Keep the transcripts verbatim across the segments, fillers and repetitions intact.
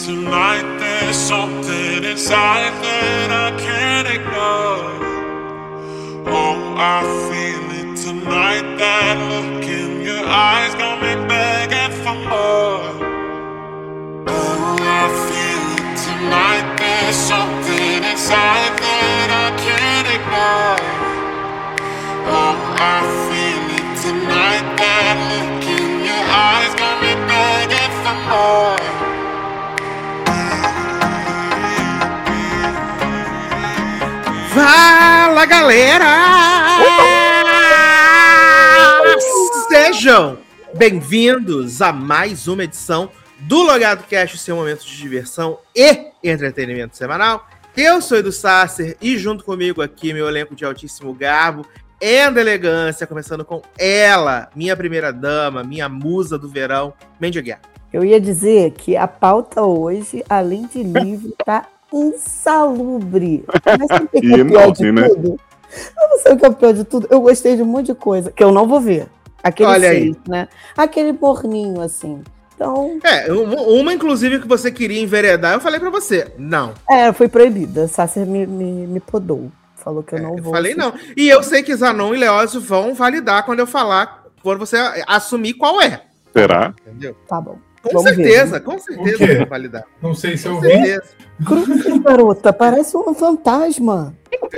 tonight. There's something inside that I can't ignore. Oh, I feel it tonight. That look in your eyes got me begging for more. Oh, I feel it tonight. There's something inside that I can't ignore. Oh, I feel it tonight. That look in your eyes got me begging for more. Fala, galera! Sejam bem-vindos a mais uma edição do Logado Cast, o seu momento de diversão e entretenimento semanal. Eu sou Edu Sasser e junto comigo aqui, meu elenco de altíssimo garbo e elegância, começando com ela, minha primeira dama, minha musa do verão, Mandy Aguiar. Eu ia dizer que a pauta hoje, além de livro, tá insalubre. Mas sabe o que é o pior de né? tudo? Eu não sei o que é o pior de tudo. Eu gostei de um monte de coisa que eu não vou ver. Aquele Olha seis, aí. né? Aquele morninho, assim. Então, É, uma, uma, inclusive que você queria enveredar, eu falei pra você, não. é, foi proibida. Sasser me, me, me podou. Falou que eu não Eu vou. falei assistir. não. E eu sei que Zanon e Leózio vão validar quando eu falar, quando você assumir qual é. Será? Entendeu? Tá bom. Com Vamos ver, certeza, né? com O certeza quê? vão validar. Não sei se eu Com vi. certeza. Cruz, garota, parece um fantasma.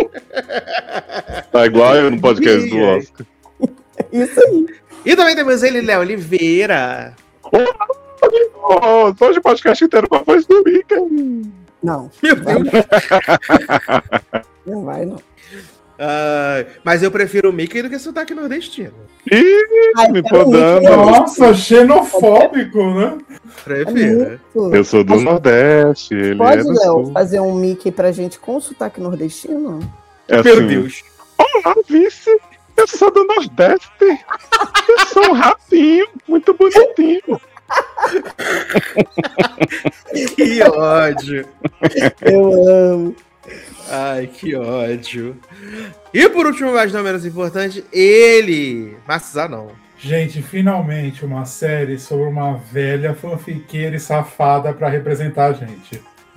Tá igual eu no podcast do Oscar. Isso aí. E também temos ele, Léo Oliveira. Oh, só de podcast inteiro com a voz do Mickey. Não. Meu Deus. Não vai, não. Ah, mas eu prefiro o Mickey do que sotaque nordestino. Ih, Ai, me peraí, podando. Nossa, xenofóbico, né? Prefiro. Muito. Eu sou do Nordeste. Ele Pode, é do Léo, Sul. fazer um Mickey pra gente com sotaque nordestino? É Meu assim, Deus. Olá, vice. Eu sou do Nordeste. Eu sou um ratinho, muito bonitinho. Que ódio. Eu amo. Ai, que ódio. E por último, mas não menos importante, ele, Márcio Zanon. Gente, finalmente uma série sobre uma velha fanfiqueira e safada pra representar a gente.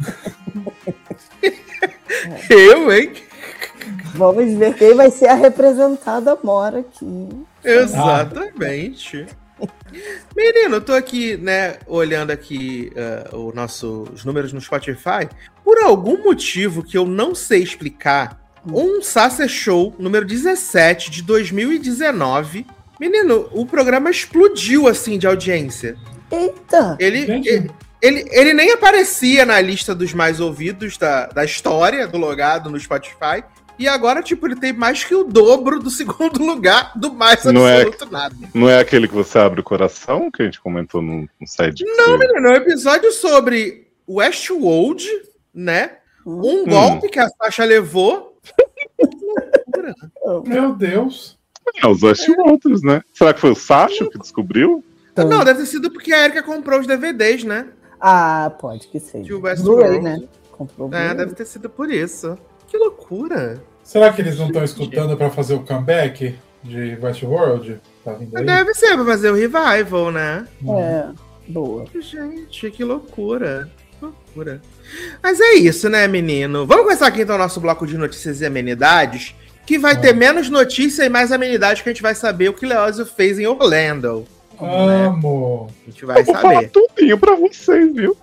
Eu, hein? Vamos ver quem vai ser a representada Mora aqui. Exatamente. Menino, eu tô aqui, né, olhando aqui uh, o nosso, os números no Spotify. Por algum motivo que eu não sei explicar, um Sasser Show, número dezessete, de dois mil e dezenove. Menino, o programa explodiu, assim, de audiência. Eita! Ele, Gente. ele, ele, ele nem aparecia na lista dos mais ouvidos da, da história do Logado no Spotify. E agora, tipo, ele tem mais que o dobro do segundo lugar do mais Não é- absoluto nada. Não é aquele que você abre o coração, que a gente comentou no, no site? Não, menino, é um episódio sobre Westworld, né? Um Hum. golpe que a Sasha levou. Loucura. Meu Deus. É, os Westworlders, né? Será que foi o Sacho que descobriu? Não, deve ter sido porque a Erika comprou os D V Ds, né? Ah, pode que seja. De Westworld. Blu-ray, né? Comprou É, Blu-ray. deve ter sido por isso. Que loucura. Será que eles não estão escutando pra fazer o comeback de Westworld? Tá vindo aí? Deve ser pra fazer o revival, né? É, boa. Gente, que loucura. Que loucura. Mas é isso, né, menino? Vamos começar aqui então o nosso bloco de notícias e amenidades, que vai ter menos notícia e mais amenidade, que a gente vai saber o que Leózio fez em Orlando. Né? Amo. A gente vai Eu vou falar saber. tudinho pra vocês, viu?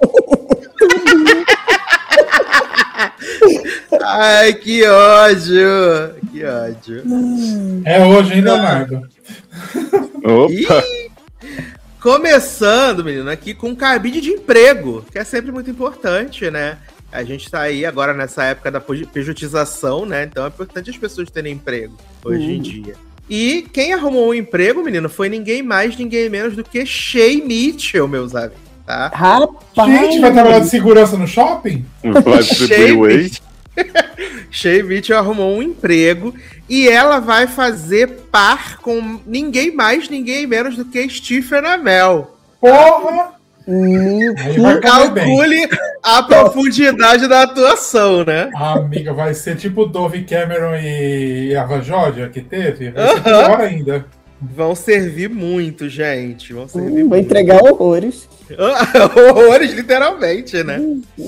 Ai, que ódio! Que ódio. É hoje, hein, Leonardo? Opa! Ih, começando, menino, aqui com um cabide de emprego, que é sempre muito importante, né? A gente tá aí agora nessa época da pejotização, né? Então é importante as pessoas terem emprego hoje em Uhum. dia. E quem arrumou um emprego, menino, foi ninguém mais, ninguém menos do que Shay Mitchell, meus amigos, tá? Rapaz! Gente, vai trabalhar de segurança no shopping? Vai distribuir o Whey. Shay Mitchell arrumou um emprego e ela vai fazer par com ninguém mais, ninguém menos do que Stephen Amell. Porra! Meu Aí vai comer bem. Calcule a profundidade da atuação, né? Amiga, vai ser tipo Dove Cameron e a Jodia que teve? Vai ser Aham. pior ainda. Vão servir muito, gente. Vão servir Hum, vou muito. entregar horrores. Horrores, literalmente, né?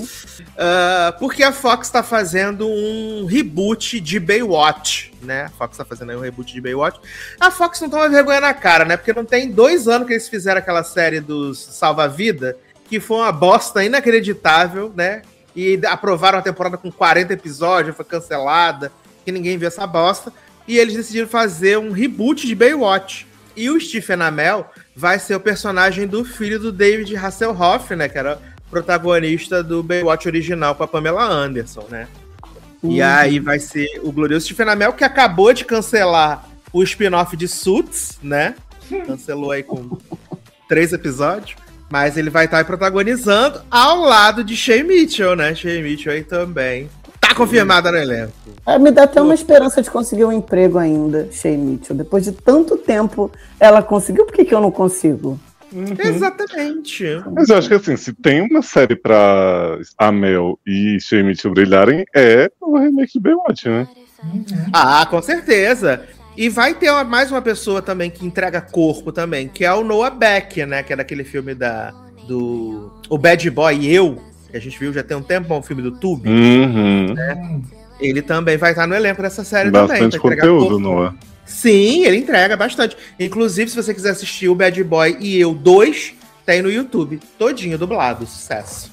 Uh, porque a Fox tá fazendo um reboot de Baywatch, né? A Fox tá fazendo aí um reboot de Baywatch. A Fox não toma vergonha na cara, né? Porque não tem dois anos que eles fizeram aquela série dos Salva-Vida, que foi uma bosta inacreditável, né? E aprovaram a temporada com quarenta episódios, foi cancelada, que ninguém viu essa bosta. E eles decidiram fazer um reboot de Baywatch. E o Stephen Amell vai ser o personagem do filho do David Hasselhoff, né? Que era protagonista do Baywatch original com a Pamela Anderson, né? Uhum. E aí vai ser o glorioso Stephen Amell, que acabou de cancelar o spin-off de Suits, né? Cancelou aí com três episódios. Mas ele vai estar aí protagonizando ao lado de Shay Mitchell, né? Shay Mitchell aí também. Tá confirmada no elenco. É, me dá até uma esperança de conseguir um emprego ainda, Shay Mitchell. Depois de tanto tempo ela conseguiu, por que, que eu não consigo? Uhum. Exatamente. Mas eu acho que assim, se tem uma série pra Amell e Shay Mitchell brilharem, é o remake de Baywatch, né? Uhum. Ah, com certeza. E vai ter uma, mais uma pessoa também que entrega corpo também, que é o Noah Beck, né? Que é daquele filme da, do O Bad Boy e Eu, que a gente viu já tem um tempo, um filme do Tube. Uhum. Né? Ele também vai estar no elenco dessa série bastante também. Bastante conteúdo, Noah. Sim, ele entrega bastante. Inclusive, se você quiser assistir o Bad Boy e Eu dois, tem no YouTube. Todinho dublado, sucesso.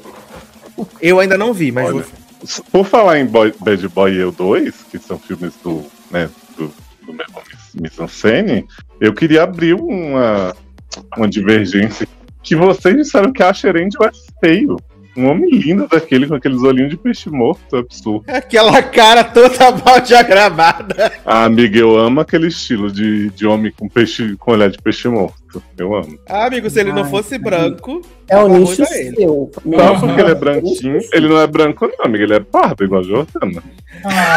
Eu ainda não vi, mas... Olha, vou... Por falar em Boy, Bad Boy e Eu dois, que são filmes do... Né, do, do mesmo mise-en-scène, eu queria abrir uma, uma divergência. Que vocês disseram que a Xerende é feio. Um homem lindo daquele, com aqueles olhinhos de peixe morto, absurdo. Aquela cara toda mal diagramada. Ah, amiga, eu amo aquele estilo de, de homem com peixe, com olhar de peixe morto. Eu amo. Ah, amigo, se ele não fosse branco... É o nicho seu. Só porque ele é branquinho, ele não é branco não, amiga, ele é pardo, igual a Jordana. Ah,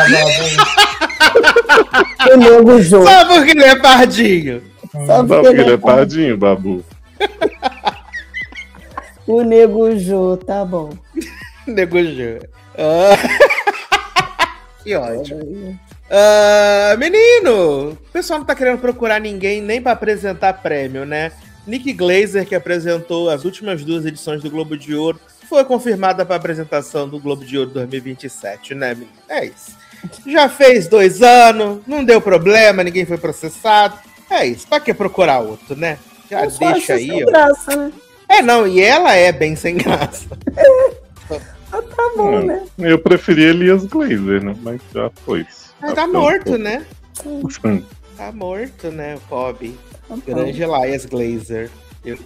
Babu. O nego Jô. Só porque ele é pardinho. Só porque, Só porque ele é pardinho, Babu. O nego Jô, tá bom. Nego Jô. Ah. Que ótimo. Uh, menino, o pessoal não tá querendo procurar ninguém nem pra apresentar prêmio, né? Nick Glazer, que apresentou as últimas duas edições do Globo de Ouro, foi confirmada pra apresentação do Globo de Ouro dois mil e vinte e sete, né, menino? É isso. Já fez dois anos, não deu problema, ninguém foi processado. É isso, pra que procurar outro, né? Já eu deixa aí, sem ó. Graça, né? É, não, e ela é bem sem graça. Ah, tá bom, hum, né? Eu preferi Elias Glazer, né? Mas já foi. Mas tá morto, né? Sim. Tá morto, né, o Kobe. Tá Grande Elias Glazer. Eu...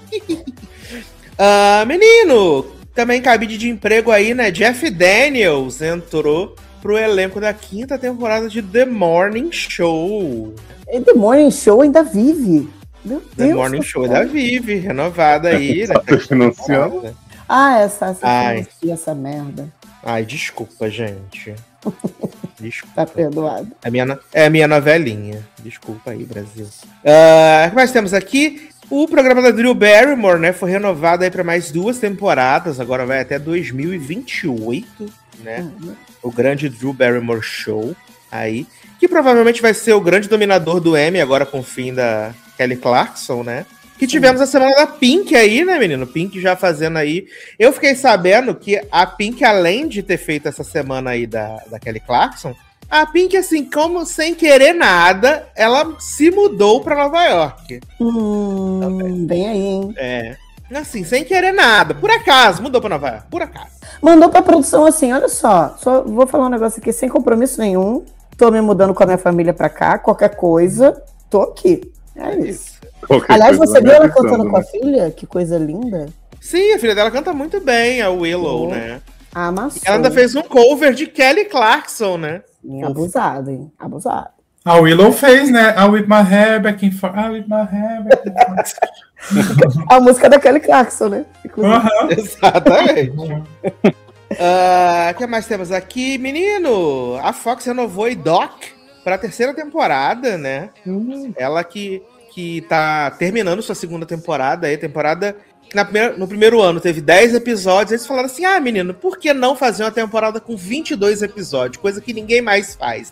uh, menino, também cabide de emprego aí, né? Jeff Daniels entrou pro elenco da quinta temporada de The Morning Show. E The Morning Show ainda vive. Meu The Deus Morning do Show céu. ainda vive, renovada aí, né? Tá financiando. Ah, essa, essa, Ai. essa merda. Ai, desculpa, gente. Desculpa. Tá perdoado. É minha, no- é minha novelinha. Desculpa aí, Brasil. Ah, o que mais temos aqui? O programa da Drew Barrymore, né? Foi renovado aí para mais duas temporadas. Agora vai até dois mil e vinte e oito, né? O grande Drew Barrymore Show aí. Que provavelmente vai ser o grande dominador do Emmy agora com o fim da Kelly Clarkson, né? Que tivemos a semana da Pink aí, né, menino? Pink já fazendo aí. Eu fiquei sabendo que a Pink, além de ter feito essa semana aí da, da Kelly Clarkson, a Pink, assim, como sem querer nada, ela se mudou pra Nova York. Hum, bem aí, hein? É. Assim, sem querer nada. Por acaso, mudou pra Nova York. Por acaso. Mandou pra produção assim, olha só, só vou falar um negócio aqui sem compromisso nenhum. Tô me mudando com a minha família pra cá, qualquer coisa, tô aqui. É isso. Qualquer Aliás, coisa, você viu ela avisando, cantando com a né? filha? Que coisa linda. Sim, a filha dela canta muito bem, a Willow, Oh. né? Amassou. Ela ainda fez um cover de Kelly Clarkson, né? Sim, abusado, hein? Abusado. A Willow fez, né? I with my hair back in front. I with my hair back in front. A música da Kelly Clarkson, né? Inclusive. Aham. Exatamente. O que mais temos aqui? Menino, a Fox renovou a Doc pra terceira temporada, né? Hum. Ela que, que tá terminando sua segunda temporada aí, temporada que na primeira, no primeiro ano teve dez episódios, eles falaram assim, ah, menino, por que não fazer uma temporada com vinte e dois episódios? Coisa que ninguém mais faz, né?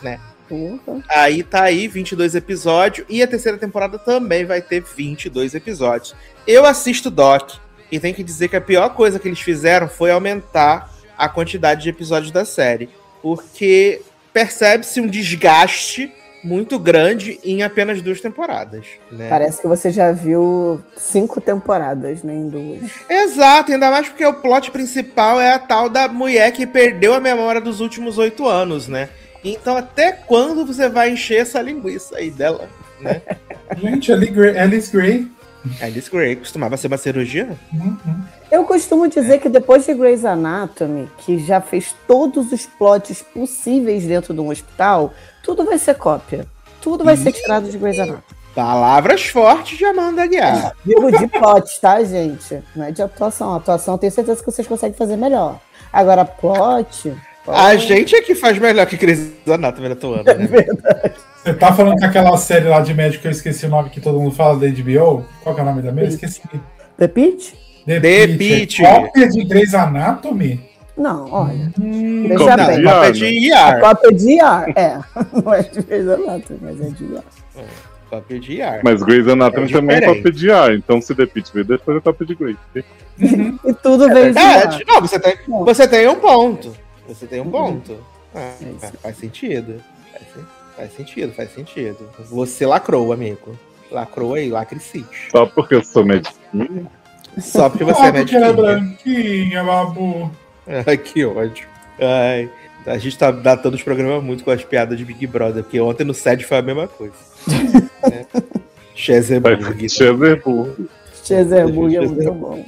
Porra. Aí tá aí, vinte e dois episódios. E a terceira temporada também vai ter vinte e dois episódios. Eu assisto Doc. E tenho que dizer que a pior coisa que eles fizeram foi aumentar a quantidade de episódios da série. Porque percebe-se um desgaste muito grande em apenas duas temporadas, né? Parece que você já viu cinco temporadas, né, em duas. Exato, ainda mais porque o plot principal é a tal da mulher que perdeu a memória dos últimos oito anos, né? Então até quando você vai encher essa linguiça aí dela, né? Gente, Ali Gray- Alice Gray. Alice Gray costumava ser uma cirurgia? Uhum. Eu costumo dizer que depois de Grey's Anatomy, que já fez todos os plots possíveis dentro de um hospital, tudo vai ser cópia. Tudo vai ser tirado de Grey's Anatomy. Palavras fortes de Amanda Aguiar. Digo de plot, tá, gente? Não é de atuação. A atuação eu tenho certeza que vocês conseguem fazer melhor. Agora, plot... A gente é que faz melhor que Grey's Anatomy atuando, né? Verdade. Você tá falando que aquela série lá de médico que eu esqueci o nome que todo mundo fala da H B O? Qual que é o nome da mesma? Esqueci. The Pitch? The, The Pitt. Pitt. É cópia de Grey's Anatomy? Não, olha. Hum, Veja Não, bem. cópia de E A R. cópia de E R, é. Não é de Grey's Anatomy, mas é de E R. Cópia de E R. Mas Grey's Anatomy É também é diferente. cópia de ar, então se The Pitt veio depois é cópia de Grey. E tudo veio de E Verdade. R. Não, você tem, você tem um ponto. Você tem um ponto. Ah, É isso. faz sentido. Faz, sen- faz sentido, faz sentido. Você lacrou, amigo. Lacrou aí, lacre cis. Só porque eu sou medicina. Só porque você é ah, porque ela é médico. branquinha, babu. Ai, que ódio. Ai, a gente tá datando os programas muito com as piadas de Big Brother, porque ontem no S E D foi a mesma coisa. né? Chezeburg. Chezeburg. Chezeburg é muito bom.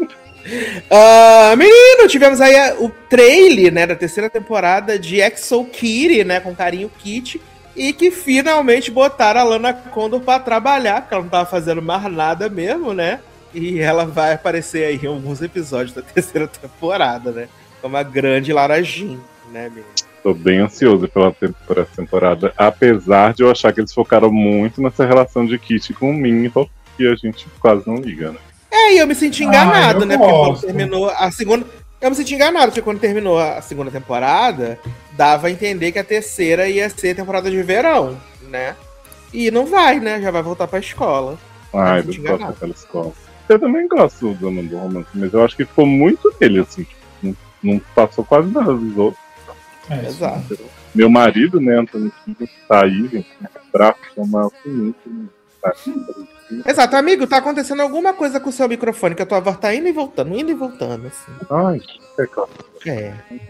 Ah, menino, tivemos aí a- o trailer, né, da terceira temporada de Exo Kitty, né, com carinho Kitty, e que finalmente botaram a Lana Condor pra trabalhar, porque ela não tava fazendo mais nada mesmo, né? E ela vai aparecer aí em alguns episódios da terceira temporada, né? Como a grande Lara Jean, né, menino? Tô bem ansioso pela tem- por essa temporada, apesar de eu achar que eles focaram muito nessa relação de Kitty com o Minho, que a gente quase não liga, né? É, e eu me senti Ah, enganado, eu né? Porque quando gosto. terminou a segunda. Eu me senti enganado, porque quando terminou a segunda temporada, dava a entender que a terceira ia ser temporada de verão, né? E não vai, né? Já vai voltar pra escola. Ai, Não eu te gosto enganar. daquela escola. Eu também gosto do Amor do Romance, mas eu acho que ficou muito dele, assim. Tipo, não, não passou quase nada dos outros. É, isso. Exato. Meu marido, né, Antônio, tá aí, gente, pra chamar o muito, né? Tá. Exato, amigo, tá acontecendo alguma coisa com o seu microfone, que a tua voz tá indo e voltando, indo e voltando, assim. Ai, que claro. É.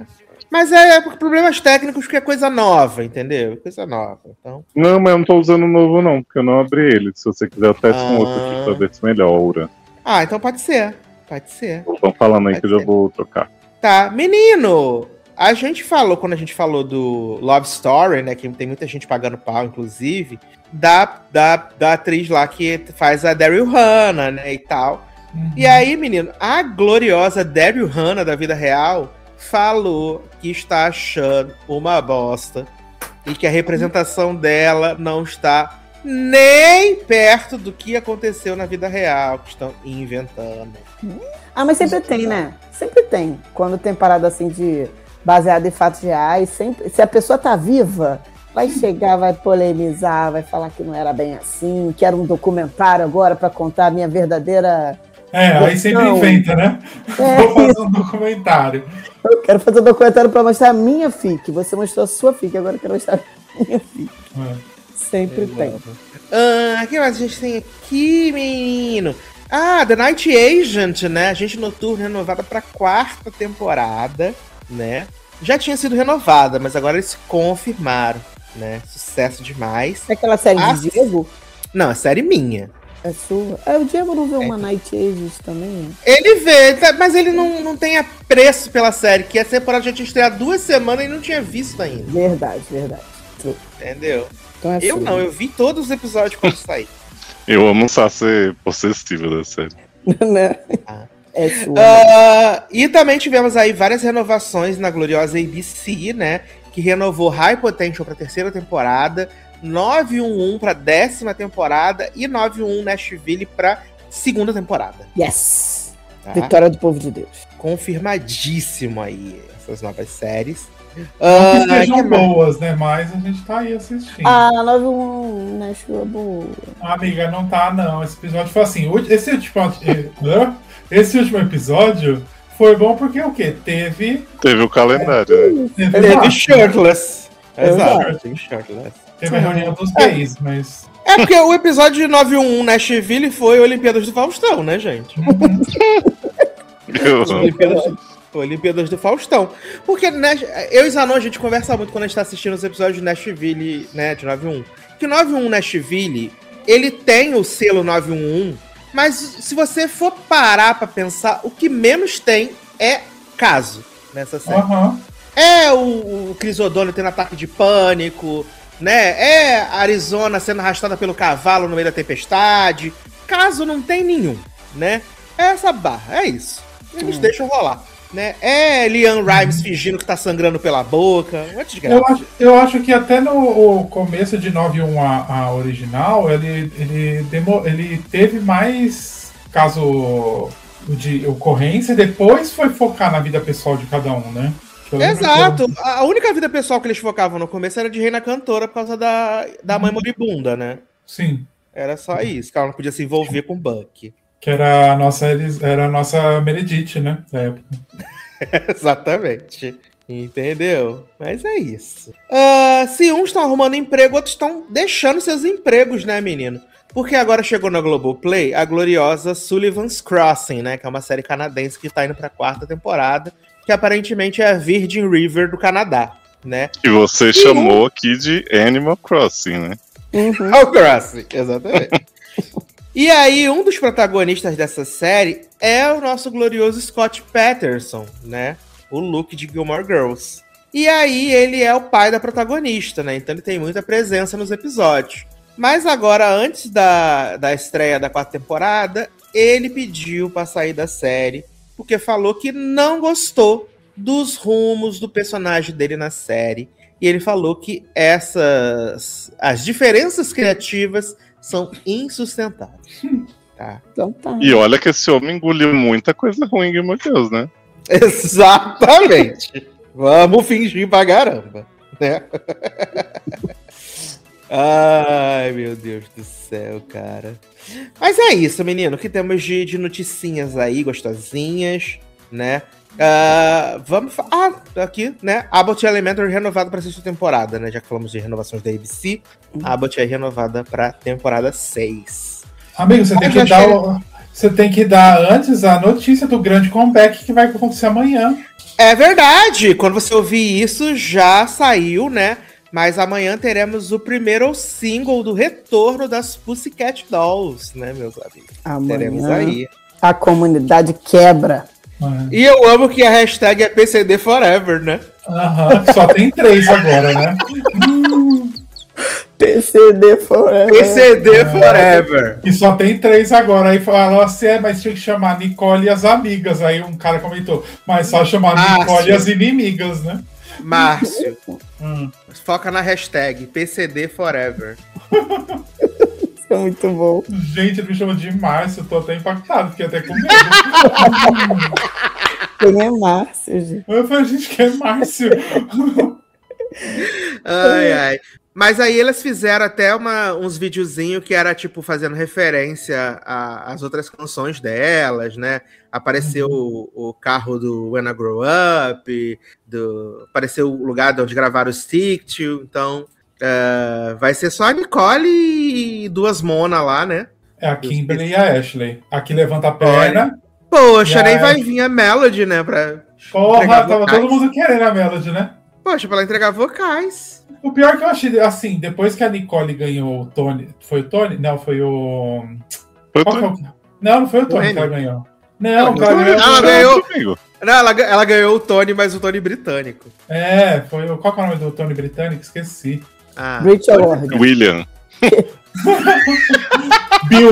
Mas é por problemas técnicos, que é coisa nova, entendeu? Coisa nova. Então. Não, mas eu não tô usando o novo, não, porque eu não abri ele. Se você quiser, eu testo um outro aqui pra ver se melhora. Ah, então pode ser. Pode ser. Vão falando aí Pode que eu já ser. vou trocar. Tá, menino! A gente falou, quando a gente falou do Love Story, né? Que tem muita gente pagando pau, inclusive, da, da, da atriz lá que faz a Daryl Hannah, né? E tal. Uhum. E aí, menino, a gloriosa Daryl Hannah da vida real falou que está achando uma bosta e que a representação dela não está nem perto do que aconteceu na vida real, que estão inventando. Ah, mas sempre tem, né? Sempre tem. Quando tem parada assim de baseada em fatos reais, sempre. Se a pessoa tá viva, vai chegar, vai polemizar, vai falar que não era bem assim, que era um documentário agora pra contar a minha verdadeira. É, aí sempre Não. inventa, né? É, Vou fazer um documentário. eu quero fazer um documentário pra mostrar a minha fic. Você mostrou a sua fic, agora eu quero mostrar a minha fic. É. Sempre tem. Ah, o que mais a gente tem aqui, menino? Ah, The Night Agent, né? Agente Noturno renovada pra quarta temporada, né? Já tinha sido renovada, mas agora eles confirmaram, né? Sucesso demais. É aquela série Ah, de Diego? Não, é série minha. É sua. É, o Diego não viu uma Night Agent também, né? Ele vê, tá, mas ele não, não tem apreço pela série, que a temporada já tinha estreado duas semanas e não tinha visto ainda, Verdade, verdade. True. entendeu? Então é Eu sua. não, eu vi todos os episódios quando saí. Eu amo só ser possessiva da série. Né? Ah. É sua. Ah, e também tivemos aí várias renovações na gloriosa A B C, né? Que renovou High Potential para terceira temporada, nove um um para décima temporada e nove um um Nashville para segunda temporada. Yes! Tá? Vitória do povo de Deus. Confirmadíssimo aí essas novas séries. Não que Ah, sejam que mais? boas, né? Mas a gente tá aí assistindo. Ah, nove um, Nashville é boa. Amiga, não tá, não. Esse episódio foi assim. o- Esse último, esse último episódio foi bom porque o quê? Teve. Teve o calendário, né? Teve, Teve lá, shirtless. Exato. Exato, teve shirtless. teve a reunião dos gays, mas. É porque o episódio de nove um Nashville foi Olimpíadas do Faustão, né, gente? Eu- Olimpíadas, Olimpíadas do Faustão. Porque né, eu e Zanon, a gente conversa muito quando a gente tá assistindo os episódios de Nashville, né, de nove um. Que nove um Nashville, ele tem o selo nove um um, mas se você for parar pra pensar, o que menos tem é caso nessa série. Aham. É o, o Chris O'Donnell tendo ataque de pânico, né? É a Arizona sendo arrastada pelo cavalo no meio da tempestade. Caso não tem nenhum, né? É essa barra, é isso. Eles Hum. deixam rolar, né? É Leanne Rimes fingindo que tá sangrando pela boca. Um monte de Eu graça. acho, eu acho que até no o começo de nove um a, a original, ele, ele, demo, ele teve mais caso de ocorrência, depois foi focar na vida pessoal de cada um, né? Eu lembro Exato. A única vida pessoal que eles focavam no começo era de Reina Cantora por causa da, da mãe moribunda, né? que- Sim. Era só isso, que ela não podia se envolver com o Buck. Que era a nossa, Elis- era a nossa Meredith, né? Da época. Exatamente. Entendeu? Mas é isso. Ah, se uns estão arrumando emprego, outros estão deixando seus empregos, né, menino? Porque agora chegou na Globoplay a gloriosa Sullivan's Crossing, né? Que é uma série canadense que tá indo pra quarta temporada, que aparentemente é a Virgin River do Canadá, né? Que você chamou aqui de Animal Crossing, né? Uhum. Animal Crossing, exatamente. E aí, um dos protagonistas dessa série é o nosso glorioso Scott Patterson, né? O Luke de Gilmore Girls. E aí, ele é o pai da protagonista, né? Então ele tem muita presença nos episódios. Mas agora, antes da, da estreia da quarta temporada, ele pediu pra sair da série, porque falou que não gostou dos rumos do personagem dele na série. E ele falou que essas as diferenças criativas são insustentáveis. Tá? Então tá. E olha que esse homem engoliu muita coisa ruim, meu Deus, né? Exatamente. Vamos fingir pra caramba, né? Ai, meu Deus do céu, cara. Mas é isso, menino. O que temos de, de noticinhas aí, gostosinhas, né? Ah, vamos fa- Ah, aqui, né? Abbott Elementary renovado pra sexta temporada, né? Já que falamos de renovações da A B C, a Abbott é renovada pra temporada seis. Amigo, você tem Eu que já dar. achei- o- Você tem que dar antes a notícia do grande comeback que vai acontecer amanhã. É verdade! Quando você ouvir isso, já saiu, né? Mas amanhã teremos o primeiro single do retorno das Pussycat Dolls, né, meus amigos? Teremos Amanhã aí. a comunidade quebra. É. E eu amo que a hashtag é P C D Forever, né? Aham, só tem três agora, né? P C D Forever. P C D Forever. E só tem três agora. Aí falou assim, é, mas tinha que chamar Nicole e as amigas. Aí um cara comentou, mas só chamar Márcio. Nicole e as inimigas, né? Márcio, Hum. foca na hashtag P C D Forever. Isso é muito bom. Gente, ele me chama de Márcio, eu tô até impactado, fiquei até com medo. Quem é Márcio, gente? Eu falei, gente, que é Márcio. Ai, ai. Mas aí eles fizeram até uma, uns videozinhos que era, tipo, fazendo referência a- às outras canções delas, né? Apareceu o, o carro do When I Grow Up, do, apareceu o lugar de onde gravaram o Stick To, então eh, vai ser só a Nicole e duas Mona lá, né? É a Kimberly e a Ashley. Aqui levanta a perna. Poxa, E nem a- vai vir a Melody, né? Pra Porra, entregar tava vocais. todo mundo querendo a Melody, né? Poxa, pra ela entregar vocais. O pior que eu achei, assim, depois que a Nicole ganhou o Tony. Foi o Tony? Não, foi o. Foi Qual que é tudo o- Não, não foi o Tony Remy. que ela ganhou. Não, Não, ela não, ganhou. ela ganhou- comigo. Não, ela, ga- ela ganhou o Tony, mas o Tony britânico. É, foi o. Qual que é o nome do Tony britânico? Esqueci. Ah, Brit Award. William. Bill.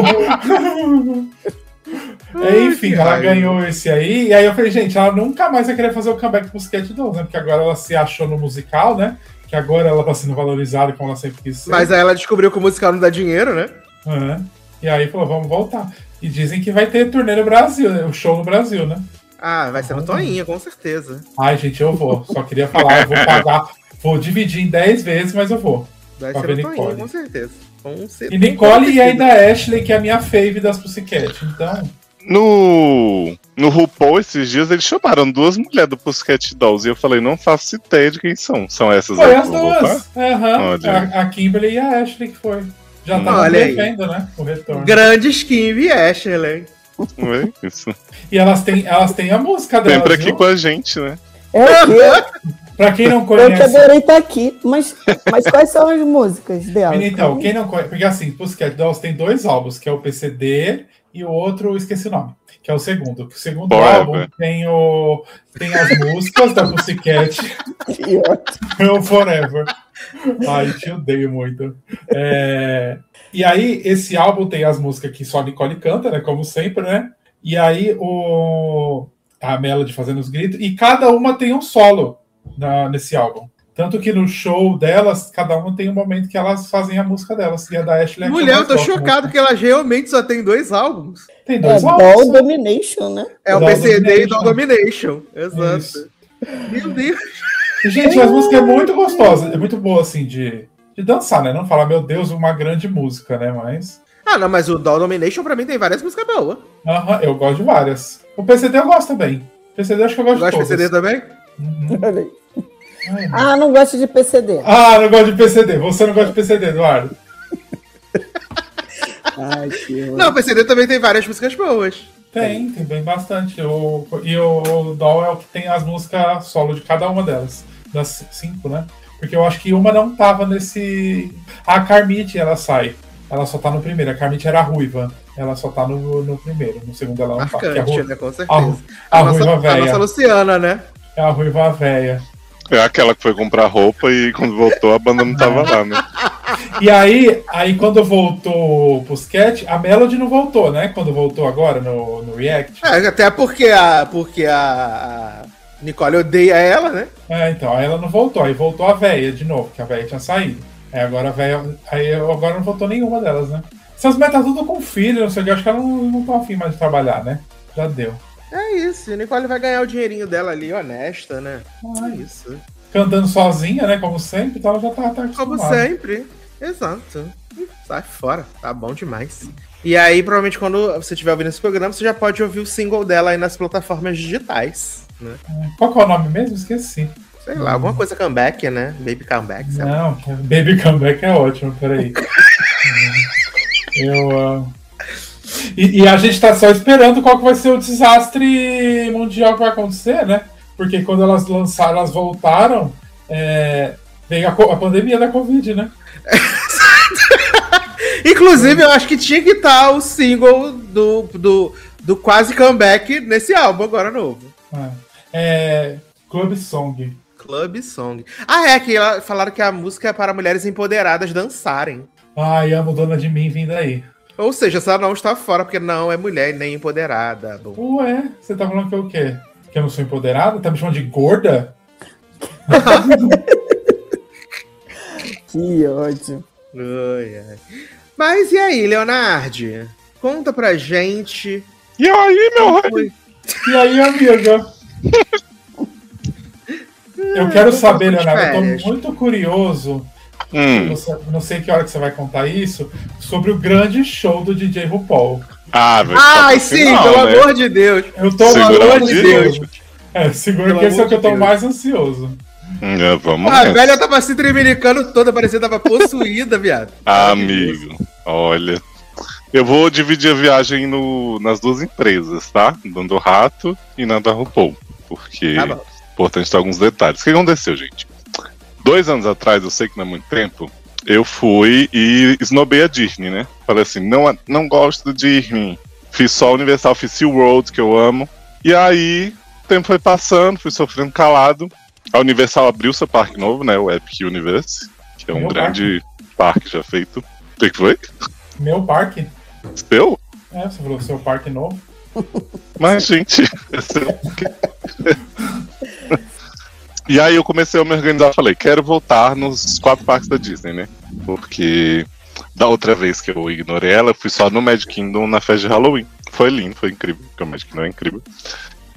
É, enfim, que ela raiva. ganhou esse aí. E aí eu falei, gente, ela nunca mais vai querer fazer o comeback pro Sketch doze, né? Porque agora ela se achou no musical, né? Que agora ela tá sendo valorizada como ela sempre quis ser. mas aí ela descobriu que o musical não dá dinheiro, né? É. E aí falou, vamos voltar. E dizem que vai ter turnê no Brasil, né? O show no Brasil, né? Ah, vai ser no Toinha, com certeza. Ai, gente, eu vou. Só queria falar, eu vou pagar. Vou dividir em dez vezes, mas eu vou. Vai Pra ser ver no Toinha, Nicole. com certeza. Com certeza. E Nicole e ainda a Ashley, que é a minha fave das Pussycat. Então, No, no RuPaul, esses dias, eles chamaram duas mulheres do Pussycat Dolls. E eu falei, não faço ideia de quem são. São essas foi aí as que vão voltar? duas. Aham. Olha. A, a Kimberly e a Ashley que foi. Já Hum. tava Olha aí. devendo, né? O retorno. Grandes Kim e Ashley. Não é isso. E elas têm, elas têm a música delas, Sempre aqui viu? com a gente, né? É o quê? Pra quem não Eu que conhece. adorei estar aqui. Mas, mas quais são as músicas dela? Então, quem não conhece. Porque assim, Pussycat Dolls tem dois álbuns, que é o P C D e o outro, eu esqueci o nome, que é o segundo. O segundo Forever. álbum tem, o, tem as músicas da Pussycat. Que ótimo. É o Forever. Ai, te odeio muito. É, E aí, esse álbum tem as músicas que só a Nicole canta, né? Como sempre, né? E aí, o... a Melody fazendo os gritos. E cada uma tem um solo na, nesse álbum. Tanto que no show delas, cada uma tem um momento que elas fazem a música delas. E a da Ashley é a que Mulher, eu mais tô gosto, chocado né? que elas realmente só tem dois álbuns. Tem É dois Doll álbuns. Domination, né? É o Doll P C D e Domination. Doll Domination. Exato. Isso. Meu Deus. E, gente, as músicas é muito gostosa. É muito boa, assim, de, de dançar, né? Não falar, meu Deus, uma grande música, né? Mas... Ah, não, mas o Doll Domination pra mim tem várias músicas boas. Aham, eu gosto de várias. O P C D eu gosto também. O P C D eu acho que eu gosto Gosta de de todas. P C D também? Uhum. Olha aí. Ai, meu. Ah, não gosto de P C D. Ah, não gosto de P C D. Você não gosta de P C D, Eduardo? Ai, que ótimo. Não, o P C D também tem várias músicas boas. Tem, tem bem bastante. O, e o, o Doll é o que tem as músicas solo de cada uma delas. Das cinco, né? Porque eu acho que uma não tava nesse... A Carmite, ela sai. Ela só tá no primeiro. A Carmite era a ruiva. Ela só tá no, no primeiro. No segundo ela não tá. que é a, Marcante, ru... né? Com a, certeza. ru- a, A, nossa, ruiva a nossa véia. Luciana, né? É a ruiva véia. É aquela que foi comprar roupa e quando voltou a banda não tava lá, né? E aí, aí quando voltou o Pussycat, a Melody não voltou, né? Quando voltou agora no, no React. É, até porque a, porque a, a Nicole odeia ela, né? É, então, aí ela não voltou. Aí voltou a véia de novo, que a véia tinha saído. Aí agora a véia. Aí eu- agora não voltou nenhuma delas, né? Essas metas tudo com filho, não sei o que. Acho que ela não, não tá afim mais de trabalhar, né? Já deu. É isso, a Nicole vai ganhar o dinheirinho dela ali, honesta, né? É Ai, isso. cantando sozinha, né? Como sempre, então ela já tá, tá Como acostumada. sempre. Exato. Ih, sai fora, tá bom demais. E aí, provavelmente, quando você estiver ouvindo esse programa, você já pode ouvir o single dela aí nas plataformas digitais, né? Qual que é o nome mesmo? Esqueci. Sei lá, alguma coisa comeback, né? Baby comeback, sei lá. Não, Baby Comeback é ótimo, peraí. Eu. ah, E, e a gente tá só esperando qual que vai ser o desastre mundial que vai acontecer, né? Porque quando elas lançaram, elas voltaram, é, veio a, co- a pandemia da Covid, né? Inclusive, eu acho que tinha que estar o single do, do, do quase comeback nesse álbum agora novo. É, é, Club Song. Club Song. Ah, é, que ela- falaram que a música é para mulheres empoderadas dançarem. Ai, amo Dona de Mim vindo aí. Ou seja, essa não está fora, porque não é mulher nem empoderada. Bom. Ué, você tá falando que eu o quê? Que eu não sou empoderada? Tá me chamando de gorda? Que ódio. Ai, ai. Mas e aí, Leonardo? Conta pra gente. E aí, meu rei? Foi- E aí, amiga? Eu quero tô saber, um pouco de Leonardo, eu férias. tô muito curioso. Hum. Você- não sei que hora que você vai contar isso, sobre o grande show do D J RuPaul. Ah, vai ficar Ai, pro sim, final, pelo né? amor de Deus. Eu tô Segura muito a ansioso. audiência. É, segura Pelo que esse é o amor que eu de tô Deus. mais ansioso. Hum, é, vamos A nessa. velha tava se tremilicando toda, parecia que tava possuída, viado. Ah, amigo, olha. Eu vou dividir a viagem no, nas duas empresas, tá? Na do Rato e na da RuPaul. Porque Tá é bom. importante ter alguns detalhes. O que aconteceu, gente? Dois anos atrás, eu sei que não é muito tempo, eu fui e esnobei a Disney, né? Falei assim, não, não gosto do Disney. Fiz só a Universal, fiz SeaWorld, que eu amo. E aí, o tempo foi passando, fui sofrendo calado. A Universal abriu seu parque novo, né? O Epic Universe, que é um Meu grande parque já feito. O que que foi? Meu parque. Seu? É, você falou seu parque novo. Mas, gente, é seu. E aí eu comecei a me organizar, falei, quero voltar nos quatro parques da Disney, né? Porque da outra vez que eu ignorei ela, eu fui só no Magic Kingdom na festa de Halloween. Foi lindo, foi incrível, porque o Magic Kingdom é incrível.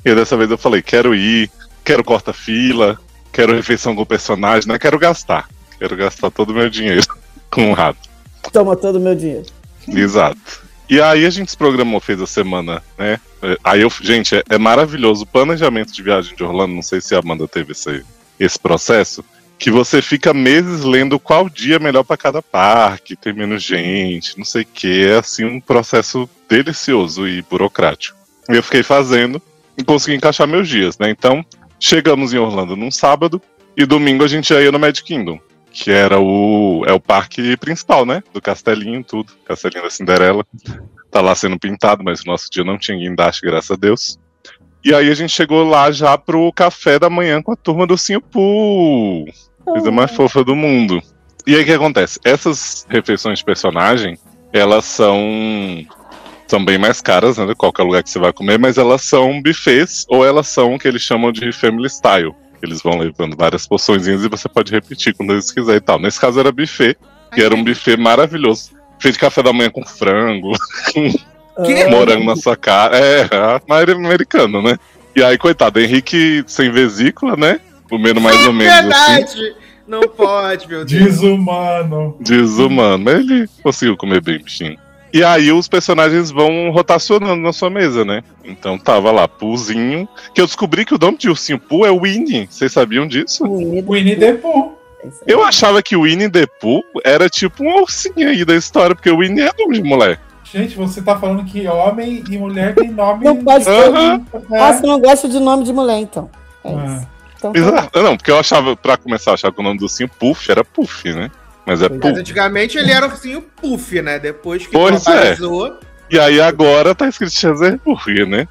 E dessa vez eu falei, quero ir, quero corta-fila, quero refeição com o personagem, não quero gastar. Quero gastar todo o meu dinheiro com o rato. Toma todo o meu dinheiro. Exato. E aí a gente se programou, fez a semana, né? Aí eu, gente, é, é maravilhoso o planejamento de viagem de Orlando, não sei se a Amanda teve esse, esse processo, que você fica meses lendo qual dia é melhor para cada parque, tem menos gente, não sei o que, é assim um processo delicioso e burocrático. E eu fiquei fazendo e consegui encaixar meus dias, né? Então, chegamos em Orlando num sábado e domingo a gente já ia no Magic Kingdom, que era o, é o parque principal, né? Do castelinho, tudo. Castelinho da Cinderela. Tá lá sendo pintado, mas no nosso dia não tinha guindaste, graças a Deus. E aí a gente chegou lá já pro café da manhã com a turma do Ursinho Pooh. Coisa mais fofa do mundo. E aí o que acontece? Essas refeições de personagem, elas são... São bem mais caras, né? De qualquer lugar que você vai comer, mas elas são buffets ou elas são o que eles chamam de family style. Eles vão levando várias porçõezinhas e você pode repetir quando eles quiserem e tal. Nesse caso era buffet, que era um buffet maravilhoso. Feito de café da manhã com frango, com morango na sua cara. É, americano, né? E aí, coitado, Henrique sem vesícula, né? Comendo mais ou menos Verdade! Assim. Não pode, meu Deus. Desumano. Desumano. Mas ele conseguiu comer bem, bichinho. E aí os personagens vão rotacionando na sua mesa, né? Então tava lá, Poohzinho, que eu descobri que o nome de Ursinho Pooh é Winnie. Vocês sabiam disso? Winnie the Pooh. Eu achava que o Winnie the Pooh era tipo um ursinho aí da história, porque o Winnie é nome de mulher. Gente, você tá falando que homem e mulher tem nome... Não pode ter. Aham. Ah, você não gosta de nome de mulher, então. É Ah. isso. Então, tá. Exato. Não, porque eu achava, pra começar, eu achava que o nome do ursinho Puff era Puff, né? Mas é Mas Pooh. antigamente ele era ursinho Puff, né? Depois que Pois é. globalizou. E aí agora tá escrito Chazerburg, né?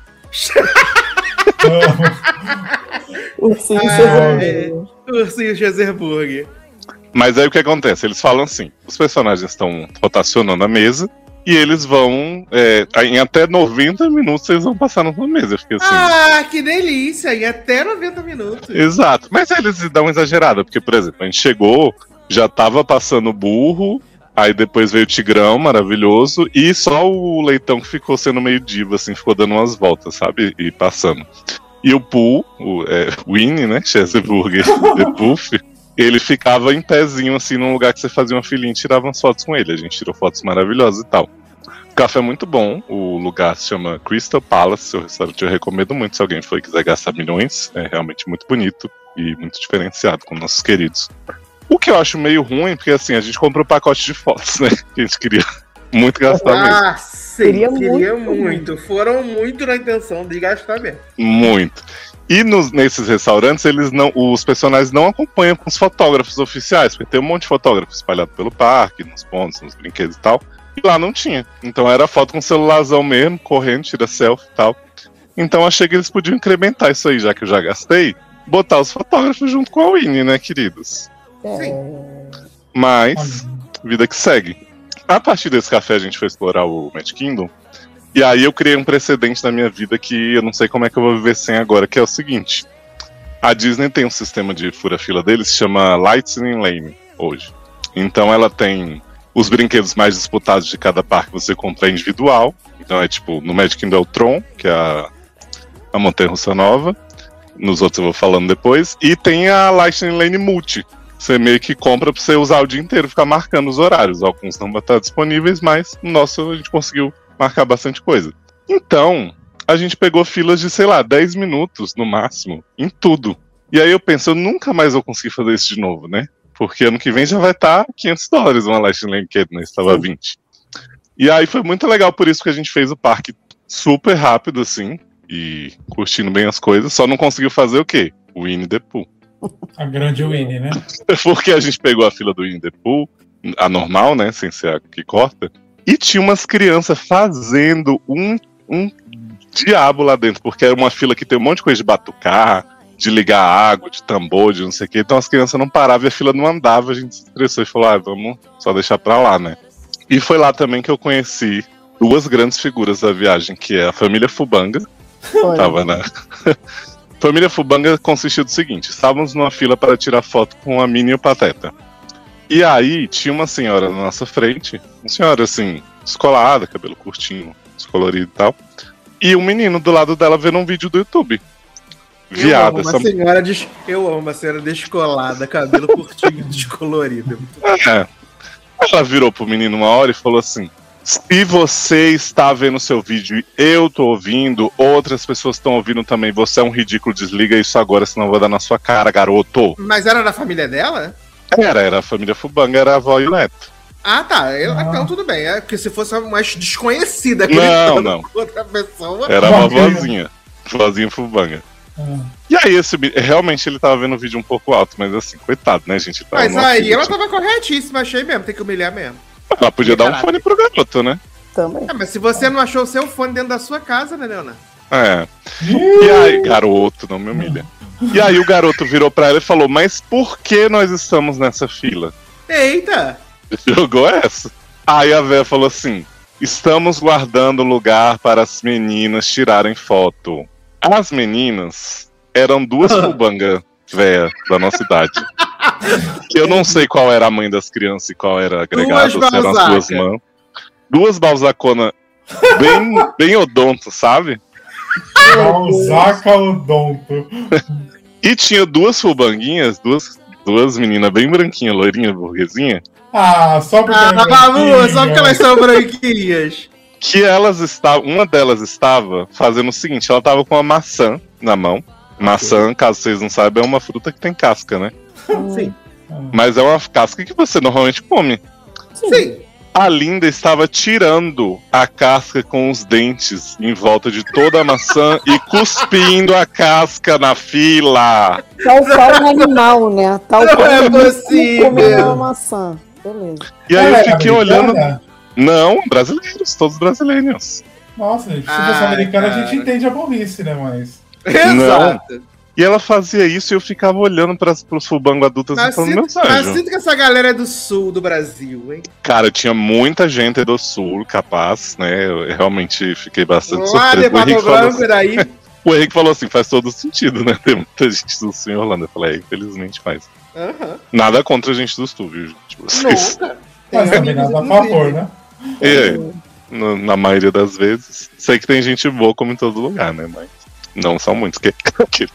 Ursinho Ah, Chazerburg. Ursinho Chazerburg. Mas aí o que acontece? Eles falam assim: os personagens estão rotacionando a mesa e eles vão. É, em até noventa minutos eles vão passar na sua mesa. Eu fiquei assim. Ah, que delícia! E até noventa minutos. Exato. Mas aí eles dão uma exagerada, porque, por exemplo, a gente chegou, já tava passando burro, aí depois veio o Tigrão, maravilhoso, e só o Leitão que ficou sendo meio diva, assim, ficou dando umas voltas, sabe? E passando. E o Pooh, o é, Winnie, né? Chazerburg, The Puff. Ele ficava em pezinho, assim, num lugar que você fazia uma filhinha e tirava umas fotos com ele. A gente tirou fotos maravilhosas e tal. O café é muito bom. O lugar se chama Crystal Palace. Seu restaurante eu recomendo muito se alguém for e quiser gastar milhões. É realmente muito bonito e muito diferenciado com nossos queridos. O que eu acho meio ruim, porque assim, a gente comprou um pacote de fotos, né? Que a gente queria muito gastar mesmo. Ah, sim, Queria queria, muito, muito. Foram muito na intenção de gastar mesmo. Muito. E nos, nesses restaurantes, eles não, os personagens não acompanham com os fotógrafos oficiais, porque tem um monte de fotógrafos espalhado pelo parque, nos pontos, nos brinquedos e tal. E lá não tinha. Então era foto com celularzão mesmo, correndo, tira selfie e tal. Então achei que eles podiam incrementar isso aí, já que eu já gastei, botar os fotógrafos junto com a Winnie, né, queridos? É. Mas, vida que segue. A partir desse café a gente foi explorar o Magic Kingdom. E aí eu criei um precedente na minha vida que eu não sei como é que eu vou viver sem agora, que é o seguinte. A Disney tem um sistema de fura-fila deles que se chama Lightning Lane, hoje. Então ela tem os brinquedos mais disputados de cada parque, você compra individual. Então é tipo, no Magic Kingdom é o Tron, que é a, a Montanha-Russa Nova. Nos outros eu vou falando depois. E tem a Lightning Lane Multi. Você meio que compra pra você usar o dia inteiro, ficar marcando os horários. Alguns não vão estar disponíveis, mas no nosso a gente conseguiu marcar bastante coisa. Então, a gente pegou filas de, sei lá, dez minutos no máximo, em tudo. E aí eu penso, eu nunca mais vou conseguir fazer isso de novo, né? Porque ano que vem já vai estar quinhentos dólares uma Lightning Lane, que né, estava vinte. E aí foi muito legal, por isso que a gente fez o parque super rápido, assim, e curtindo bem as coisas. Só não conseguiu fazer o quê? O Winnie the Pooh. A grande Winnie, né? Porque a gente pegou a fila do Winnie the Pooh, a normal, né, sem ser a que corta. E tinha umas crianças fazendo um, um diabo lá dentro, porque era uma fila que tem um monte de coisa de batucar, de ligar água, de tambor, de não sei o que. Então as crianças não paravam e a fila não andava. A gente se estressou e falou, ah, vamos só deixar pra lá, né? E foi lá também que eu conheci duas grandes figuras da viagem, que é a família Fubanga. Foi. Tava na... Família Fubanga consistia do seguinte, estávamos numa fila para tirar foto com a Minnie e o Pateta. E aí tinha uma senhora na nossa frente, uma senhora assim, descolada, cabelo curtinho, descolorido e tal. E um menino do lado dela vendo um vídeo do YouTube. Eu Viada. amo Essa... uma senhora des... Eu amo uma senhora descolada, cabelo curtinho, descolorido. É. Ela virou pro menino uma hora e falou assim: se você está vendo seu vídeo e eu tô ouvindo, outras pessoas estão ouvindo também, você é um ridículo, desliga isso agora, senão eu vou dar na sua cara, garoto. Mas era da família dela? Era, era a família Fubanga, era a avó e o neto. Ah, tá. Eu, Ah. Então tudo bem. É porque se fosse mais desconhecida Não, gritando não. com outra pessoa. Era uma Bom, vozinha. Vozinha Fubanga. Ah. E aí, esse, realmente ele tava vendo o vídeo um pouco alto, mas assim, coitado, né, gente? Tava Mas no aí auxílio, ela tipo, tava corretíssima, achei mesmo. Tem que humilhar mesmo. ela podia dar um Caraca. fone pro garoto, né? Também. É, mas se você não achou o seu fone dentro da sua casa, né, Leona? É. E aí, garoto, não me humilha. E aí o garoto virou pra ela e falou: mas por que nós estamos nessa fila? Eita! Jogou essa. Aí a véia falou assim: estamos guardando lugar para as meninas tirarem foto. As meninas eram duas Fubanga véia da nossa idade. Que eu não sei qual era a mãe das crianças e qual era a agregada, Duas se eram as duas Balzaca. mãos. Duas balzacona bem, bem odonto, sabe? Balzaca Odonto. E tinha duas fubanguinhas, duas, duas meninas bem branquinhas, loirinha, burguesinha, Ah, só porque Ah, ela é Babu, branquinha. só porque elas são branquinhas. que elas estavam, uma delas estava fazendo o seguinte, ela tava com uma maçã na mão. Maçã, caso vocês não saibam, é uma fruta que tem casca, né? Sim. Mas é uma casca que você normalmente come. Sim. A Linda estava tirando a casca com os dentes em volta de toda a maçã e cuspindo a casca na fila. Tal qual um animal, né? Tal Não qual é um bicho possível. comendo uma maçã. Beleza. E aí Ela eu é fiquei americana? olhando. Não, brasileiros, todos brasileiros. Nossa, gente, se Ai, fosse americana, a cara. gente entende a burrice, né? Mas. Exato. E ela fazia isso e eu ficava olhando para os fubango adultos e Mas falando, sinto, meus mas anjos. sinto que essa galera é do sul do Brasil, hein? Cara, tinha muita gente do sul, capaz, né? Eu realmente fiquei bastante Lá de surpreso. O Pato Henrique, falou Branco, assim, e daí. o Henrique falou assim, faz todo sentido, né? Tem muita gente do sul em Orlando. Eu falei, é, infelizmente faz. Aham. Nada contra a gente do sul, viu, gente? Vocês... Nunca. Mas Tem também amigos, nada a inclusive. favor, né? E aí, no- na maioria das vezes. Sei que tem gente boa como em todo lugar, né? Mas não são muitos. Que... que-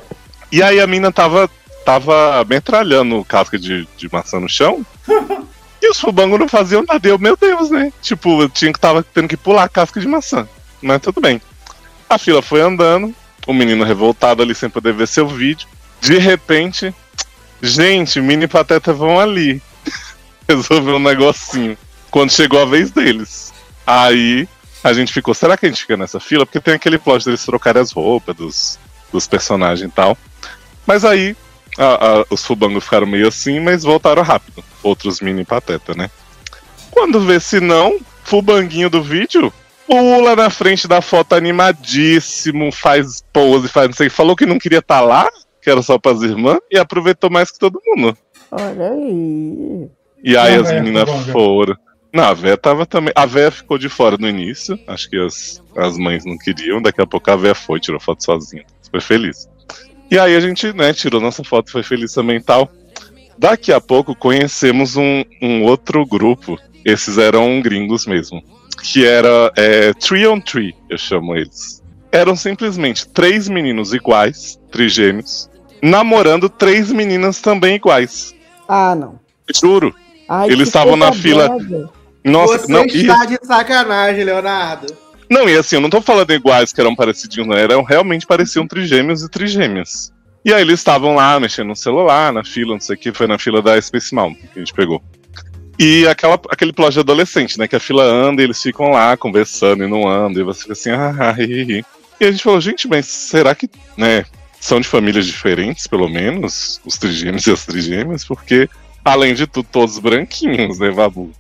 E aí a mina tava, tava metralhando casca de, de maçã no chão. E os fubangos não faziam nada. Eu, meu Deus, né? Tipo, eu tinha que tava tendo que pular a casca de maçã. Mas tudo bem. A fila foi andando. O menino revoltado ali sem poder ver seu vídeo. De repente, gente, Mini e Pateta vão ali. Resolveu um negocinho. Quando chegou a vez deles. Aí a gente ficou, será que a gente fica nessa fila? Porque tem aquele plot deles trocarem as roupas dos, dos personagens e tal. Mas aí a- a- os fubangos ficaram meio assim, mas voltaram rápido. Outros Mini e Pateta, né? Quando vê se não, fubanguinho do vídeo pula na frente da foto animadíssimo, faz pose, faz não sei, falou que não queria estar lá, que era só pras irmãs, e aproveitou mais que todo mundo. Olha aí. E aí E a as véia meninas fubanga? foram. Não, a véia tava também. A véia ficou de fora no início. Acho que as, as mães não queriam. Daqui a pouco a véia foi, tirou foto sozinha. Foi feliz. E aí a gente, né, tirou nossa foto, foi feliz também e tal. Daqui a pouco conhecemos um, um outro grupo. Esses eram gringos mesmo. Que era é, Three on Three, eu chamo eles. Eram simplesmente três meninos iguais, trigêmeos, namorando três meninas também iguais. Ah, não. Juro. Ai, Eles que estavam na coisa fila. brava. Nossa, Você não, e, está de sacanagem, Leonardo. não, e assim, eu não tô falando iguais que eram parecidinhos, não. Eram realmente pareciam trigêmeos e trigêmeas. E aí eles estavam lá mexendo no celular, na fila, não sei o que, foi na fila da Space Mountain que a gente pegou. E aquela, aquele plot de adolescente, né? Que a fila anda e eles ficam lá conversando e não andam, e você fica assim, ah, ah, hi, hi, hi. E a gente falou, gente, mas será que, né, são de famílias diferentes, pelo menos, os trigêmeos e as trigêmeas? Porque, além de tudo, todos branquinhos, né, Babu?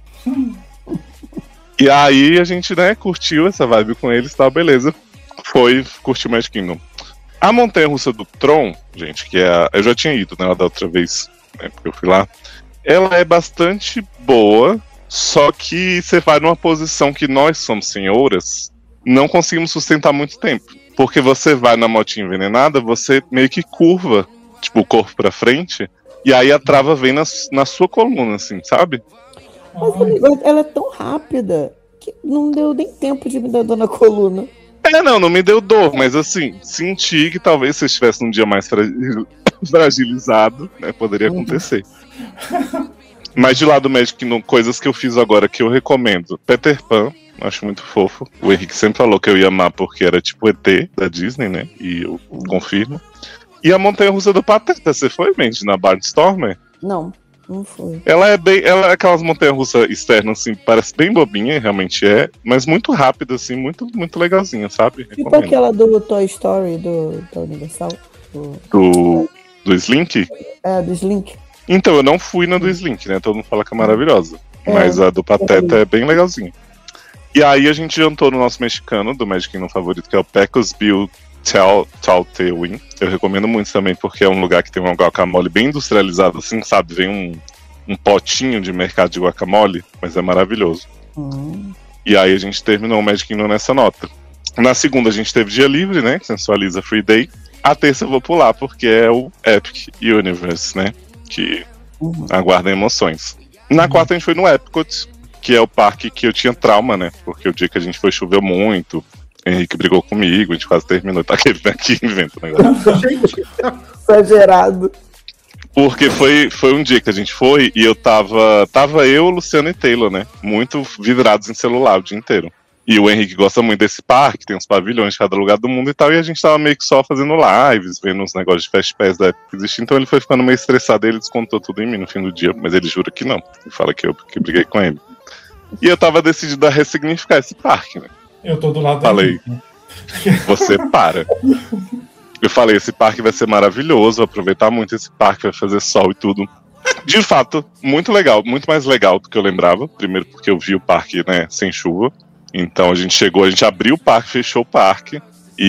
E aí a gente, né, curtiu essa vibe com eles, tá, beleza. Foi curtir Magic Kingdom. A montanha-russa do Tron, gente, que é a... Eu já tinha ido, né, da outra vez, né, porque eu fui lá. Ela é bastante boa, só que você vai numa posição que nós somos senhoras, não conseguimos sustentar muito tempo. Porque você vai na motinha envenenada, você meio que curva, tipo, o corpo pra frente, e aí a trava vem na, na sua coluna, assim, sabe? Mas amigo, ela é tão rápida que não deu nem tempo de me dar dor na coluna. É, É, não, não me deu dor, mas assim, senti que talvez se eu estivesse num dia mais fragil- fragilizado, né, poderia acontecer. Mas de lado Magic Kingdom, coisas que eu fiz agora que eu recomendo. Peter Pan, acho muito fofo. O Henrique sempre falou que eu ia amar porque era tipo E T da Disney, né? E eu confirmo. E a Montanha-Russa do Pateta, você foi, Mandy, na Barnstormer? Não, não foi. Ela é bem. Ela é aquelas montanhas-russas externas, assim, parece bem bobinha, realmente é, mas muito rápida, assim, muito, muito legalzinha, sabe? Tipo Recomendo. aquela do Toy Story do, da Universal. Do, Do, do Slink? é, do Slink. Então, eu não fui na do Slink, né? Todo mundo fala que é maravilhosa. É, Mas a do Pateta é bem legalzinha. E aí a gente jantou no nosso mexicano, do Magic Kingdom favorito, que é o Pecos Bill Tal Taltewin. Eu recomendo muito também, porque é um lugar que tem um guacamole bem industrializado, assim, sabe? Vem um, um potinho de mercado de guacamole, mas é maravilhoso. Hum. E aí a gente terminou o Magic Kingdom nessa nota. Na segunda a gente teve dia livre, né? Sensualiza Free Day. A terça eu vou pular, porque é o Epic Universe, né? Que Uhum. aguarda emoções. Na quarta a gente foi no Epcot, que é o parque que eu tinha trauma, né? Porque o dia que a gente foi choveu muito. Henrique brigou comigo, a gente quase terminou. Tá aquele aqui inventa o negócio. Gente, Exagerado. Porque foi, foi um dia que a gente foi e eu tava. Tava eu, Luciano e Taylor, né? Muito vidrados em celular o dia inteiro. E o Henrique gosta muito desse parque, tem uns pavilhões de cada lugar do mundo e tal. E a gente tava meio que só fazendo lives, vendo uns negócios de Fast Pass da época que existia. Então ele foi ficando meio estressado e ele descontou tudo em mim no fim do dia. Mas ele jura que não. Ele fala que eu que briguei com ele. E eu tava decidido a ressignificar esse parque, né? Eu tô do lado Falei. dele. Você para. Eu falei, esse parque vai ser maravilhoso, vou aproveitar muito esse parque, vai fazer sol e tudo. De fato, muito legal, muito mais legal do que eu lembrava. Primeiro porque eu vi o parque, né, sem chuva. Então a gente chegou, a gente abriu o parque, fechou o parque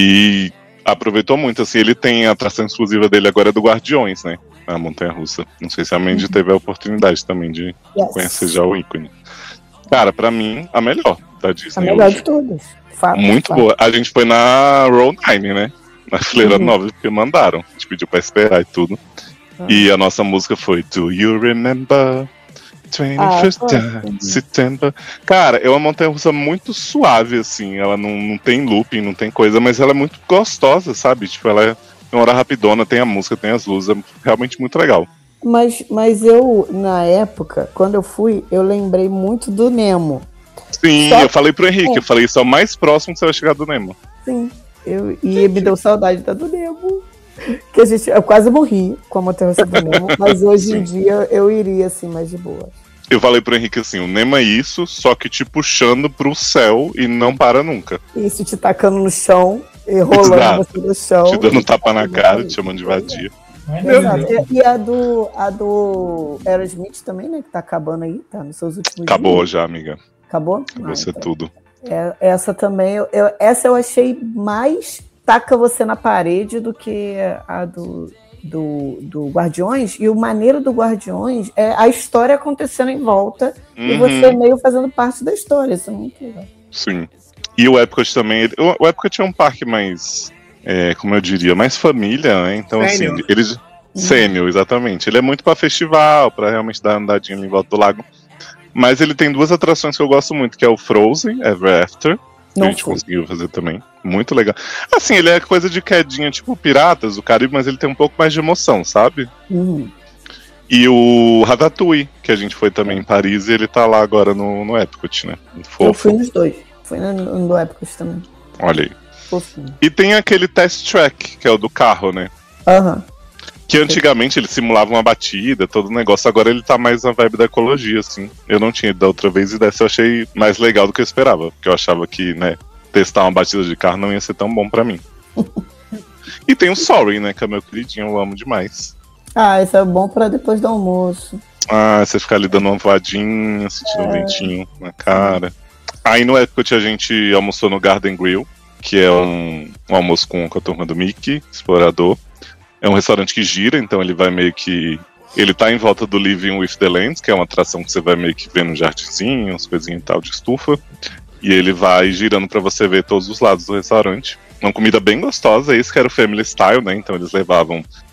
e aproveitou muito. Assim, ele tem a atração exclusiva dele agora do Guardiões, né? A Montanha-Russa. Não sei se a Mandy teve a oportunidade também de Yes. conhecer já o ícone. Cara, pra mim, a melhor da A Disney melhor hoje. de todas. Fato, Muito fato. boa. A gente foi na Row nove, né? Na fileira Uhum. nova, porque mandaram. A gente pediu pra esperar e tudo. Ah. E a nossa música foi Do You Remember twenty-first Ah, time, September? Cara, é uma montanha-russa muito suave, assim. Ela não, não tem looping, não tem coisa, mas ela é muito gostosa, sabe? Tipo, ela é uma hora rapidona, tem a música, tem as luzes. É realmente muito legal. Mas, mas eu, na época, quando eu fui, eu lembrei muito do Nemo. Sim, Só- eu falei pro Henrique, eu falei, isso é o mais próximo que você vai chegar do Nemo. Sim. Eu, e me deu saudade da do Nemo. Que a gente, eu quase morri com a montanha-russa do Nemo, mas hoje em dia eu iria, assim, mais de boa. Eu falei pro Henrique assim, o Nemo é isso, só que te puxando pro céu e não para nunca. Isso te tacando no chão, e rolando Exato. você no chão. Te dando um tapa na cara, te chamando de vadia. Ai, Exato. meu Deus. E, e a do, a do Aerosmith também, né? Que tá acabando aí, tá nos seus últimos Acabou dias. já, amiga. Acabou? Acabou Ah, ser então. tudo. É, essa também, eu, eu- essa eu achei mais taca você na parede do que a do, do, do Guardiões. E o maneiro do Guardiões é a história acontecendo em volta e Uhum, você meio fazendo parte da história. Isso é muito legal. sim. E o Epcot também, ele- o, o Epcot é um parque mais, é, como eu diria, mais família, né? Então, Sênior. assim, eles... Sênior, exatamente. Ele é muito pra festival, pra realmente dar uma andadinha ali em volta do lago. Mas ele tem duas atrações que eu gosto muito, que é o Frozen, Ever After, que a Não gente fui. conseguiu fazer também. Muito legal. Assim, ele é coisa de quedinha, tipo Piratas do Caribe, mas ele tem um pouco mais de emoção, sabe? Uhum. E o Ratatouille, que a gente foi também em Paris, e ele tá lá agora no, no Epcot, né? Eu Fofo. fui nos dois. Fui no, no do Epcot também. Olha aí. Fofinho. E tem aquele Test Track, que é o do carro, né? Aham. Que antigamente ele simulava uma batida, todo o negócio. Agora ele tá mais na vibe da ecologia, assim. Eu não tinha ido da outra vez e dessa eu achei mais legal do que eu esperava. Porque eu achava que, né, testar uma batida de carro não ia ser tão bom pra mim. E tem o Sorry, né, que é meu queridinho, eu amo demais. Ah, isso é bom pra depois do almoço. Ah, você ficar ali dando uma voadinha, sentindo um ventinho na cara. Aí no Epcot a gente almoçou no Garden Grill, que é um, um almoço com, com a turma do Mickey, explorador. É um restaurante que gira, então ele vai meio que... Ele tá em volta do Living with the Lands, que é uma atração que você vai meio que ver no jardinzinho, umas coisinhas e tal de estufa. E ele vai girando pra você ver todos os lados do restaurante. Uma comida bem gostosa, esse que era o Family Style, né? Então eles levavam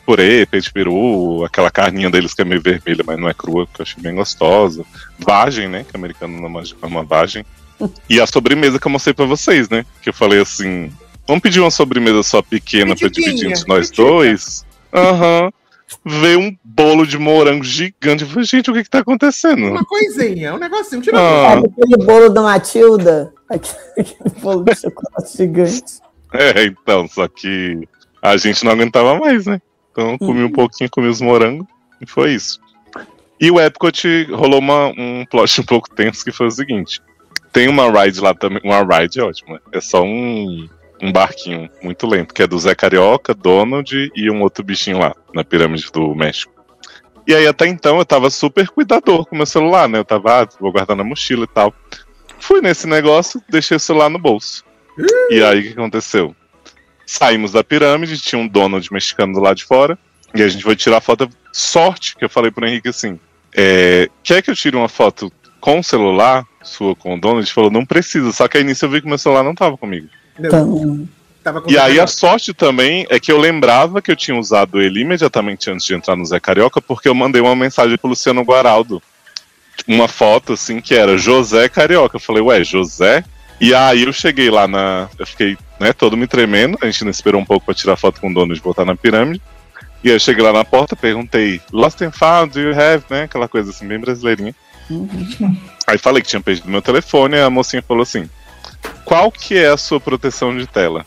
purê, peito de peru, aquela carninha deles que é meio vermelha, mas não é crua, que eu achei bem gostosa. Vagem, né? Que americano não é uma vagem. E a sobremesa que eu mostrei pra vocês, né? Que eu falei assim, vamos pedir uma sobremesa só pequena pra dividir entre nós Pitiquinha. dois? Aham. Uhum. Veio um bolo de morango gigante. Eu falei, gente, o que que tá acontecendo? Uma coisinha, um negocinho, tira Ah. Sabe aquele bolo da Matilda? Aquele, aquele bolo de chocolate gigante. É, então, só que a gente não aguentava mais, né? Então eu comi um pouquinho, comi os morangos e foi isso. E o Epcot rolou uma, um plot um pouco tenso que foi o seguinte. Tem uma ride lá também, uma ride é ótima, é só um, um barquinho muito lento, que é do Zé Carioca, Donald e um outro bichinho lá, na pirâmide do México. E aí até então eu tava super cuidador com meu celular, né? Eu tava, ah, vou guardar na mochila e tal. Fui nesse negócio, deixei o celular no bolso. E aí o que aconteceu? Saímos da pirâmide, tinha um Donald mexicano do lado de fora, e a gente foi tirar foto. Sorte que eu falei pro Henrique assim, é, quer que eu tire uma foto com o celular, sua com o Donald? Ele falou, não precisa, só que aí nisso eu vi que meu celular não tava comigo. Então, Tava com E aí a sorte também é que eu lembrava que eu tinha usado ele imediatamente antes de entrar no Zé Carioca, porque eu mandei uma mensagem pro Luciano Guaraldo, uma foto assim que era José Carioca. Eu falei, ué, José? E aí eu cheguei lá na... Eu fiquei, né, todo me tremendo, a gente não esperou um pouco pra tirar foto com o Donald e voltar na pirâmide. E aí eu cheguei lá na porta, perguntei, Lost and Found, do you have, né, aquela coisa assim, bem brasileirinha. uhum. Aí falei que tinha perdido meu telefone, e a mocinha falou assim, qual que é a sua proteção de tela?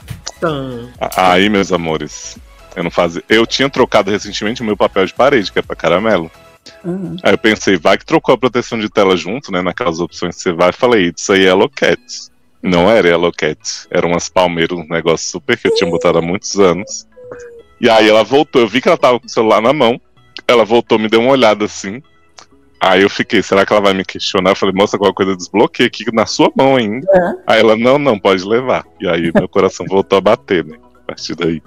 Tan. Aí, meus amores, eu não fazia. Eu tinha trocado recentemente o meu papel de parede, que é pra caramelo. Uhum. Aí eu pensei, vai que trocou a proteção de tela junto, né? Naquelas opções que você vai, falei, isso aí é Hello Cat. Não era Hello Cat, eram umas palmeiras, um negócio super que eu tinha botado há muitos anos. E aí ela voltou, eu vi que ela tava com o celular na mão, ela voltou, me deu uma olhada assim. Aí eu fiquei, será que ela vai me questionar? Eu falei, moça, alguma coisa desbloqueia aqui na sua mão ainda. É. Aí ela, não, não, pode levar. E aí meu coração voltou a bater, né? A partir daí.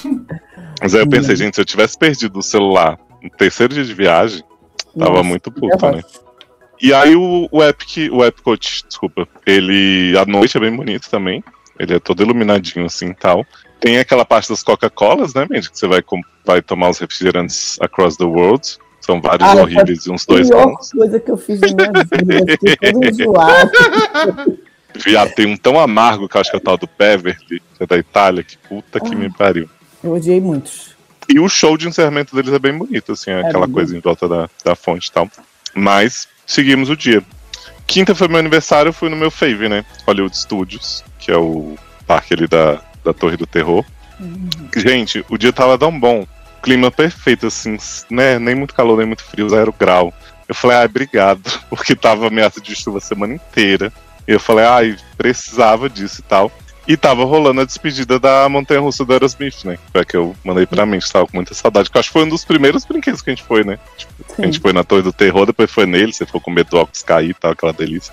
Mas aí eu pensei, gente, se eu tivesse perdido o celular no terceiro dia de viagem, tava Nossa, muito puto, é né? E aí o, o Epic, o Epcot, desculpa, ele, à noite é bem bonito também. Ele é todo iluminadinho assim e tal. Tem aquela parte das Coca-Colas, né, gente? Que você vai, com- vai tomar os refrigerantes across the world. São vários Ah, horríveis e uns A dois pior bons. coisa que eu fiz na minha vida. Fiquei todo enjoado. Viado, tem um tão amargo que eu acho que é o tal do Beverly, que é da Itália, que puta que me pariu. Eu odiei muitos. E o show de encerramento deles é bem bonito, assim, é aquela bem coisa em volta da, da fonte e tal. Mas seguimos o dia. Quinta foi meu aniversário, eu fui no meu fave, né? Hollywood Studios, que é o parque ali da, da Torre do Terror. Gente, o dia tava tão bom. Clima perfeito, assim, né? Nem muito calor, nem muito frio, zero grau. Eu falei, ai, obrigado, porque tava ameaça de chuva a semana inteira. E eu falei, ai, precisava disso e tal. E tava rolando a despedida da montanha-russa do Aerosmith, né? Foi a que eu mandei pra mim, que tava com muita saudade. Que eu acho que foi um dos primeiros brinquedos que a gente foi, né? Tipo, a gente foi na Torre do Terror, depois foi nele, você ficou com medo do óculos cair e tal, aquela delícia.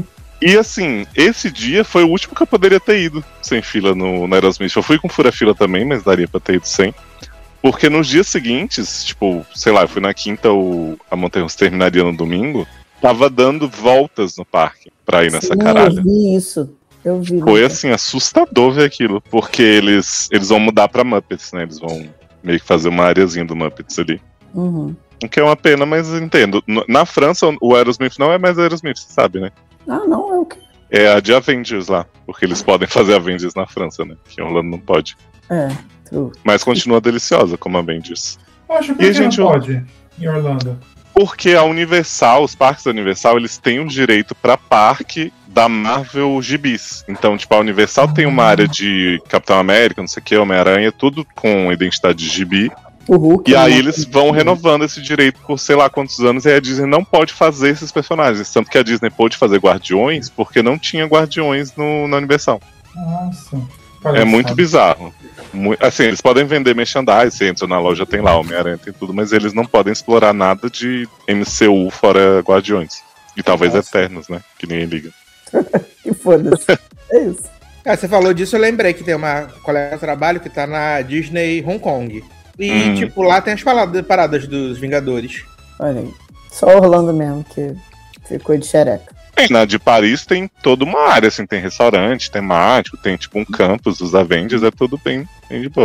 E assim, esse dia foi o último que eu poderia ter ido sem fila no, no Aerosmith. Eu fui com fura-fila também, mas daria pra ter ido sem. Porque nos dias seguintes, tipo, sei lá, eu fui na quinta, o, a montanha-russa terminaria no domingo, tava dando voltas no parque pra ir nessa Sim, caralho. eu vi isso. Eu vi. Foi Lucas. assim, assustador ver aquilo, porque eles, eles vão mudar pra Muppets, né? Eles vão meio que fazer uma areazinha do Muppets ali. Uhum. O que é uma pena, mas eu entendo. No- Na França, o Aerosmith não é mais Aerosmith, você sabe, né? Ah, não, é o quê? É a de Avengers lá, porque eles podem fazer Avengers na França, né? Que em Orlando não pode. É, true. Mas continua deliciosa como Avengers. Poxa, por E a que gente- não pode em Orlando? Porque a Universal, os parques da Universal, eles têm o direito pra parque da Marvel Gibis. Então, tipo, a Universal tem uma área de Capitão América, não sei o que, Homem-Aranha, tudo com identidade de gibi. O Hulk. E é aí uma- eles vão renovando esse direito por sei lá quantos anos, e a Disney não pode fazer esses personagens. Tanto que a Disney pôde fazer Guardiões, porque não tinha Guardiões no, na Universal. Nossa. É palhaçada. muito bizarro. Mu- Assim, eles podem vender merchandise, você entra na loja, tem lá Homem-Aranha, tem tudo, mas eles não podem explorar nada de M C U fora Guardiões. E talvez Nossa. Eternos, né? Que ninguém liga. Que foda-se. É isso. Ah, você falou disso, eu lembrei que tem uma colega de trabalho que tá na Disney Hong Kong. E, Uhum. tipo, lá tem as paradas, paradas dos Vingadores. Olha aí. Só Orlando mesmo que ficou de xereca. E na de Paris tem toda uma área, assim, tem restaurante temático, tem tipo um campus dos Avengers, é tudo bem, bem de boa.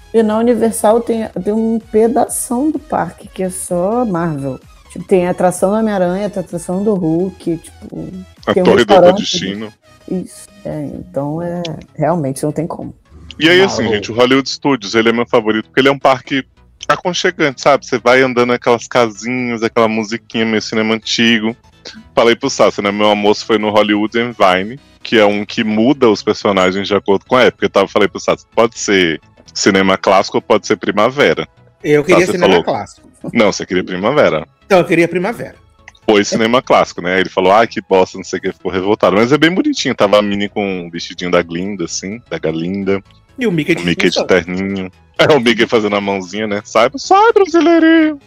E na Universal tem, tem um pedação do parque que é só Marvel. Tipo, tem a atração do Homem-Aranha, tem a atração do Hulk, tipo... A tem um Torre do restaurante. Destino. Isso, é, então é... Realmente não tem como. E aí, assim, Marvel. gente, o Hollywood Studios, ele é meu favorito, porque ele é um parque aconchegante, sabe? Você vai andando naquelas casinhas, aquela musiquinha meio cinema antigo. Falei pro Sassi, né? Meu almoço foi no Hollywood and Vine, que é um que muda os personagens de acordo com a época. Eu tava, falei pro Sassi, pode ser cinema clássico ou pode ser primavera. Eu queria Tá, você cinema falou. clássico. Não, você queria primavera. Então, eu queria primavera. Foi cinema clássico, né? Aí ele falou, ai, que bosta, não sei o que, ficou revoltado. Mas é bem bonitinho, tava a Minnie com um vestidinho da Glinda, assim, da Galinda. E o Mickey O de Mickey de função. terninho. É, o Mickey fazendo a mãozinha, né? Sai, sai, brasileirinho!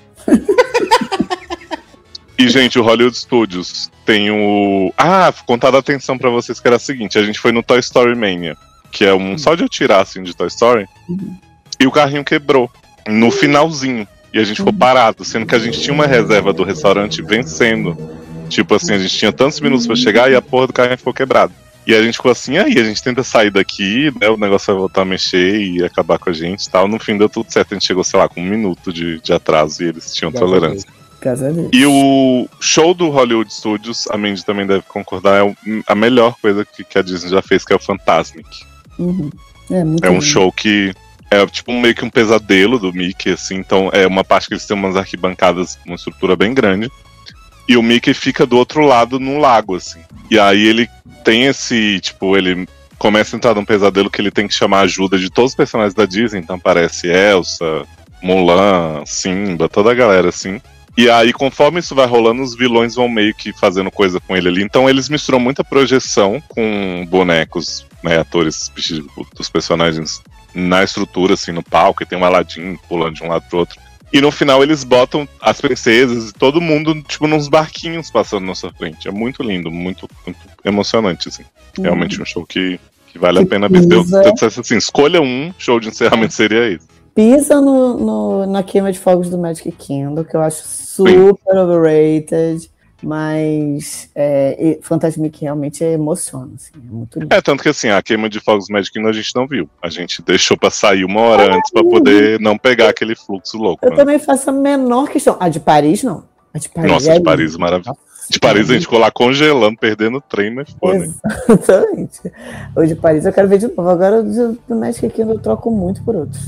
E, gente, o Hollywood Studios tem o... Ah, contar a atenção pra vocês que era o seguinte, a gente foi no Toy Story Mania, que é um só de eu tirar, assim, de Toy Story, e o carrinho quebrou no finalzinho. E a gente ficou parado, sendo que a gente tinha uma reserva do restaurante vencendo. Tipo assim, a gente tinha tantos minutos pra chegar e a porra do carrinho ficou quebrado. E a gente ficou assim, aí a gente tenta sair daqui, né? O negócio vai voltar a mexer e acabar com a gente e tal. No fim deu tudo certo, a gente chegou, sei lá, com um minuto de, de atraso e eles tinham Graças a tolerância. Graças a Deus. E o show do Hollywood Studios, a Mandy também deve concordar, é o- a melhor coisa que, que a Disney já fez, que é o Fantasmic. Uhum. É, muito É um lindo. show que é tipo meio que um pesadelo do Mickey, assim. Então é uma parte que eles têm umas arquibancadas, uma estrutura bem grande. E o Mickey fica do outro lado num lago, assim. E aí ele tem esse, tipo, ele começa a entrar num pesadelo que ele tem que chamar a ajuda de todos os personagens da Disney. Então aparece Elsa, Mulan, Simba, toda a galera, assim. E aí, conforme isso vai rolando, os vilões vão meio que fazendo coisa com ele ali. Então eles misturam muita projeção com bonecos, né, atores vestidos dos personagens na estrutura, assim, no palco. E tem um Aladdin pulando de um lado pro outro. E no final eles botam as princesas e todo mundo, tipo, nos barquinhos passando na nossa frente. É muito lindo, muito, muito emocionante, assim. Realmente um show que, que vale a Que pena ver. Se eu, pisa. se eu dissesse assim, escolha um, show de encerramento seria esse. Pisa no, no- na queima de fogos do Magic Kingdom, que eu acho super overrated, mas é, e Fantasmic realmente emociona, assim, é muito lindo. É, tanto que assim, a queima de fogos Magic Kingdom a gente não viu. A gente deixou pra sair uma hora antes pra poder não pegar aquele fluxo louco. Eu né? também faço a menor questão. A de Paris, não. A de Paris Nossa, é de Paris, linda. maravilhoso. De Paris a gente ficou lá congelando, perdendo o trem, mas foi, né? Exatamente. O de Paris eu quero ver de novo. Agora o de- do Magic Kingdom eu troco muito por outros.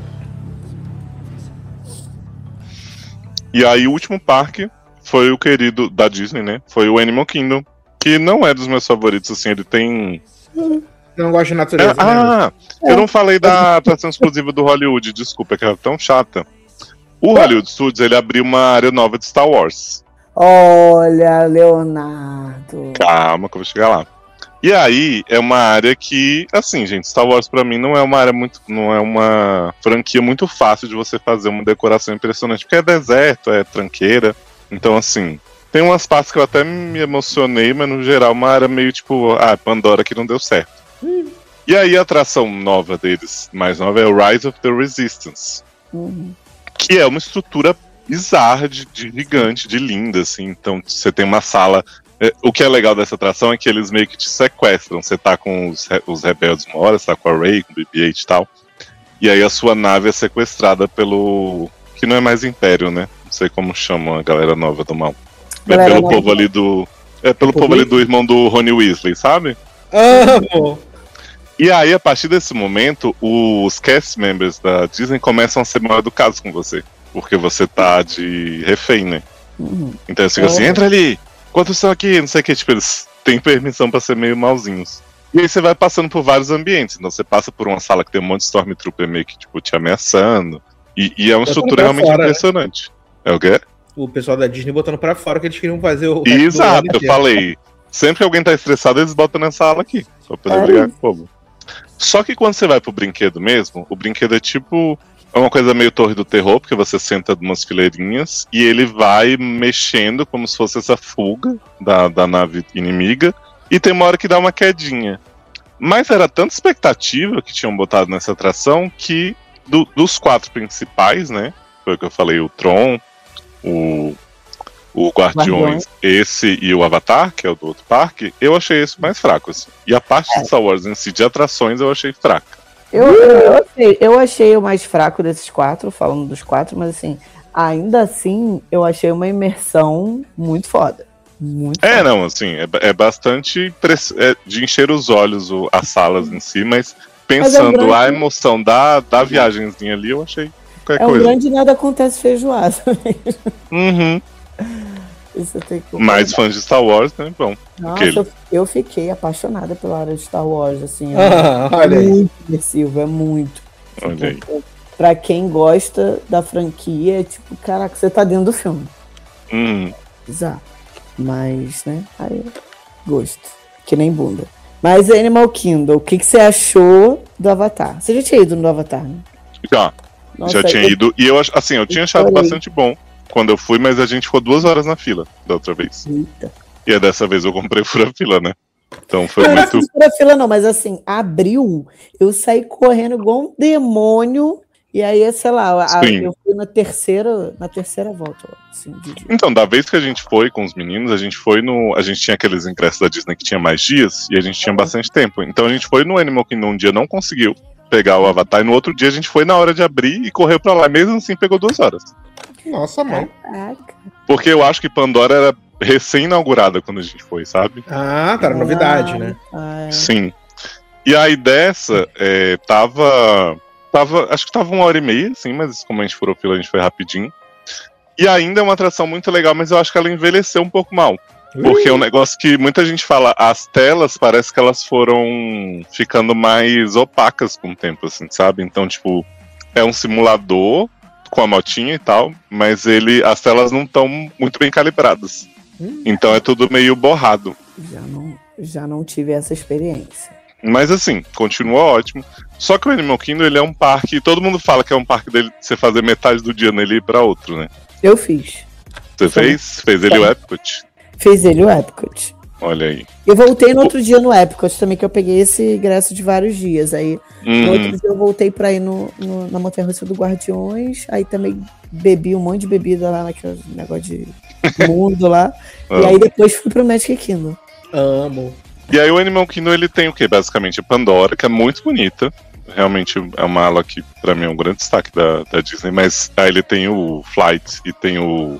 E aí o último parque foi o querido da Disney, né? Foi o Animal Kingdom, que não é dos meus favoritos, assim, ele tem... Não gosto de É, natureza, né? ah, eu não falei da atração exclusiva do Hollywood, desculpa, que era tão chata. O Hollywood Studios, ele abriu uma área nova de Star Wars. Olha, Leonardo. Calma que eu vou chegar lá. E aí, é uma área que, assim, gente, Star Wars pra mim não é uma área muito, não é uma franquia muito fácil de você fazer uma decoração impressionante, porque é deserto, é tranqueira. Então, assim, tem umas partes que eu até me emocionei, mas no geral uma área meio tipo, ah, Pandora que não deu certo. E aí a atração nova deles, mais nova, é o Rise of the Resistance, Uhum. que é uma estrutura bizarra de, de gigante, de linda, assim. Então você tem uma sala. é, O que é legal dessa atração é que eles meio que te sequestram. Você tá com os, re- os rebeldes uma hora, você tá com a Rey, com o B B oito e tal. E aí a sua nave é sequestrada pelo. Que não é mais Império, né? Não sei como chamam a galera nova do mal. É Galera pelo nova. povo ali do. É pelo povo ali do irmão do Rony Weasley, sabe? Amo! E aí, a partir desse momento, os cast members da Disney começam a ser mal educados com você. Porque você tá de refém, né? Uhum. Então eles ficam assim, Oh. entra ali, quantos são aqui? Não sei o que, tipo, eles têm permissão pra ser meio malzinhos. E aí você vai passando por vários ambientes. Então você passa por uma sala que tem um monte de Stormtrooper meio que, tipo, te ameaçando. E, e é uma Botando estrutura pra realmente fora, né? impressionante. É o quê? O pessoal da Disney botando pra fora que eles queriam fazer o. resto do Exato, ano eu inteiro. falei. Sempre que alguém tá estressado, eles botam nessa sala aqui. Pra poder É brigar isso. com o povo. Só que quando você vai pro brinquedo mesmo, o brinquedo é tipo. É uma coisa meio Torre do Terror, porque você senta umas fileirinhas e ele vai mexendo como se fosse essa fuga da, da nave inimiga. E tem uma hora que dá uma quedinha. Mas era tanta expectativa que tinham botado nessa atração que do- dos quatro principais, né? Foi o que eu falei, o Tron, o, o Guardiões, Guardiões. esse e o Avatar, que é o do outro parque, eu achei esse mais fraco, assim. E a parte de Star Wars em si, de atrações, eu achei fraca. Eu, eu, achei, eu achei o mais fraco desses quatro, falando dos quatro, mas assim, ainda assim, eu achei uma imersão muito foda. Muito É, foda. não, assim, é, é bastante press- é de encher os olhos o- as salas em si, mas pensando grande- a emoção da, da viagenzinha ali, eu achei qualquer É um coisa. grande nada acontece feijoada. Uhum. Isso tem que Mais fãs de Star Wars, né? Bom, Nossa, aquele. eu, eu fiquei apaixonada pela área de Star Wars, assim. Ah, é olha aí. muito imersivo, é muito. Olha aí. Tipo, pra quem gosta da franquia, é tipo, caraca, você tá dentro do filme. Uhum. Exato. Mas, né, aí, gosto. Que nem bunda. Mas Animal Kingdom, o que, que você achou do Avatar? Você já tinha ido no Avatar, né? Já, Nossa, já tinha eu- ido. E eu, ach- assim, eu tinha achado Adorei. bastante bom quando eu fui, mas a gente ficou duas horas na fila da outra vez. Eita. E dessa vez eu comprei fura-fila, né? Então foi Não, não muito. fiz pra fila não, mas assim, abriu, eu saí correndo igual um demônio, e aí, sei lá, a- Sim. eu fui na terceira, na terceira volta, assim, de dia. Então, da vez que a gente foi com os meninos, a gente foi no. A gente tinha aqueles ingressos da Disney que tinha mais dias e a gente tinha bastante tempo. Então a gente foi no Animal Kingdom um dia, não conseguiu pegar o Avatar, e no outro dia a gente foi na hora de abrir e correu pra lá. Mesmo assim, pegou duas horas. Nossa, mãe. Caraca. Porque eu acho que Pandora era recém-inaugurada quando a gente foi, sabe? Ah, tá, era novidade, né? Ah, é. Sim. E aí dessa, é, tava. Tava. Acho que tava uma hora e meia, assim, mas como a gente furou fila, a gente foi rapidinho. E ainda é uma atração muito legal, mas eu acho que ela envelheceu um pouco mal. Porque é um negócio que muita gente fala, as telas parece que elas foram ficando mais opacas com o tempo, assim, sabe? Então, tipo, é um simulador com a motinha e tal, mas ele, as telas não estão muito bem calibradas. Hum. Então é tudo meio borrado. Já não, já não tive essa experiência. Mas assim, continua ótimo. Só que o Animal Kingdom, ele é um parque, todo mundo fala que é um parque dele, você fazer metade do dia nele e ir pra outro, né? Eu fiz. Você Sim. fez? Fez ele Sim. o Epcot? Fiz ele o Epcot. Olha aí. Eu voltei no outro dia no Epcot também, que eu peguei esse ingresso de vários dias. Aí, no Uhum. outro dia eu voltei pra ir no, no- na Montanha-Russa do Guardiões. Aí também bebi um monte de bebida lá naquele negócio de mundo lá. E aí depois fui pro Magic Kingdom. Amo. E aí o Animal Kingdom, ele tem o quê? Basicamente a Pandora, que é muito bonita. Realmente é uma ala que pra mim é um grande destaque da, da Disney. Mas aí ele tem o Flight e tem o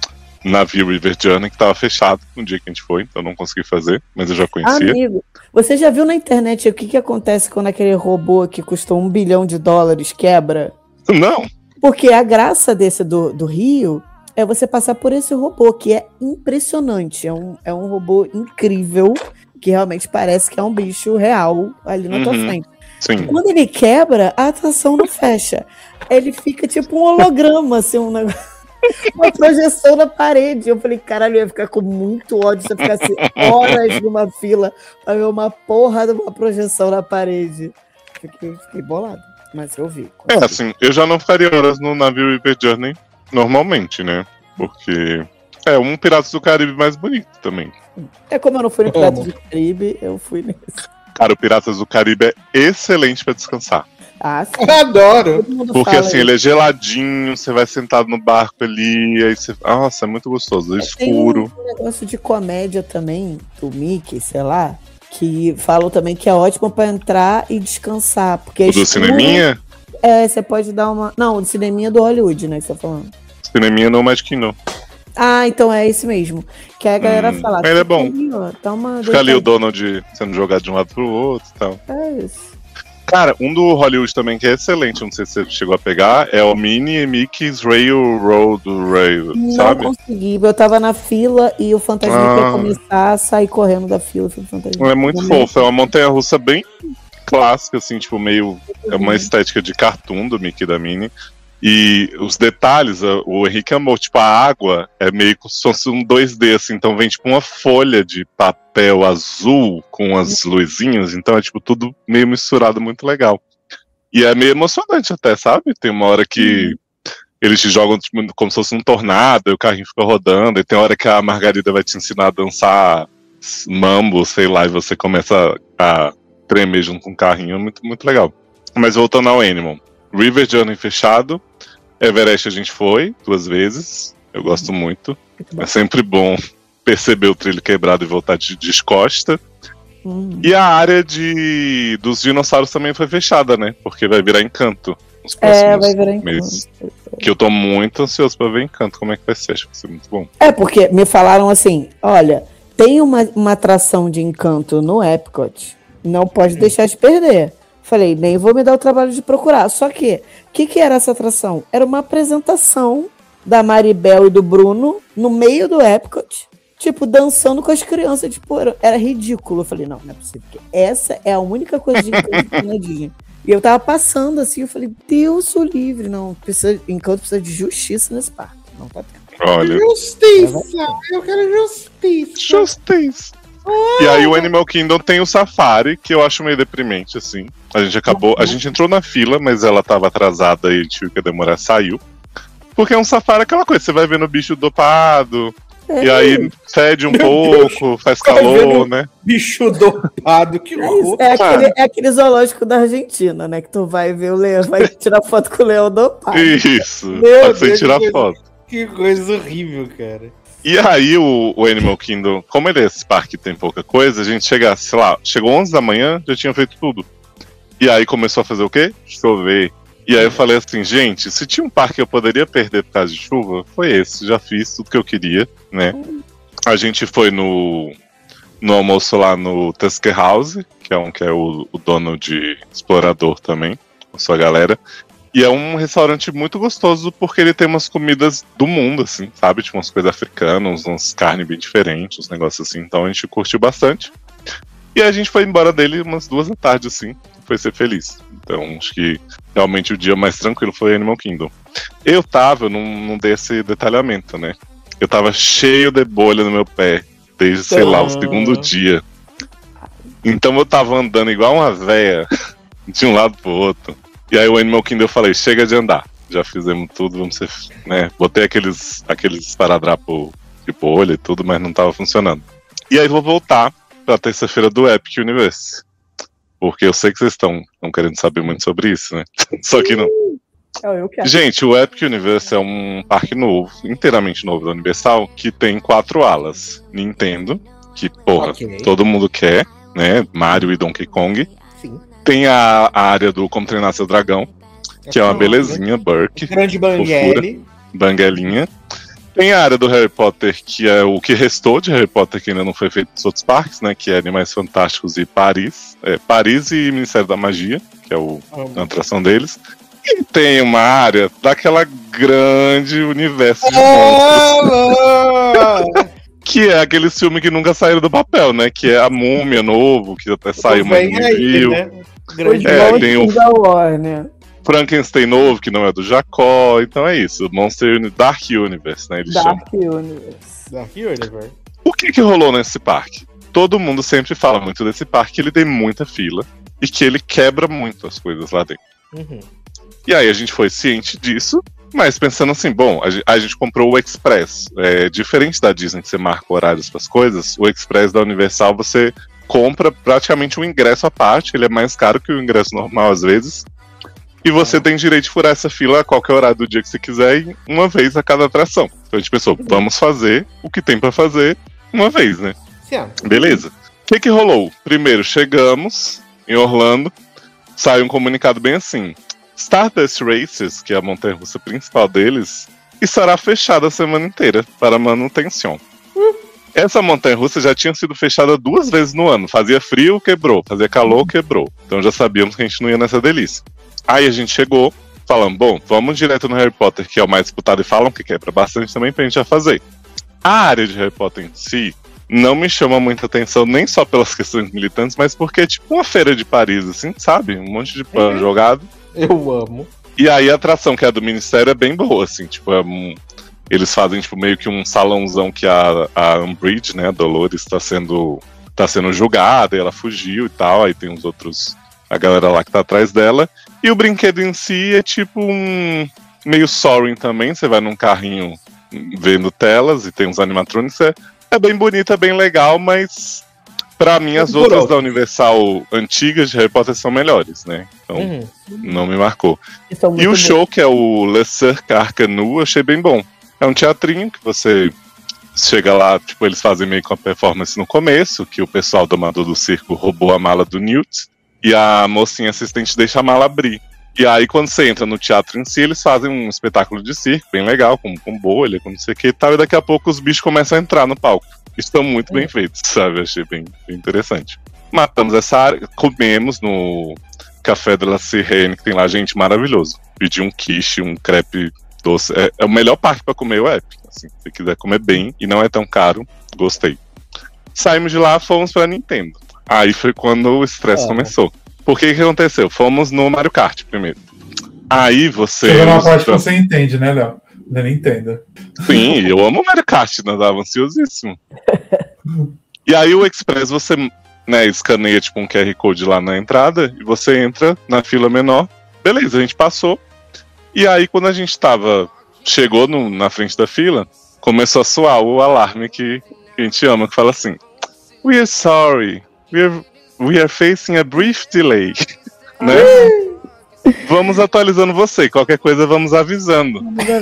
navio River Journey, que tava fechado no dia que a gente foi. Então eu não consegui fazer, mas eu já conhecia. Amigo, você já viu na internet o que, que acontece quando aquele robô que custou um bilhão de dólares quebra? Não! Porque a graça desse do, do Rio é você passar por esse robô, que é impressionante. É um, é um robô incrível, que realmente parece que é um bicho real ali na tua Uhum. frente. Sim. Quando ele quebra, a atração não fecha. Ele fica tipo um holograma, assim, um negócio. Uma projeção na parede. Eu falei, caralho, eu ia ficar com muito ódio se eu ficasse horas numa fila pra ver uma porra de uma projeção na parede. Fiquei, fiquei bolado, mas eu vi. É, assim, eu já não ficaria horas no navio River Journey normalmente, né? Porque é um Piratas do Caribe mais bonito também. É como eu não fui no Piratas Amo. do Caribe, eu fui nesse. Cara, o Piratas do Caribe é excelente pra descansar. Ah, sim. Adoro. Todo mundo Porque fala assim, isso. ele é geladinho, você vai sentado no barco ali, aí você. Nossa, é muito gostoso, é Tem escuro. um negócio de comédia também, do Mickey, sei lá, que falam também que é ótimo pra entrar e descansar. Porque é O do escuro. cineminha? É, você pode dar uma. Não, o do cineminha do Hollywood, né? Que você tá falando. Cineminha no Magic Kingdom. Ah, então é esse mesmo. Que aí a galera Hum, fala. ele é "Fica bom. ali, ó, dá uma Fica ali o deitadinha." Donald sendo jogado de um lado pro outro e tal. É isso. Cara, um do Hollywood também que é excelente, não sei se você chegou a pegar, é o Minnie e Mickey's Railroad Rail, Não sabe? consegui. Eu tava na fila e o fantasma Ah. ia começar a sair correndo da fila. O fantasma. É muito fofo, é uma montanha-russa bem clássica, assim, tipo, meio. É uma estética de cartoon do Mickey e da Minnie. E os detalhes, a- o Henrique amou, tipo, a água é meio como se fosse um dois D, assim, então vem tipo uma folha de papel azul com as luzinhas, então é tipo tudo meio misturado, muito legal. E é meio emocionante até, sabe? Tem uma hora que eles te jogam tipo, como se fosse um tornado, e o carrinho fica rodando, e tem hora que a Margarida vai te ensinar a dançar mambo, sei lá, e você começa a tremer junto com o carrinho, é muito, muito legal. Mas voltando ao Animal. River Journey fechado, Everest a gente foi duas vezes, eu gosto muito. Muito bom. É sempre bom perceber o trilho quebrado e voltar de descosta. Hum. E a área de, dos dinossauros também foi fechada, né? Porque vai virar Encanto. Nos É, próximos vai virar meses. Encanto. Que eu tô muito ansioso pra ver Encanto. Como é que vai ser? Acho que vai ser muito bom. É, porque me falaram assim, olha, tem uma, uma atração de Encanto no Epcot, não pode deixar de perder. Falei, nem vou me dar o trabalho de procurar. Só que, o que, que era essa atração? Era uma apresentação da Maribel e do Bruno no meio do Epcot, tipo, dançando com as crianças. Tipo, era, era ridículo. Eu falei, não, não é possível. Porque essa é a única coisa de Encanto que tem na Disney. E eu tava passando assim, eu falei, Deus o livre. Não, precisa, Encanto precisa de justiça nesse parque. Não tá tendo. Olha. Justiça! Eu quero justiça! Justiça! E aí o Animal Kingdom tem o Safari, que eu acho meio deprimente, assim. A gente acabou. A gente entrou na fila, mas ela tava atrasada e a gente viu que ia demorar, saiu. Porque é um safari aquela coisa, você vai vendo o bicho dopado, É, e aí fede um Meu pouco, Deus. faz Vai calor, vendo- né? Bicho dopado, que é, isso, horror! é, aquele, é aquele zoológico da Argentina, né? Que tu vai ver o leão, vai tirar foto com o leão dopado. Isso, Meu pode sem Deus, tirar que coisa- foto. Que coisa horrível, cara. E aí o, o Animal Kingdom, como ele é esse parque que tem pouca coisa, a gente chega, sei lá, chegou onze da manhã, já tinha feito tudo. E aí começou a fazer o quê? Chover. E aí eu falei assim, gente, se tinha um parque que eu poderia perder por causa de chuva, foi esse, já fiz tudo que eu queria, né? A gente foi no, no almoço lá no Tusker House, que é um que é o, o dono de explorador também, com sua galera. E é um restaurante muito gostoso porque ele tem umas comidas do mundo, assim, sabe? Tipo umas coisas africanas, umas carnes bem diferentes, uns negócios assim. Então a gente curtiu bastante. E a gente foi embora dele umas duas da tarde, assim, foi ser feliz. Então acho que realmente o dia mais tranquilo foi Animal Kingdom. Eu tava, eu não, não dei esse detalhamento, né? Eu tava cheio de bolha no meu pé, desde, sei lá, o segundo dia. Então eu tava andando igual uma véia, de um lado pro outro. E aí o Animal Kingdom eu falei, chega de andar. Já fizemos tudo, vamos ser, né? Botei aqueles, aqueles esparadrapo de bolha e tudo, mas não tava funcionando. E aí vou voltar pra terça-feira do Epic Universe. Porque eu sei que vocês estão querendo saber muito sobre isso, né? Só que não. Eu quero. Gente, o Epic Universe é um parque novo, inteiramente novo da Universal, que tem quatro alas. Nintendo, que, porra, Ok. todo mundo quer, né? Mario e Donkey Kong. Sim. Tem a, a área do Como Treinar Seu Dragão, que é uma belezinha, Burke, Grande Banguele. banguelinha. Tem a área do Harry Potter, que é o que restou de Harry Potter, que ainda não foi feito nos outros parques, né? Que é Animais Fantásticos e Paris. É, Paris e Ministério da Magia, que é o, a atração deles. E tem uma área daquela grande universo de monstros, Ah, que é aquele filme que nunca saíram do papel, né? Que é a Múmia novo, que até saiu, mas vem ninguém aí, viu. né? Os Grande É, monstros tem o- da Warner. Frankenstein novo, que não é do Jacó. Então é isso. Monster Uni- Dark Universe, né? Eles chamam. Dark Universe. Dark Universe. O que que rolou nesse parque? Todo mundo sempre fala muito desse parque, ele tem muita fila e que ele quebra muito as coisas lá dentro. Uhum. E aí a gente foi ciente disso, mas pensando assim, bom, a, ge- a gente comprou o Express. É, diferente da Disney que você marca horários para as coisas, o Express da Universal você compra praticamente um ingresso à parte, ele é mais caro que o ingresso normal às vezes. E você tem direito de furar essa fila a qualquer horário do dia que você quiser, e uma vez a cada atração. Então a gente pensou, vamos fazer o que tem pra fazer uma vez, né? Sim, Beleza. O que que rolou? Primeiro, chegamos em Orlando, sai um comunicado bem assim. Stardust Races, que é a montanha-russa principal deles, estará fechada a semana inteira para manutenção. Essa montanha-russa já tinha sido fechada duas vezes no ano. Fazia frio, quebrou. Fazia calor, quebrou. Então já sabíamos que a gente não ia nessa delícia. Aí a gente chegou, falando, bom, vamos direto no Harry Potter, que é o mais disputado, e falam que quebra bastante também pra gente já fazer. A área de Harry Potter em si não me chama muita atenção, nem só pelas questões militantes, mas porque é tipo uma feira de Paris, assim, sabe? Um monte de pano Uhum. jogado. eu amo. E aí a atração, que é a do Ministério, é bem boa, assim, tipo, é um- eles fazem tipo meio que um salãozão que a, a Umbridge, né, a Dolores, tá sendo, tá sendo julgada, e ela fugiu e tal, aí tem uns outros, a galera lá que tá atrás dela. E o brinquedo em si é tipo um meio Soaring também, você vai num carrinho vendo telas e tem uns animatronics, é, é bem bonito, é bem legal, mas pra mim as Por outras outro. da Universal antigas de Harry Potter são melhores, né? Então Uhum. não me marcou. Que são E muito o bons. show, que é o Le Cirque Arcanu, eu achei bem bom. É um teatrinho que você chega lá, tipo, eles fazem meio que uma performance no começo, que o pessoal do Amador do Circo roubou a mala do Newt, e a mocinha assistente deixa a mala abrir. E aí, quando você entra no teatro em si, eles fazem um espetáculo de circo, bem legal, com, com bolha, com não sei o que e tal, e daqui a pouco os bichos começam a entrar no palco. Estão muito bem feitos, sabe? Achei bem, bem interessante. Matamos essa área, comemos no Café de la Sirene, que tem lá, gente, maravilhoso. Pedi um quiche, um crepe doce. É, é o melhor parque pra comer o Epic. Assim, se quiser comer bem e não é tão caro, gostei. Saímos de lá, fomos pra Nintendo. Aí foi quando o estresse É. começou. Por que que aconteceu? Fomos no Mario Kart primeiro. Aí você... Chegou numa parte que você entende, né, Léo? Da Nintendo. Sim, eu amo o Mario Kart, né? Tava ansiosíssimo. E aí o Express, você, né, escaneia tipo um Q R Code lá na entrada e você entra na fila menor. Beleza, a gente passou. E aí quando a gente tava... Chegou no, na frente da fila, começou a soar o alarme que, que a gente ama, que fala assim: We are sorry, we are, we are facing a brief delay. Né? Vamos atualizando você, qualquer coisa vamos avisando.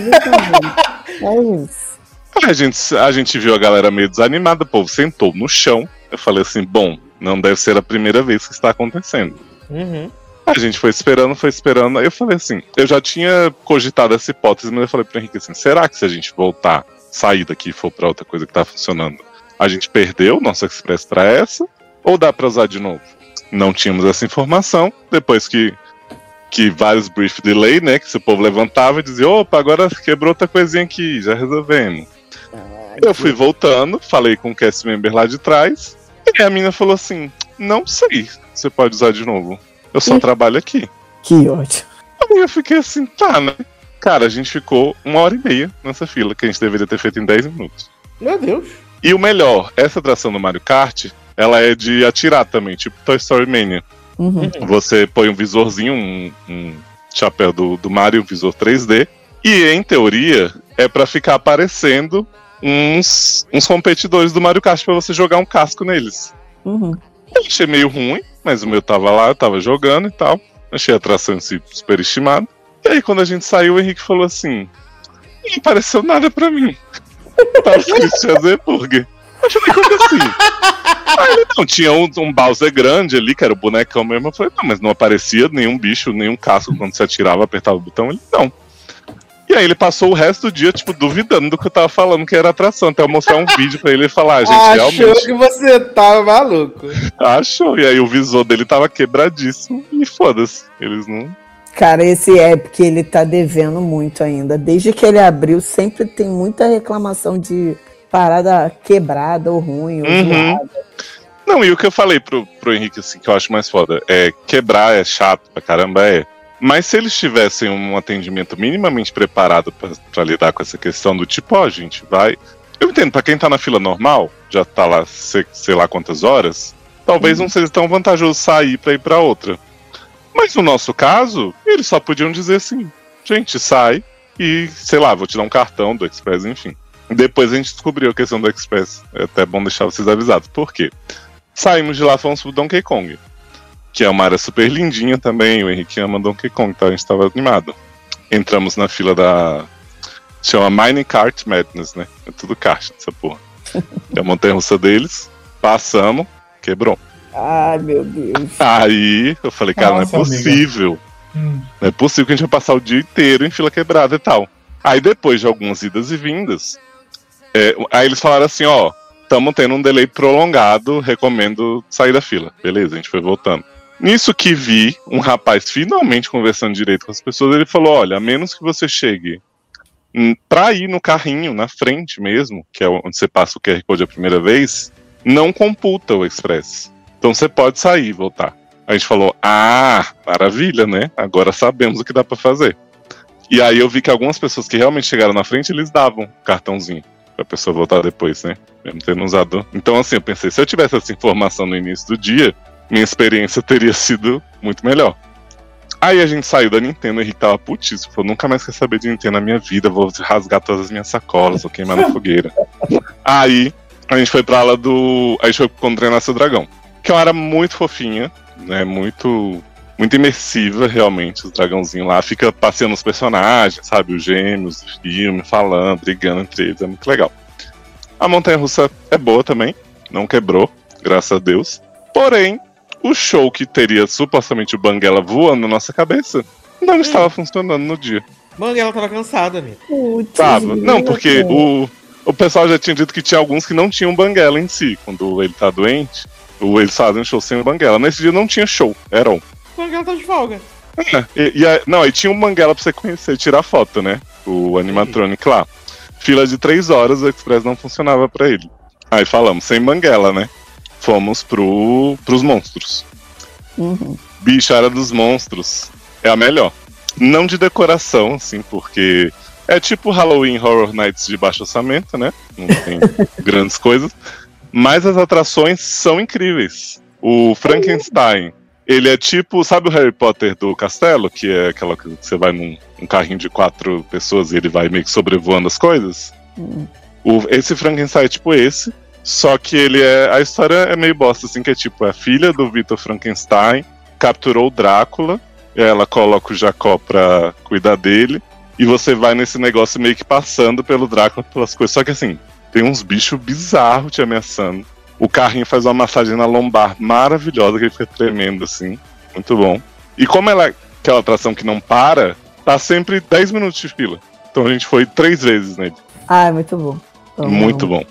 É isso. A gente, a gente viu a galera meio desanimada, o povo sentou no chão. Eu falei assim, bom, não deve ser a primeira vez que está acontecendo. Uhum. A gente foi esperando, foi esperando. Aí eu falei assim, eu já tinha cogitado essa hipótese, mas eu falei pro Henrique assim, será que se a gente voltar, sair daqui e for pra outra coisa que tá funcionando, a gente perdeu o nosso Express pra essa? Ou dá pra usar de novo? Não tínhamos essa informação. Depois que, que vários brief delay, né, que se o povo levantava e dizia, opa, agora quebrou outra coisinha aqui, já resolvemos. Eu fui voltando, falei com o cast member lá de trás, e a menina falou assim, não sei, você pode usar de novo. Eu só Ih. trabalho aqui. Que ódio. Aí eu fiquei assim, tá, né? Cara, a gente ficou uma hora e meia nessa fila, que a gente deveria ter feito em dez minutos. Meu Deus. E o melhor, essa atração do Mario Kart, ela é de atirar também, tipo Toy Story Mania. Uhum. Você põe um visorzinho, um, um chapéu do, do Mario, um visor três D, e em teoria é pra ficar aparecendo uns, uns competidores do Mario Kart pra você jogar um casco neles. Uhum. Eu achei meio ruim, mas o meu tava lá, eu tava jogando e tal. Achei a atração em si superestimada. E aí quando a gente saiu, o Henrique falou assim, não apareceu nada pra mim. Tava escrito Cheeseburger. Eu falei, como assim? Aí ele, não, tinha um, um Bowser grande ali, que era o bonecão mesmo. Eu falei, não, mas não aparecia nenhum bicho, nenhum casco quando você atirava, apertava o botão. Ele, não. E aí ele passou o resto do dia, tipo, duvidando do que eu tava falando, que era atração. Até eu mostrar um vídeo pra ele e falar, ah, gente, Achou realmente... que você tava maluco. Achou. E aí o visor dele tava quebradíssimo. E foda-se, eles não... Cara, esse Epic, ele tá devendo muito ainda. Desde que ele abriu, sempre tem muita reclamação de parada quebrada ou ruim, ou Uhum. zoada. Não, e o que eu falei pro, pro Henrique, assim, que eu acho mais foda, é quebrar é chato pra caramba, é. Mas se eles tivessem um atendimento minimamente preparado pra, pra lidar com essa questão do tipo, ó, gente, vai... Eu entendo, pra quem tá na fila normal, já tá lá sei, sei lá quantas horas, talvez não seja tão vantajoso sair pra ir pra outra. Mas no nosso caso, eles só podiam dizer assim, gente, sai e, sei lá, vou te dar um cartão do Express, enfim. Depois a gente descobriu a questão do Express. É até bom deixar vocês avisados. Por quê? Saímos de lá, fomos pro Donkey Kong, que é uma área super lindinha também. O Henrique ama Donkey Kong, então a gente tava animado. Entramos na fila da... Chama Mine Kart Madness, né? É tudo kart essa porra. É a montanha-russa deles. Passamos, quebrou. Ai, meu Deus. Aí eu falei, cara, Nossa, não é possível. Hum. Não é possível que a gente vai passar o dia inteiro em fila quebrada e tal. Aí depois de algumas idas e vindas, é, aí eles falaram assim, ó, estamos tendo um delay prolongado, recomendo sair da fila. Beleza, a gente foi voltando. Nisso que vi um rapaz finalmente conversando direito com as pessoas, ele falou, olha, a menos que você chegue hum, pra ir no carrinho, na frente mesmo, que é onde você passa o Q R Code a primeira vez, não computa o Express. Então você pode sair e voltar. A gente falou, ah, maravilha, né? Agora sabemos o que dá pra fazer. E aí eu vi que algumas pessoas que realmente chegaram na frente, eles davam cartãozinho pra pessoa voltar depois, né? Mesmo tendo usado. Então assim, eu pensei, se eu tivesse essa informação no início do dia, minha experiência teria sido muito melhor. Aí a gente saiu da Nintendo, o Henrique tava putíssimo, falou, nunca mais quer saber de Nintendo na minha vida, vou rasgar todas as minhas sacolas, vou queimar na fogueira. Aí a gente foi pra ala do... A gente foi pro Treinar Seu Dragão, que é uma área muito fofinha, né, muito, muito imersiva, realmente, os dragãozinhos lá, fica passeando os personagens, sabe, os gêmeos do filme, falando, brigando entre eles, é muito legal. A montanha-russa é boa também, não quebrou, graças a Deus. Porém, o show que teria supostamente o Banguela voando na nossa cabeça não hum. estava funcionando no dia. Banguela tava cansada, amigo. Putz, Tava. Não, porque o, o pessoal já tinha dito que tinha alguns que não tinham Banguela em si. Quando ele tá doente, ou eles fazem um show sem o Banguela. Nesse dia não tinha show, era um. O Banguela tá de folga. É, e, e a, não, aí tinha um Banguela pra você conhecer, tirar foto, né? O animatronic lá. Fila de três horas, o Express não funcionava pra ele. Aí falamos, sem Banguela, né? Fomos pro, pros monstros. Uhum. Bicho, a área dos monstros é a melhor. Não de decoração, assim, porque é tipo Halloween Horror Nights de baixo orçamento, né? Não tem grandes coisas. Mas as atrações são incríveis. O Frankenstein, ele é tipo, sabe o Harry Potter do castelo? Que é aquela que você vai num um carrinho de quatro pessoas e ele vai meio que sobrevoando as coisas? Uhum. O, esse Frankenstein é tipo esse, só que ele é... A história é meio bosta, assim, que é tipo, a filha do Victor Frankenstein capturou o Drácula, ela coloca o Jacó pra cuidar dele, e você vai nesse negócio meio que passando pelo Drácula, pelas coisas. Só que assim, tem uns bichos bizarros te ameaçando. O carrinho faz uma massagem na lombar maravilhosa, que ele fica tremendo, assim. Muito bom. E como ela é aquela atração que não para, tá sempre dez minutos de fila. Então a gente foi três vezes nele. Ah, é muito bom. Então, muito bom.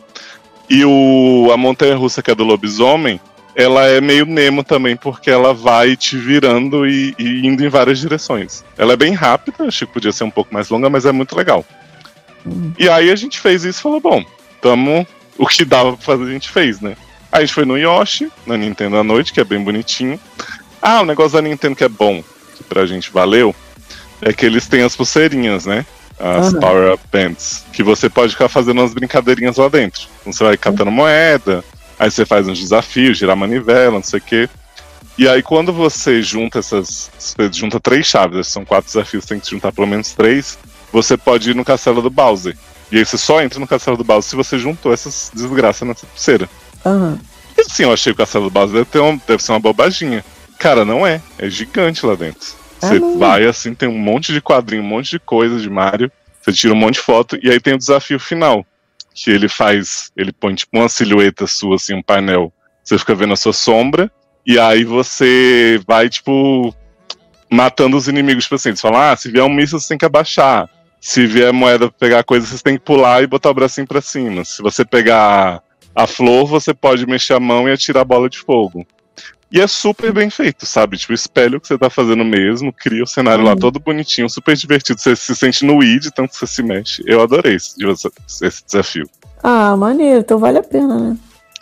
E o, a montanha-russa, que é do lobisomem, ela é meio Nemo também, porque ela vai te virando e, e indo em várias direções. Ela é bem rápida, achei que podia ser um pouco mais longa, mas é muito legal. Hum. E aí a gente fez isso e falou, bom, tamo... o que dava pra fazer a gente fez, né? Aí a gente foi no Yoshi, na Nintendo à noite, que é bem bonitinho. Ah, o negócio da Nintendo que é bom, que pra gente valeu, é que eles têm as pulseirinhas, né? As uhum. Power Up Bands, que você pode ficar fazendo umas brincadeirinhas lá dentro. Então você vai catando uhum. moeda, aí você faz uns desafios, girar manivela, não sei o quê. E aí quando você junta essas... Você junta três chaves, são quatro desafios, tem que juntar pelo menos três, você pode ir no castelo do Bowser. E aí você só entra no castelo do Bowser se você juntou essas desgraças nessa pulseira. Uhum. E assim, eu achei que o castelo do Bowser deve, ter um, deve ser uma bobaginha. Cara, não é. É gigante lá dentro. Você ah, vai assim, tem um monte de quadrinho, um monte de coisa de Mario. Você tira um monte de foto e aí tem o desafio final. Que ele faz, ele põe tipo uma silhueta sua, assim, um painel. Você fica vendo a sua sombra. E aí você vai, tipo, matando os inimigos. Tipo assim, eles falam, ah, se vier um míssil você tem que abaixar. Se vier moeda pra pegar coisa, você tem que pular e botar o bracinho pra cima. Se você pegar a flor, você pode mexer a mão e atirar a bola de fogo. E é super bem feito, sabe? Tipo, espelho o que você tá fazendo mesmo, cria o cenário uhum. lá todo bonitinho, super divertido. Você se sente no Wii de tanto que você se mexe. Eu adorei esse, esse desafio. Ah, maneiro, então vale a pena, né?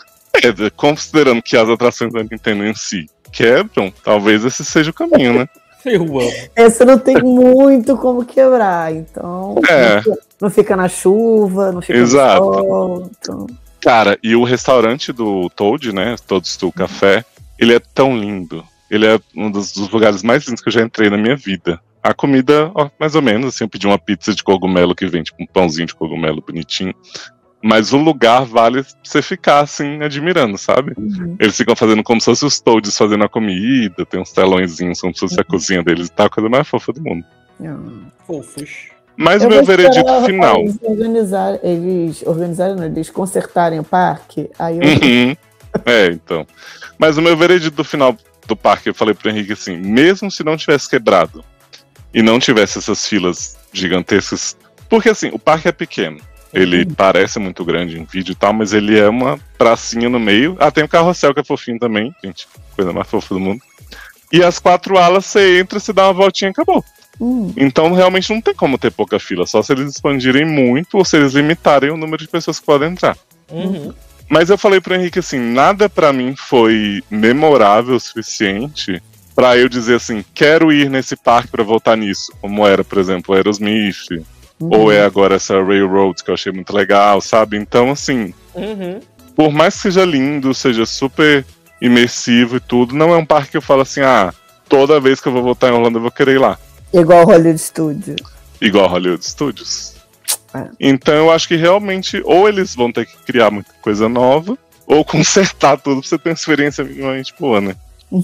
É, considerando que as atrações da Nintendo em si quebram, talvez esse seja o caminho, né? Eu amo. Essa não tem muito como quebrar, então é. não, fica, não fica na chuva, não fica Exato. no sol. Então... Cara, e o restaurante do Toad, né, Toad's Stool Café, ele é tão lindo. Ele é um dos, dos lugares mais lindos que eu já entrei na minha vida. A comida, ó, mais ou menos, assim, eu pedi uma pizza de cogumelo que vem, tipo um pãozinho de cogumelo bonitinho. Mas o lugar vale você ficar, assim, admirando, sabe? Uhum. Eles ficam fazendo como se fossem os Toads fazendo a comida, tem uns telõezinhos como se fosse uhum. a cozinha deles e tal, a coisa mais fofa do mundo. Uhum. Fofos. Mas o meu veredito final... Eles organizarem, eles organizarem, não, eles consertarem o parque, aí eu... Uhum. É, então. Mas o meu veredito do final do parque, eu falei pro Henrique assim, mesmo se não tivesse quebrado e não tivesse essas filas gigantescas, porque assim, o parque é pequeno. Ele uhum. parece muito grande em vídeo e tal, mas ele é uma pracinha no meio. Ah, tem o carrossel que é fofinho também, gente. Coisa mais fofa do mundo. E as quatro alas, você entra, você dá uma voltinha e acabou. Uhum. Então realmente não tem como ter pouca fila. Só se eles expandirem muito ou se eles limitarem o número de pessoas que podem entrar. Uhum. Mas eu falei pro Henrique assim, nada pra mim foi memorável o suficiente pra eu dizer assim, quero ir nesse parque pra voltar nisso. Como era, por exemplo, o Aerosmith... Uhum. Ou é agora essa Railroad que eu achei muito legal, sabe? Então, assim, uhum. por mais que seja lindo, seja super imersivo e tudo, não é um parque que eu falo assim, ah, toda vez que eu vou voltar em Orlando eu vou querer ir lá. Igual Hollywood Studios. Igual Hollywood Studios. É. Então eu acho que realmente, ou eles vão ter que criar muita coisa nova, ou consertar tudo pra você ter uma experiência minimamente boa, né?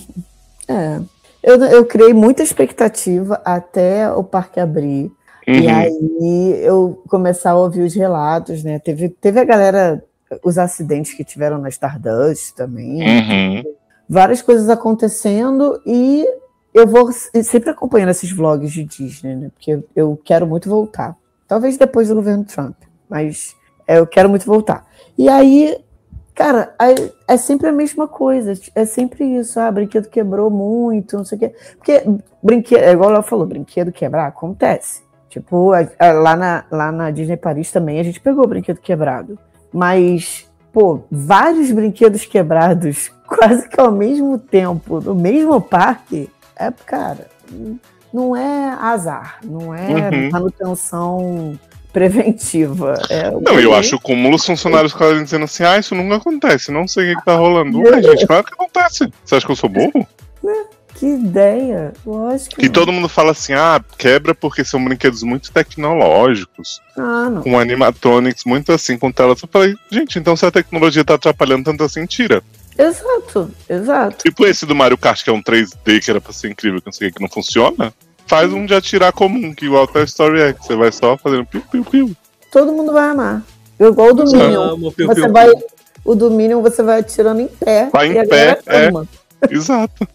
É. Eu, eu criei muita expectativa até o parque abrir. Uhum. E aí eu começar a ouvir os relatos, né? Teve, teve a galera os acidentes que tiveram na Stardust também. Uhum. Várias coisas acontecendo e eu vou sempre acompanhando esses vlogs de Disney, né? Porque eu quero muito voltar. Talvez depois do governo Trump, mas eu quero muito voltar. E aí, cara, é sempre a mesma coisa. É sempre isso. Ah, brinquedo quebrou muito, não sei o quê. Porque brinquedo, é igual ela falou, brinquedo quebrar acontece. Tipo, a, a, lá, na, lá na Disney Paris também a gente pegou brinquedo quebrado. Mas, pô, vários brinquedos quebrados quase que ao mesmo tempo, no mesmo parque, é, cara, não é azar, não é Uhum. manutenção preventiva. É o Não, eu que- acho como os funcionários ficarem dizendo assim, ah, isso nunca acontece, não sei o que, que tá rolando. Ué, gente, claro que acontece. Você acha que eu sou burro? Que ideia, lógico que E não. todo mundo fala assim, ah, quebra porque são brinquedos muito tecnológicos, Ah, não. com animatronics muito assim, com telas. Eu falei, gente, então se a tecnologia tá atrapalhando tanto assim, tira. Exato, exato. Tipo esse do Mario Kart, que é um três D, que era pra ser incrível, que não sei o que, que não funciona. Faz um de atirar comum, que igual Toy Story é, que você vai só fazendo piu, piu, piu. Todo mundo vai amar. Igual o do Exato. Minion. Amo, piu, Você piu, vai, piu. o do Minion você vai atirando em pé. Vai em e a pé, galera é. ama. Exato.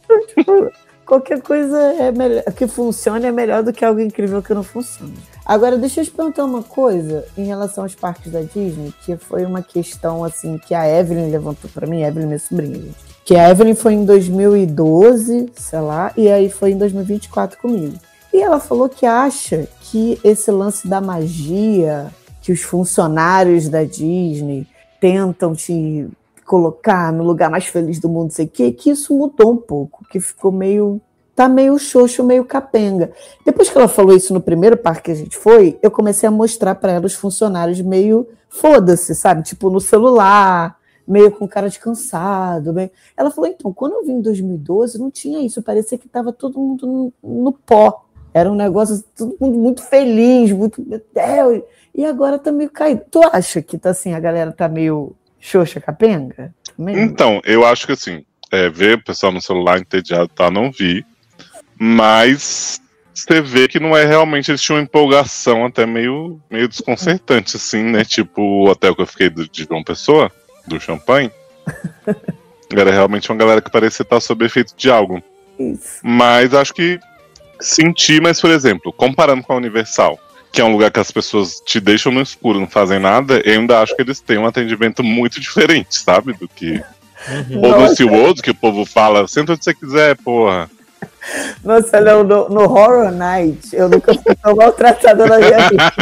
Qualquer coisa é melhor, que funcione é melhor do que algo incrível que não funcione. Agora, deixa eu te perguntar uma coisa em relação aos parques da Disney, que foi uma questão assim que a Evelyn levantou pra mim, a Evelyn, minha sobrinha, gente. Que a Evelyn foi em dois mil e doze, sei lá, e aí foi em dois mil e vinte e quatro comigo. E ela falou que acha que esse lance da magia, que os funcionários da Disney tentam te colocar no lugar mais feliz do mundo, não sei o quê, que isso mudou um pouco, que ficou meio... tá meio xoxo, meio capenga. Depois que ela falou isso no primeiro parque que a gente foi, eu comecei a mostrar para ela os funcionários meio foda-se, sabe? Tipo, no celular, meio com cara de cansado. Meio... Ela falou, então, quando eu vim em dois mil e doze, não tinha isso, parecia que tava todo mundo no, no pó. Era um negócio, todo mundo muito feliz, muito... É, e agora tá meio caído. Tu acha que tá assim, a galera tá meio xoxa, capenga? Também? Então, eu acho que assim, é, ver o pessoal no celular entediado, tá, não vi. Mas você vê que não é realmente, eles tinham uma empolgação até meio, meio desconcertante, assim, né? Tipo o hotel que eu fiquei do, de João Pessoa, do Champanhe. Era realmente uma galera que parecia estar sob efeito de algo. Isso. Mas acho que senti, mas por exemplo, comparando com a Universal, que é um lugar que as pessoas te deixam no escuro, não fazem nada, eu ainda acho que eles têm um atendimento muito diferente, sabe? Do que. Uhum. Ou do Nossa. SeaWorld, que o povo fala, senta onde você quiser, porra. Nossa, não, no, no Horror Night, eu nunca fui tão maltratada na minha vida.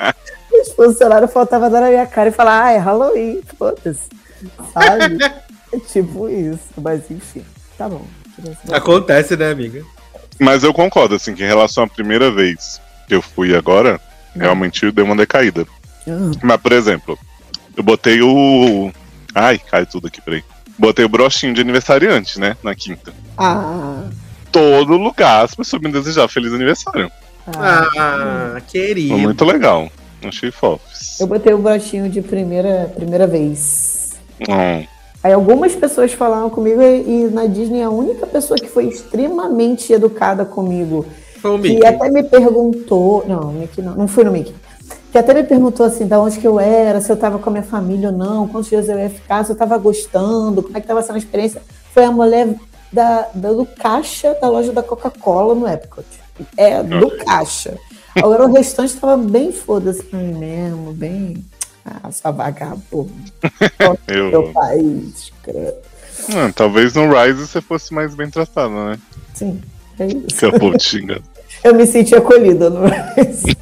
Os funcionários faltavam dar na minha cara e falar, ah, é Halloween, foda-se. Sabe? É tipo isso, mas enfim, tá bom. Acontece, né, amiga? Mas eu concordo, assim, que em relação à primeira vez que eu fui agora, realmente deu uma decaída. Hum. Mas, por exemplo, eu botei o. Ai, cai tudo aqui, peraí. Botei o brochinho de aniversariante, né? Na quinta. Ah, Todo lugar as pessoas me desejavam feliz aniversário. ah. Ah, querido. Foi muito legal. Achei fofos. Eu botei o brochinho de primeira, primeira vez. Hum. Aí algumas pessoas falaram comigo e, e na Disney a única pessoa que foi extremamente educada comigo, Foi o que Mickey. até me perguntou, não, Mickey não, não fui no Mickey, que até me perguntou assim, da onde que eu era, se eu tava com a minha família ou não, quantos dias eu ia ficar, se eu tava gostando, como é que tava sendo a experiência, foi a mulher da, da- do caixa da loja da Coca-Cola no Epcot. É, do caixa. Agora o restante tava bem foda-se pra mim mesmo, bem... Ah, sua vagabunda. Eu... Meu país, credo. Ah, talvez no Rise você fosse mais bem tratado, né? Sim, é isso. Que eu vou te xingar. Eu me senti acolhida, não é?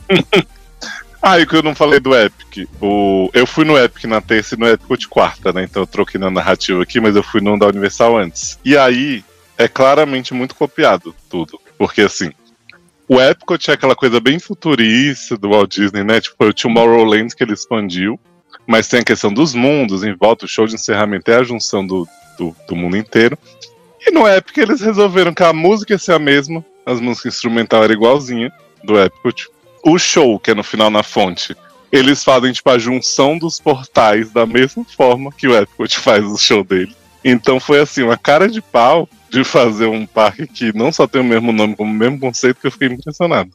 Ah, e o que eu não falei do Epic. O... Eu fui no Epic na terça e no Epcot quarta, né? Então eu troquei na narrativa aqui, mas eu fui no da Universal antes. E aí, é claramente muito copiado tudo. Porque assim, o Epcot é aquela coisa bem futurista do Walt Disney, né? Tipo, o Tomorrowland que ele expandiu. Mas tem a questão dos mundos em volta, o show de encerramento é a junção do, do, do mundo inteiro. E no Epic eles resolveram que a música ia ser a mesma, as músicas instrumental era igualzinha do Epcot. O show, que é no final na fonte, eles fazem tipo a junção dos portais da mesma forma que o Epcot faz o show dele. Então foi assim, uma cara de pau de fazer um parque que não só tem o mesmo nome, como o mesmo conceito, que eu fiquei impressionado.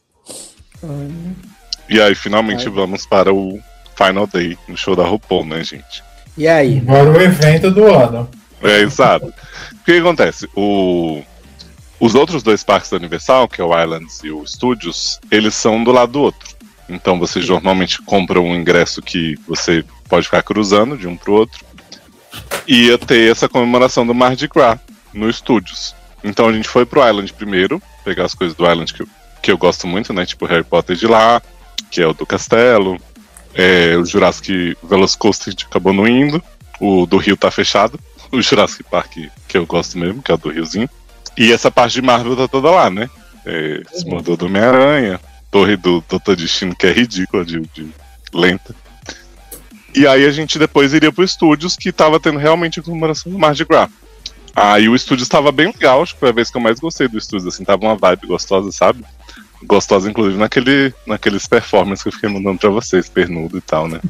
E aí, finalmente, Ai. vamos para o Final Day, no show da RuPaul, né, gente? E aí? Agora o evento do ano. É, exato. O que acontece? O... Os outros dois parques da Universal, que é o Islands e o Studios, eles são do lado do outro. Então você normalmente compra um ingresso que você pode ficar cruzando de um pro outro. E ia ter essa comemoração do Mardi Gras no Studios. Então a gente foi pro Island primeiro, pegar as coisas do Island que eu, que eu gosto muito, né? Tipo Harry Potter de lá, que é o do Castelo. É, o Jurassic Velocicoaster a gente acabou não indo. O do Rio tá fechado. O Jurassic Park que eu gosto mesmo, que é o do Riozinho. E essa parte de Marvel tá toda lá, né? É, Simulador do Homem-Aranha, Torre do Doutor Destino, que é ridícula de, de lenta. E aí a gente depois iria pro Studios, que tava tendo realmente a comemoração do Mardi Gras. Aí o Studios tava bem legal, acho que foi a vez que eu mais gostei do Studios, assim, tava uma vibe gostosa, sabe? Gostosa, inclusive, naquele, naqueles performances que eu fiquei mandando pra vocês, pernudo e tal, né?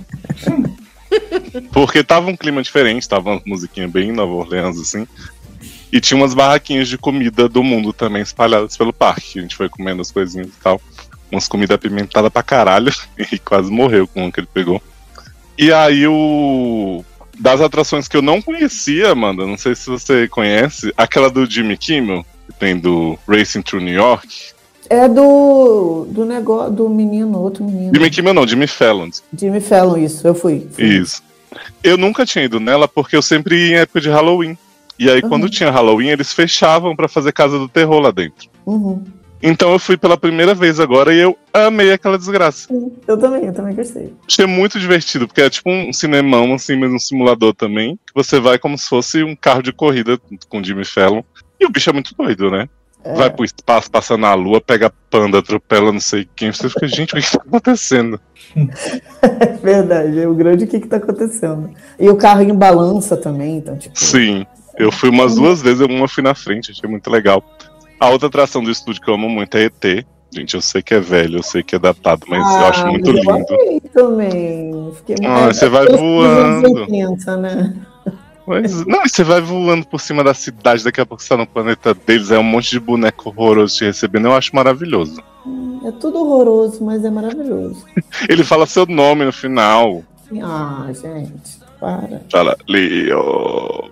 Porque tava um clima diferente, tava uma musiquinha bem Nova Orleans, assim. E tinha umas barraquinhas de comida do mundo também espalhadas pelo parque. A gente foi comendo as coisinhas e tal. Umas comidas apimentadas pra caralho. E quase morreu com o que ele pegou. E aí o... Das atrações que eu não conhecia, Amanda, não sei se você conhece, aquela do Jimmy Kimmel, que tem do Racing Through New York. É do, do negócio do menino, outro menino. Jimmy Kimmel não, Jimmy Fallon. Jimmy Fallon, isso, eu fui. fui. Isso. Eu nunca tinha ido nela porque eu sempre ia em época de Halloween. E aí, uhum. quando tinha Halloween, eles fechavam pra fazer Casa do Terror lá dentro. Uhum. Então eu fui pela primeira vez agora e eu amei aquela desgraça. Eu também, eu também gostei. Achei muito divertido, porque é tipo um cinemão, assim, mas um simulador também. Que você vai como se fosse um carro de corrida com Jimmy Fallon. E o bicho é muito doido, né? É. Vai pro espaço, passa na lua, pega panda, atropela não sei quem. Você fica, gente, o que tá acontecendo? É verdade, é o grande o que que tá acontecendo. E o carro em balança também, então, tipo... Sim, eu fui umas duas vezes, uma fui na frente, achei muito legal. A outra atração do estúdio que eu amo muito é E T. Gente, eu sei que é velho, eu sei que é datado, mas ah, eu acho muito eu lindo. Eu também. Fiquei muito... Ah, você vai voando. oitenta, né? Mas, não, você vai voando por cima da cidade, daqui a pouco você tá no planeta deles, é um monte de boneco horroroso te recebendo, eu acho maravilhoso. É tudo horroroso, mas é maravilhoso. Ele fala seu nome no final. Ah, gente, para. Fala, Leo.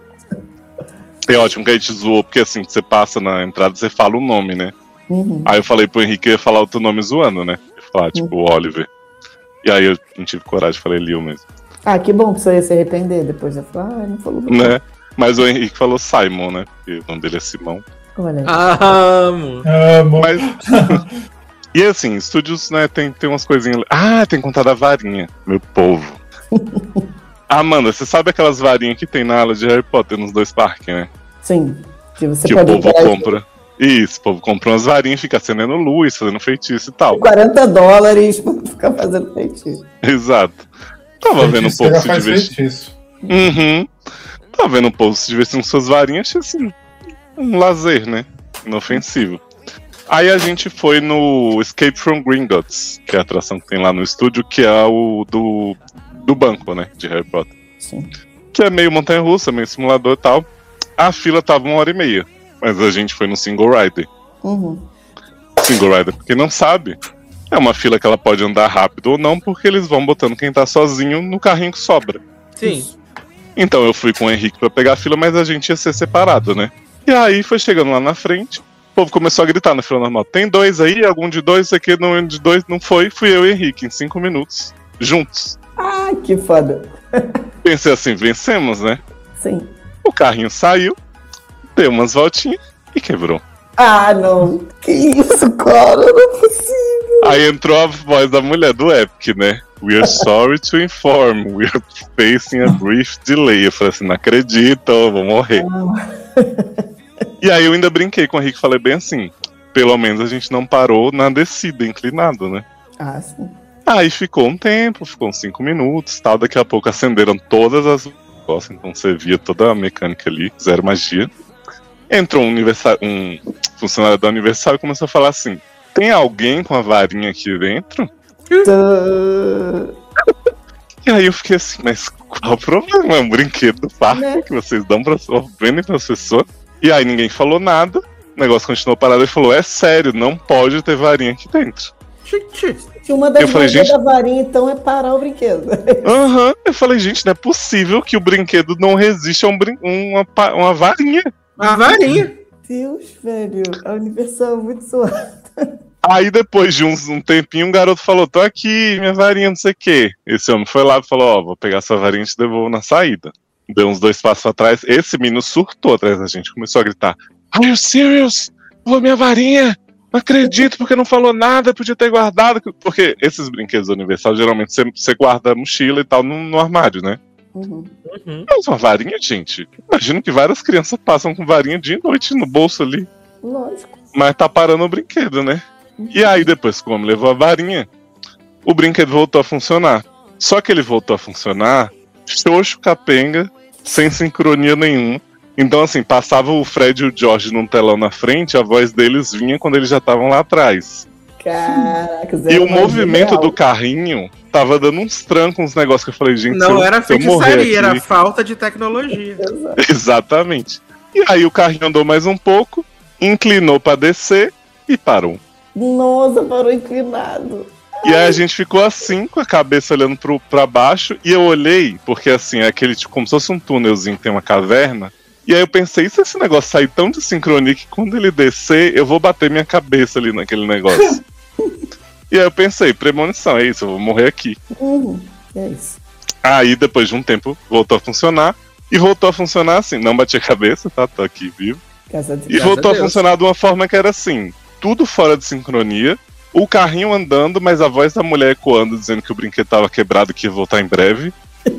É ótimo que a gente zoou, porque assim, você passa na entrada, você fala o nome, né? Uhum. Aí eu falei pro Henrique que eu ia falar o teu nome zoando, né? Eu ia falar, tipo, uhum. Oliver. E aí eu não tive coragem, falei Leo mesmo. Ah, que bom que você ia se arrepender depois. Eu falei, ah, não falou bem. Né? Mas o Henrique falou Simon, né? Porque o nome dele é Simão. Olha. Ah, amo. Amo. Mas... E assim, estúdios, né, tem, tem umas coisinhas... Ah, tem que contar da varinha, meu povo. Amanda, você sabe aquelas varinhas que tem na ala de Harry Potter nos dois parques, né? Sim. Que, você que pode o povo compra. Isso, o povo compra umas varinhas e fica acendendo luz, fazendo feitiço e tal. quarenta dólares pra ficar fazendo feitiço. Exato. Tava vendo um pouco se divertir. Uhum. Tava vendo um pouco se divertir com suas varinhas, achei assim, um lazer, né? Inofensivo. Aí a gente foi no Escape from Gringotts, que é a atração que tem lá no estúdio, que é o do, do banco, né? De Harry Potter. Sim. Que é meio montanha-russa, meio simulador e tal. A fila tava uma hora e meia, mas a gente foi no Single Rider. Uhum. Single Rider, pra quem não sabe, é uma fila que ela pode andar rápido ou não, porque eles vão botando quem tá sozinho no carrinho que sobra. Sim. Então eu fui com o Henrique pra pegar a fila, mas a gente ia ser separado, né? E aí foi chegando lá na frente, o povo começou a gritar na fila normal. Tem dois aí? Algum de dois? Isso aqui não, de dois não foi. Fui eu e o Henrique, em cinco minutos, juntos. Ai, que foda. Pensei assim, vencemos, né? Sim. O carrinho saiu, deu umas voltinhas e quebrou. Ah, não. Que isso, cara? Não é possível. Aí entrou a voz da mulher do Epic, né? We are sorry to inform, we are facing a brief delay. Eu falei assim, não acredito, eu vou morrer. Ah. E aí eu ainda brinquei com o Henrique, falei bem assim, pelo menos a gente não parou na descida, inclinado, né? Ah, sim. Aí ficou um tempo, ficou uns cinco minutos, tal, daqui a pouco acenderam todas as luzes, então você via toda a mecânica ali, zero magia. Entrou um, um funcionário da Universal e começou a falar assim, tem alguém com a varinha aqui dentro? E aí eu fiquei assim, mas qual o problema? É um brinquedo do parque, né? Que vocês dão pra vendem para as pessoas. E aí ninguém falou nada, o negócio continuou parado e falou, é sério, não pode ter varinha aqui dentro. Gente, Que uma das Eu falei, maneiras gente- da varinha, então, é parar o brinquedo. Aham. Eu falei, gente, não é possível que o brinquedo não resista a um brin- uma, pa- uma varinha. a varinha. Deus, velho. A Universal é muito zoada. Aí depois de uns, um tempinho, um garoto falou, tô aqui, minha varinha, não sei o quê. Esse homem foi lá e falou, ó, vou pegar sua varinha e te devolvo na saída. Deu uns dois passos atrás, esse menino surtou atrás da gente, começou a gritar, Are you serious? Pô, minha varinha! Não acredito, porque não falou nada, podia ter guardado. Porque esses brinquedos da Universal, geralmente, você, você guarda a mochila e tal no, no armário, né? Uhum. Uhum. Mas uma varinha, gente, imagino que várias crianças passam com varinha dia e noite no bolso ali. Lógico. Mas tá parando o brinquedo, né? E aí, depois que o homem levou a varinha, o brinquedo voltou a funcionar. Só que ele voltou a funcionar xoxo, capenga, sem sincronia nenhuma. Então, assim, passava o Fred e o George num telão na frente, a voz deles vinha quando eles já estavam lá atrás. Caraca, E zero o mais movimento real. do carrinho tava dando uns trancos, uns negócios que eu falei, gente, se Não eu, era se eu morrer feitiçaria, era aqui... falta de tecnologia. Exato. Exatamente. E aí o carrinho andou mais um pouco, inclinou pra descer e parou. Nossa, parou inclinado. E aí a gente ficou assim, com a cabeça olhando pro, pra baixo, e eu olhei, porque assim, é aquele tipo, como se fosse um túnelzinho que tem uma caverna. E aí eu pensei, e se esse negócio sair tão de sincronia que quando ele descer, eu vou bater minha cabeça ali naquele negócio. E aí eu pensei, premonição, é isso, eu vou morrer aqui. Uhum. É isso. Aí depois de um tempo voltou a funcionar, e voltou a funcionar assim, não bati a cabeça, tá? Tô aqui vivo. Graças a Deus. E Graças voltou a a, Deus. funcionar de uma forma que era assim, tudo fora de sincronia, o carrinho andando, mas a voz da mulher ecoando, dizendo que o brinquedo tava quebrado e que ia voltar em breve.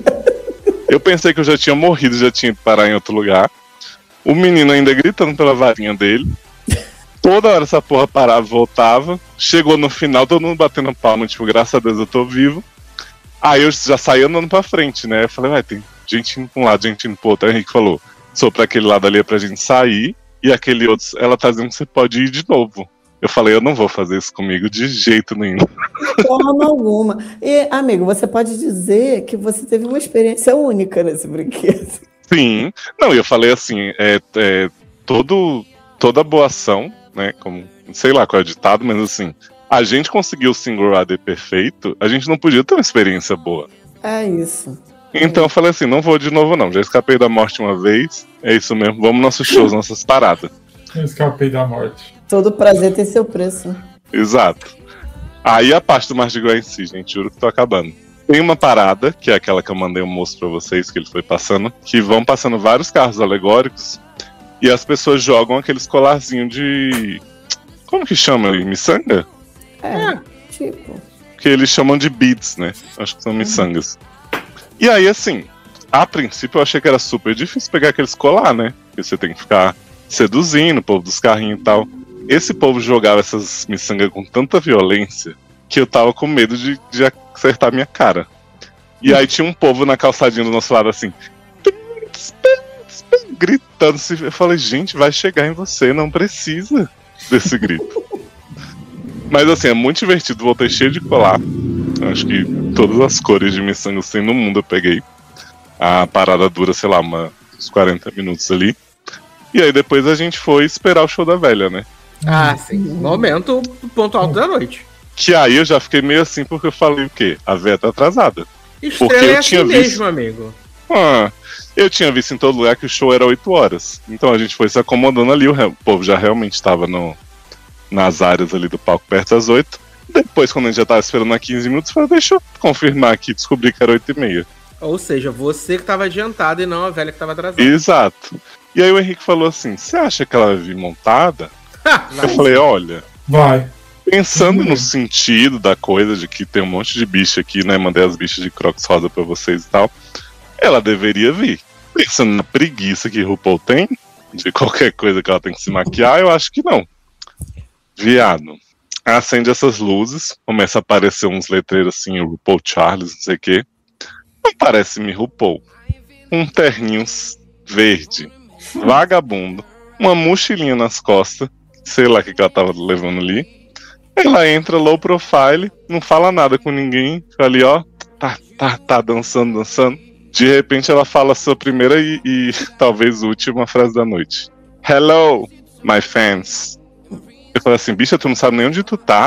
Eu pensei que eu já tinha morrido, já tinha ido parar em outro lugar. O menino ainda gritando pela varinha dele. Toda hora essa porra parava e voltava. Chegou no final, todo mundo batendo palma, tipo, graças a Deus eu tô vivo. Aí eu já saí andando pra frente, né? Eu falei, ué, tem gente indo pra um lado, gente indo pro outro. Aí o Henrique falou, sou pra aquele lado ali é pra gente sair. E aquele outro, ela tá dizendo que você pode ir de novo. Eu falei, eu não vou fazer isso comigo de jeito nenhum. De forma alguma. E, amigo, você pode dizer que você teve uma experiência única nesse brinquedo. Sim. Não, e eu falei assim, é, é, todo, toda boa ação, né, como, sei lá qual é o ditado, mas assim, a gente conseguiu o single A D perfeito, a gente não podia ter uma experiência boa. É isso. Então eu falei assim, não vou de novo não, já escapei da morte uma vez, é isso mesmo, vamos nossos shows, nossas paradas. Eu escapei da morte. Todo prazer tem seu preço. Né? Exato. Aí a parte do Mardi Gras em si, gente, juro que tô acabando. Tem uma parada, que é aquela que eu mandei um moço pra vocês, que ele foi passando, que vão passando vários carros alegóricos, e as pessoas jogam aqueles colarzinhos de... Como que chama? Miçanga? É, tipo. Que eles chamam de beads, né? Acho que são miçangas. E aí, assim, a princípio eu achei que era super difícil pegar aqueles colar, né? Porque você tem que ficar seduzindo o povo dos carrinhos e tal. Esse povo jogava essas miçangas com tanta violência que eu tava com medo de, de acertar minha cara. E aí tinha um povo na calçadinha do nosso lado assim, gritando. Eu falei, gente, vai chegar em você, não precisa desse grito. Mas assim, é muito divertido, voltei cheio de colar. Acho que todas as cores de miçangas tem no mundo eu peguei. A parada dura, sei lá, uma, uns quarenta minutos ali. E aí depois a gente foi esperar o show da velha, né? Ah, sim. Momento, ponto alto da noite. Que aí eu já fiquei meio assim, porque eu falei o quê? A véia tá atrasada. Porque Estrela eu é assim tinha visto- mesmo, amigo. Ah, eu tinha visto em todo lugar que o show era oito horas. Então a gente foi se acomodando ali, o, re- o povo já realmente estava no, nas áreas ali do palco perto das oito. Depois, quando a gente já tava esperando há quinze minutos, eu falei, deixa eu confirmar aqui, descobri que era oito e meia. Ou seja, você que tava adiantado e não a velha que tava atrasada. Exato. E aí o Henrique falou assim, você acha que ela vai vir montada? Eu falei, olha, Vai. pensando Hum. no sentido da coisa de que tem um monte de bicho aqui, né? Mandei as bichas de Crocs rosa pra vocês e tal. Ela deveria vir. Pensando na preguiça que RuPaul tem, de qualquer coisa que ela tem que se maquiar, eu acho que não. Viado. Acende essas luzes, começa a aparecer uns letreiros assim, RuPaul Charles, não sei o quê. Não parece-me RuPaul. Um terninho verde, vagabundo, uma mochilinha nas costas, sei lá o que que ela tava levando ali. Ela entra low profile, não fala nada com ninguém, fica ali, ó, tá, tá, tá, dançando, dançando. De repente ela fala a sua primeira e, e talvez última frase da noite. Hello, my fans. Eu falei assim, bicha, tu não sabe nem onde tu tá?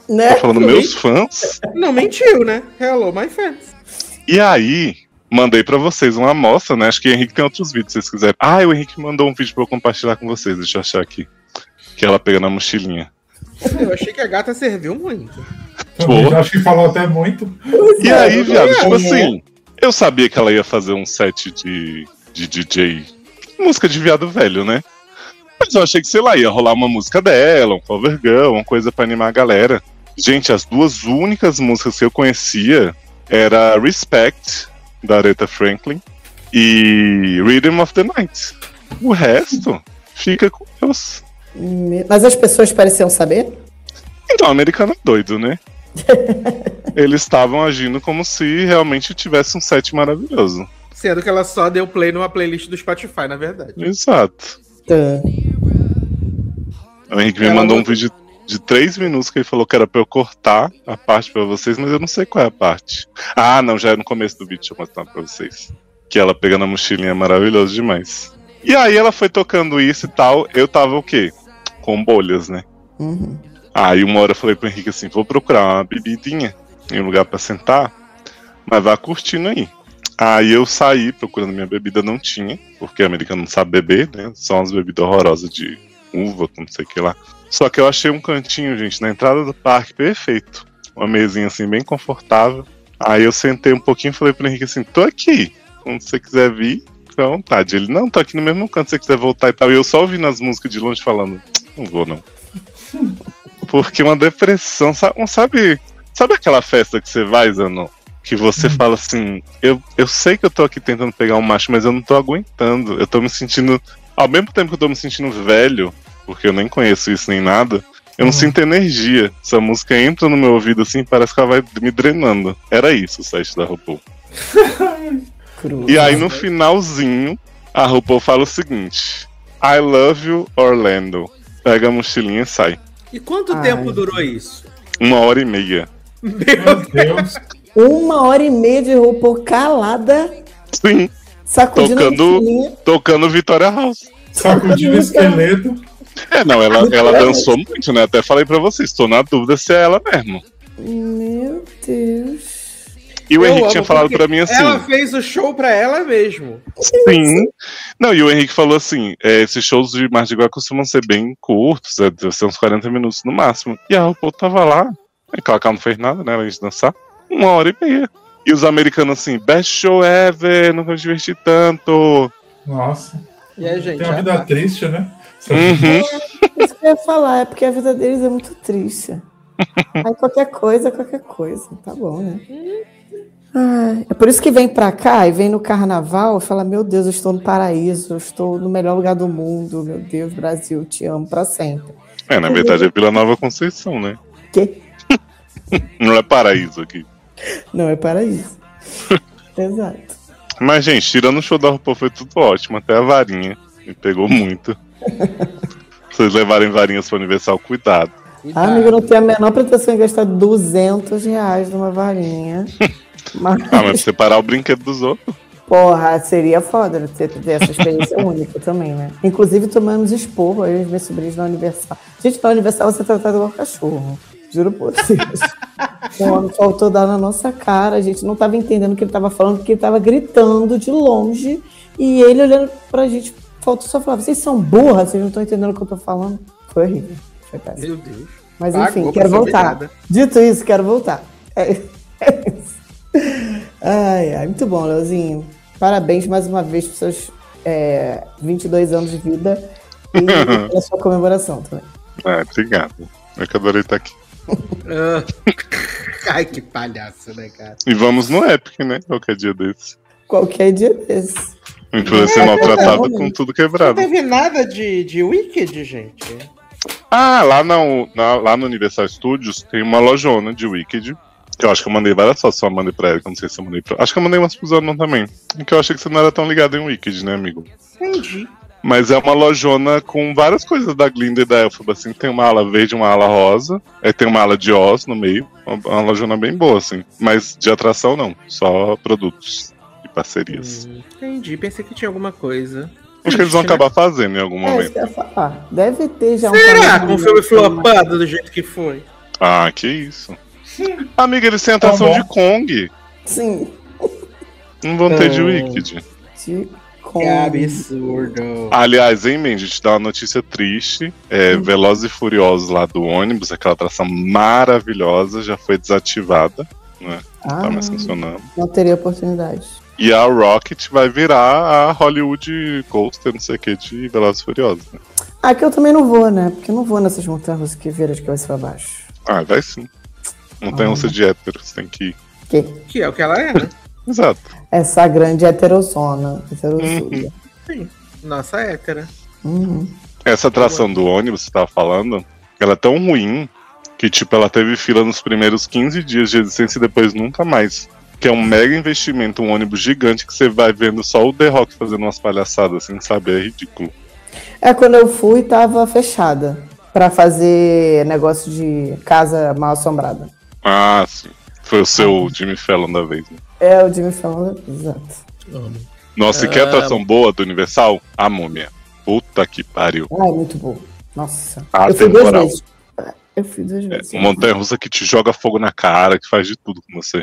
Né? Tá falando meus fãs? Não mentiu, né? Hello, my fans. E aí, mandei pra vocês uma amostra, né? Acho que o Henrique tem outros vídeos, se vocês quiserem. Ah, o Henrique mandou um vídeo pra eu compartilhar com vocês. Deixa eu achar aqui. Que ela pega na mochilinha. Eu achei que a gata serviu muito. Também já acho que falou até muito. E aí, viado, tipo assim, eu sabia que ela ia fazer um set de, de D J, música de viado velho, né? Mas eu achei que, sei lá, ia rolar uma música dela, um cover girl, uma coisa pra animar a galera. Gente, as duas únicas músicas que eu conhecia era Respect, da Aretha Franklin, e Rhythm of the Night. O resto fica com Deus. Mas as pessoas pareciam saber? Então, o americano é doido, né? Eles estavam agindo como se realmente tivesse um set maravilhoso. Sendo que ela só deu play numa playlist do Spotify, na verdade. Exato. Tá. O Henrique me Ela mandou não- um vídeo de três minutos que ele falou que era pra eu cortar a parte pra vocês, mas eu não sei qual é a parte. Ah, não, já é no começo do vídeo, deixa eu mostrar pra vocês. Que ela pegando a mochilinha é maravilhoso demais. E aí ela foi tocando isso e tal, eu tava o quê? Com bolhas, né? Uhum. Aí uma hora eu falei pro Henrique assim, vou procurar uma bebidinha em um lugar pra sentar, mas vá curtindo aí. Aí eu saí procurando minha bebida, não tinha, porque americano não sabe beber, né? Só umas bebidas horrorosas de uva, com não sei o que lá. Só que eu achei um cantinho, gente, na entrada do parque, perfeito. Uma mesinha assim, bem confortável. Aí eu sentei um pouquinho e falei pro Henrique assim, tô aqui, quando você quiser vir, fica à vontade. Ele, não, tô aqui no mesmo canto, se você quiser voltar e tal. E eu só ouvindo as músicas de longe falando, não vou não. Porque uma depressão, sabe, sabe, sabe aquela festa que você vai, Zanon? Que você hum. fala assim, eu, eu sei que eu tô aqui tentando pegar um macho, mas eu não tô aguentando. Eu tô me sentindo, ao mesmo tempo que eu tô me sentindo velho, porque eu nem conheço isso nem nada, eu não hum. sinto energia. Essa música entra no meu ouvido assim, parece que ela vai me drenando. Era isso o set da RuPaul. E aí no finalzinho, a RuPaul fala o seguinte, I love you, Orlando. Pega a mochilinha e sai. E quanto Ai, tempo durou isso? Uma hora e meia. Meu Deus. Uma hora e meia de RuPaul calada, Sim, sacudindo a tocando, mochilinha. tocando Vitória House. Sacudindo o esqueleto. É, não, ela, ela dançou muito, né? Até falei pra vocês, tô na dúvida se é ela mesmo. Meu Deus. E o Eu Henrique amo, tinha falado porque pra mim assim. Ela fez o show pra ela mesmo. Sim. Não, e o Henrique falou assim: é, esses shows de Mardi Gras costumam ser bem curtos, é, deve ser uns quarenta minutos no máximo. E a RuPaul tava lá, é claro que ela não fez nada, né? Ela ia dançar. Uma hora e meia. E os americanos assim, best show ever, nunca me diverti tanto. Nossa. E aí, gente, Tem uma já vida tá. triste, né? Uhum. Isso que eu ia falar, é porque a vida deles é muito triste. Aí qualquer coisa, qualquer coisa. Tá bom, né? Ai, é por isso que vem pra cá e vem no carnaval e fala, meu Deus, eu estou no paraíso, eu estou no melhor lugar do mundo, meu Deus, Brasil, te amo pra sempre. É, na verdade é Vila Nova Conceição, né? Que? Não é paraíso aqui. Não é paraíso. Exato. Mas, gente, tirando o show da RuPaul foi tudo ótimo, até a varinha. Me pegou muito. Se vocês levarem varinhas pro Universal, cuidado. Ah, amigo, eu não tenho a menor pretensão em gastar duzentos reais numa varinha. Mas, Ah, mas separar o brinquedo dos outros. porra, seria foda ter, ter essa experiência única também, né? Inclusive, tomamos esporro aí, os meus sobrinhos na Universal. Gente, na Universal você é tratado igual cachorro. Juro por Deus. O homem faltou dar na nossa cara, a gente não tava entendendo o que ele tava falando, porque ele tava gritando de longe, e ele olhando pra gente, faltou só falar, vocês são burras, vocês não estão entendendo o que eu tô falando. Foi horrível, foi péssimo. Meu Deus. Mas Pagou enfim, pra quero saber voltar. nada. Dito isso, quero voltar. É, é isso. Ai, ai, muito bom, Leozinho. Parabéns mais uma vez por seus é, vinte e dois anos de vida e pela sua comemoração também. É, obrigado. Eu que adorei estar aqui. Ah. Ai, que palhaço, né, cara? E vamos no Epic, né? Qualquer dia desse. Qualquer dia desse. A gente vai ser É, maltratado não, com tudo Não quebrado. teve nada de, de Wicked, gente. Ah, lá, na, na- lá no Universal Studios tem uma lojona de Wicked. Que eu acho que eu mandei várias fotos, só mandei pra ela, que eu não sei se eu mandei pra. Acho que eu mandei umas pro Zanon também. Que eu achei que você não era tão ligado em Wicked, né, amigo? Entendi. Mas é uma lojona com várias coisas da Glinda e da Elphaba, assim. Tem uma ala verde e uma ala rosa. Aí tem uma ala de Oz no meio. Uma, uma lojona bem boa, assim. Mas de atração, não. Só produtos e parcerias. Hum, entendi. Pensei que tinha alguma coisa. Acho que eles vão acabar fazendo em algum É, isso momento. que eu ia falar. Deve ter já um Será? caminho Com o filme assim. flopado do jeito que foi? Ah, que isso. Amiga, eles têm Tão atração bom. de Kong. Sim. Não vão ter de Ah. Wicked. De Que absurdo. Aliás, hein, Mandy, te dar uma notícia triste. É, Hum. Velozes e Furiosos lá do ônibus, aquela atração maravilhosa, já foi desativada. Né? Ah, Tá mais funcionando. não teria oportunidade. E a Rocket vai virar a Hollywood Coaster, não sei o que, de Velozes e Furiosos. Né? Aqui eu também não vou, né? Porque eu não vou nessas montanhas que viram de cabeça pra baixo. Ah, vai sim. Não tem Ah. onça de héteros, tem que ir. Que? Que é o que ela é, né? Exato. Essa grande heterossona. Heterossura. Sim. Nossa hétera. Uhum. Essa atração do ônibus que você tava falando, ela é tão ruim que, tipo, ela teve fila nos primeiros quinze dias de existência e depois nunca mais. Que é um mega investimento, um ônibus gigante que você vai vendo só o The Rock fazendo umas palhaçadas, assim, sabe? É ridículo. É, quando eu fui, tava fechada. Pra fazer negócio de casa mal assombrada. Ah, sim. Foi o seu Jimmy Fallon da vez, né? É, o Jimmy Fallon, exato. Nossa, e que Ah. atração boa do Universal? A Múmia. Puta que pariu. Ai, muito bom. Nossa. Ah, eu fui duas temporal. vezes. Eu fui duas É, vezes. uma montanha-russa que te joga fogo na cara, que faz de tudo com você.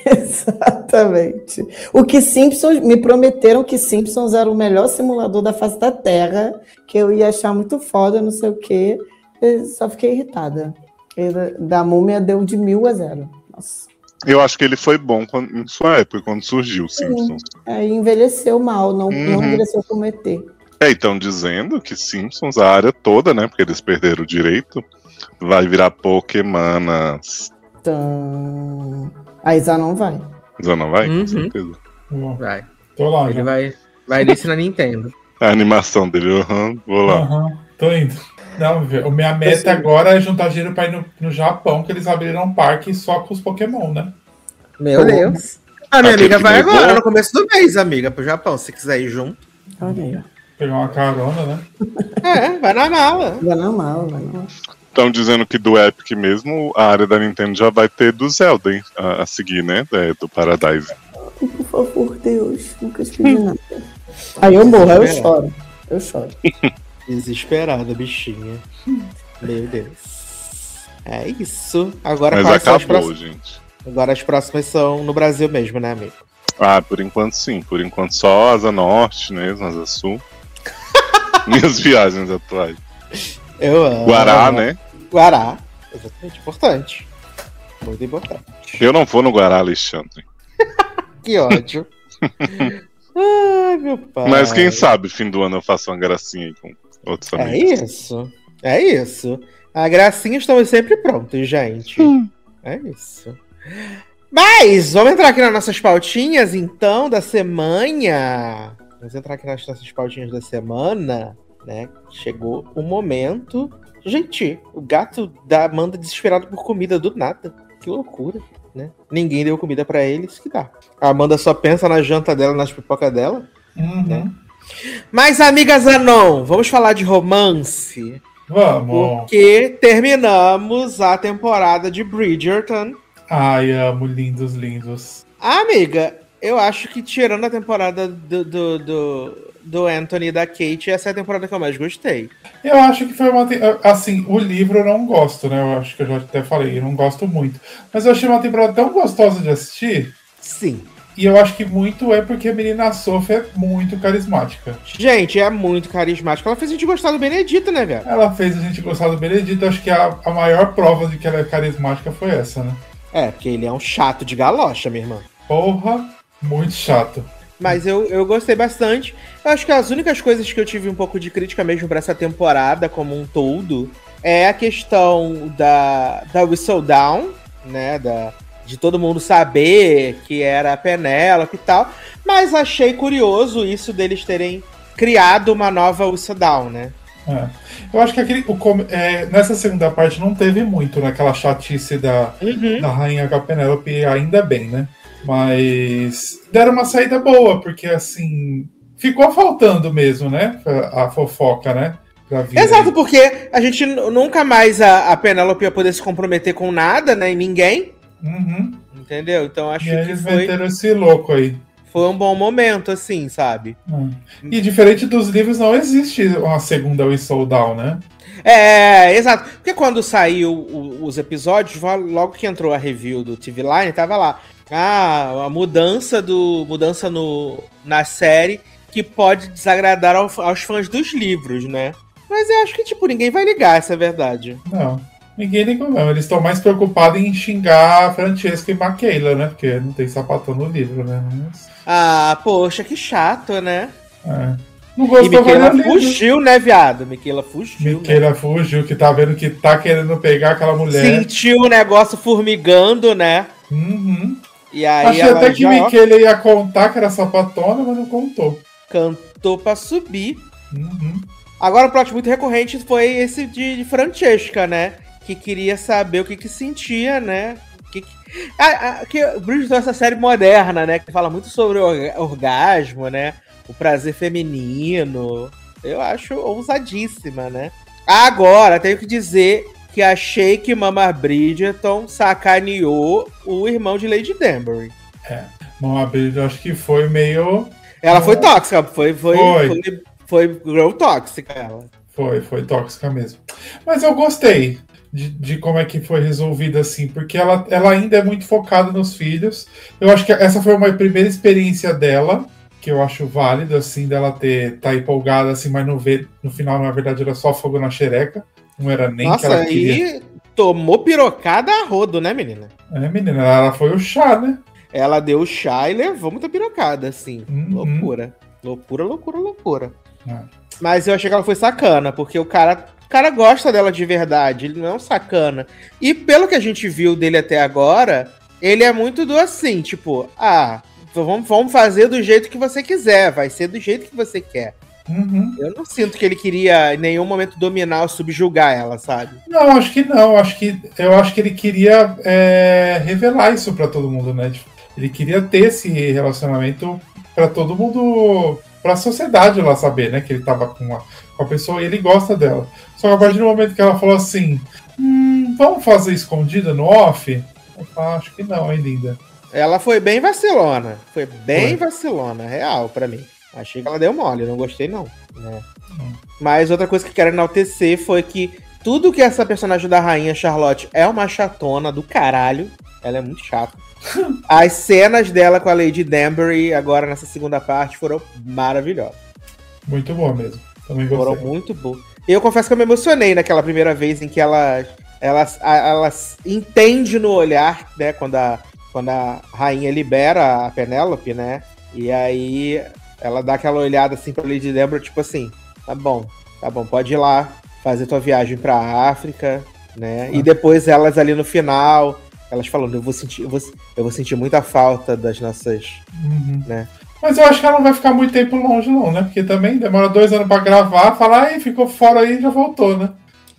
Exatamente. O que Simpsons, me prometeram que Simpsons era o melhor simulador da face da Terra, que eu ia achar muito foda, não sei o quê. Eu só fiquei irritada. E da, da Múmia deu de mil a zero. Nossa. Eu acho que ele foi bom quando- em sua época, quando surgiu o Simpsons. Aí envelheceu mal, não, não Uhum. envelheceu como E T. É, então dizendo que Simpsons, a área toda, né? Porque eles perderam o direito, vai virar Pokémonas. Então... A Isa não vai. Já não vai? Uhum. Com certeza. Bom, Vai. tô lá Ele já. vai, vai nesse na Nintendo. A animação dele, aham, vou lá. Aham, tô indo. Não, viu, a minha meta sei. agora é juntar dinheiro pra ir no, no Japão, que eles abriram um parque só com os Pokémon, né? Meu Pô. Deus. A minha Aquele amiga que vai nevou? agora, no começo do mês, amiga, pro Japão, se quiser ir junto. Olha aí, ó. Pegar uma carona, né? É, vai na mala. Vai na mala, vai na mala. Estão dizendo que do Epic mesmo, a área da Nintendo já vai ter do Zelda, hein, a, a seguir, né? É, do Paradise. Por favor, Deus, nunca te pedi nada. Aí eu morro, aí eu choro. Eu choro. Desesperada, bichinha. Meu Deus. É isso. Agora Mas quais são as acabou, próximas? gente. Agora as próximas são no Brasil mesmo, né, amigo? Ah, por enquanto sim. Por enquanto só Asa Norte mesmo, Asa Sul. Minhas viagens atuais. Eu amo. Guará, né? Guará. Exatamente, importante. Muito importante. Eu não vou no Guará, Alexandre. Que ódio. Ai, meu pai. Mas quem sabe, fim do ano eu faço uma gracinha aí com outros É amigos. isso. É isso. A gracinha estamos sempre prontos, gente. É isso. Mas, vamos entrar aqui nas nossas pautinhas, então, da semana. Vamos entrar aqui nas nossas pautinhas da semana, né? Chegou o momento. Gente, o gato da Amanda desesperado por comida do nada. Que loucura, né? Ninguém deu comida pra ele, isso que dá. A Amanda só pensa na janta dela, nas pipocas dela. Uhum. Né? Mas, amiga Zanon, vamos falar de romance. Vamos. Porque terminamos a temporada de Bridgerton. Ai, amo lindos, lindos. Ah, amiga, eu acho que tirando a temporada do, do, do, do Anthony e da Kate, essa é a temporada que eu mais gostei. Eu acho que foi uma. te- Assim, o livro eu não gosto, né? Eu acho que eu já até falei, eu não gosto muito. Mas eu achei uma temporada tão gostosa de assistir. Sim. E eu acho que muito é porque a menina Sophie é muito carismática. Gente, é muito carismática. Ela fez a gente gostar do Benedito, né, velho? Ela fez a gente gostar do Benedito. Acho que a, a maior prova de que ela é carismática foi essa, né? É, porque ele é um chato de galocha, minha irmã. Porra, muito chato. Mas eu, eu gostei bastante. Eu acho que as únicas coisas que eu tive um pouco de crítica mesmo pra essa temporada como um todo é a questão da, da Whistledown, né? Da, de todo mundo saber que era a Penélope e tal. Mas achei curioso isso deles terem criado uma nova Whistledown, né? É. Eu acho que aquele, o, come- é, nessa segunda parte não teve muito, né? Aquela chatice da, Uhum. da rainha com a Penélope, ainda bem, né? Mas deram uma saída boa, porque assim, ficou faltando mesmo, né? A, a fofoca, né? Pra vir Exato, aí. porque a gente n- nunca mais a, a Penélope ia poder se comprometer com nada, né? E ninguém. Uhum. Entendeu? Então acho E aí que eles foi, meteram esse louco aí. foi um bom momento, assim, sabe? Hum. E diferente dos livros, não existe uma segunda Whistledown, né? É, exato. Porque quando saiu o- os episódios, logo que entrou a review do T V Line, tava lá. Ah, a mudança do mudança no, na série que pode desagradar ao- aos fãs dos livros, né? Mas eu acho que, tipo, ninguém vai ligar, essa é a verdade. Não, ninguém ligou mesmo. Eles estão mais preocupados em xingar a Francesca e Michaela, né? Porque não tem sapatão no livro, né? Mas, Ah, poxa, que chato, né? é. Não E gostou, vai Michaela ler o livro. fugiu, né, viado? Michaela fugiu, né? Michaela fugiu, que tá vendo que tá querendo pegar aquela mulher. Sentiu o negócio formigando, né? Uhum. E aí Achei ela até que já, ó, Michaela ia contar que era sapatona, mas não contou. cantou pra subir. Uhum. Agora o plot muito recorrente foi esse de, de Francesca, né? Que queria saber o que que sentia, né? Que, que... Ah, ah, que o Bridgerton é essa série moderna, né? Que fala muito sobre o orgasmo, né? O prazer feminino. Eu acho ousadíssima, né? Agora, tenho que dizer que achei que Mama Bridgerton sacaneou o irmão de Lady Danbury. Mama Bridgerton, acho que foi meio... Ela foi tóxica, foi, foi, Foi. foi, foi girl tóxica ela. Foi, foi tóxica mesmo. Mas eu gostei de, de como é que foi resolvido assim, porque ela, ela ainda é muito focada nos filhos. Eu acho que essa foi uma primeira experiência dela, que eu acho válido, assim, dela ter tá empolgada, assim, mas no, ver, no final, na verdade, era só fogo na xereca. Não era nem que Nossa, ela queria. aí tomou pirocada a rodo, né, menina? É, menina, ela foi o chá, né? Ela deu chá e levou muita pirocada, assim. Uhum. Loucura. Loucura, loucura, loucura. É. Mas eu achei que ela foi sacana, porque o cara, o cara gosta dela de verdade, ele não é um sacana. E pelo que a gente viu dele até agora, ele é muito do assim, tipo, ah, vamos, vamos fazer do jeito que você quiser, vai ser do jeito que você quer. Uhum. Eu não sinto que ele queria em nenhum momento dominar ou subjugar ela, sabe? Não, acho que não. Acho que, eu acho que ele queria é, revelar isso pra todo mundo, né? Tipo, ele queria ter esse relacionamento pra todo mundo, pra sociedade lá saber, né? Que ele tava com a, com a pessoa e ele gosta dela. Só que a partir do momento que ela falou assim, hum, vamos fazer escondida no off? Eu falo, acho que não, hein, linda. Ela foi bem vacilona. Foi bem Foi. vacilona, real, pra mim. Achei que ela deu mole, não gostei não. Né? Hum. Mas outra coisa que quero enaltecer foi que tudo que essa personagem da rainha Charlotte é uma chatona do caralho. Ela é muito chata. As cenas dela com a Lady Danbury, agora nessa segunda parte, foram maravilhosas. Muito boa mesmo. Também Foram gostei. muito boas. Eu confesso que eu me emocionei naquela primeira vez em que ela, ela, a- ela entende no olhar, né? Quando a, quando a rainha libera a Penélope, né? E aí ela dá aquela olhada assim pra Lady Danbury, tipo assim, tá bom, tá bom, pode ir lá fazer tua viagem pra África, né? E depois elas ali no final, elas falando, eu vou sentir, eu vou, eu vou sentir muita falta das nossas, Uhum. né? Mas eu acho que ela não vai ficar muito tempo longe, não, né? Porque também demora dois anos pra gravar, falar, ai, ficou fora aí e já voltou, né?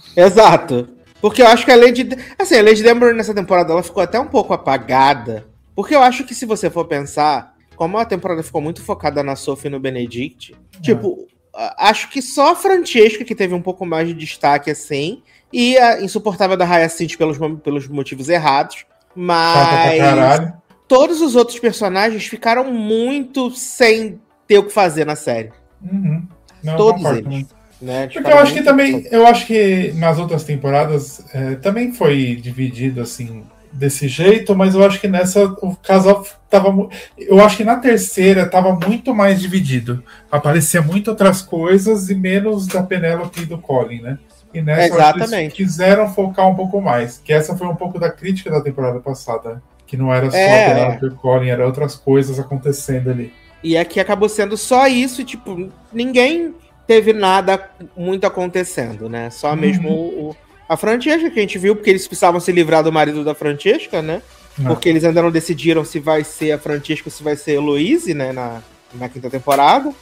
Exato. Porque eu acho que a Lady... Assim, a Lady Danbury nessa temporada, ela ficou até um pouco apagada. Porque eu acho que se você for pensar, como a temporada ficou muito focada na Sophie e no Benedict, tipo, a- acho que só a Francesca que teve um pouco mais de destaque, assim, e a insuportável da Hyacinth pelos, mo- pelos motivos errados. Chata pra Mas caralho. todos os outros personagens ficaram muito sem ter o que fazer na série. Uhum. Não, Todos concordo eles. também. Né? Eles Porque eu ficaram acho que muito também, sem- eu acho que nas outras temporadas é, também foi dividido assim, desse jeito, mas eu acho que nessa o casal tava. mu- Eu acho que na terceira tava muito mais dividido. Aparecia muito outras coisas e menos da Penélope e do Colin, né? E nessa eu acho que eles Exatamente. quiseram focar um pouco mais. Que essa foi um pouco da crítica da temporada passada, né? Que não era só É, a Penélope e o Colin, era outras coisas acontecendo ali. E aqui acabou sendo só isso, tipo, ninguém teve nada muito acontecendo, né? Só Uhum. mesmo o, o- a Francesca, que a gente viu, porque eles precisavam se livrar do marido da Francesca, né? Não. Porque eles ainda não decidiram se vai ser a Francesca ou se vai ser a Heloise, né? Na, na quinta temporada.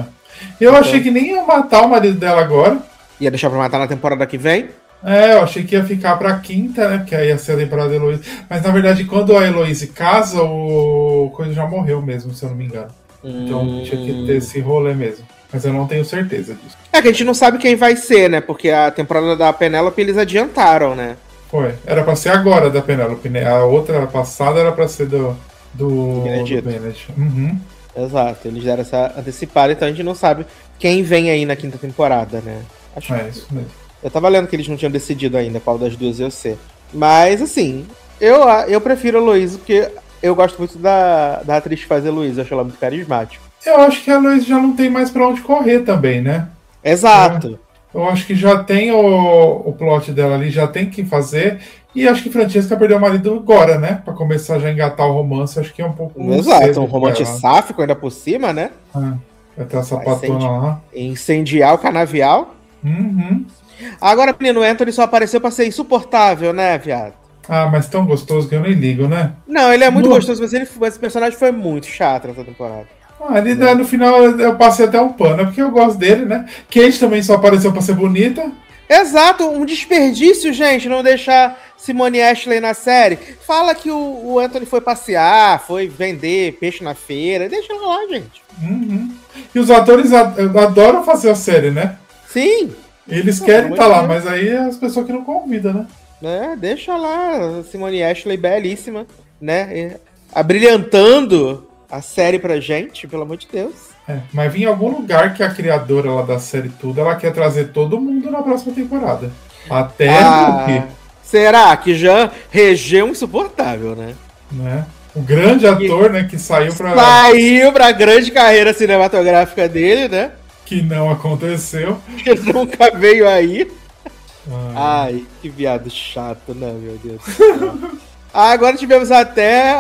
Eu Então- achei que nem ia matar o marido dela agora. Ia deixar pra matar na temporada que vem. É, eu achei que ia ficar pra quinta, né? Porque aí ia ser a temporada da Heloise. Mas na verdade, quando a Heloise casa, o Coisa já morreu mesmo, se eu não me engano. Então Hum. tinha que ter esse rolê mesmo. Mas eu não tenho certeza disso. É que a gente não sabe quem vai ser, né? Porque a temporada da Penélope eles adiantaram, né? Foi. Era pra ser agora da Penélope, né? A outra passada era pra ser do. Do Benedito. do Benedict. Uhum. Exato, eles deram essa antecipada, então a gente não sabe quem vem aí na quinta temporada, né? Acho É isso mesmo. Eu tava lendo que eles não tinham decidido ainda qual das duas ia ser. Mas, assim, eu, eu prefiro a Heloísa, porque eu gosto muito da, da atriz que faz a Heloísa, eu acho ela muito carismática. Eu acho que a Heloísa já não tem mais pra onde correr também, né? Exato. Eu, eu acho que já tem o, o plot dela ali, já tem que fazer. E acho que Francesca perdeu o marido agora, né? Pra começar já a engatar o romance, acho que é um pouco... Exato, um romance sáfico ainda por cima, né? Ah, vai ter essa patona lá. Incendiar o canavial. Uhum. Agora, menino, o Anthony só apareceu pra ser insuportável, né, viado? Ah, mas tão gostoso que eu nem ligo, né? Não, ele é muito No... gostoso, mas ele, esse personagem foi muito chato nessa temporada. Ah, ele, é. No final eu passei até um pano, é porque eu gosto dele, né? Kate também só apareceu pra ser bonita. Exato, um desperdício, gente, não deixar Simone Ashley na série. Fala que o, o Anthony foi passear, foi vender peixe na feira, deixa ela lá, gente. Uhum. E os atores adoram fazer a série, né? Sim. Eles querem estar tá lá, mas aí é as pessoas que não convidam, né? É, deixa lá, Simone Ashley belíssima, né? Abrilhantando a série pra gente, pelo amor de Deus. É, mas vi em algum lugar que a criadora lá da série tudo, ela quer trazer todo mundo na próxima temporada. Até ah, Luke. Será? Que já regeu insuportável, né? né? O grande ator, né, que saiu pra... Saiu pra grande carreira cinematográfica dele, né? Que não aconteceu. Que nunca veio aí. Ai, Ai que viado chato, né, meu Deus do céu. Agora tivemos até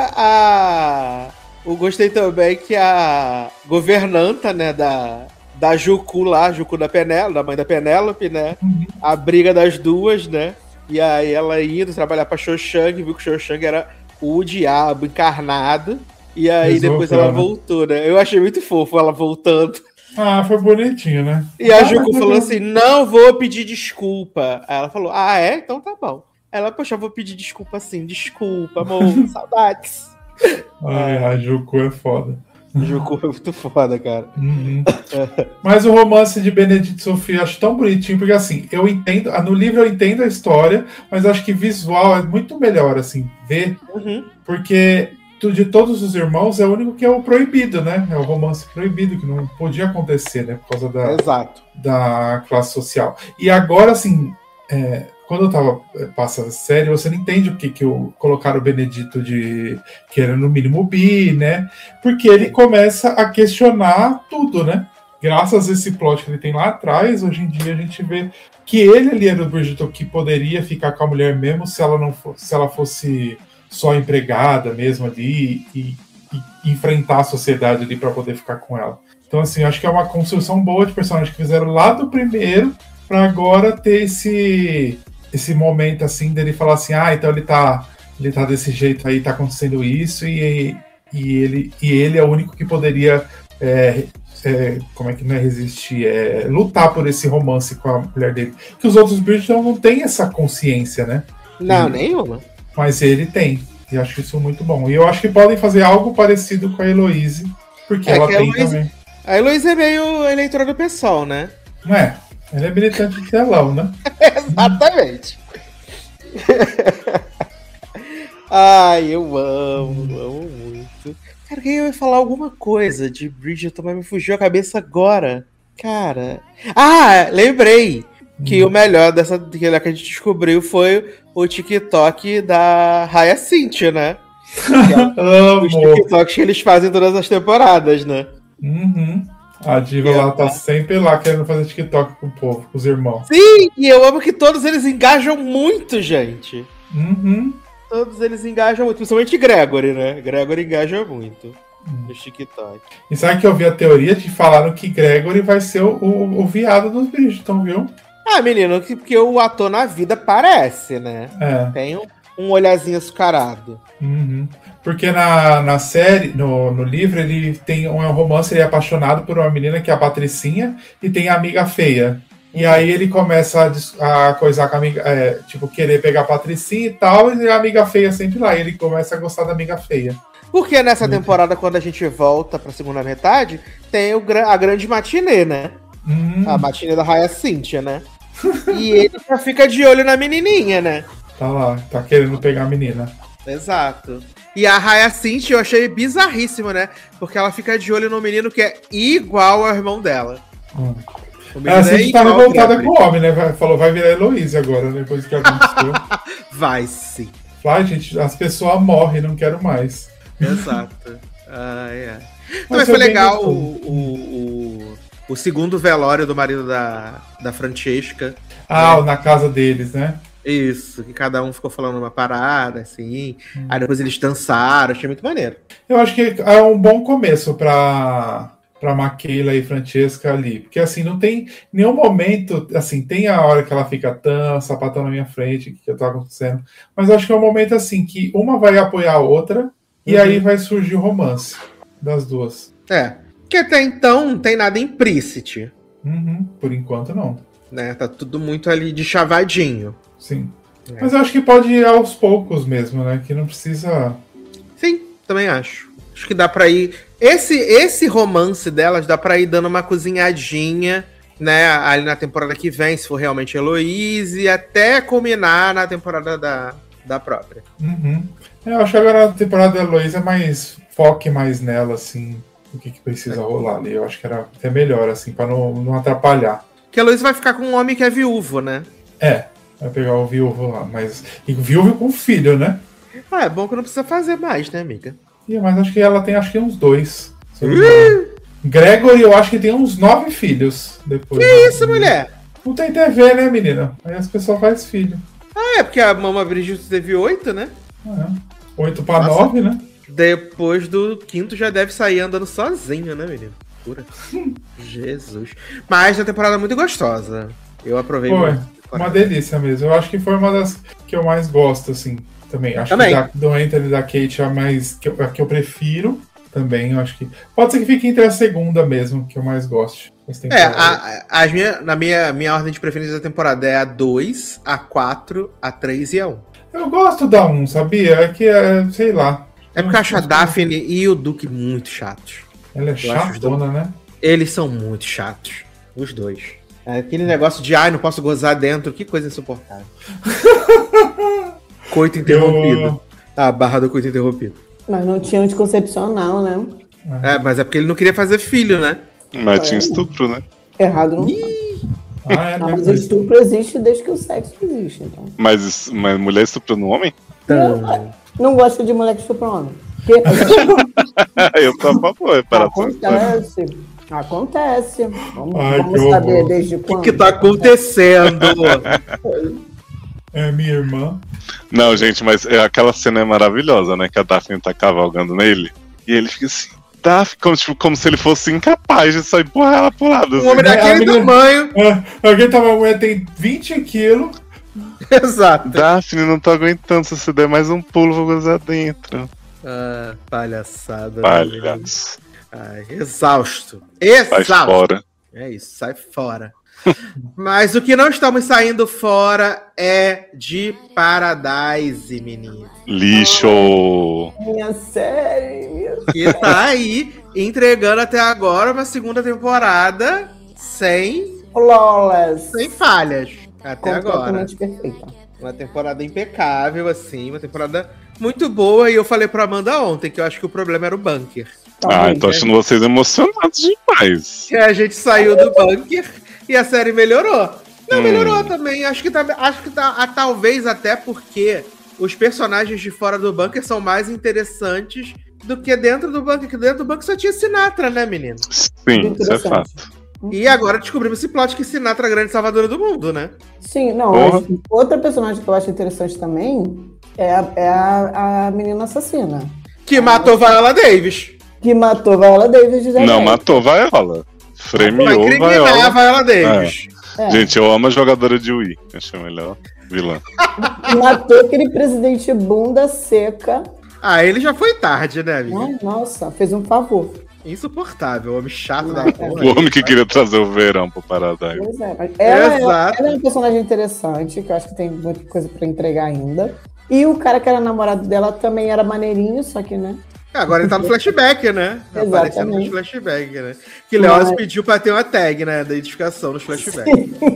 a... Eu gostei também que a governanta, né, da, da Juku lá, Juku da Penélope, da mãe da Penélope, né? Uhum. A briga das duas, né? E aí ela indo trabalhar pra Cho-Chang, viu que o Cho-Chang era o diabo encarnado. E aí Resolveu, depois ela né? voltou, né? Eu achei muito fofo ela voltando. Ah, foi bonitinho, né? E a Juku falou assim, não vou pedir desculpa. Aí ela falou, ah, é? Então tá bom. Ela, poxa, eu vou pedir desculpa sim, desculpa, amor, saudades. Ai, a Juku é foda. Juku é muito foda, cara. Uhum. Mas o romance de Benedito e Sofia eu acho tão bonitinho, porque assim, eu entendo, no livro eu entendo a história, mas acho que visual é muito melhor, assim, ver, uhum. porque de todos os irmãos é o único que é o proibido, né? É o romance proibido, que não podia acontecer, né? Por causa da, Exato. da classe social. E agora, assim, é, quando eu tava passando a série, você não entende o que que eu colocaram o Benedito de que era no mínimo bi, né? Porque ele começa a questionar tudo, né? Graças a esse plot que ele tem lá atrás, hoje em dia a gente vê que ele ali era o Bridgerton que poderia ficar com a mulher mesmo se ela não fosse, se ela fosse só empregada mesmo ali e, e enfrentar a sociedade ali para poder ficar com ela. Então, assim, acho que é uma construção boa de personagem que fizeram lá do primeiro para agora ter esse esse momento assim dele falar assim, ah, então ele tá ele tá desse jeito aí, tá acontecendo isso e, e, ele, e ele é o único que poderia é, é, como é que não é resistir, é lutar por esse romance com a mulher dele, que os outros Bridgerton não têm essa consciência, né? Não, e, nenhuma. Mas ele tem, e acho isso muito bom. E eu acho que podem fazer algo parecido com a Heloise, porque é ela tem a Heloise, também. A Heloise é meio eleitora do PSOL, né? Não é? Ela é militante de telão, né? Exatamente. Ai, eu amo, amo muito. Cara, eu ia falar alguma coisa de Bridgerton, mas me fugiu a cabeça agora. Cara. Ah, lembrei que hum. o melhor dessa que a gente descobriu foi o TikTok da Raya Cynthia, né? Amo. Os TikToks que eles fazem todas as temporadas, né? Uhum. A diva lá tá sempre lá querendo fazer TikTok com o povo, com os irmãos. Sim, e eu amo que todos eles engajam muito, gente. Uhum. Todos eles engajam muito, principalmente Gregory, né? Gregory engaja muito uhum. no TikTok. E sabe que eu vi a teoria de falaram que Gregory vai ser o, o, o viado dos Bridgerton, viu? Ah, menino, porque o ator na vida parece, né? É. Tem um, um olhazinho açucarado. Uhum. Porque na, na série, no, no livro, ele tem um romance, ele é apaixonado por uma menina que é a Patricinha e tem a amiga feia. E aí ele começa a, a coisar com a amiga, é, tipo, querer pegar a Patricinha e tal, e a amiga feia sempre lá. E ele começa a gostar da amiga feia. Porque nessa temporada, quando a gente volta pra segunda metade, tem o, a grande matinê, né? Hum. A matinê da Raya Cynthia, né? E ele já fica de olho na menininha, né? Tá lá, tá querendo pegar a menina. Exato. E a Raya Cynthia eu achei bizarríssima, né? Porque ela fica de olho no menino que é igual ao irmão dela. Hum. O Ela menino é sempre tá igual o revoltada Gregory. com o homem, né? Vai- Falou, vai virar Heloísa agora, né? Depois que aconteceu. Vai sim. Ai, gente, as pessoas morrem, não quero mais. Exato. Ah, é. Mas Também foi foi bem legal gostoso. o, o, o, o segundo velório do marido da, da Francesca. Ah, na casa deles, né? Isso, que cada um ficou falando uma parada, assim. Aí depois eles dançaram, achei muito maneiro. Eu acho que é um bom começo pra, pra Maquila e Francesca ali. Porque, assim, não tem nenhum momento... Assim, tem a hora que ela fica tão sapatão na minha frente, o que, que tá acontecendo. Mas eu acho que é um momento, assim, que uma vai apoiar a outra e Uhum. aí vai surgir o romance das duas. É, que até então não tem nada implícito, Uhum, por enquanto, não. né? Tá tudo muito ali de chavadinho. Sim. É. Mas eu acho que pode ir aos poucos mesmo, né? Que não precisa... Sim, também acho. Acho que dá pra ir... Esse, esse romance delas dá pra ir dando uma cozinhadinha, né? Ali na temporada que vem, se for realmente Heloise, até culminar na temporada da, da própria. Uhum. Eu acho que agora a temporada da Heloísa é mais... Foque mais nela, assim, o que, que precisa rolar ali. Eu acho que era até melhor, assim, pra não, não atrapalhar. Que a Heloise vai ficar com um homem que é viúvo, né? É, vai pegar o viúvo lá, mas... E viúvo com filho, né? Ah, é bom que não precisa fazer mais, né, amiga? Ih, mas acho que ela tem, acho que uns dois. se eu não me engano. Gregory, eu acho que tem uns nove filhos depois. Que isso, mulher? Não tem T V, né, menina? Aí as pessoas fazem filho. Ah, é porque a Mama Brigitte teve oito, né? Ah, é. Oito pra Nossa. nove, né? Depois do quinto já deve sair andando sozinho, né, menino? Pura. Jesus. Mas a temporada é muito gostosa. Eu aprovei Foi, muito. uma delícia mesmo. Eu acho que foi uma das que eu mais gosto, assim, também. Acho Também. que da, do Anthony e da Kate é a mais que eu, a que eu prefiro também. Eu acho que pode ser que fique entre a segunda mesmo, que eu mais gosto. das É, temporadas. a, a, as minha, na minha, minha ordem de preferência da temporada é a dois, a quatro, a três e a um. Eu gosto da um, sabia? É que, é, sei lá. É porque eu acho a Daphne e o Duke muito chatos. Ela é Eu acho chatona, né? Eles são muito chatos. Os dois. É aquele negócio de, ai, não posso gozar dentro. Que coisa insuportável. Coito interrompido. Eu- A barra do coito interrompido. Mas não tinha anticoncepcional, né? É, mas é porque ele não queria fazer filho, né? Mas tinha estupro, né? Errado não. Ah, é, Não, né? mas o estupro existe desde que o sexo existe, então. Mas, isso- mas mulher estuprando um homem? Então, Não gosta de mulher que estupra homem. Que Eu tô a favor, é para acontece. Acontece. Vamos, Ai, vamos que saber horror. desde o quando. que, que tá acontecendo? É minha irmã. Não, gente, mas é- aquela cena é maravilhosa, né? Que a Daphne tá cavalgando nele. E ele fica assim, Daphne, como, tipo, como se ele fosse incapaz de só empurrar ela pro lado. Um Assim. homem né? daquele A menina- tamanho. É, alguém tava, a mulher tem vinte quilos. Exato. Daphne, não tô aguentando. Se você der mais um pulo, vou gozar dentro. Ah, palhaçada. né, Palhaço. Ai, exausto. Sai Exausto. fora. É isso, sai fora. Mas o que não estamos saindo fora é de Paradise, menino. Lixo. Minha série, minha... Que tá aí entregando até agora uma segunda temporada sem, Flawless. sem falhas. Até agora. Completamente perfeita. Uma temporada impecável, assim, uma temporada muito boa. E eu falei pra Amanda ontem que eu acho que o problema era o bunker. Ah, eu tô achando vocês emocionados demais. Que a gente saiu do bunker e a série melhorou. Não, Hum. melhorou também. Acho que, tá, acho que tá, ah, talvez até porque os personagens de fora do bunker são mais interessantes do que dentro do bunker. Que dentro do bunker só tinha Sinatra, né, menino? Sim, isso é Interessante. fato. E agora descobrimos esse plot que Sinatra é a grande salvadora do mundo, né? Sim, não, Porra. mas outra personagem que eu acho interessante também é a, é a, a menina assassina. Que matou Viola Davis. Que matou Viola Davis de Não, matou Viola. Vai Fremeou incriminar a Viola. Viola Davis. É, Gente, eu amo a jogadora de Wii. Achei a melhor vilã. que matou aquele presidente bunda seca. Ah, ele já foi tarde, né, amiga? Ai, nossa, fez um favor. Insuportável, homem chato da Não, porra. O homem que queria trazer o verão pro Paradise. Pois é, mas ela, é- Exato. ela é um personagem interessante, que eu acho que tem muita coisa pra entregar ainda. E o cara que era namorado dela também era maneirinho, só que, né? Agora ele tá no flashback, né? Tá Exatamente. aparecendo nos flashback, né? Que Leoz Mas- pediu pra ter uma tag, né? Da identificação nos flashbacks.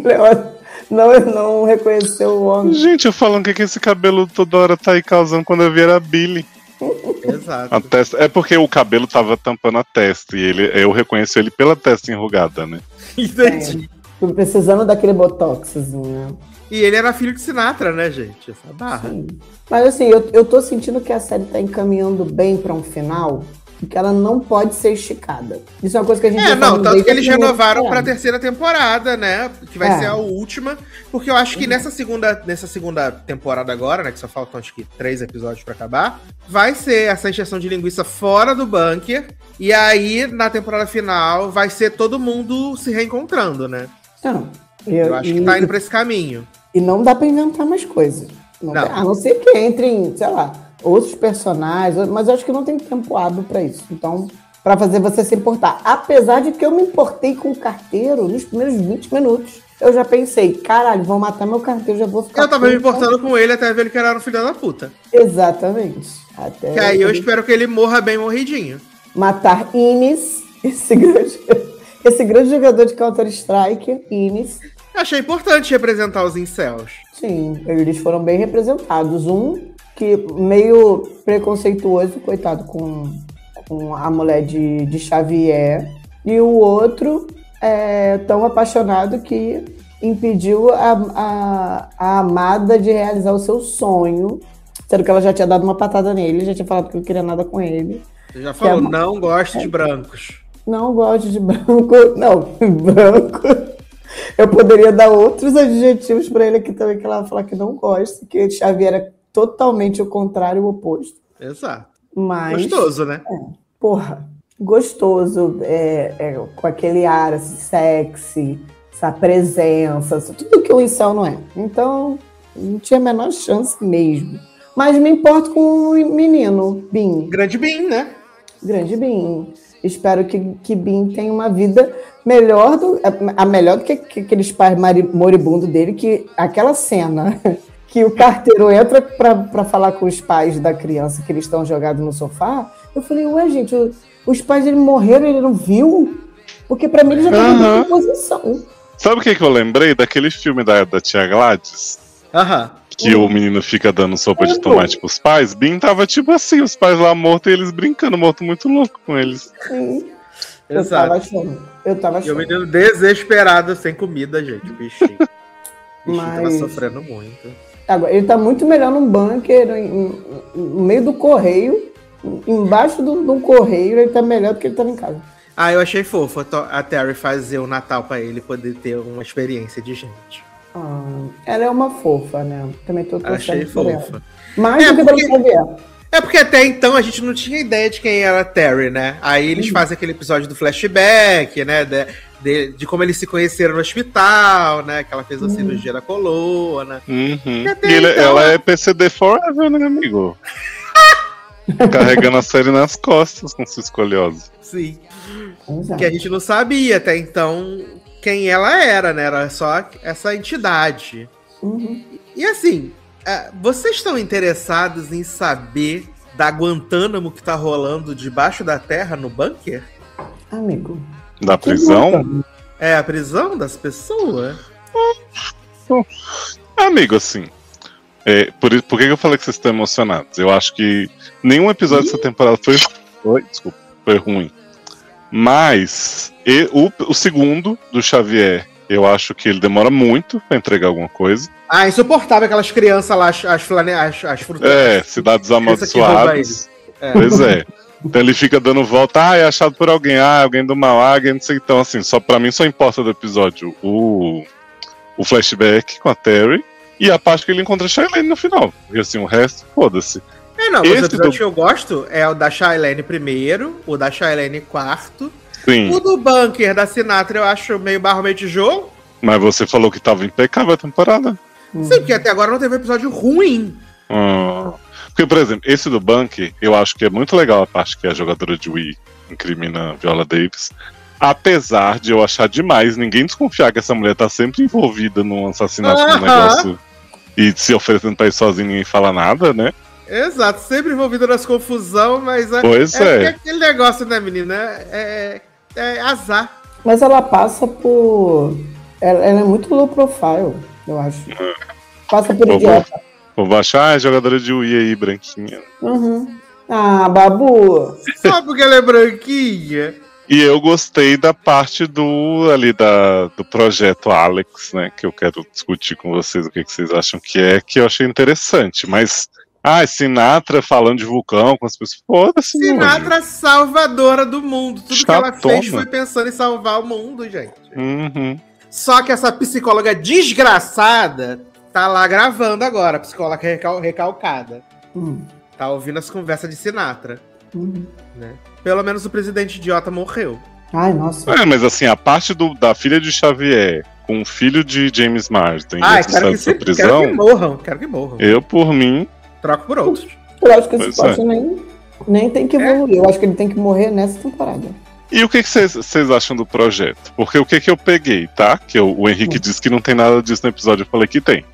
não, não reconheceu o homem. Gente, eu falando que, que esse cabelo toda hora tá aí causando quando eu vi era a Billy. Exato. A testa... É porque o cabelo tava tampando a testa e ele... eu reconheço ele pela testa enrugada, né? Entendi. Tô precisando daquele botoxzinho, né? E ele era filho de Sinatra, né, gente? Essa barra. Sim. Mas assim, eu, eu tô sentindo que a série tá encaminhando bem pra um final, e que ela não pode ser esticada. Isso é uma coisa que a gente É, já não, falou tanto desde que a eles primeira renovaram pra temporada. terceira temporada, né? Que vai É. ser a última. Porque eu acho que nessa segunda, nessa segunda temporada agora, né? Que só faltam acho que três episódios pra acabar, vai ser essa injeção de linguiça fora do bunker. E aí, na temporada final, vai ser todo mundo se reencontrando, né? Não, Eu, eu, acho e, que tá indo pra esse caminho. e não dá pra inventar mais coisas. Não Não. tem- a não ser que entrem, sei lá, outros personagens, mas eu acho que não tem tempo hábil pra isso. Então, pra fazer você se importar. Apesar de que eu me importei com o carteiro nos primeiros vinte minutos. Eu já pensei, caralho, vão matar meu carteiro, já vou ficar... Eu tava me puta. importando com ele até ver ele que era um filho da puta. Exatamente. Até Que aí eu ele espero que ele morra bem morridinho. matar Ines, esse grande, esse grande jogador de Counter-Strike, Ines. Eu achei importante representar os incels. Sim, eles foram bem representados. Um que meio preconceituoso, coitado, com, com a mulher de, de Xavier. E o outro é tão apaixonado que impediu a, a, a amada de realizar o seu sonho. Sendo que ela já tinha dado uma patada nele, já tinha falado que não queria nada com ele. Você já falou, Que é- não gosto de brancos. Não gosto de branco. Não, branco. Eu poderia dar outros adjetivos pra ele aqui também, que ela vai falar que não gosta, que Xavier era totalmente o contrário, o oposto. Exato. Mas, Gostoso, né? porra, gostoso, é, é, com aquele ar assim, sexy, essa presença, tudo que o incel não é. Então, não tinha a menor chance mesmo. Mas me importo com o menino, Bin. Grande Bin, né? Grande Bin. Espero que, que Bin tenha uma vida melhor do, a, a melhor do que, que aqueles pais mari- moribundos dele, que aquela cena que o carteiro entra pra, pra falar com os pais da criança que eles estão jogados no sofá, eu falei, ué, gente, o- os pais dele morreram, ele não viu? Porque pra mim ele já tava Aham. em posição. Sabe o que, que eu lembrei? Daquele filme da, da Tia Gladys? Aham. Que o menino fica dando sopa de tomate pros pais. Bin tava tipo assim, os pais lá mortos e eles brincando, morto muito louco com eles. Sim. Eu tava Exato. achando. Eu tava E o achando. menino desesperado, sem comida, gente. O bichinho. O bichinho tava Mas- sofrendo muito. Agora, ele tá muito melhor num bunker, em- em- no meio do correio, embaixo do, do correio, ele tá melhor do que ele tava em casa. Ah, eu achei fofo a To- a Terry fazer o Natal pra ele poder ter uma experiência de gente. Ah, ela é uma fofa, né? Também tô Achei torcendo por ela. fofa. Mais É, do que porque- pelo Xavier. É porque até então a gente não tinha ideia de quem era a Terry, né? Aí eles fazem aquele episódio do flashback, né? De, de, de como eles se conheceram no hospital, né? Que ela fez a cirurgia da coluna. Uhum. Até E ele- então, ela é- é P C D forever, né, amigo? Carregando a série nas costas com sua escoliose. Sim. Exato. Que a gente não sabia até então quem ela era, né? Era só essa entidade. Uhum. E assim, é, vocês estão interessados em saber da Guantánamo que tá rolando debaixo da terra no bunker? Amigo. Da que prisão? bom. É a prisão das pessoas? Amigo, assim. É, por, isso- por que que eu falei que vocês estão emocionados? Eu acho que nenhum episódio dessa temporada foi. Foi, desculpa, foi ruim. Mas e- o, o segundo, do Xavier, eu acho que ele demora muito pra entregar alguma coisa. Ah, insuportável aquelas crianças lá, as, as, flane... as, as frutas. É, cidades Criança que rouba amaldiçoadas. É. Pois é. Então ele fica dando volta, ah, é achado por alguém, ah, alguém do mal, ah, alguém não sei. Então, assim, só pra mim só importa do episódio o, o flashback com a Terry e a parte que ele encontra a Shailene no final. Porque assim, o resto, foda-se. É, não, Esse os episódios do- que eu gosto é o da Shailene primeiro, o da Shailene quarto. Sim, O do bunker da Sinatra eu acho meio barro, meio tijolo. mas você falou que tava impecável a temporada. Sim, porque até agora não teve um episódio ruim. Ah, porque, por exemplo, esse do Bunker, eu acho que é muito legal a parte que a jogadora de Wii incrimina a Viola Davis. Apesar de eu achar demais ninguém desconfiar que essa mulher tá sempre envolvida num assassinato, num Aham. negócio e se oferecendo pra ir sozinha e ninguém fala nada, né? Exato, sempre envolvido nas confusão, mas é, Pois é, é. aquele negócio, né, menina? É, é azar. Mas ela passa por. Ela, ela é muito low profile, eu acho. Passa por Vou- idiota. Vou baixar a jogadora de Wii aí, branquinha. Uhum. Ah, Babu. Só porque ela é branquinha. E eu gostei da parte do ali da, do projeto Alex, né? Que eu quero discutir com vocês o que, que vocês acham que é, que eu achei interessante. Mas, ah, Sinatra falando de vulcão com as pessoas. Foda-se, Sinatra salvadora do mundo. Tudo Chatona. que ela fez foi pensando em salvar o mundo, gente. Uhum. Só que essa psicóloga desgraçada tá lá gravando agora, a psicóloga recal- recalcada. Hum. Tá ouvindo as conversas de Sinatra. Hum. Né? Pelo menos o presidente idiota morreu. Ai, nossa. É, mas assim, a parte do, da filha de Xavier com o filho de James Marsden Ah, e quero que, se, essa quero que prisão, morram, quero que morram. eu, por mim, Troco por outros. Eu acho que esse Pois plot é. nem, nem tem que evoluir. Eu acho que ele tem que morrer nessa temporada. E o que que vocês vocês acham do projeto? Porque o que que eu peguei, tá? Que eu- o Henrique disse que não tem nada disso no episódio, eu falei que tem.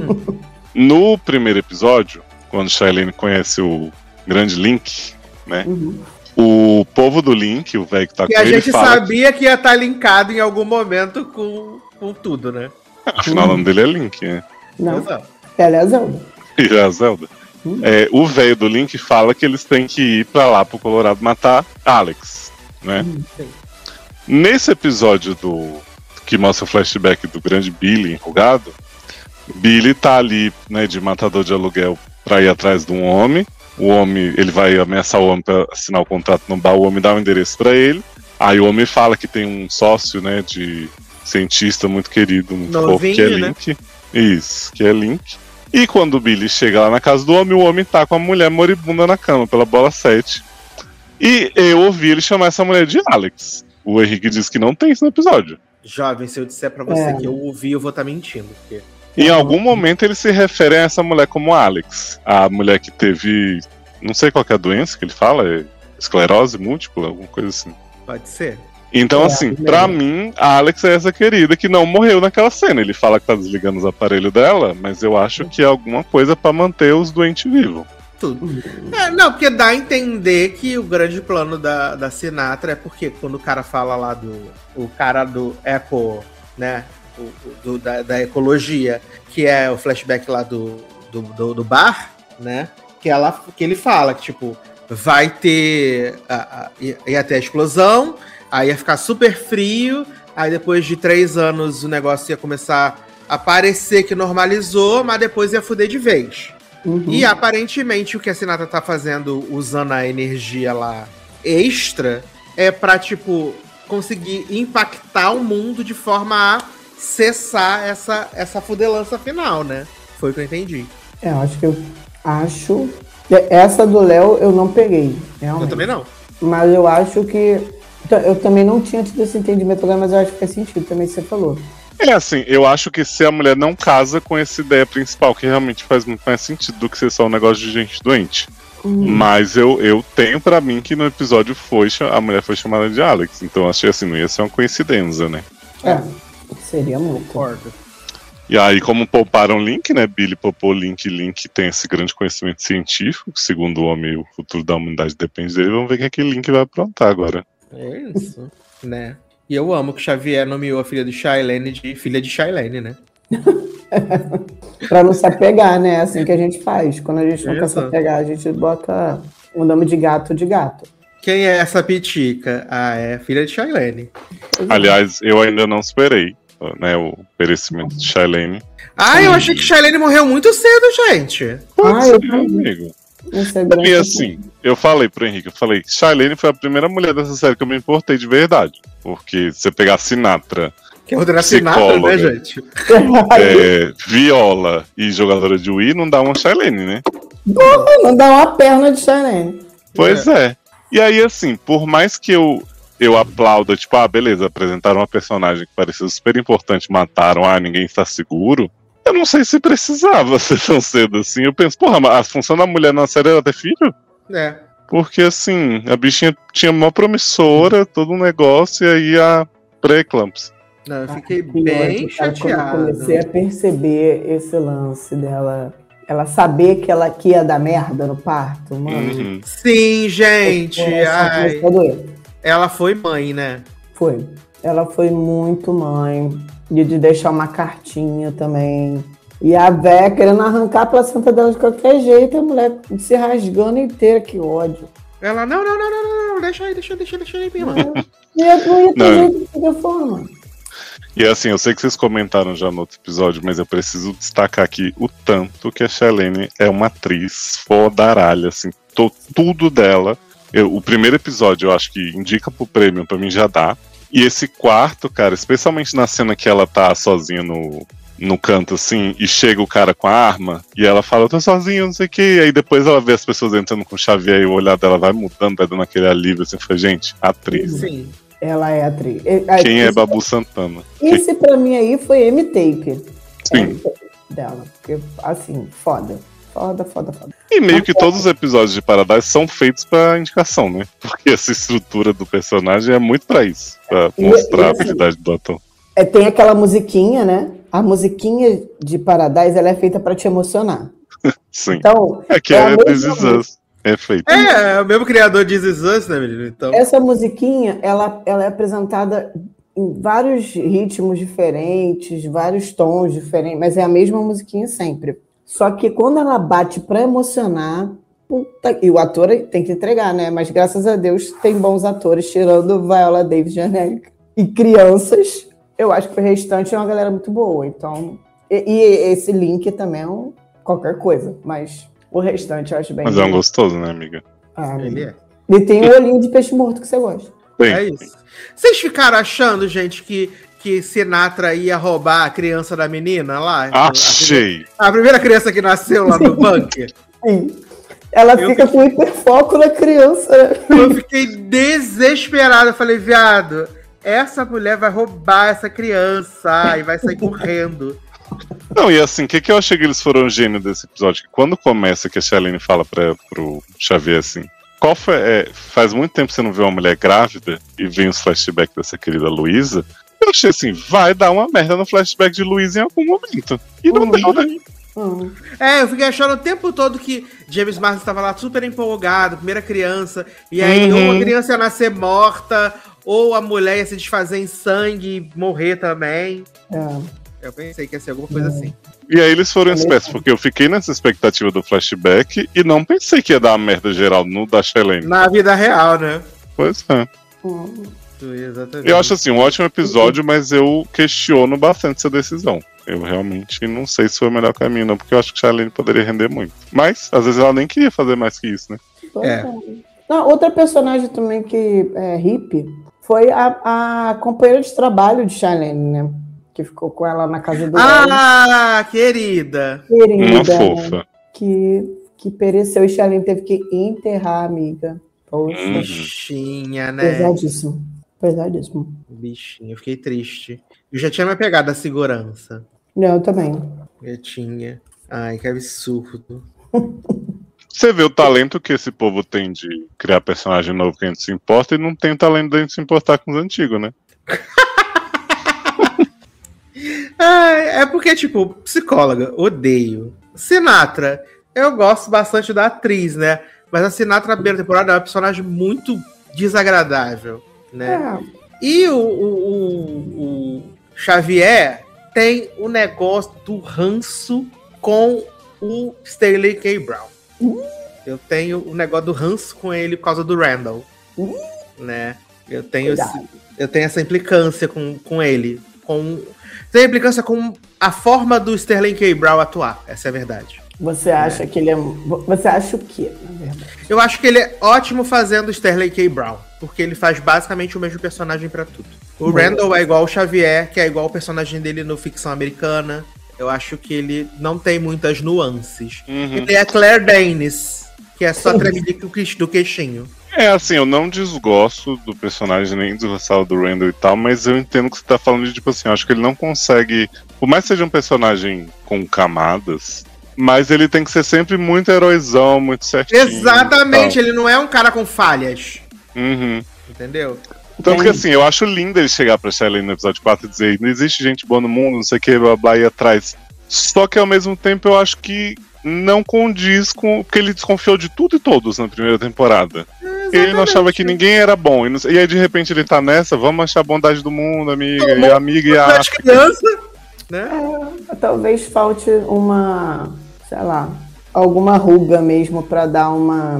No primeiro episódio, quando Shailene conhece o grande Link, né? Uhum. O povo do Link, o velho que tá E com a ele, gente fala sabia que ia estar linkado em algum momento com, com tudo, né? que, afinal o nome dele é Link, né? Não, Exato. ela é a Zelda. E a Zelda. Hum. É, o velho do Link fala que eles têm que ir pra lá pro Colorado matar Alex, né? Hum, sim. Nesse episódio do que mostra o flashback do grande Billy enrugado, Billy tá ali, né, de matador de aluguel pra ir atrás de um homem. O homem, ele vai ameaçar o homem pra assinar o contrato no bar, o homem dá um endereço pra ele. Aí o homem fala que tem um sócio, né, de cientista muito querido, muito fofo, Novinho, que é né? Link. Isso, que é Link. E quando o Billy chega lá na casa do homem, o homem tá com a mulher moribunda na cama, pela bola sete. E eu ouvi ele chamar essa mulher de Alex. O Henrique disse que não tem isso no episódio. Jovem, se eu disser pra você É. que eu ouvi, eu vou estar mentindo. Porque... Em algum momento eles se referem a essa mulher como Alex. A mulher que teve. Não sei qual que é a doença que ele fala, é esclerose múltipla, alguma coisa assim. Pode ser. Então, É, assim, mesmo. pra mim, a Alex é essa querida que não morreu naquela cena. Ele fala que tá desligando os aparelhos dela, mas eu acho que é alguma coisa pra manter os doentes vivos. Tudo. É, não, porque dá a entender que o grande plano da, da Sinatra é porque quando o cara fala lá do. O cara do Eco, né? O, o- do- da, da ecologia, que é o flashback lá do, do, do, do bar, né? Que, ela, que ele fala que, tipo, vai ter. A, a, ia ia ter a explosão, aí ia ficar super frio, aí depois de três anos o negócio ia começar a parecer que normalizou, mas depois ia fuder de vez. Uhum. E aparentemente o que a Sinatra tá fazendo usando a energia lá extra é pra, tipo, conseguir impactar o mundo de forma a cessar essa, essa fudelança final, né? Foi o que eu entendi. É, eu acho que eu acho. Essa do Léo eu não peguei. Realmente. Eu também não. Mas eu acho que. Eu também não tinha tido esse entendimento agora, mas eu acho que faz sentido também que você falou. É assim, eu acho que se a mulher não casa com essa ideia principal, que realmente faz muito mais sentido do que ser só um negócio de gente doente. Hum. Mas eu, eu tenho pra mim que no episódio foi cha- a mulher foi chamada de Alex. Então eu achei assim, não ia ser uma coincidência, né? É, seria muito. Concordo. E aí, como pouparam o Link, né? Billy poupou o Link, Link tem esse grande conhecimento científico, que segundo o homem, o futuro da humanidade depende dele. Vamos ver o que aquele Link vai aprontar agora. É isso. Né? E eu amo que Xavier nomeou a filha de Shailene de filha de Shailene, né? Pra não se apegar, né? É assim que a gente faz. Quando a gente não quer se Exato. apegar, a gente bota o nome de gato de gato. Quem é essa pitica? Ah, é filha de Shailene. Aliás, eu ainda não esperei, né? O perecimento de Shailene. Ah, eu achei que Shailene morreu muito cedo, gente. Ah, eu Meu também. amigo. Esse é grande. E assim, eu falei pro Henrique, eu falei, Shailene foi a primeira mulher dessa série que eu me importei de verdade. Porque se você pegar Sinatra, Que é o da Sinatra, né, Psicóloga. gente? é, Viola e jogadora de Wii, não dá uma Shailene, né? Não dá uma perna de Shailene. Pois é. E aí, assim, por mais que eu, eu aplauda, tipo, ah, beleza, apresentaram uma personagem que parecia super importante, mataram, ah, ninguém está seguro. Eu não sei se precisava ser tão cedo assim. Eu penso, porra, mas a função da mulher na série era ter filho? É. Porque, assim, a bichinha tinha uma promissora, todo um negócio, e aí a pré-eclâmpsia. Não, eu fiquei Que bem ódio, cara, Quando eu chateado. comecei a perceber esse lance dela, ela saber que ela que ia dar merda no parto, mano. Uhum. Sim, gente. o coração Ai, começou a doer. ela foi mãe, né? Foi. Ela foi muito mãe. E de deixar uma cartinha também. E a véia querendo arrancar a placenta dela de qualquer jeito, a mulher se rasgando inteira, que ódio. Ela, não, não, não, não, não, não, deixa aí, deixa, deixa, deixa aí, minha mãe. E eu não ia ter Não. jeito de qualquer forma. E assim, eu sei que vocês comentaram já no outro episódio, mas eu preciso destacar aqui o tanto que a Shailene é uma atriz fodaralha, assim, to, tudo dela. Eu, o primeiro episódio eu acho que indica pro prêmio, pra mim já dá. E esse quarto, cara, especialmente na cena que ela tá sozinha no, no canto, assim, e chega o cara com a arma, e ela fala, eu tô sozinha, não sei o que, e aí depois ela vê as pessoas entrando com o Xavier e o olhar dela vai mudando, vai dando aquele alívio, assim, foi, gente, atriz. Sim. Ela é atriz. Quem é Esse- Babu Santana? Esse pra mim aí foi M-Tape. Sim. Dela. Porque, assim, foda. Foda, foda, foda. E meio que todos os episódios de Paradise são feitos pra indicação, né? Porque essa estrutura do personagem é muito pra isso, pra E- mostrar e a assim, habilidade do ator. É, tem aquela musiquinha, né? A musiquinha de Paradise, ela é feita pra te emocionar. Sim. Então, É que é é, a mesma This Is Us. É feito. É, é o mesmo criador de This Is Us, né, menino? Então, essa musiquinha, ela, ela é apresentada em vários ritmos diferentes, vários tons diferentes, mas é a mesma musiquinha sempre. Só que quando ela bate pra emocionar, puta, e o ator tem que entregar, né? Mas graças a Deus tem bons atores, tirando Viola Davis de Angélica. E crianças, eu acho que o restante é uma galera muito boa. Então, e, e esse link também é um, qualquer coisa, mas o restante eu acho bem. Mas é um gostoso, né, amiga? Ah, ele é. E tem o olhinho de peixe morto que você gosta. Bem, É isso. Vocês ficaram achando, gente, que, que Sinatra ia roubar a criança da menina lá? achei. A primeira criança que nasceu lá no bunker? Sim. Ela Eu fica com hiperfoco na criança. Eu fiquei desesperado. Eu falei, viado, essa mulher vai roubar essa criança e vai sair correndo. Não, e assim, o que, que eu achei que eles foram gênio desse episódio? Que quando começa que a Shailene fala pra, pro Xavier assim, qual foi, é, faz muito tempo que você não vê uma mulher grávida e vem os flashbacks dessa querida Luísa, eu achei assim, vai dar uma merda no flashback de Luísa em algum momento. E não Uhum. deu, né? Hum. É, eu fiquei achando o tempo todo que James Marsden estava lá super empolgado, primeira criança, e aí Uhum. ou a criança ia nascer morta, ou a mulher ia se desfazer em sangue e morrer também. É. Eu pensei que ia ser alguma coisa assim. E aí eles foram espertos, porque eu fiquei nessa expectativa do flashback e não pensei que ia dar uma merda geral no da Shailene. Na vida real, né? Pois é. Hum. Exatamente. Eu acho assim, um ótimo episódio, mas eu questiono bastante essa decisão. Eu realmente não sei se foi o melhor caminho, não, porque eu acho que a Shailene poderia render muito. Mas, às vezes, ela nem queria fazer mais que isso, né? É. Não, outra personagem também que é hippie foi a, a companheira de trabalho de Shailene, né? Que ficou com ela na casa do Ah, querida! Uma querida, fofa. que, que pereceu e Shailene teve que enterrar a amiga. Poxa, Uhum. Bichinha, né? pesadíssimo. Pesadíssimo. Bichinha, eu fiquei triste. Eu já tinha me apegado à segurança. Não, eu também. Eu tinha. Ai, que absurdo. Você vê o talento que esse povo tem de criar personagem novo que a gente se importa e não tem o talento de a gente se importar com os antigos, né? É, é porque, tipo, psicóloga, odeio. Sinatra, eu gosto bastante da atriz, né? Mas a Sinatra na primeira temporada é uma personagem muito desagradável, né? É, E o, o, o, o Xavier tem o negócio do ranço com o Stanley K. Brown. Eu tenho o negócio do ranço com ele por causa do Randall. Né? Eu tenho, esse, Cuidado. eu tenho essa implicância com, com ele. Com, tenho implicância com a forma do Sterling K. Brown atuar. Essa é a verdade. Você acha que ele é. Você acha o quê, na verdade? Eu acho que ele é ótimo fazendo Sterling K. Brown. Porque ele faz basicamente o mesmo personagem pra tudo. O Boa. Randall é igual o Xavier, que é igual o personagem dele no Ficção Americana. Eu acho que ele não tem muitas nuances. Uhum. E tem a Claire Danes, que é só tremelique do queixinho. É assim, eu não desgosto do personagem, nem desgostava do Randall e tal, mas eu entendo que você tá falando de, tipo assim, eu acho que ele não consegue. Por mais que seja um personagem com camadas, mas ele tem que ser sempre muito heróizão, muito certinho. Exatamente, e ele não é um cara com falhas. tal. Uhum. Entendeu? Tanto que assim, eu acho lindo ele chegar pra Shailene no episódio quatro e dizer, não existe gente boa no mundo, não sei o que, blá blá, e atrás. Só que ao mesmo tempo eu acho que não condiz com. Porque ele desconfiou de tudo e todos na primeira temporada. Ele não achava que ninguém era bom. E, não- e aí de repente ele tá nessa, vamos achar a bondade do mundo, amiga. E a amiga e a. As crianças, né? Talvez falte uma, sei lá, alguma ruga mesmo pra dar uma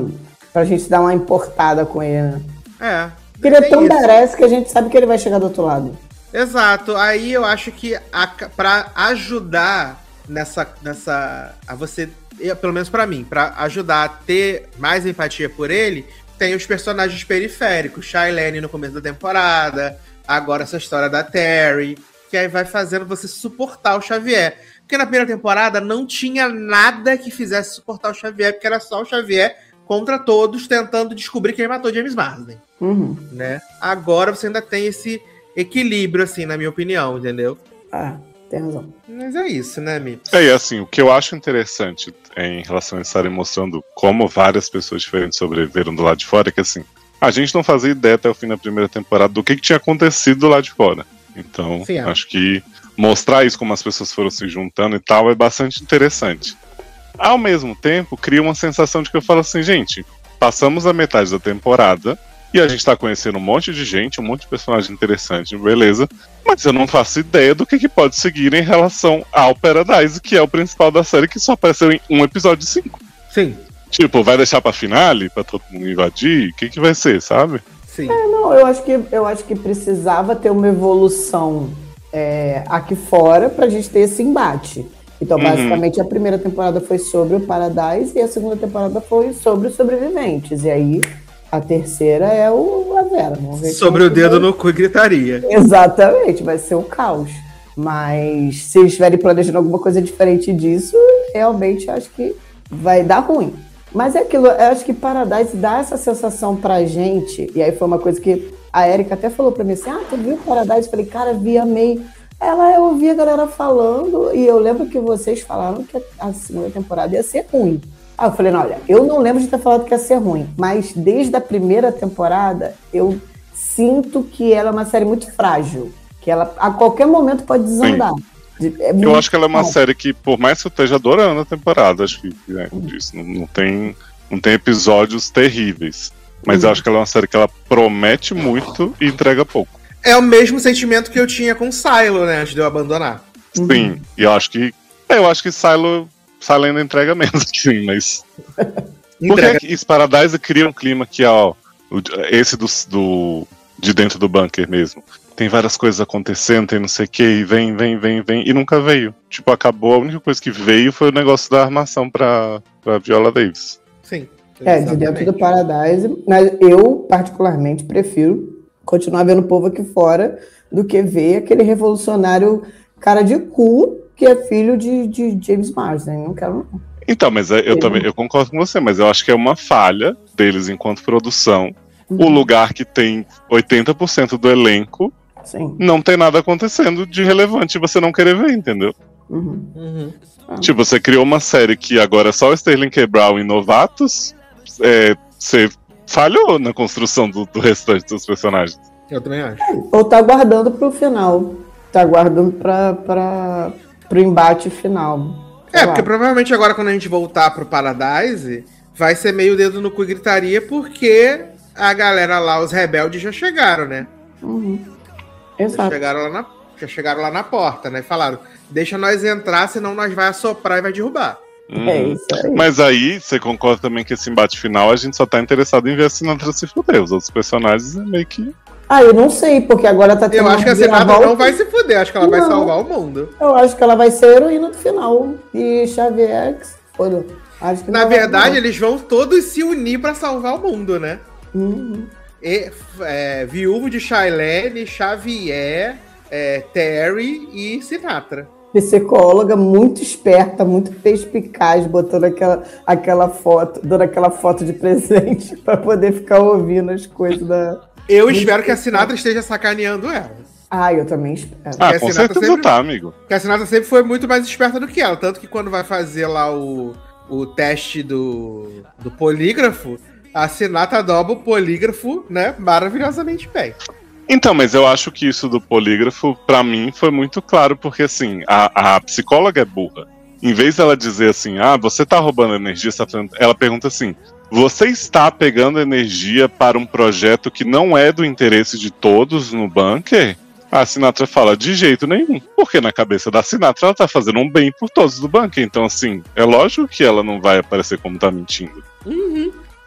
Pra gente dar uma importada com ele, né? É. Porque ele é tem tão isso. badass que a gente sabe que ele vai chegar do outro lado. Exato. Aí eu acho que a, pra ajudar nessa, nessa. A você. eu, Pelo menos pra mim, pra ajudar a ter mais empatia por ele, tem os personagens periféricos. Shailene no começo da temporada, agora essa história da Terry, que aí vai fazendo você suportar o Xavier. Porque na primeira temporada não tinha nada que fizesse suportar o Xavier, porque era só o Xavier contra todos, tentando descobrir quem matou James Marsden, Uhum. né? Agora você ainda tem esse equilíbrio, assim, na minha opinião, entendeu? Ah, tem razão. Mas é isso, né, Mi? É, e assim, o que eu acho interessante em relação a estarem mostrando como várias pessoas diferentes sobreviveram do lado de fora é que, assim, a gente não fazia ideia até o fim da primeira temporada do que, que tinha acontecido do lado de fora. Então, Sim, é. acho que mostrar isso, como as pessoas foram se juntando e tal, é bastante interessante. Ao mesmo tempo, cria uma sensação de que eu falo assim, gente, passamos a metade da temporada e a gente tá conhecendo um monte de gente, um monte de personagem interessante, beleza, mas eu não faço ideia do que, que pode seguir em relação ao Paradise, que é o principal da série, que só apareceu em um episódio de cinco. Sim, Tipo, vai deixar pra finale, pra todo mundo invadir? O que, que vai ser, sabe? sim. Não, eu acho que, eu acho que precisava ter uma evolução é, aqui fora pra gente ter esse embate. Então, Uhum. basicamente, a primeira temporada foi sobre o Paradise e a segunda temporada foi sobre os sobreviventes. E aí, a terceira é o a Vera. Vamos ver Sobre como o que dedo vai- no cu e gritaria. Exatamente, vai ser um caos. Mas se eles estiverem planejando alguma coisa diferente disso, realmente acho que vai dar ruim. Mas é aquilo, eu acho que Paradise dá essa sensação pra gente, e aí foi uma coisa que a Erika até falou pra mim assim, ah, tu viu Paradise? Eu falei, cara, vi, amei. Ela, eu ouvi a galera falando, e eu lembro que vocês falaram que a segunda temporada ia ser ruim. Aí eu falei, não, olha, eu não lembro de ter falado que ia ser ruim, mas desde a primeira temporada, eu sinto que ela é uma série muito frágil, que ela a qualquer momento pode desandar. É Eu muito acho que ela é uma frágil. série que, por mais que eu esteja adorando a temporada, acho que é, como disse, não, não tem, não tem episódios terríveis. Mas eu Uhum. acho que ela é uma série que ela promete muito e entrega pouco. É o mesmo sentimento que eu tinha com Silo, né, antes de eu abandonar. Uhum. Sim, e eu acho que. é, eu acho que Silo, Silo ainda entrega menos, sim, mas. Entrega. Porque esse Paradise cria um clima que, ó, o- esse do, do de dentro do bunker mesmo. Tem várias coisas acontecendo, tem não sei o que, e vem, vem, vem, vem, e nunca veio. Tipo, acabou, a única coisa que veio foi o negócio da armação pra, pra Viola Davis. Sim. É, de dentro do Paradise, mas eu particularmente prefiro continuar vendo o povo aqui fora do que ver aquele revolucionário cara de cu que é filho de, de James Marsden. Não quero não. Então, mas é, eu Sim. também eu concordo com você, mas eu acho que é uma falha deles enquanto produção. O lugar que tem oitenta por cento do elenco Sim. não tem nada acontecendo de relevante e você não querer ver, entendeu? Uhum. Uhum. Tipo, você criou uma série que agora é só o Sterling K. Brown e novatos, é, você falhou na construção do, do restante dos personagens. Eu também acho. Ou tá guardando pro final. Tá guardando pra, pra, pro embate final. É, Sei porque lá. provavelmente agora quando a gente voltar pro Paradise, vai ser meio dedo no cu e gritaria, porque a galera lá, os rebeldes, já chegaram, né? Uhum. Já Exato. chegaram lá na, já chegaram lá na porta, né? Falaram, deixa nós entrar, senão nós vai assoprar e vai derrubar. É Uhum. isso aí. Mas aí, você concorda também que esse embate final a gente só tá interessado em ver a Sinatra se fuder. Os outros personagens é meio que. Ah, eu não sei, porque agora tá tendo Eu acho que a Sinatra reviravolta. não vai se fuder, acho que ela vai Não. salvar o mundo. Eu acho que ela vai ser a heroína do final. E Xavier, que se foda. Acho que Na não vai- verdade, eles vão todos se unir pra salvar o mundo, né? Uhum. E, é, viúvo de Shailene, Xavier, é, Terry e Sinatra. Psicóloga muito esperta, muito perspicaz, botando aquela, aquela foto, dando aquela foto de presente pra poder ficar ouvindo as coisas da. Eu Muito espero que a esperta. Sinatra esteja sacaneando ela. Ah, eu também espero. Ah, a com Sinatra certeza sempre- tá, amigo. Porque a Sinatra sempre foi muito mais esperta do que ela. Tanto que quando vai fazer lá o, o teste do, do polígrafo, a Sinatra dobra o polígrafo, né, maravilhosamente bem. Então, mas eu acho que isso do polígrafo, pra mim, foi muito claro, porque assim, a, a psicóloga é burra. Em vez dela dizer assim, ah, você tá roubando energia, você tá fazendo... ela pergunta assim, você está pegando energia para um projeto que não é do interesse de todos no bunker? A Sinatra fala, de jeito nenhum. Porque na cabeça da Sinatra, ela tá fazendo um bem por todos do bunker. Então, assim, é lógico que ela não vai aparecer como tá mentindo.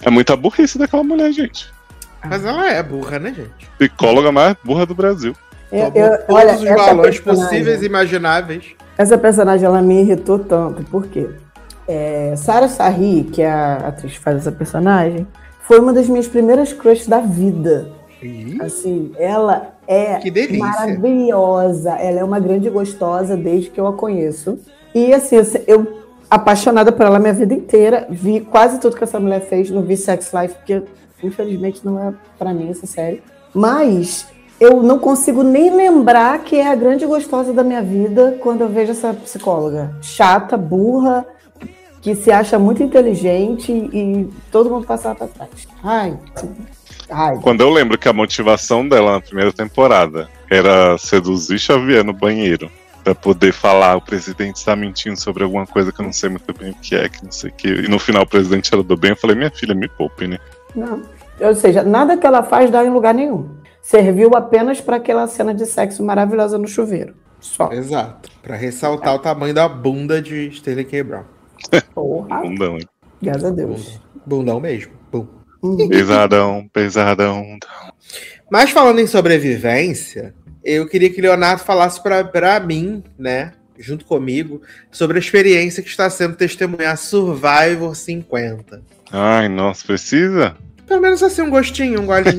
É muita burrice daquela mulher, gente. Mas ela é burra, né, gente? Psicóloga mais burra do Brasil. Eu, Tomou eu, todos olha, os essa balões personagem- possíveis e imagináveis. Essa personagem, ela me irritou tanto, por quê? É, Sarah Sarri, que é a atriz que faz essa personagem, foi uma das minhas primeiras crushes da vida. Ih, Assim, ela é Que delícia. maravilhosa. Ela é uma grande gostosa desde que eu a conheço. E assim, eu apaixonada por ela minha vida inteira. Vi quase tudo que essa mulher fez. Não vi Sex Life, porque infelizmente não é pra mim essa série. Mas eu não consigo nem lembrar que é a grande gostosa da minha vida quando eu vejo essa psicóloga. Chata, burra, que se acha muito inteligente e todo mundo passa ela pra trás. Ai, ai. Quando eu lembro que a motivação dela na primeira temporada era seduzir Xavier no banheiro pra poder falar, o presidente está mentindo sobre alguma coisa que eu não sei muito bem o que é, que não sei o que. E no final o presidente era do bem, eu falei, minha filha, me poupe, né? Não. Ou seja, nada que ela faz dá em lugar nenhum. Serviu apenas para aquela cena de sexo maravilhosa no chuveiro. Só. exato. Pra ressaltar o tamanho da bunda de Stanley K. Brown. Porra. Bundão, hein? Graças a Deus. Bunda. Bundão mesmo. Bum. Pesadão, pesadão. Mas falando em sobrevivência, eu queria que o Leonardo falasse pra, pra mim, né, junto comigo, sobre a experiência que está sendo testemunhar Survivor cinquenta. Ai, nossa, precisa? Pelo menos assim, um gostinho, um golinho.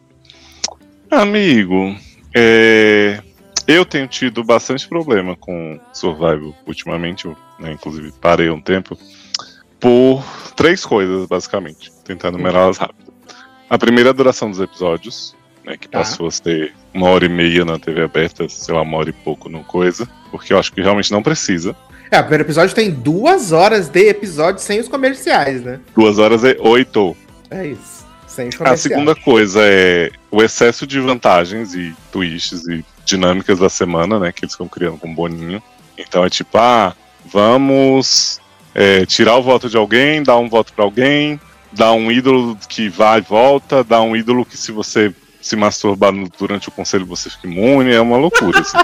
Amigo, é, eu tenho tido bastante problema com Survival ultimamente, eu, né, inclusive parei um tempo, por três coisas, basicamente, tentar numerá-las rápido. A primeira é a duração dos episódios, né, que Tá. passou a ter uma hora e meia na T V aberta, sei lá, uma hora e pouco no coisa, porque eu acho que realmente não precisa. É, o primeiro episódio tem duas horas de episódio sem os comerciais, né? Duas horas e oito. É isso. Sem os A comerciais. segunda coisa é o excesso de vantagens e twists e dinâmicas da semana, né? Que eles estão criando com o Boninho. Então é tipo, ah, vamos é, tirar o voto de alguém, dar um voto pra alguém, dar um ídolo que vai e volta, dar um ídolo que se você se masturbar no- durante o conselho você fica imune, é uma loucura, assim.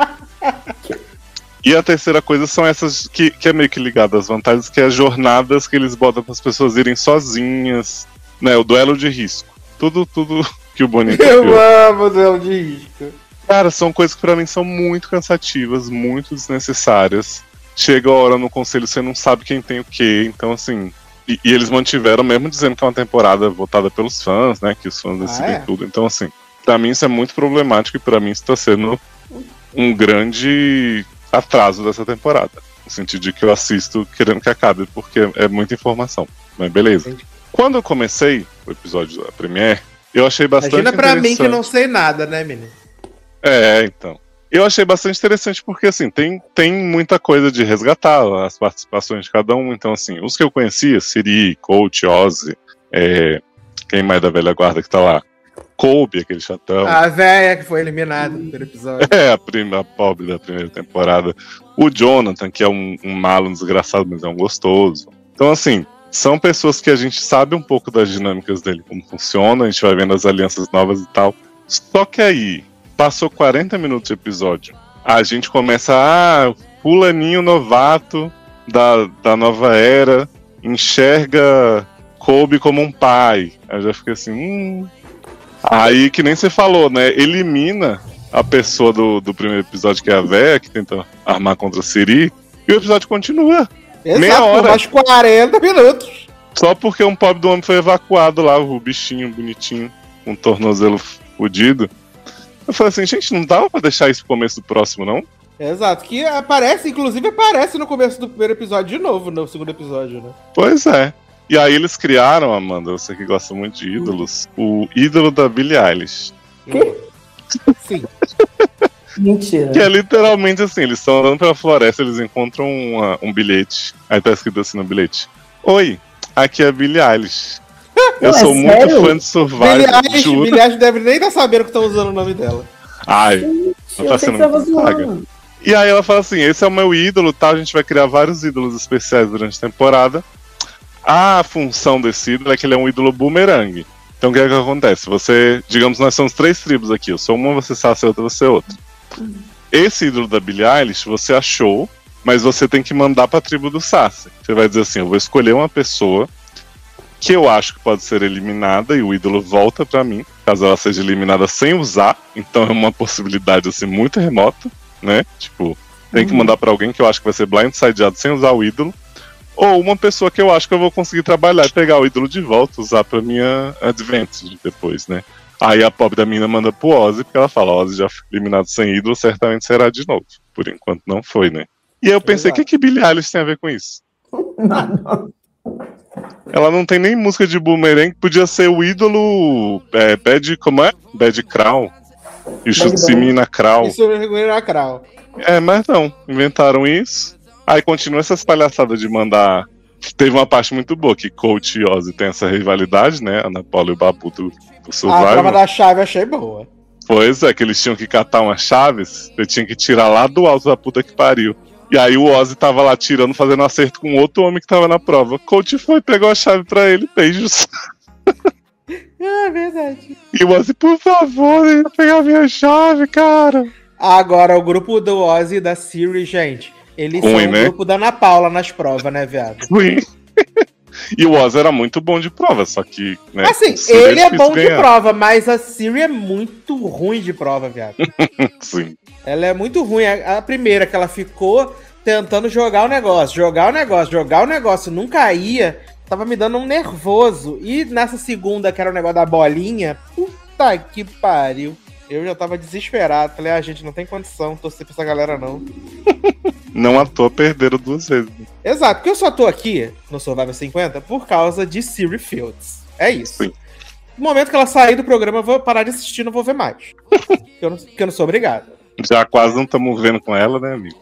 E a terceira coisa são essas que, que é meio que ligada às vantagens, que é as jornadas que eles botam para as pessoas irem sozinhas, né? O duelo de risco. Tudo, tudo que o Boninho Eu copiou. amo o duelo de risco. Cara, são coisas que pra mim são muito cansativas, muito desnecessárias. Chega a hora no conselho, você não sabe quem tem o quê. Então, assim. E, e eles mantiveram, mesmo dizendo que é uma temporada votada pelos fãs, né? Que os fãs decidem é? tudo. Então, assim, pra mim isso é muito problemático e pra mim isso tá sendo um grande atraso dessa temporada. No sentido de que eu assisto querendo que acabe, porque é muita informação. Mas beleza. Entendi. Quando eu comecei o episódio da Premiere, eu achei bastante Imagina pra mim que interessante. não sei nada, né, menino? É, então. Eu achei bastante interessante porque, assim, tem, tem muita coisa de resgatar as participações de cada um. Então, assim, os que eu conhecia, Siri, Coach, Ozzy, é, quem mais da velha guarda que tá lá? Colby, aquele chatão. A véia que foi eliminada no primeiro episódio. É, a prima pobre da primeira temporada. O Jonathan, que é um, um malo, um desgraçado, mas é um gostoso. Então, assim, são pessoas que a gente sabe um pouco das dinâmicas dele, como funciona, a gente vai vendo as alianças novas e tal. Só que aí, passou quarenta minutos de episódio, a gente começa, ah, fulaninho novato da, da nova era, enxerga Colby como um pai. Aí eu já fiquei assim, hum... Aí, que nem você falou, né? Elimina a pessoa do, do primeiro episódio, que é a véia, que tenta armar contra a Siri, e o episódio continua. Exato, Meia hora. por mais quarenta minutos. Só porque um pobre do homem foi evacuado lá, o bichinho bonitinho, com um tornozelo fudido. Eu falei assim, gente, não dava pra deixar isso pro começo do próximo, não? Exato, que aparece, inclusive aparece no começo do primeiro episódio de novo, no segundo episódio, né? Pois é. E aí eles criaram, Amanda, você que gosta muito de ídolos, o ídolo da Billie Eilish. Quê? Sim. Mentira. Que é literalmente assim, eles estão andando pela floresta, eles encontram uma- um bilhete. Aí tá escrito assim no bilhete. Oi, aqui é a Billie Eilish. Eu Não, é sou muito sério? fã de Survivor, Billie Eilish, juro. Billie Eilish deve nem estar sabendo que estão usando o nome dela. Ai, Gente, Não eu tá pensei que sendo tava muito paga. zoando. E aí ela fala assim, esse é o meu ídolo, tá? A gente vai criar vários ídolos especiais durante a temporada. A função desse ídolo é que ele é um ídolo boomerang. Então o que é que acontece? Você, digamos, nós somos três tribos aqui. Eu sou uma, você Sassi, outra, você outra. Esse ídolo da Billie Eilish você achou, mas você tem que mandar pra tribo do Sassi. Você vai dizer assim, eu vou escolher uma pessoa que eu acho que pode ser eliminada e o ídolo volta pra mim, caso ela seja eliminada sem usar. Então é uma possibilidade assim muito remota, né? Tipo, tem que mandar pra alguém que eu acho que vai ser blindsideado sem usar o ídolo. Ou uma pessoa que eu acho que eu vou conseguir trabalhar e pegar o ídolo de volta, usar pra minha advantage depois, né? Aí a pobre da mina manda pro Ozzy, porque ela fala, Ozzy já foi eliminado sem ídolo, certamente será de novo. Por enquanto não foi, né? E aí eu pensei, o que que Billie Eilish tem a ver com isso? Não. Ela não tem nem música de Boomerang, podia ser o ídolo é, Bad, como é? Bad Crown. E o Shutsimi na Crown. Isso é na Crown. É, mas não, inventaram isso. Aí continua essas palhaçadas de mandar... Teve uma parte muito boa, que Coach e Ozzy tem essa rivalidade, né? Ana Paula e o Babu do, do Survival. A prova da chave eu achei boa. Pois é, que eles tinham que catar umas chaves, eu tinha que tirar lá do alto da puta que pariu. E aí o Ozzy tava lá tirando, fazendo um acerto com outro homem que tava na prova. Coach foi, pegou a chave pra ele, beijos. É verdade. E o Ozzy, por favor, ele vai pegar a minha chave, cara. Agora, o grupo do Ozzy e da Siri, gente, eles Ruim, são né? o grupo da Ana Paula nas provas, né, viado? Sim. E o Ozzy era muito bom de prova, só que... Né, Assim, o Siri ele é difícil bom de ganhar. prova, mas a Siri é muito ruim de prova, viado. Sim. Ela é muito ruim. A a primeira que ela ficou tentando jogar o negócio, jogar o negócio, jogar o negócio, nunca ia, tava me dando um nervoso. E nessa segunda, que era o negócio da bolinha, puta que pariu. Eu já tava desesperado. Falei, ah, gente, não tem condição torcer pra essa galera, não. Não à toa perderam duas vezes. Exato, porque eu só tô aqui no Survivor cinquenta por causa de Siri Fields. É isso. Sim. No momento que ela sair do programa, eu vou parar de assistir, não vou ver mais. porque, eu não, porque eu não sou obrigado. Já quase não estamos vendo com ela, né, amigo?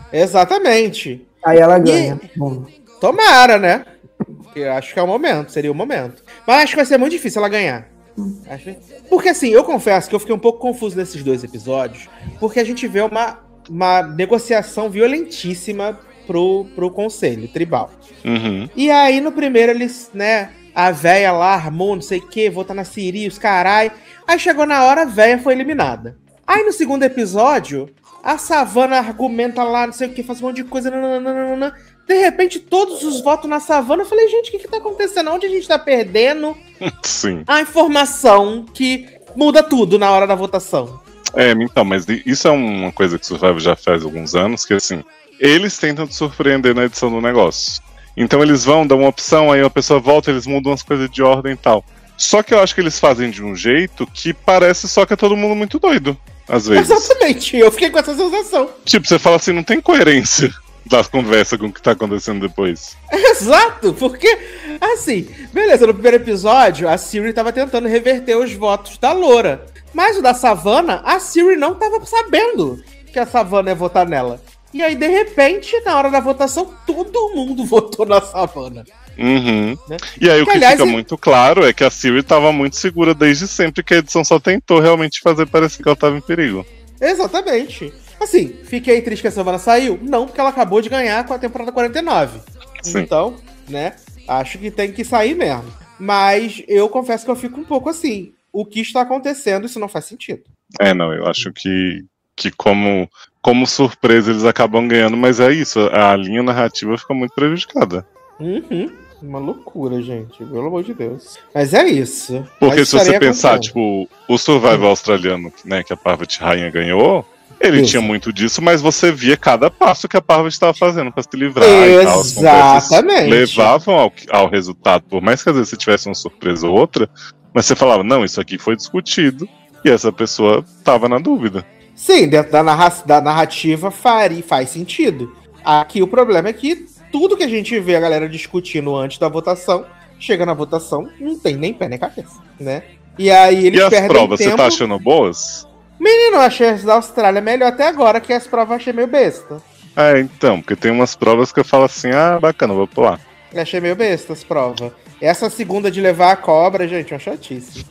Exatamente. Aí ela ganha. Bom. Tomara, né? Porque eu acho que é o momento, seria o momento. Mas acho que vai ser muito difícil ela ganhar. Acho... Porque assim, eu confesso que eu fiquei um pouco confuso nesses dois episódios, porque a gente vê uma, uma negociação violentíssima pro, pro conselho tribal. Uhum. E aí no primeiro eles, né, a véia lá armou, não sei o que, votar na Siri, os carai. Aí chegou na hora, a véia foi eliminada. Aí no segundo episódio, a Savana argumenta lá, não sei o que, faz um monte de coisa, nananana. De repente, todos os votos na Savana, eu falei, gente, o que que tá acontecendo? Onde a gente tá perdendo Sim. a informação que muda tudo na hora da votação? É, então, mas isso é uma coisa que o Survivor já faz há alguns anos, que assim, eles tentam te surpreender na edição do negócio. Então eles vão, dão uma opção, aí a pessoa volta, eles mudam as coisas de ordem e tal. Só que eu acho que eles fazem de um jeito que parece só que é todo mundo muito doido, às vezes. Exatamente, eu fiquei com essa sensação. Tipo, você fala assim, não tem coerência das conversas com o que tá acontecendo depois. Exato, porque, assim, beleza, no primeiro episódio, a Siri tava tentando reverter os votos da Loura. Mas o da Savana, a Siri não tava sabendo que a Savana ia votar nela. E aí, de repente, na hora da votação, todo mundo votou na Savana. Uhum. Né? E aí o Que, que aliás, fica é- muito claro é que a Siri tava muito segura desde sempre, que a edição só tentou realmente fazer parecer que ela tava em perigo. Exatamente. Assim, fiquei triste que a Savana saiu? Não, porque ela acabou de ganhar com a temporada quarenta e nove. Sim. Então, né, acho que tem que sair mesmo. Mas eu confesso que eu fico um pouco assim. O que está acontecendo, isso não faz sentido. É, não, eu acho que, que como, como surpresa eles acabam ganhando, mas é isso, a linha narrativa fica muito prejudicada. Uhum. Uma loucura, gente. Pelo amor de Deus. Mas é isso. Porque Mas se você estaria pensar, acontecendo. tipo, o Survival australiano, né, que a Parvati Rainha ganhou, ele Isso. tinha muito disso, mas você via cada passo que a Parvati estava fazendo pra se livrar e tal. As conversas Exatamente. levavam ao, ao resultado, por mais que às vezes você tivesse uma surpresa ou outra, mas você falava, não, isso aqui foi discutido, e essa pessoa tava na dúvida. Sim, dentro da, narra da narrativa faria, faz sentido. Aqui o problema é que tudo que a gente vê a galera discutindo antes da votação, chega na votação, não tem nem pé nem cabeça, né? E aí eles E as perdem provas, tempo. você tá achando boas? Menino, eu achei as da Austrália melhor até agora, que as provas eu achei meio besta. É, então, porque tem umas provas que eu falo assim, ah, bacana, vou pular. Eu achei meio besta as provas. Essa segunda de levar a cobra, gente, é uma chatice.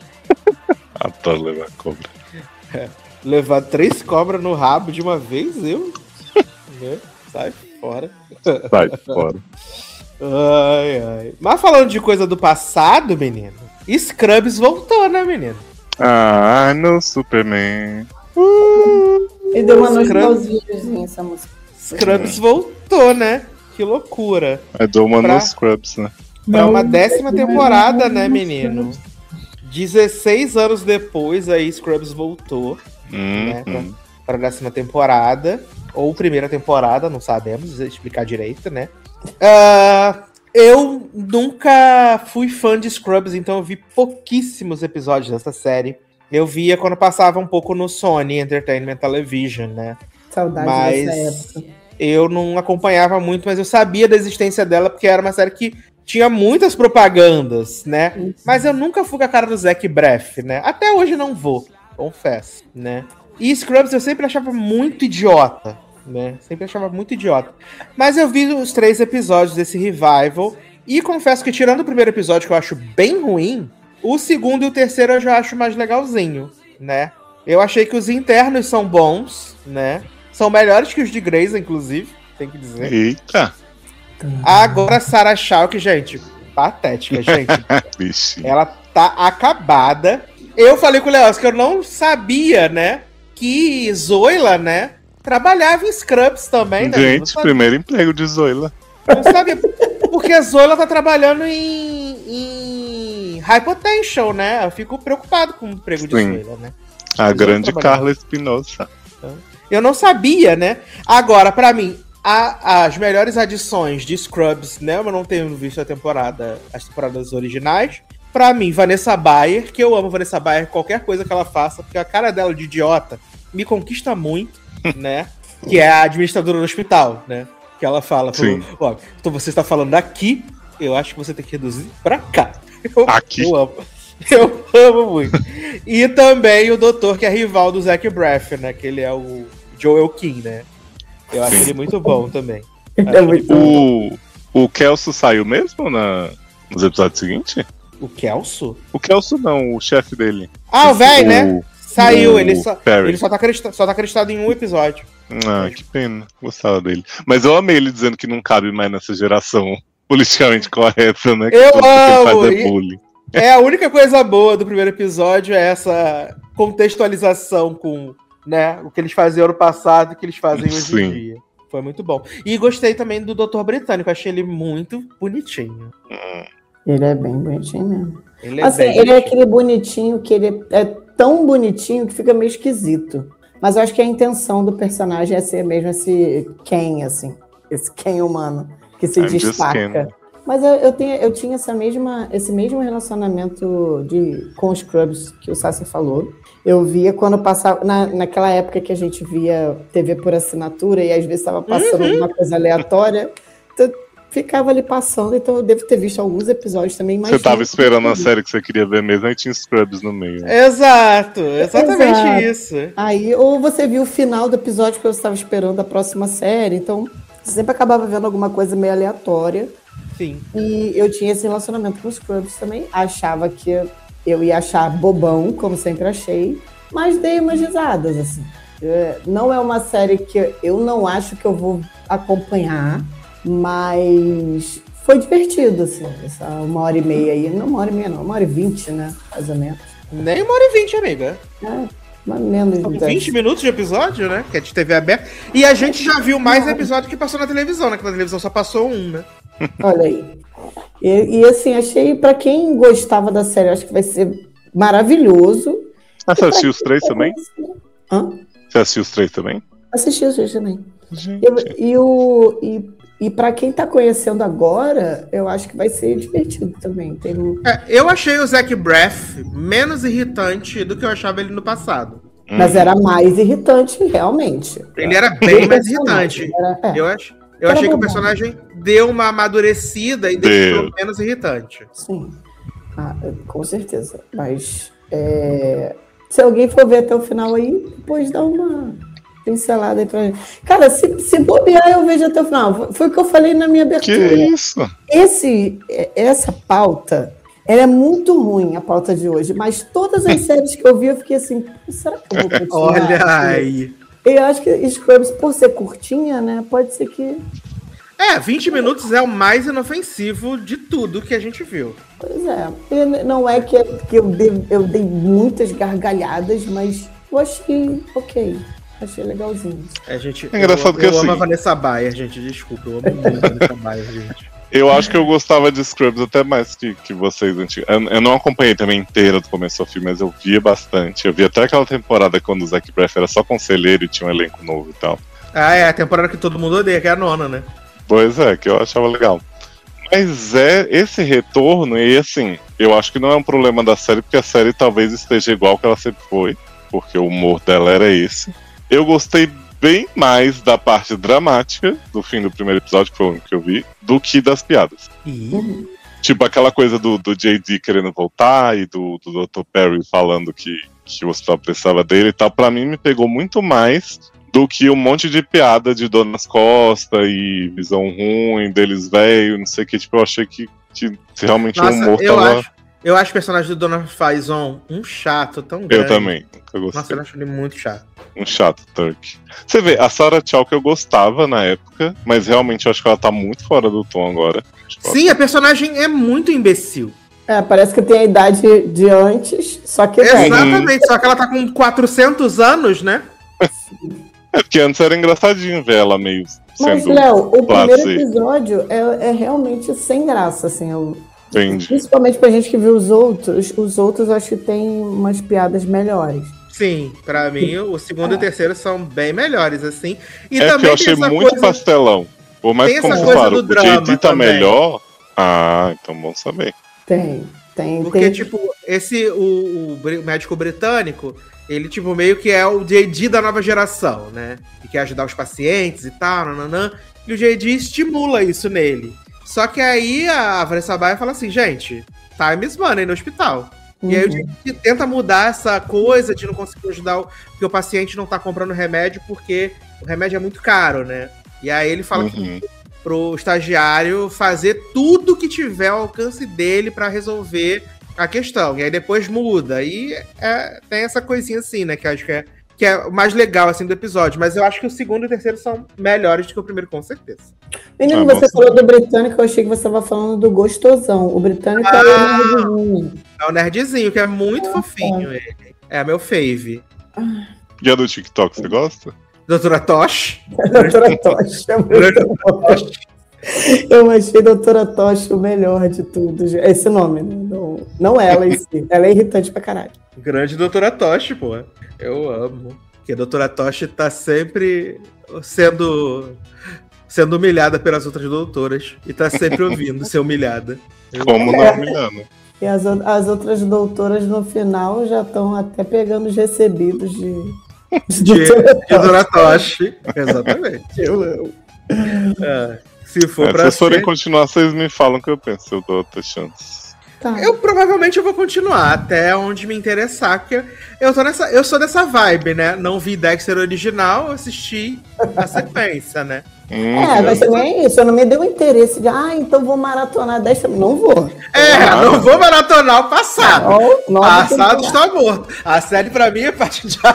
Adoro levar cobra. Levar três cobras no rabo de uma vez, eu? Né? Sai fora. Sai fora. Ai, ai. Mas falando de coisa do passado, menino, Scrubs voltou, né, menino? Ah, no Superman. E deu uma Scrubs. nostalgia essa música. Scrubs voltou, né? Que loucura. É do uma Pra- no Scrubs, né? Pra Não, uma décima não, temporada, não, né, não, menino? dezesseis anos depois, aí Scrubs voltou, né, pra, Uhum. pra décima temporada. Ou primeira temporada, não sabemos explicar direito, né? Ah, eu nunca fui fã de Scrubs, então eu vi pouquíssimos episódios dessa série. Eu via quando passava um pouco no Sony Entertainment Television, né? Saudade Mas dessa época. eu não acompanhava muito, mas eu sabia da existência dela, porque era uma série que tinha muitas propagandas, né? Isso. Mas eu nunca fui com a cara do Zac Braff, né? Até hoje não vou, confesso, né? E Scrubs eu sempre achava muito idiota, né? Sempre achava muito idiota. Mas eu vi os três episódios desse revival e confesso que, tirando o primeiro episódio, que eu acho bem ruim, o segundo e o terceiro eu já acho mais legalzinho, né? Eu achei que os internos são bons, né? São melhores que os de Grey's, inclusive, tem que dizer. Eita, Agora, Sarah Chalke, gente, patética, gente. vixe. Ela tá acabada. Eu falei com o Leoz que eu não sabia, né, que Zoila, né, trabalhava em Scrubs também, né? Gente, Não sabia, primeiro emprego de Zoila. não sabia. Porque a Zoila tá trabalhando em, em High Potential, né? Eu fico preocupado com o emprego de Sim. Zoila, né? A Zoila grande trabalhando. Carla Espinosa. Eu não sabia, né? Agora, pra mim, a- as melhores adições de Scrubs, né? Eu não tenho visto a temporada, as temporadas originais. Pra mim, Vanessa Bayer, que eu amo Vanessa Bayer, qualquer coisa que ela faça, porque a cara dela de idiota me conquista muito, né? Que é a administradora do hospital, né? Que ela fala, Sim. ó, então você está falando daqui, eu acho que você tem que reduzir pra cá. Eu, Aqui? eu amo. Eu amo muito. E também o doutor, que é rival do Zac Braff, né? Que ele é o Joel King, né? Eu acho Sim. ele muito bom também. É muito bom. O, o Kelso saiu mesmo na, nos episódios seguintes? O Kelso? O Kelso não, o chefe dele. Ah, o velho, né? O- Saiu, o ele só, Perry. ele só tá, acreditado, só tá acreditado em um episódio. Ah, que pena. Gostava dele. Mas eu amei ele dizendo que não cabe mais nessa geração politicamente correta, né? Que Eu tudo que ele amo! faz é E- bullying. É, a única coisa boa do primeiro episódio é essa contextualização com, né, o que eles faziam ano passado e o que eles fazem hoje Sim. em dia. Foi muito bom. E gostei também do doutor Britânico, achei ele muito bonitinho. Ele é bem bonitinho mesmo. Ele é Assim, bem ele é bonitinho. aquele bonitinho que ele é tão bonitinho que fica meio esquisito. Mas eu acho que a intenção do personagem é ser mesmo esse Ken, assim. Esse Ken humano, que se I'm just destaca. Ken. Mas eu, eu, tenho, eu tinha essa mesma, esse mesmo relacionamento de, com os Scrubs que o Sassi falou. Eu via quando passava, na, naquela época que a gente via T V por assinatura e às vezes estava passando Uhum. alguma coisa aleatória, então, ficava ali passando, então eu devo ter visto alguns episódios também. Mas Você tava não- esperando a série que você queria ver mesmo, aí tinha Scrubs no meio. Exato, exatamente Exato. isso. Aí, ou você viu o final do episódio que eu estava esperando a próxima série, então você sempre acabava vendo alguma coisa meio aleatória. Sim. E eu tinha esse relacionamento com os Scrubs também. Achava que eu ia achar bobão, como sempre achei, mas dei umas risadas, assim. É, não é uma série que eu não acho que eu vou acompanhar, mas foi divertido, assim, essa uma hora e meia aí. Não uma hora e meia, não, uma hora e vinte, né? Mais ou menos. Nem uma hora e vinte, amiga. É, mais ou menos. São então. vinte minutos de episódio, né? Que é de T V aberta. E a gente já viu mais episódio que passou na televisão, né? Que na televisão só passou um, né? Olha aí. E, e, assim, achei, pra quem gostava da série, acho que vai ser maravilhoso. Ah, você assistiu os três também? Hã? Você assistiu os três também? Assisti os dois também. Gente. E, e, o, e, e pra quem tá conhecendo agora, eu acho que vai ser divertido também. Tem um... É, eu achei o Zac Braff menos irritante do que eu achava ele no passado. Mas era mais irritante, realmente. Ele era bem O mais personagem irritante. era- é, Eu, ach, eu Era achei que o bobão. personagem deu uma amadurecida e deixou Deu. menos irritante. Sim. Ah, com certeza. Mas é, se alguém for ver até o final aí, depois dá uma pincelada aí pra gente. Cara, se, se bobear, eu vejo até o final. Foi o que eu falei na minha Que abertura. isso? Esse, essa pauta, ela é muito ruim, a pauta de hoje, mas todas as séries que eu vi, eu fiquei assim, será que eu vou continuar? Olha aí. Eu acho que Scrubs, por ser curtinha, né, pode ser que... É, vinte minutos é o mais inofensivo de tudo que a gente viu. Pois é. E não é que, que eu, dei, eu dei muitas gargalhadas, mas eu achei ok. Achei legalzinho. A gente, É engraçado eu, que eu amo assim- a Vanessa Bayer, gente. Desculpa, eu amo muito a Vanessa Bayer, gente. Eu acho que eu gostava de Scrubs até mais que, que vocês antigos. Eu, eu não acompanhei também inteira do começo ao fim, mas eu via bastante. Eu vi até aquela temporada quando o Zach Braff era só conselheiro e tinha um elenco novo e tal. Ah, é a temporada que todo mundo odeia, que é a nona, né? Pois é, que eu achava legal. Mas é esse retorno, e assim, eu acho que não é um problema da série, porque a série talvez esteja igual que ela sempre foi, porque o humor dela era esse. Eu gostei bem mais da parte dramática do fim do primeiro episódio, que foi o único que eu vi, do que das piadas. Ih. Tipo aquela coisa do, do J D querendo voltar e do, do doutor Perry falando que, que o hospital precisava dele e tal, pra mim me pegou muito mais do que um monte de piada de dor nas costas e visão ruim deles velho, não sei o que. Tipo, eu achei que, que realmente Nossa, o humor eu tava... acho, eu acho o personagem do Dona Faison um chato tão grande. Eu também, nunca gostei. Nossa, eu acho ele muito chato. Um chato, Turk. Você vê, a Sarah Chalk eu gostava na época, mas realmente eu acho que ela tá muito fora do tom agora. Sim, a personagem é muito imbecil. É, parece que tem a idade de antes, só que velho. Exatamente, só que ela tá com quatrocentos anos, né? É porque antes era engraçadinho ver ela meio Mas, sendo Léo, o blasé. primeiro episódio é, é realmente sem graça, assim. Eu, Entendi. principalmente pra gente que viu os outros, os outros eu acho que tem umas piadas melhores. Sim, pra mim o segundo e o terceiro são bem melhores, assim. E É porque eu tem achei essa muito coisa- pastelão. Por mais tem como essa você coisa fala, do o J D drama tá também. melhor. Ah, então bom saber. Tem, tem, Porque, tem. tipo, esse, o, o bri- médico britânico, ele, tipo, meio que é o J D da nova geração, né? Que quer ajudar os pacientes e tal, nananã. E o J D estimula isso nele. Só que aí a Vanessa Baia fala assim, gente, time is money no hospital. E aí o J D tenta mudar essa coisa de não conseguir ajudar o, porque o paciente não tá comprando remédio porque o remédio é muito caro, né? E aí ele fala que Uhum. pro estagiário fazer tudo que tiver ao alcance dele pra resolver a questão. E aí depois muda. E é, tem essa coisinha assim, né? Que eu acho que é, que é o mais legal assim, do episódio. Mas eu acho que o segundo e o terceiro são melhores do que o primeiro, com certeza. Menino, Ah, você bom falou do britânico, eu achei que você estava falando do gostosão. O britânico é o nerdzinho. É o nerdzinho, que é muito fofinho ele. É meu fave. E a do TikTok, você gosta? Doutora Tosh. Doutora Tocha. é muito bom. Eu achei Doutora Tocha o melhor de tudo. Esse nome, né? não, não ela em si. Ela é irritante pra caralho. Grande Doutora Tosh, pô. Eu amo. Porque a Doutora Tosh tá sempre sendo, sendo humilhada pelas outras doutoras. E tá sempre ouvindo ser humilhada. Eu- Como não humilhando? E as, o- as outras doutoras no final já estão até pegando os recebidos de, de De, de Doutora Tocha. Doutora Tosh. Exatamente. Eu amo. É, se for É, se pra vocês forem ser, continuar, vocês me falam que eu penso, eu dou outra chance. Tá. eu provavelmente eu vou continuar até onde me interessar, porque eu tô nessa, eu sou dessa vibe, né? Não vi Dexter original, assisti a sequência, né? Hum, É, mas também é isso. Eu não me deu interesse de, ah, então vou maratonar dez. Não vou. É, Ah. não vou maratonar o passado. Ó, nova Passado temporada. está morto. A série pra mim é parte de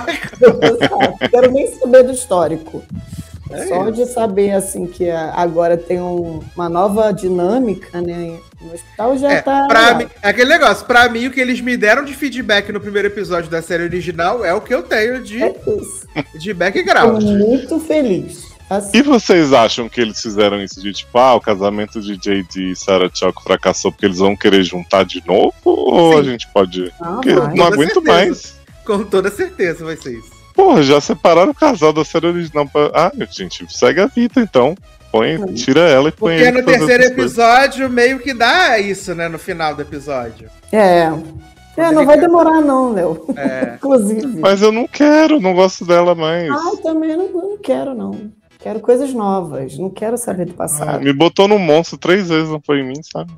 Não quero nem saber do histórico. É Só de saber, assim, que a- agora tem um- uma nova dinâmica, né? No hospital já É, tá. pra mim, é aquele negócio, pra mim o que eles me deram de feedback no primeiro episódio da série original é o que eu tenho de, É isso. de Tô background. muito feliz. Assim, E vocês acham que eles fizeram isso de tipo, ah, o casamento de J D e Sarah Chalk fracassou porque eles vão querer juntar de novo? Ou Sim. a gente pode. não, Porque vai. não toda aguento certeza. mais. Com toda certeza vai ser isso. Porra, já separaram o casal da série original pra. Ah, gente, segue a vida então. Põe, tira ela e põe Porque ele no pra fazer terceiro outras coisas. episódio meio que dá isso, né? No final do episódio. É. É, não vai demorar, não, Léo. É. Inclusive. Mas eu não quero, não gosto dela mais. Ah, eu também não, não quero, não. Quero coisas novas. Não quero saber do Ah, passado. me botou no monstro três vezes, não foi em mim, sabe?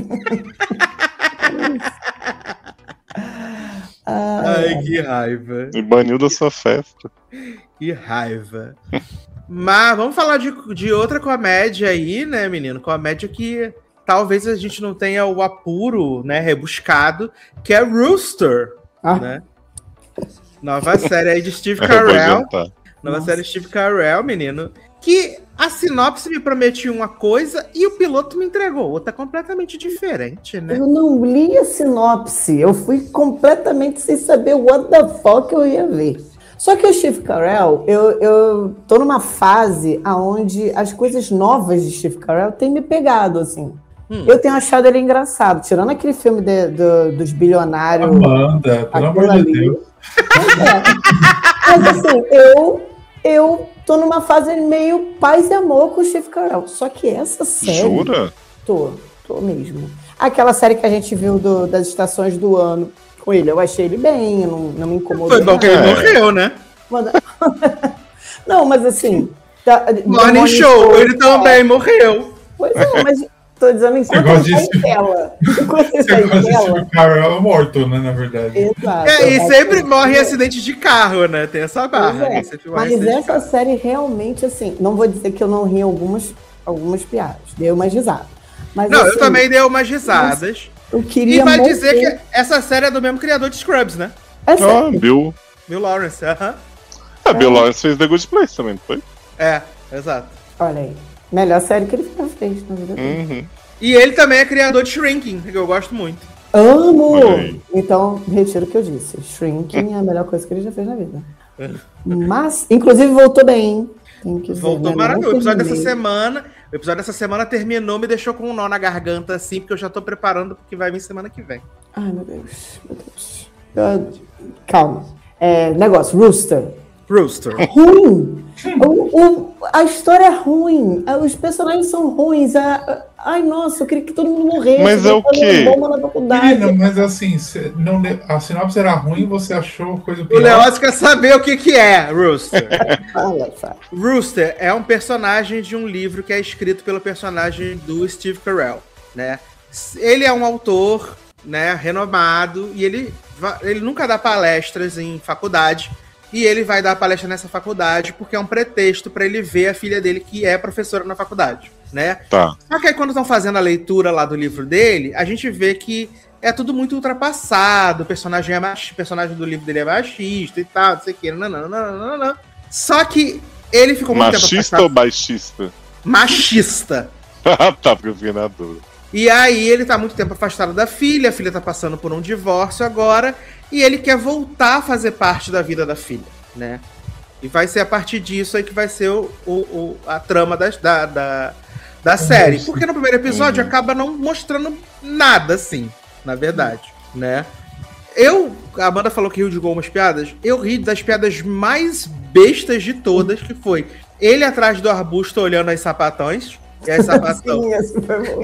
Ah, Ai, que raiva. Me baniu da sua festa. Que raiva. Mas vamos falar de, de outra comédia aí, né, menino? Comédia que talvez a gente não tenha o apuro, né, rebuscado, que é Rooster, Ah. né? Nova série aí de Steve Eu vou Carell. jantar. Nova Nossa. série Steve Carell, menino. Que a sinopse me prometia uma coisa e o piloto me entregou outra completamente diferente, né? Eu não li a sinopse. Eu fui completamente sem saber what the fuck eu ia ver. Só que o Steve Carell, eu, eu tô numa fase onde as coisas novas de Steve Carell têm me pegado, assim. Hum. Eu tenho achado ele engraçado, tirando aquele filme de, de, dos bilionários. Amanda, pelo amor de ali. Deus. É. Mas assim, eu, eu tô numa fase meio paz e amor com o Steve Carell. Só que essa série... Jura? Tô, tô mesmo. Aquela série que a gente viu do, das estações do ano com ele, eu achei ele bem, não, não me incomodou. Foi bom que ele morreu, né? Não, mas assim... Tá, Morning Show, show, ele também morreu. Pois é, mas tô dizendo enquanto ele tá em tela. Enquanto ele tá em tela... O Carell é morto, né, na verdade. Exato. É, e sempre morre em acidente de carro, né? Tem essa barra. É. Mas essa série realmente, assim... Não vou dizer que eu não ri algumas, algumas piadas. Dei umas risadas. Mas, não, assim, eu também dei umas risadas. Eu queria e vai morrer. dizer que essa série é do mesmo criador de Scrubs, né? É ah, Bill. Bill Lawrence, aham. Uh-huh. Ah, Bill Lawrence fez The Good Place também, não foi? É, exato. Olha aí. Melhor série que ele fez na vida dele. Uhum. E ele também é criador de Shrinking, que eu gosto muito. Amo! Então, retiro o que eu disse. Shrinking é a melhor coisa que ele já fez na vida. Mas, inclusive, voltou bem. Tem que dizer, voltou né? maravilhoso. O episódio dessa semana... O episódio dessa semana terminou, me deixou com um nó na garganta, assim, porque eu já tô preparando porque vai vir semana que vem. Ai, meu Deus. Meu Deus. Eu... Calma. É, negócio, Rooster. Rooster. Ruim. o, o, a história é ruim. Os personagens são ruins. A, ai, nossa, eu queria que todo mundo morresse. Mas é o quê? Menina, mas assim, não, a sinopse era ruim, você achou coisa pior? O Leoz quer saber o que, que é Rooster. Fala, fala. Rooster é um personagem de um livro que é escrito pelo personagem do Steve Carell, né? Ele é um autor, né, renomado, e ele, ele nunca dá palestras em faculdade. E ele vai dar palestra nessa faculdade porque é um pretexto para ele ver a filha dele, que é professora na faculdade, né? Tá. Só que aí quando estão fazendo a leitura lá do livro dele, a gente vê que é tudo muito ultrapassado, o personagem, é mach... o personagem do livro dele é machista e tal, não sei o que, não, não, não, não, não. Só que ele ficou muito machista tempo afastado... ou baixista? Machista. Tá, porque eu fiquei na dúvida. E aí ele tá muito tempo afastado da filha, a filha tá passando por um divórcio agora, e ele quer voltar a fazer parte da vida da filha, né? E vai ser a partir disso aí que vai ser o, o, o, a trama das, da, da, da série. Porque no primeiro episódio acaba não mostrando nada, assim, na verdade, né? Eu, a Amanda falou que riu de algumas piadas, eu ri das piadas mais bestas de todas, que foi ele atrás do arbusto olhando as sapatões, e as sapatão. Sim, esse foi bom.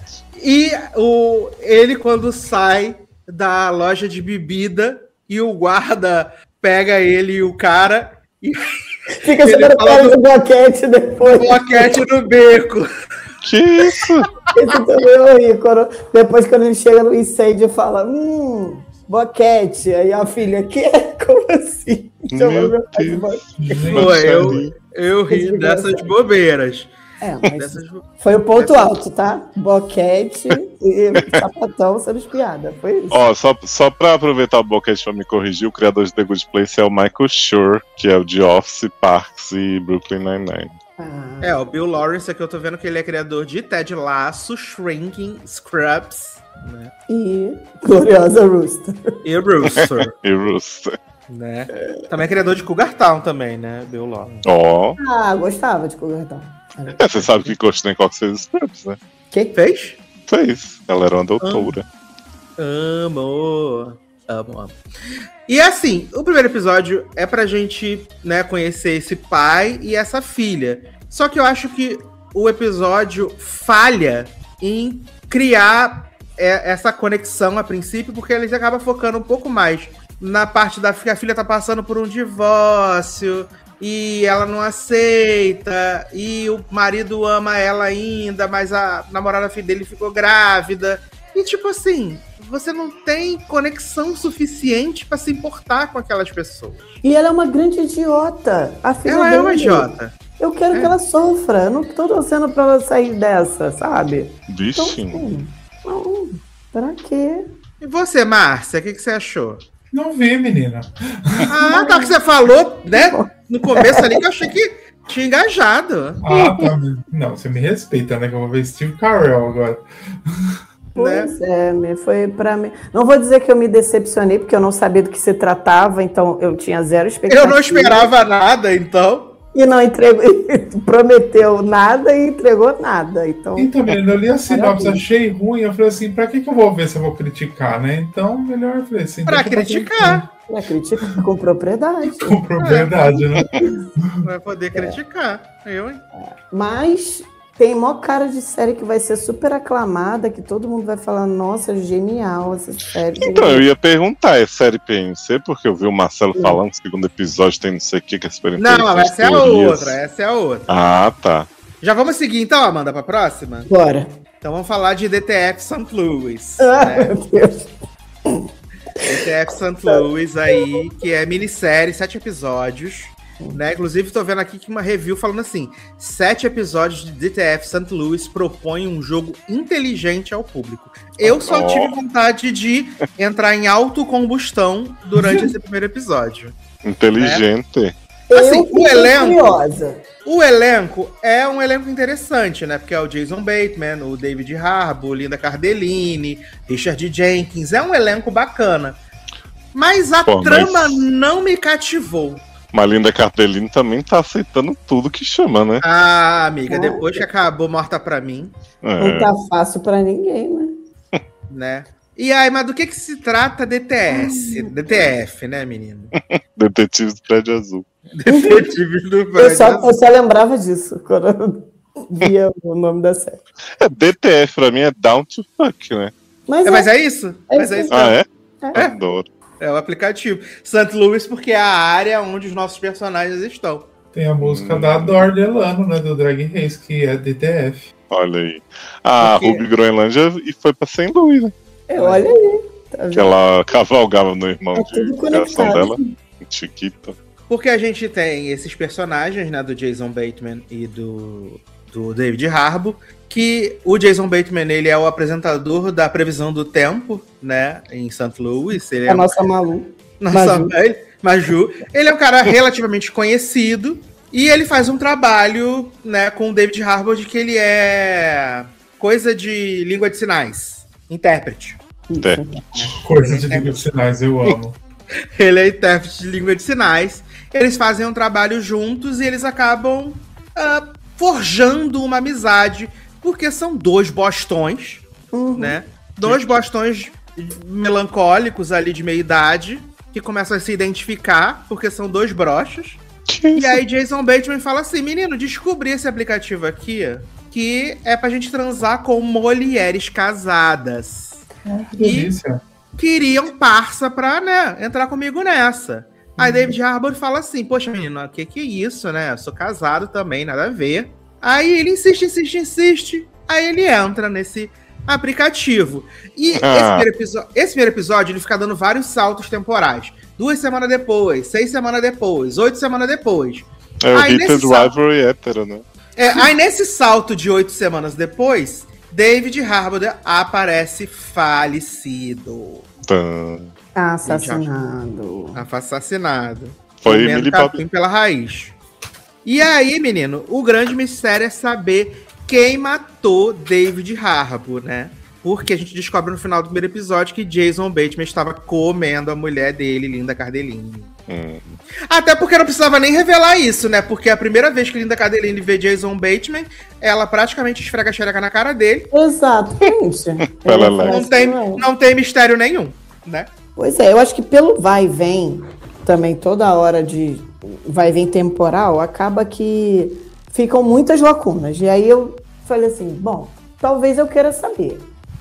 E o, ele quando sai da loja de bebida e o guarda pega ele e o cara e fica segurando do boquete depois. Boquete no beco. Que isso? Esse também eu ri. Quando, depois quando ele chega no incêndio e fala, hum, boquete. Aí a filha, que? Como assim? Meu Deus. Pô, eu, eu ri dessas bobeiras. É, mas foi o ponto alto, tá? Boquete e sapatão sendo espiada. Foi isso. Ó, só, só pra aproveitar o boquete pra me corrigir, o criador de The Good Place é o Michael Schur, que é o de Office, Parks e Brooklyn Nine-Nine. Ah. É, o Bill Lawrence aqui eu tô vendo que ele é criador de Ted Lasso, Shrinking, Scrubs, né? E Gloriosa Rooster. E Rooster. E Rooster. Né? Também é criador de Cougar Town também, né? Bill Lawrence. Ó. Oh. Ah, gostava de Cougar Town. É, você sabe que Courtney Cox fez Scrubs, né? Quem fez? Fez. Ela era uma doutora. Amo. Amo, amo. E assim, o primeiro episódio é pra gente, né, conhecer esse pai e essa filha. Só que eu acho que o episódio falha em criar é, essa conexão a princípio, porque eles acabam focando um pouco mais na parte da que a filha tá passando por um divórcio e ela não aceita, e o marido ama ela ainda, mas a namorada dele ficou grávida. E tipo assim, você não tem conexão suficiente pra se importar com aquelas pessoas. E ela é uma grande idiota. A filha ela dele. é uma idiota. Eu quero é. que ela sofra. Eu não tô torcendo pra ela sair dessa, sabe? Bichinho. Então, não, pra quê? E você, Márcia, o que, que você achou? Não vi, menina. Ah, tá, que você falou, né? No começo ali que eu achei que tinha engajado. Ah, tá. Não, você me respeita, né? Que eu vou ver Steve Carell agora. Pois né? é, me foi pra mim. Não vou dizer que eu me decepcionei, porque eu não sabia do que se tratava, então eu tinha zero expectativa. Eu não esperava nada, então. E não entregou, prometeu nada e entregou nada. Então, e também, eu li a sinopse, achei ruim. Eu falei assim: pra que, que eu vou ver se eu vou criticar, né? Então, melhor eu falei assim: pra criticar. Pra criticar com propriedade. Com propriedade, é. né? Vai poder criticar. É. Eu, hein? Mas tem mó cara de série que vai ser super aclamada, que todo mundo vai falar: nossa, genial essa série. Então, eu ia perguntar: é série P N C? Porque eu vi o Marcelo Sim. falando, segundo episódio tem não sei o que, que é super interessante. Não, essa é a outra, essa é a outra. Ah, tá. Já vamos seguir então, Amanda, pra próxima? Bora. Então vamos falar de D T F Saint Louis. Ah, né? meu Deus. D T F Saint Louis aí, que é minissérie, sete episódios. Né? Inclusive, tô vendo aqui que uma review falando assim: sete episódios de D T F Saint Louis propõem um jogo inteligente ao público. Eu só oh. tive vontade de entrar em autocombustão durante esse primeiro episódio. Inteligente. Né? Assim, o elenco, o elenco é um elenco interessante, né? Porque é o Jason Bateman, o David Harbour, Linda Cardellini, Richard Jenkins. É um elenco bacana. Mas a Pô, trama mas... não me cativou. Mas Linda Cardellini também tá aceitando tudo que chama, né? Ah, amiga, depois que acabou Morta Pra Mim. É. Não tá fácil pra ninguém, né? né? E aí, mas do que que se trata D T S? D T F, né, menino? Detetives do Prédio Azul. Detetives do Prédio eu só, Azul. Eu só lembrava disso quando eu via o nome da série. É, D T F pra mim é Down to Fuck, né? Mas é, é, mas é isso? É mas isso. é isso. Ah, é? É. Adoro. É o aplicativo. Saint Louis, porque é a área onde os nossos personagens estão. Tem a música hum. da Adore Delano, né? Do Drag Race, que é D T F. Olha aí. A porque... Ruby Groenlândia e foi pra Saint Louis, né? É, olha aí. Tá que ela cavalgava no irmão tá de criação dela, Chiquita. Porque a gente tem esses personagens, né? Do Jason Bateman e do, do David Harbour. Que o Jason Bateman, ele é o apresentador da previsão do tempo, né, em Saint Louis. Ele é a nossa Malu. Nossa Maju. Ele, Maju. Ele é um cara relativamente conhecido e ele faz um trabalho, né, com o David Harbour de que ele é coisa de língua de sinais, intérprete. Intérprete. Coisa de língua de sinais, eu amo. Ele é intérprete de língua de sinais. Eles fazem um trabalho juntos e eles acabam uh, forjando uma amizade. Porque são dois bostões, uhum. né? Dois bostões melancólicos ali de meia idade, que começam a se identificar, porque são dois brochos. E aí Jason Bateman fala assim: menino, descobri esse aplicativo aqui, que é pra gente transar com mulheres casadas. Ah, que delícia. E queriam parça pra, né, entrar comigo nessa. Aí uhum. David Harbour fala assim: poxa, menino, o que que é isso, né? Eu sou casado também, nada a ver. Aí ele insiste, insiste, insiste. Aí ele entra nesse aplicativo. E ah. esse, primeiro episódio, esse primeiro episódio, ele fica dando vários saltos temporais. Duas semanas depois, seis semanas depois, oito semanas depois. É o Heated Rivalry hétero, né? É, aí nesse salto de oito semanas depois, David Harbour aparece falecido. Tá. Assassinado. Assassinado. Foi Emily Capim pela raiz. E aí, menino, o grande mistério é saber quem matou David Harbour, né? Porque a gente descobre no final do primeiro episódio que Jason Bateman estava comendo a mulher dele, Linda Cardellini. Hum. Até porque não precisava nem revelar isso, né? Porque a primeira vez que Linda Cardellini vê Jason Bateman, ela praticamente esfrega a xereca na cara dele. Exatamente. não, tem, não tem mistério nenhum, né? Pois é, eu acho que pelo vai e vem, também toda hora de vai e vem temporal, acaba que ficam muitas lacunas. E aí eu falei assim, bom, talvez eu queira saber.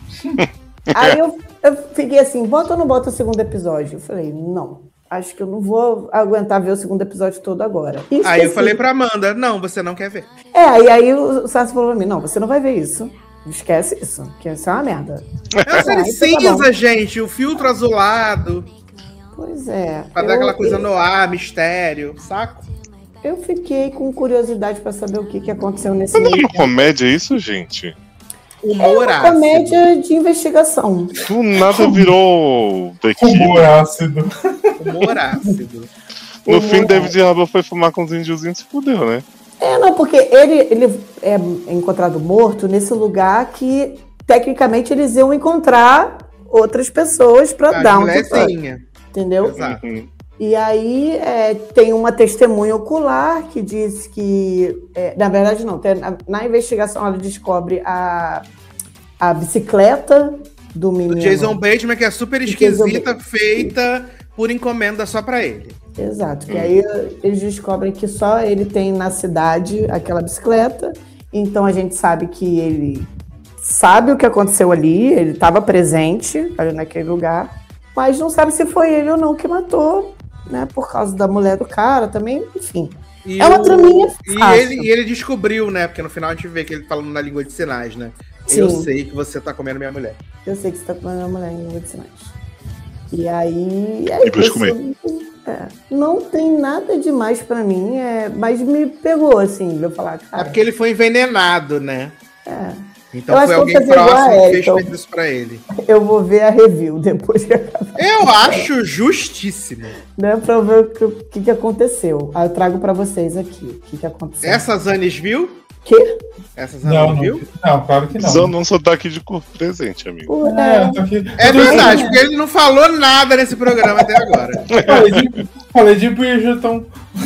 Aí eu, eu fiquei assim, bota ou não bota o segundo episódio? Eu falei, não, acho que eu não vou aguentar ver o segundo episódio todo agora. E aí eu falei pra Amanda, não, você não quer ver. É, e aí o Sassi falou pra mim, não, você não vai ver isso. Esquece isso, que isso é uma merda. É uma série cinza, tá, gente, o filtro azulado. Pois é. Pra dar aquela coisa no ar, mistério, saco? Eu fiquei com curiosidade pra saber o que, que aconteceu nesse meio. Não é uma comédia isso, gente? Humor é uma ácido. Comédia de investigação. Do nada virou... Humor ácido. Humor ácido. No Humor fim, David Harbour foi fumar com os índiozinhos e se fudeu, né? É, não, porque ele, ele é encontrado morto nesse lugar que tecnicamente eles iam encontrar outras pessoas para A dar um molecinha. entendeu? Exato. Uhum. E aí é, tem uma testemunha ocular que diz que, é, na verdade não, tem, na, na investigação ela descobre a, a bicicleta do menino. Do Jason Bateman, que é super Do esquisita, Jason feita por encomenda só pra ele. Exato, que aí eles descobrem que só ele tem na cidade aquela bicicleta, então a gente sabe que ele sabe o que aconteceu ali, ele estava presente ali naquele lugar, mas não sabe se foi ele ou não que matou, né, por causa da mulher do cara também, enfim. E É uma o- traminha E fácil. ele, e ele descobriu, né? Porque no final a gente vê que ele falando na língua de sinais, né? Sim. Eu sei que você tá comendo minha mulher. Eu sei que você tá comendo a mulher em língua de sinais. E aí. É E pra isso. comer. É, não tem nada demais pra mim, é, mas me pegou, assim, de eu falar, É cara. porque ele foi envenenado, né? É, Então Eu acho foi que eu alguém vou fazer igual próximo a que ela, fez então. feito isso pra ele. eu vou ver a review depois que acabar, Eu acho justíssimo. né, pra ver o que, o que, que aconteceu. Aí eu trago pra vocês aqui o que, que aconteceu. Essa Zanis viu? Que? Essa Zanis Não, não, viu? não, claro que Zan não. não só tá aqui de corpo presente, amigo. Ué, É, eu tô aqui, É eu tô verdade, aqui- porque ele não falou nada nesse programa até agora. Falei de, falei de Bridgerton.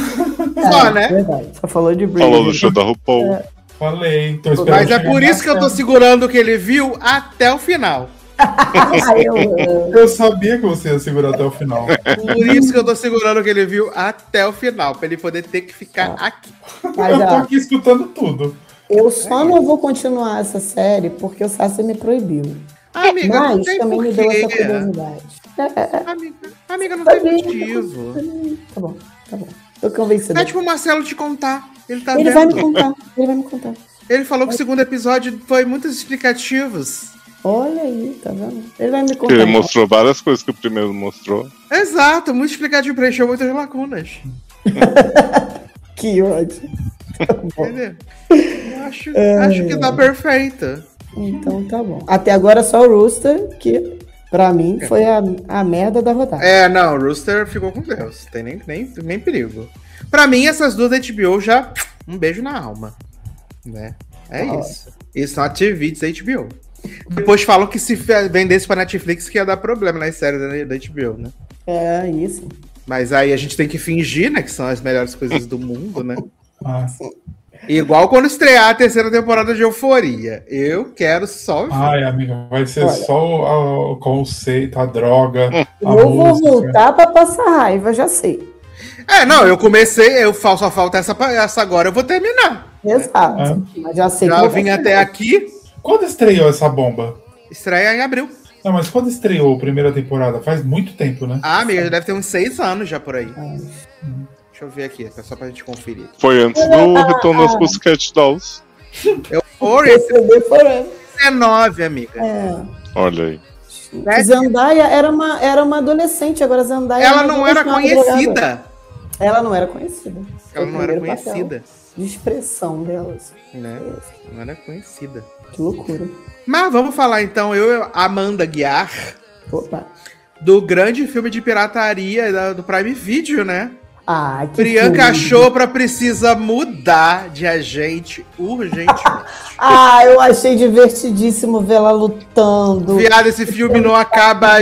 Só, é, né? Verdade, só falou de Bridget. Falou do show da RuPaul. Falei. Tô esperando Mas é chegar por na isso que eu tô tela. segurando o que ele viu até o final. Ah, eu amo. Eu sabia que você ia segurar até o final. Por isso que eu tô segurando o que ele viu até o final, pra ele poder ter que ficar aqui. Mas, Eu tô ó, aqui escutando tudo. eu só não vou continuar essa série porque o Sassi me proibiu. Ah, amiga, não Mas tem também me deu essa porquê. curiosidade. É, é, é, Amiga, amiga, não Tá tem bem. motivo. tá bom, tá bom. Tô convencida. É tipo o Marcelo te contar. Ele tá Ele vendo. vai me contar, ele vai me contar. Ele falou que o segundo episódio foi muitos explicativos. Olha aí, tá vendo? Ele vai me Que contar. ele mostrou várias coisas que o primeiro mostrou. Exato, muito explicativo, preencheu muitas lacunas. Que ódio. Entendeu? Eu acho, acho que tá perfeito. Então tá bom. Até agora só o Rooster, que pra mim foi a, a merda da rodada. É, não, o Rooster ficou com Deus. Tem nem, nem, nem perigo. Pra mim, essas duas da H B O já. Um beijo na alma. Né? É Ah. isso. It's not T V, it's H B O. Depois falam que se fe- vendesse pra Netflix que ia dar problema nas séries da da H B O, né? É isso. Mas aí a gente tem que fingir, né? Que são as melhores coisas do mundo, né? Ah, Igual quando estrear a terceira temporada de Euforia. Eu quero só ver. ai, amiga, vai ser Olha. só o, o conceito, a droga. A Eu vou música. voltar pra passar raiva, já sei. É, não, eu comecei, eu fa- só falta essa, pa- essa agora, eu vou terminar. Exato. Mas já sei Já que eu vim vou até aqui, Quando estreou essa bomba? estreia em abril. Não, mas quando estreou a primeira temporada? Faz muito tempo, né? Ah, amiga, já deve ter uns seis anos já por aí. Ai. Deixa eu ver aqui, só pra gente conferir. Foi antes do Retorno aos Pussycat Dolls. Euforia Perceber forever. dezenove, amiga. É. Olha aí. Né? Zendaya era uma, era uma adolescente, agora Zendaya Ela é uma não era adolescente, uma drogada. conhecida. Ela não era conhecida. Ela Foi o não era primeiro papel conhecida. De expressão delas. Né? Não era conhecida. Que loucura. Mas vamos falar então, eu, Amanda Guiar, Opa. do grande filme de pirataria da- do Prime Video, né? Ah, que Priyanka tudo. Chopra precisa mudar de agente urgentemente. Ah, eu achei divertidíssimo ver ela lutando. Viado, esse filme não acaba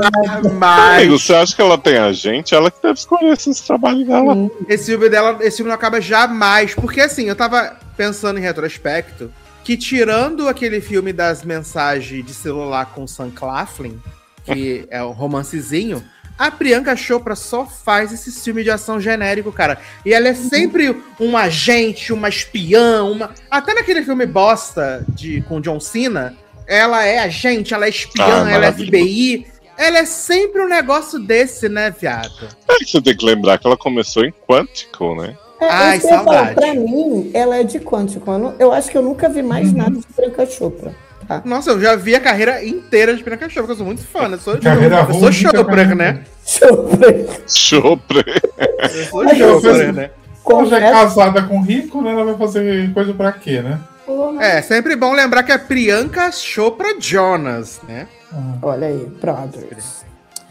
jamais. Amigo, você acha que ela tem agente? Ela que deve escolher esses trabalhos dela. Sim. Esse filme dela, esse filme não acaba jamais. Porque assim, eu tava pensando em retrospecto que tirando aquele filme das mensagens de celular com Sam Claflin, que é um romancezinho, a Priyanka Chopra só faz esse filme de ação genérico, cara. E ela é sempre um agente, uma espiã, uma. Até naquele filme bosta de, com John Cena, ela é agente, ela é espiã, Ah, ela é maravilhoso. F B I. Ela é sempre um negócio desse, né, viado? É que você tem que lembrar que ela começou em Quantico, né? É, Ai, isso que eu ia falar, saudade. pra mim, ela é de Quantico. Eu, não- eu acho que eu nunca vi mais nada de Priyanka Chopra. Tá? Nossa, eu já vi a carreira inteira de Priyanka Chopra, porque eu sou muito fã, né? Eu sou, Carreira eu sou ruim de Chopra, carreira né? Chopra. Chopra. Eu sou Mas eu Chopra, sei- né? Ela já é Confesso. casada com rico, né? Ela vai fazer coisa pra quê, né? Porra. É, sempre bom lembrar que é Priyanka Chopra Jonas, né? Ah. Olha aí, Brothers.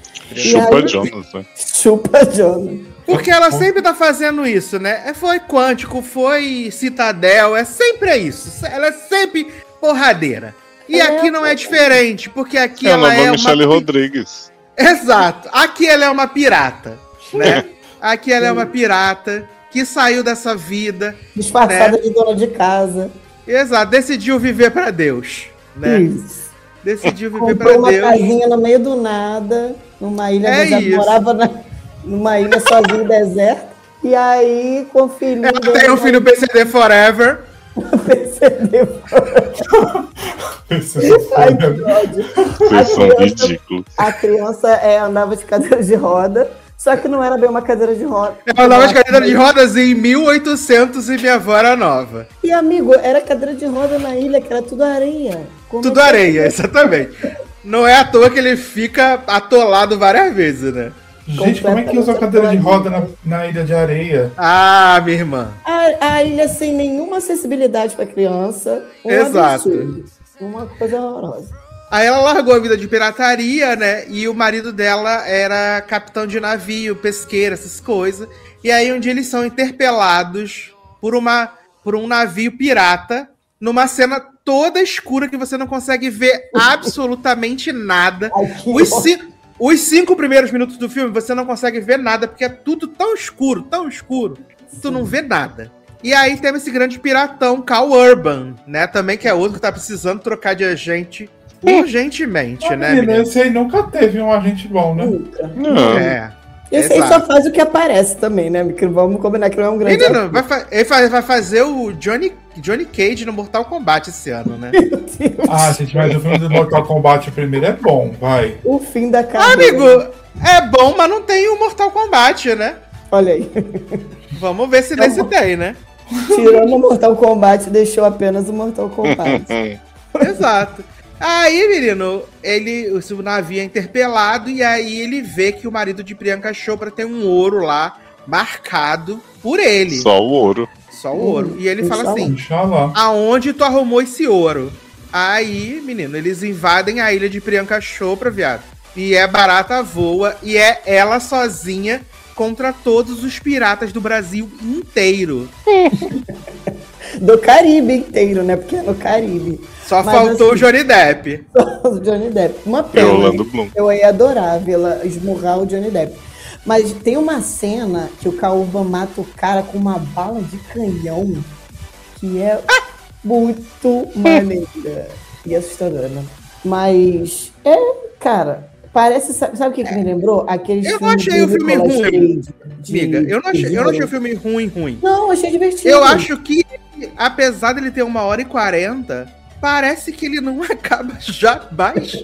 E Chupa aí- Jonas, né? Chupa Jonas. Porque ela sempre tá fazendo isso, né? É, foi Quântico, foi Citadel, é sempre isso. Ela é sempre porradeira. E aqui não é diferente, porque aqui É a ela nova é Michelle uma... Rodrigues. Exato. Aqui ela é uma pirata, né? Aqui ela é uma pirata que saiu dessa vida. Disfarçada né? de dona de casa. Exato. Decidiu viver pra Deus, né? Isso. Decidiu viver Comprou pra uma Deus. casinha no meio do nada, numa ilha É deserta. isso. Morava na, numa ilha sozinha, deserta. E aí, com o filhinho Ela tem um filho P C D Forever. percebeu. Ai, que ódio. Vocês são criança- ridículos. A criança é, andava de cadeira de roda, só que não era bem uma cadeira de roda. Ela andava de cadeira de rodas em mil e oitocentos e minha avó era nova. E, amigo, era cadeira de roda na ilha, que era tudo areia. Como Tudo é que- areia, exatamente. Não é à toa que ele fica atolado várias vezes, né? Gente, como é que usa a cadeira de roda na, na ilha de areia? Ah, minha irmã. A, a ilha sem nenhuma acessibilidade para criança. Um Exato. absurdo. Uma coisa horrorosa. Aí ela largou a vida de pirataria, né? E o marido dela era capitão de navio, pesqueiro, essas coisas. E aí um dia eles são interpelados por, uma, por um navio pirata, numa cena toda escura que você não consegue ver absolutamente nada. Ai, que Os, horror. ci- os cinco primeiros minutos do filme você não consegue ver nada, porque é tudo tão escuro, tão escuro, que tu não vê nada. E aí tem esse grande piratão, Cal Urban, né? Também que é outro que tá precisando trocar de agente urgentemente, Ah, né, menina, menino? esse aí nunca teve um agente bom, né? Nunca. Não. É. Esse aí Exato. só faz o que aparece também, né? Porque vamos combinar que não é um grande. Menino, vai, fa- ele vai, vai fazer o Johnny, Johnny Cage no Mortal Kombat esse ano, né? Ah, gente, mas o filme do Mortal Kombat primeiro é bom, vai. O fim da carreira. Amigo, é bom, mas não tem o Mortal Kombat, né? Olha aí. Vamos ver se nesse tem, né? Tirando o Mortal Kombat, deixou apenas o Mortal Kombat. Exato. Aí, menino, ele, o seu navio é interpelado e aí ele vê que o marido de Priyanka Chopra tem um ouro lá marcado por ele. Só, Só o ouro. o ouro. E ele fala Inshallah. assim: Inshallah. aonde tu arrumou esse ouro? Aí, menino, eles invadem a ilha de Priyanka Chopra, viado. E é barata voa e é ela sozinha contra todos os piratas do Brasil inteiro. Do Caribe inteiro, né? Porque é no Caribe. Só Mas faltou assim- o Johnny Depp. O Johnny Depp. Uma É pena. Orlando Bloom. Eu ia adorar vê-la esmurrar o Johnny Depp. Mas tem uma cena que o Kaurban mata o cara com uma bala de canhão que é muito maneira e assustadora. Né? Mas é, cara, parece. Sabe, sabe o que, que me lembrou? Aqueles Eu não filmes achei do o filme Nicolas ruim, Cage de- Amiga, eu não, achei, eu não achei o de- filme ruim, ruim. Não, achei divertido. Eu acho que, apesar dele ter uma hora e quarenta, parece que ele não acaba jamais.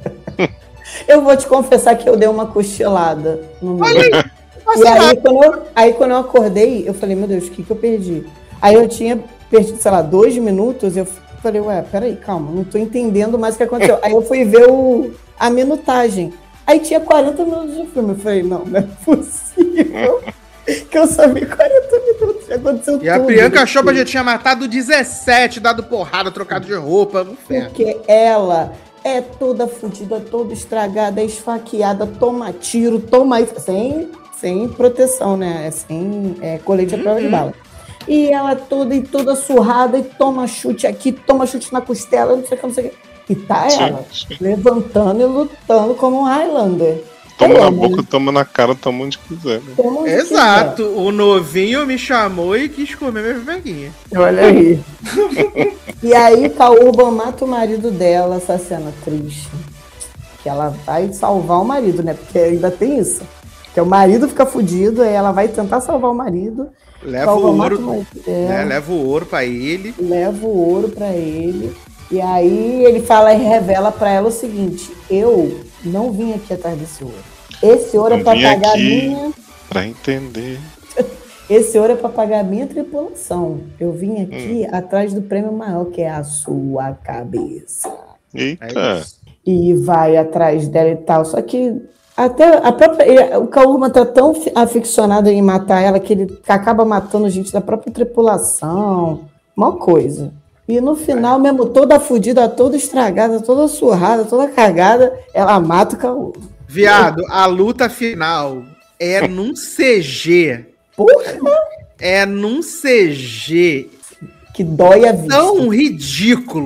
Eu vou te confessar que eu dei uma cochilada no meio. Olha aí, E passa aí rápido. quando, eu, aí, quando eu acordei, eu falei, meu Deus, o que, que eu perdi? Aí eu tinha perdido, sei lá, dois minutos, eu falei, ué, peraí, calma, não tô entendendo mais o que aconteceu. Aí eu fui ver o, a minutagem. Aí tinha quarenta minutos de filme. Eu falei, não, não é possível que eu só vi quarenta minutos, já aconteceu E a tudo. Priyanka Chopra já tinha matado dezessete, dado porrada, trocado de roupa. Um inferno. Porque ela é toda fodida, toda estragada, é esfaqueada, toma tiro, toma isso, sem, sem proteção, né? É sem é, colete à prova de bala. E ela toda e toda surrada, e toma chute aqui, toma chute na costela, não sei o que, não sei o que. E tá ela levantando e lutando como um Highlander. Toma Eu na amo, boca, toma na cara, toma onde quiser. Né? toma onde Exato, o novinho me chamou e quis comer minha bebeguinha. quiser. Olha aí. E aí, Kaurban mata o marido dela, essa cena triste. Que ela vai salvar o marido, né? Porque ainda tem isso. Que o marido fica fudido, aí ela vai tentar salvar o marido. Leva Kaurban o mata ouro, marido dela, né? Leva o ouro pra ele. leva o ouro pra ele. E aí ele fala e revela pra ela o seguinte: eu não vim aqui atrás desse ouro. Esse ouro é Eu pra vim pagar a aqui. minha. Pra entender. Esse ouro é pra pagar a minha tripulação. Eu vim aqui atrás do prêmio maior, que é a sua cabeça. Eita. É isso. E vai atrás dela e tal. Só que até a própria. ele- o Kaurban tá tão fi- aficionado em matar ela que ele acaba matando gente da própria tripulação. Uma coisa. E no final, mesmo toda fodida, toda estragada, toda surrada, toda cagada, ela mata o Kaurban. Viado, a luta final é num C G. Porra, É num C G que dói a vista. tão ridículo.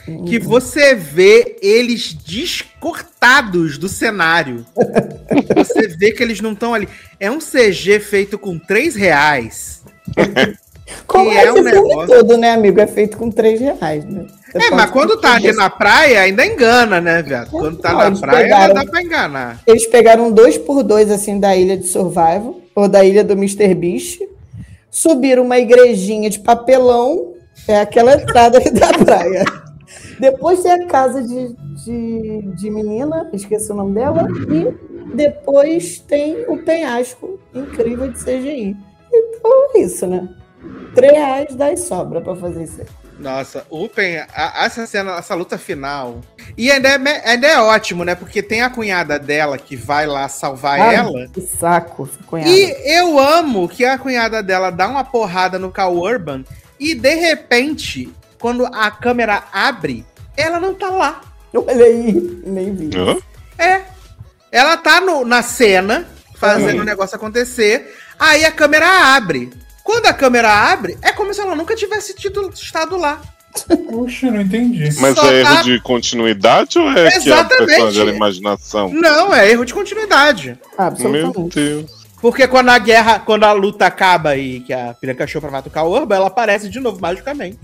que você vê eles descortados do cenário. Você vê que eles não estão ali. É um C G feito com três reais. Como que é é um esse filme negócio- todo, né, amigo? É feito com três reais, né? É, mas quando tá ali na praia, ainda engana, né, viado? Quando tá Não, na eles praia, pegaram- dá pra enganar. Eles pegaram dois por dois, assim, da ilha de Survival, ou da ilha do mister Beast, subiram uma igrejinha de papelão, é aquela entrada ali da praia. Depois tem a casa de, de, de menina, esqueci o nome dela, e depois tem o penhasco incrível de C G I. Então é isso, né? Três reais dá e sobra pra fazer isso aí. Nossa, o Pen, a- essa cena, essa luta final. E ainda é, me- ainda é ótimo, né? Porque tem a cunhada dela que vai lá salvar Ah, ela. Que saco, essa cunhada. E eu amo que a cunhada dela dá uma porrada no Cal Urban e de repente, quando a câmera abre, ela não tá lá. Olha aí, nem vi. Hã? É. Ela tá no- na cena, fazendo Uhum. o negócio acontecer. Aí a câmera abre. Quando a câmera abre, é como se ela nunca tivesse tido, estado lá. Puxa, não entendi. Mas Só é erro tá- de continuidade ou é que a Exatamente. personagem era imaginação? Não, é erro de continuidade. Meu Absolutamente. Deus. Porque quando a guerra, quando a luta acaba e que a Priyanka Chopra mata o Cal Urban, ela aparece de novo magicamente.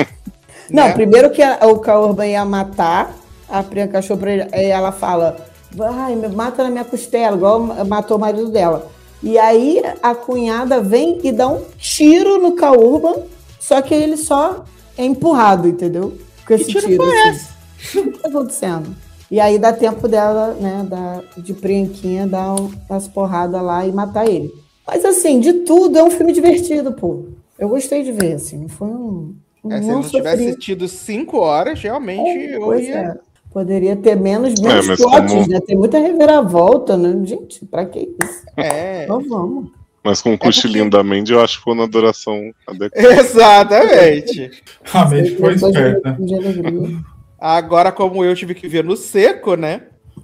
Não, Né? primeiro que a- o Kaurban ia matar, a Priyanka Chopra, aí ela fala, ai, me mata na minha costela, igual matou o marido dela. E aí a cunhada vem e dá um tiro no Kaurban, só que ele só é empurrado, entendeu? Com esse tiro tiro. foi Assim. O que tá acontecendo? E aí dá tempo dela, né, da, de Priyanquinha dar um- umas porradas lá e matar ele. Mas assim, de tudo, é um filme divertido, pô. Eu gostei de ver, assim, não foi um... É, se ele não sofri. tivesse tido cinco horas, realmente eu Pois ia. é. Poderia ter menos, menos mas plots, como- né? Tem muita reviravolta, né? Gente, pra que isso? É. Então vamos. Mas com o cochilinho da Mandy, eu acho que foi na duração adequada. Exatamente. A Mandy foi Depois de esperta. um de alegria. Agora, como eu tive que ver no seco, né?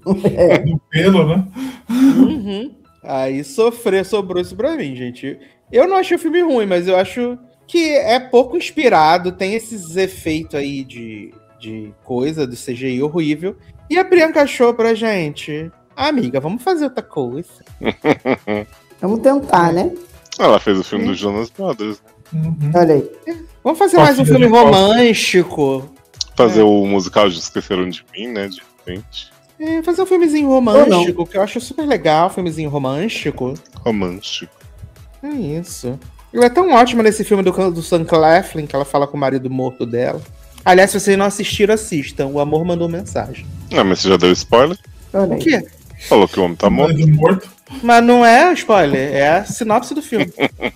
Do pelo, né? Uhum. Aí sofrer, sobrou isso pra mim, gente. Eu não achei o filme ruim, mas eu acho que é pouco inspirado, tem esses efeitos aí de, de coisa, do C G I horrível. E a Priyanka Chopra, gente, amiga, vamos fazer outra coisa. Vamos tentar, né? Ela fez o filme dos Jonas Brothers. Uhum. Olha aí. Vamos fazer Uma mais um filha filme de qual? romântico. Fazer É. o musical de Esqueceram de Mim, né? De repente. É, fazer um filmezinho romântico, que eu acho super legal, um filmezinho romântico. Romântico. É isso. Ela é tão ótima nesse filme do, do Sam Claflin, que ela fala com o marido morto dela. Aliás, se vocês não assistiram, assistam. O amor mandou mensagem. Ah, mas você já deu spoiler? Olha O aí. quê? Falou que o homem tá morto. Marido morto. Mas não é spoiler, é a sinopse do filme.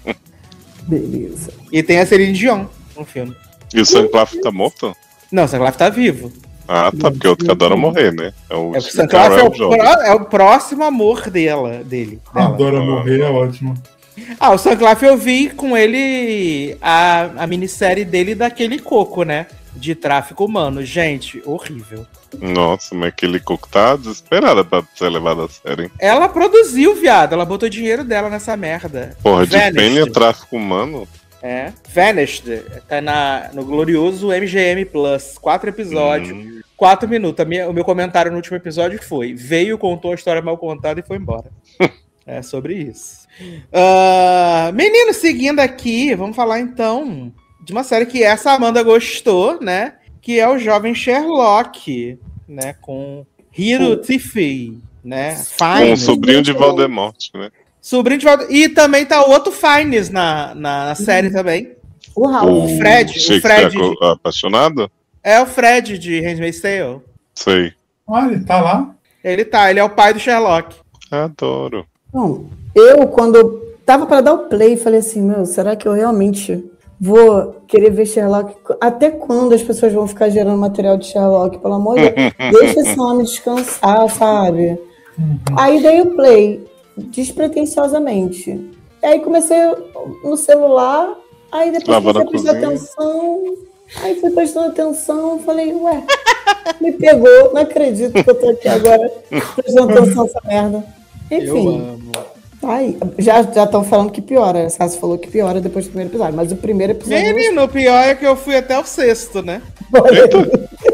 Beleza. E tem a Celine Dion no filme. E o Sam Claflin tá morto? Não, o Sam Claflin tá vivo. Ah, tá, porque o outro que adora morrer, né? É o, É, o Sam Claflin é o, Jones. pró- é o próximo amor dela, dele. dela. Adora morrer, é ótimo. Ah, o Sam Claflin eu vi com ele a, a minissérie dele daquele coco, né? De tráfico humano. Gente, horrível. Nossa, mas aquele coco tá desesperada pra ser levado a sério, hein? Ela produziu, viado. Ela botou dinheiro dela nessa merda. Porra, de Vanished. Penha tráfico humano. É. Vanished. Tá na, no glorioso M G M Plus. Quatro episódios. Hum. Quatro minutos. A minha- o meu comentário no último episódio foi: veio, contou a história mal contada e foi embora. É sobre isso. Ah, menino, seguindo aqui, vamos falar então de uma série que essa Amanda gostou, né? Que é o Jovem Sherlock, né? Com Hiro Tiffey, né? Com o Fiennes. sobrinho de Voldemort, né? Sobrinho de Valdo- E também tá o outro Fiennes na, na série também. O Raul. O Fred, o Shakespeare Fred. aco- apaixonado? É o Fred de Handmaid's Tale. Sei. Ah, ele tá lá? Ele tá, ele é o pai do Sherlock. Adoro. Bom, eu, quando tava para dar o play, falei assim, meu, será que eu realmente vou querer ver Sherlock? Até quando as pessoas vão ficar gerando material de Sherlock? Pelo amor de Deus, deixa esse homem descansar, sabe? Uhum. Aí dei o play, despretensiosamente. E aí comecei no celular, aí depois Lavando comecei a a prestar cozinha. atenção, aí fui prestando atenção, falei, ué, me pegou, não acredito que eu tô aqui agora prestando atenção nessa merda. Enfim. amo. Tá aí. Já estão falando que piora. A Sassi falou que piora depois do primeiro episódio. Mas o primeiro episódio. Menino, o pior é que eu fui até o sexto, né? Olha aí.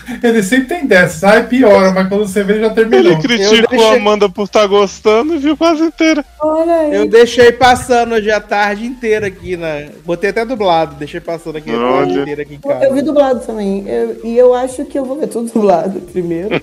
Ele sempre tem dessas. Ai, piora, mas quando você vê, já terminou. Ele criticou deixei- a Amanda por estar gostando e viu quase inteira. Olha aí. Eu deixei passando hoje a tarde inteira aqui na. Botei até dublado, deixei passando aqui a tarde Olha. inteira aqui em Eu, eu casa. vi dublado também. Eu- e eu acho que eu vou ver tudo dublado primeiro.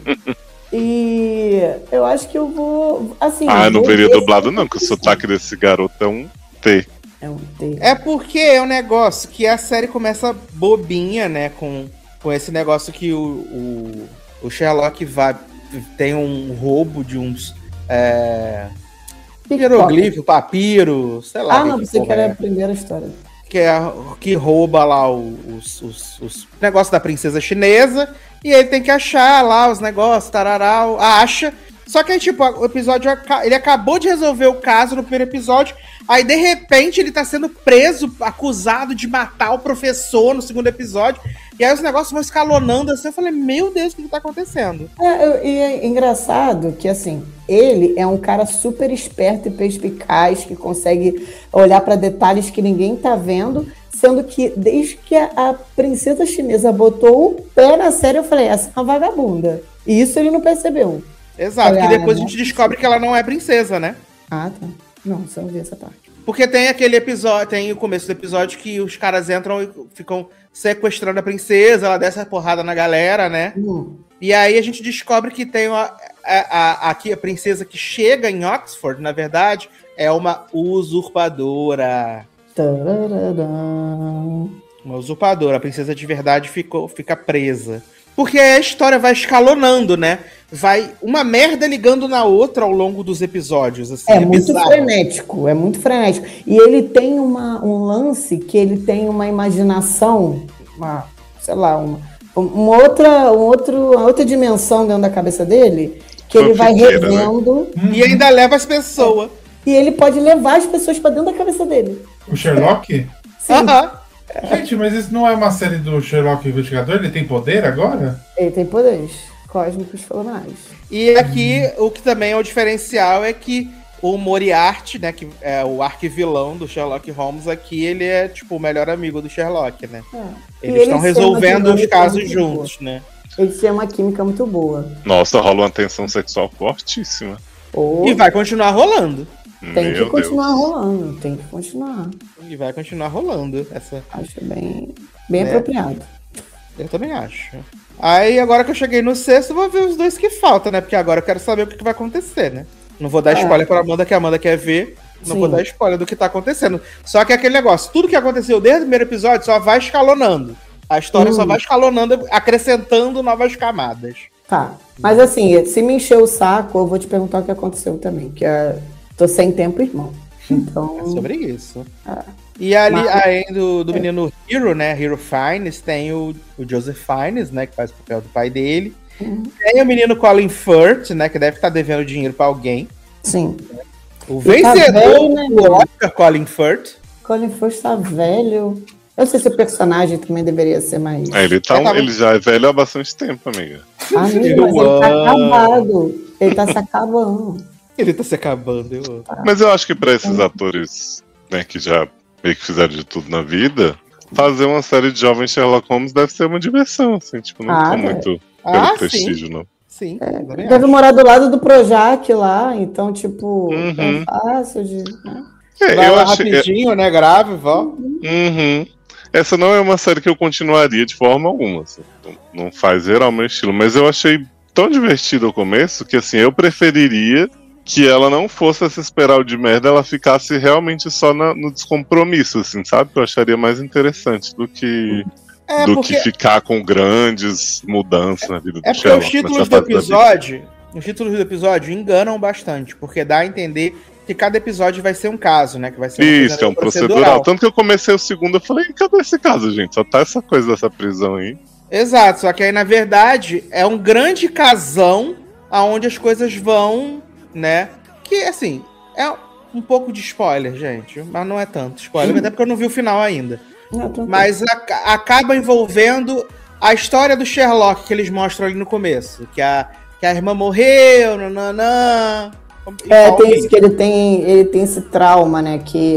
E eu acho que eu vou. Assim, Ah, eu não vou veria ver dublado, se- não, que o sotaque desse garoto é um T. É um T. É porque é um negócio que a série começa bobinha, né? Com, com esse negócio que o, o, o Sherlock vai. Tem um roubo de uns. É, hieroglifo, papiro, sei lá. Ah, que não, que você porra quer é. a primeira história. Que, é, que rouba lá o- os, os, os negócios da princesa chinesa. E ele tem que achar lá os negócios, tararau, acha. Só que aí, tipo, o episódio, aca- ele acabou de resolver o caso no primeiro episódio. Aí, de repente, ele tá sendo preso, acusado de matar o professor no segundo episódio. E aí os negócios vão escalonando assim. Eu falei, meu Deus, o que que tá acontecendo? É, eu- e é engraçado que, assim, ele é um cara super esperto e perspicaz, que consegue olhar para detalhes que ninguém tá vendo, sendo que desde que a, a princesa chinesa botou o pé na série, eu falei, essa é uma vagabunda. E isso ele não percebeu. Exato, Olha, que depois a né? gente descobre que ela não é princesa, né? Ah, tá. Não, você não viu essa parte. Porque tem aquele episódio, tem o começo do episódio que os caras entram e ficam sequestrando a princesa, ela desce a porrada na galera, né? Hum. E aí a gente descobre que tem a, a, a, aqui a princesa que chega em Oxford, na verdade, é uma usurpadora. Tarararã. Uma usurpadora. A princesa de verdade ficou, fica presa. Porque a história vai escalonando, né? Vai uma merda ligando na outra ao longo dos episódios. Assim, É muito bizarro. frenético, é muito frenético. E ele tem uma, um lance que ele tem uma imaginação, uma, sei lá, uma, uma, outra, um outro, uma outra dimensão dentro da cabeça dele, que ele vai Fanfiqueira, né? revendo E ainda leva as pessoas. e ele pode levar as pessoas pra dentro da cabeça dele. O Sherlock? Sim, Aham. Gente, mas isso não é uma série do Sherlock Investigador? Ele tem poder agora? ele tem poderes cósmicos fenomenais. E aqui, o que também é o diferencial é que o Moriarty, né, que é o arquivilão do Sherlock Holmes, aqui ele é, tipo, o melhor amigo do Sherlock, né? É. E Eles estão eles têm uma resolvendo os dinâmica casos muito juntos, né? boa. Eles têm uma química muito boa. Nossa, rola uma tensão sexual fortíssima. Ou E vai continuar rolando. tem que Meu continuar Deus. rolando, tem que continuar. E vai continuar rolando essa. Acho bem, bem Né? apropriado. Eu também acho. Aí, agora que eu cheguei no sexto, eu vou ver os dois que faltam, né? Porque agora eu quero saber o que que vai acontecer, né? Não vou dar É. spoiler pra Amanda, que a Amanda quer ver. Não Sim. vou dar spoiler do que tá acontecendo. Só que é aquele negócio, tudo que aconteceu desde o primeiro episódio só vai escalonando. A história Hum. só vai escalonando, acrescentando novas camadas. Tá. Mas assim, se me encher o saco, eu vou te perguntar o que aconteceu também. Que é. Tô sem tempo, irmão. Então. É sobre isso. Ah. E ali, Mas- além do, do menino Hero, né? Hero Fiennes, tem o, o Joseph Fiennes, né? Que faz o papel do pai dele. Uhum. Tem o menino Colin Firth, né? Que deve estar devendo dinheiro pra alguém. Sim. O Ele tá vencedor velho, né, do meu? Oscar, Colin Firth. Colin Firth tá velho. Eu não sei se o personagem também deveria ser mais. É, ele, tá, Eu tava- ele já é velho há bastante tempo, amiga. Amigo, mas ele tá Eu amo. acabado. Ele tá se acabando. Ele tá se acabando, eu amo. Mas eu acho que pra esses atores, né, que já meio que fizeram de tudo na vida, fazer uma série de jovens Sherlock Holmes deve ser uma diversão, assim, tipo, não Ah, tô é. muito pelo Ah, sim. prestígio, não. Sim, eu também Deve acho. morar do lado do Projac lá, então, tipo, Uhum. é fácil de. Né? É, Vai eu lá achei. é- rapidinho, né? Grave, vó. Uhum. Essa não é uma série que eu continuaria de forma alguma. Assim. Não, não faz geral meu estilo. Mas eu achei tão divertido ao começo que assim, eu preferiria que ela não fosse essa espiral de merda, ela ficasse realmente só na- no descompromisso, assim, sabe? Eu acharia mais interessante do que, É, do porque, que ficar com grandes mudanças na vida do é porque Sherlock. os títulos nessa do fase da vida. episódio, os títulos do episódio enganam bastante, porque dá a entender que cada episódio vai ser um caso, né? Que vai ser uma Isso, coisa que é um procedural. Tanto que eu comecei o segundo, eu falei, cadê esse caso, gente? Só tá essa coisa dessa prisão aí. Exato, só que aí, na verdade, é um grande casão aonde as coisas vão, né? Que, assim, é um pouco de spoiler, gente, mas não é tanto spoiler, até porque eu não vi o final ainda. Não, tranquilo. Mas aca- acaba envolvendo a história do Sherlock que eles mostram ali no começo, que a, que a irmã morreu, nananã. É, Igual tem ali. isso que ele tem, ele tem esse trauma, né? Que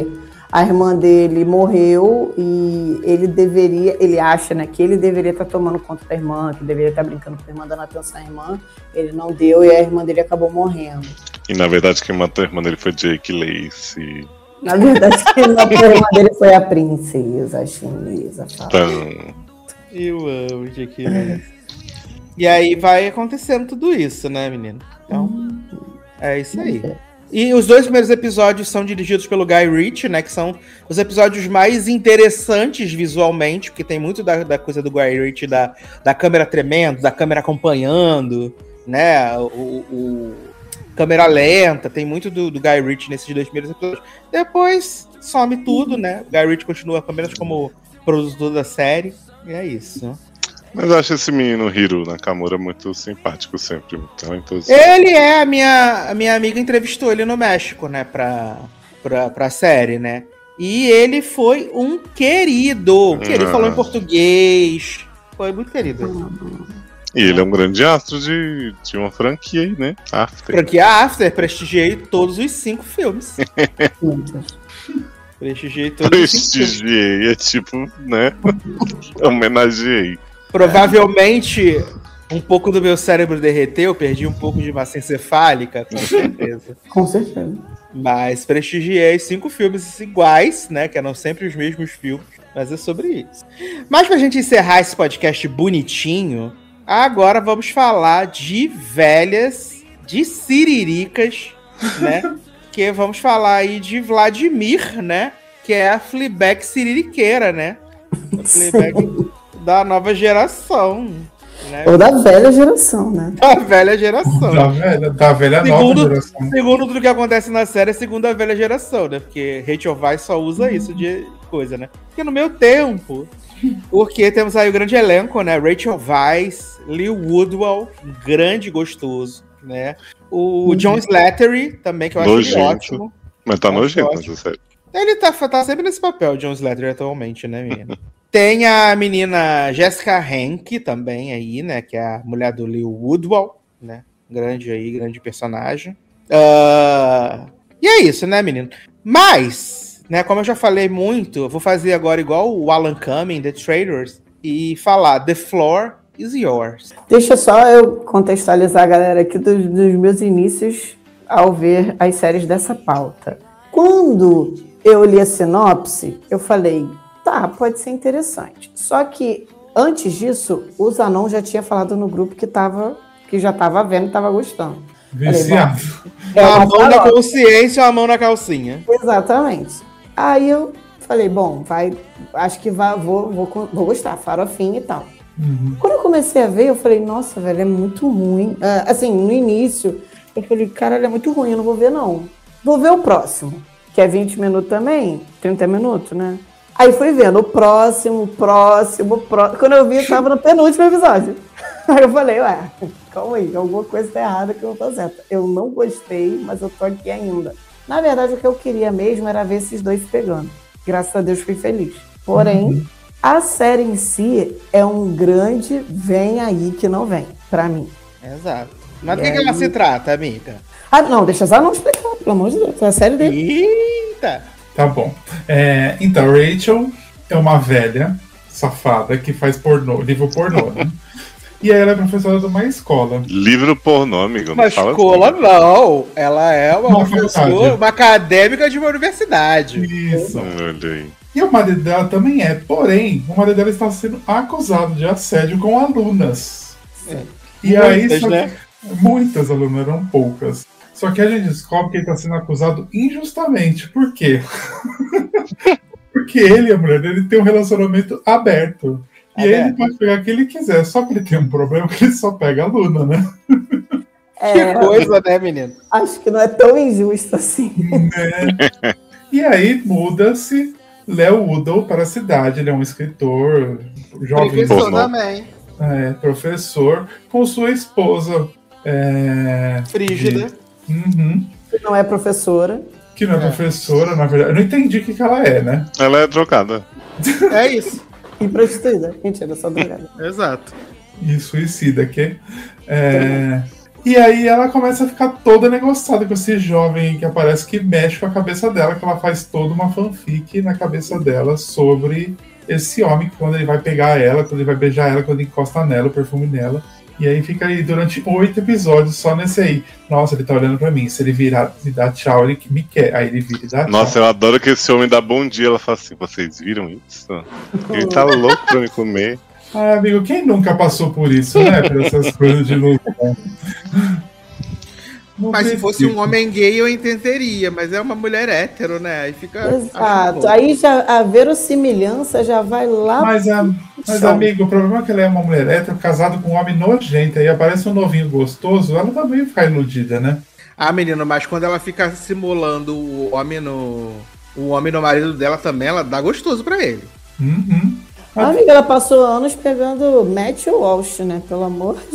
a irmã dele morreu e ele deveria, ele acha, né, que ele deveria estar tomando conta da irmã, que deveria estar brincando com a irmã, dando atenção à irmã. Ele não deu e a irmã dele acabou morrendo. E na verdade quem matou a irmã dele foi Jake Lacey. Na verdade, quem matou a irmã dele foi a princesa chinesa. Então... Eu amo Jake Lacey. E aí vai acontecendo tudo isso, né, menino? Então, é isso aí. E os dois primeiros episódios são dirigidos pelo Guy Ritchie, né? Que são os episódios mais interessantes visualmente, porque tem muito da, da coisa do Guy Ritchie, da, da câmera tremendo, da câmera acompanhando, né? O, o câmera lenta, tem muito do, do Guy Ritchie nesses dois primeiros episódios. Depois some tudo, né? O Guy Ritchie continua apenas como produtor da série, e é isso, né? Mas eu acho esse menino Hiro Nakamura muito simpático sempre. Então, em todos... Ele é, a minha, a minha amiga entrevistou ele no México, né, pra, pra, pra série, né? E ele foi um querido. Que ele Ah. falou em português. Foi muito querido. E ele é um grande astro de, de uma franquia aí, né? After. Franquia After, prestigiei todos os cinco filmes. Prestigiei todos os cinco filmes. Prestigiei, é tipo, né? Homenageei. Provavelmente um pouco do meu cérebro derreteu, perdi um pouco de massa encefálica, com certeza. Com certeza. Mas prestigiei cinco filmes iguais, né? Que eram sempre os mesmos filmes. Mas é sobre isso. Mas pra gente encerrar esse podcast bonitinho, agora vamos falar de velhas, de siriricas, né? Que vamos falar aí de Vladimir, né? Que é a Fleabag siririqueira, né? A Fleabag da nova geração, né? Ou da velha geração, né? Da velha geração. Da velha, da velha Segundo, nova geração. segundo tudo que acontece na série, é segundo a velha geração, né? Porque Rachel Weisz só usa isso de coisa, né? Porque no meu tempo, porque temos aí o grande elenco, né? Rachel Weisz, Leigh Woodwell, um grande gostoso, né? O John Slattery, também, que eu acho ele Nojento. ótimo. Mas tá Acho nojento ótimo. essa série. Ele tá, tá sempre nesse papel, John Slattery, atualmente, né, menina? Tem a menina Jessica Henke também aí, né? Que é a mulher do Leigh Woodwell, né? Grande aí, grande personagem. Uh... E é isso, né, menino? Mas, né, como eu já falei muito, eu vou fazer agora igual o Alan Cumming, The Traitors, e falar The Floor is Yours. Deixa só eu contextualizar a galera aqui dos, dos meus inícios ao ver as séries dessa pauta. Quando eu li a sinopse, eu falei, tá, pode ser interessante. Só que, antes disso, o Zanon já tinha falado no grupo que, tava, que já tava vendo e tava gostando. Viciado. É a uma mão na farofa. consciência ou a mão na calcinha? Exatamente. Aí eu falei, bom, vai, acho que vai, vou, vou, vou gostar, farofinha e tal. Uhum. Quando eu comecei a ver, eu falei, nossa, velho, é muito ruim. Ah, assim, no início, eu falei, caralho, é muito ruim, eu não vou ver, não. Vou ver o próximo, que é vinte minutos também, trinta minutos, né? Aí fui vendo o próximo, próximo, próximo. Quando eu vi, eu tava no penúltimo episódio. Aí eu falei, ué, calma aí, alguma coisa tá errada que eu não tô certa. Eu não gostei, mas eu tô aqui ainda. Na verdade, o que eu queria mesmo era ver esses dois se pegando. Graças a Deus, fui feliz. Porém, uhum. a série em si é um grande vem aí que não vem, pra mim. Exato. Mas do que, aí... que ela se trata, amiga? Ah, não, deixa só não explicar, pelo amor de Deus. É a série dele. Eita! Tá bom. É, então, Rachel é uma velha safada que faz pornô, livro pornô, né? E aí ela é professora de uma escola. Livro pornô, amigo. Uma não fala escola, assim. não. Ela é uma, Uma professora, faculdade. uma acadêmica de uma universidade. Isso. Olha aí. E o marido dela também é. Porém, o marido dela está sendo acusado de assédio com alunas. É. E Muitas, aí, só né? que, muitas alunas, eram poucas. Só que a gente descobre que ele está sendo acusado injustamente. Por quê? Porque ele e a mulher dele têm um relacionamento aberto. E aí ele pode pegar o que ele quiser. Só que ele tem um problema que ele só pega aluna, né? É, Que coisa, né, menino? acho que não é tão injusto assim. Né? E aí muda-se Léo Woodwell para a cidade. Ele é um escritor, jovem, Professor pornô. também. é, professor, com sua esposa. É, Frígida. de- Uhum. Não é professora. Que não é, É. professora, na verdade. Eu não entendi o que, que ela é, né? Ela é drogada. É isso. E prostituída. Mentira, só drogada. Exato. E suicida, que é. E E aí ela começa a ficar toda negociada com esse jovem que aparece que mexe com a cabeça dela, que ela faz toda uma fanfic na cabeça dela sobre esse homem, que quando ele vai pegar ela, quando ele vai beijar ela, quando ele encosta nela, o perfume nela. E aí fica aí durante oito episódios só nesse aí. Nossa, ele tá olhando pra mim. Se ele virar e dar tchau, ele me quer. Aí ele vira e dá tchau. Nossa, eu adoro que esse homem dá bom dia. Ela fala assim, vocês viram isso? Ele tá louco pra me comer. Ah, amigo, quem nunca passou por isso, né? Por essas coisas de ilusão. Não Mas se fosse acredito. um homem gay, eu entenderia, mas é uma mulher hétero, né? Aí fica. Exato. Aí já a verossimilhança já vai lá. Mas, a, mas Chão. amigo, o problema é que ela é uma mulher hétero casada com um homem nojento. Aí aparece um novinho gostoso, ela também fica iludida, né? Ah, menino, mas quando ela fica simulando o homem no. O homem no marido dela também, ela dá gostoso pra ele. Uhum. A amiga, ela passou anos pegando Matthew Walsh, né? Pelo amor de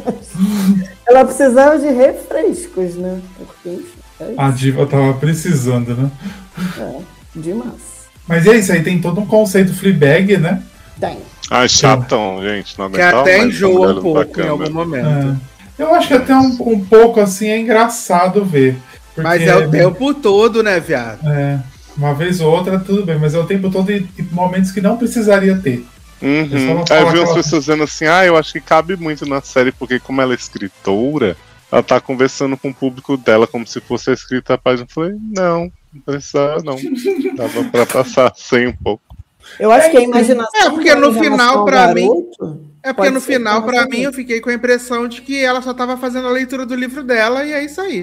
Deus. Ela precisava de refrescos, né? Porque, enfim, é A diva tava precisando, né? é, demais. Mas é isso aí, tem todo um conceito Fleabag, né? Tem. Ai, chatão, gente. Não Que aguentava até mais enjoa essa um mulher pouco em bacana. algum momento. É. Eu acho que até um, um pouco assim é engraçado ver. Porque, Mas é o tempo todo, né, viado? é, uma vez ou outra, tudo bem, mas é o tempo todo e, e momentos que não precisaria ter. Eu só Uhum. não Aí falo eu vi umas aquela- pessoas dizendo assim, ah, eu acho que cabe muito na série, porque como ela é escritora, ela tá conversando com o público dela como se fosse a escrita da página. Eu falei, não, não precisava não. Dava pra passar sem um pouco. Eu acho que a imaginação. É, porque no dela em final, relação ao pra mim- garoto, É porque pode no ser final, que pra não mim, eu fiquei com a impressão de que ela só tava fazendo a leitura do livro dela e é isso aí.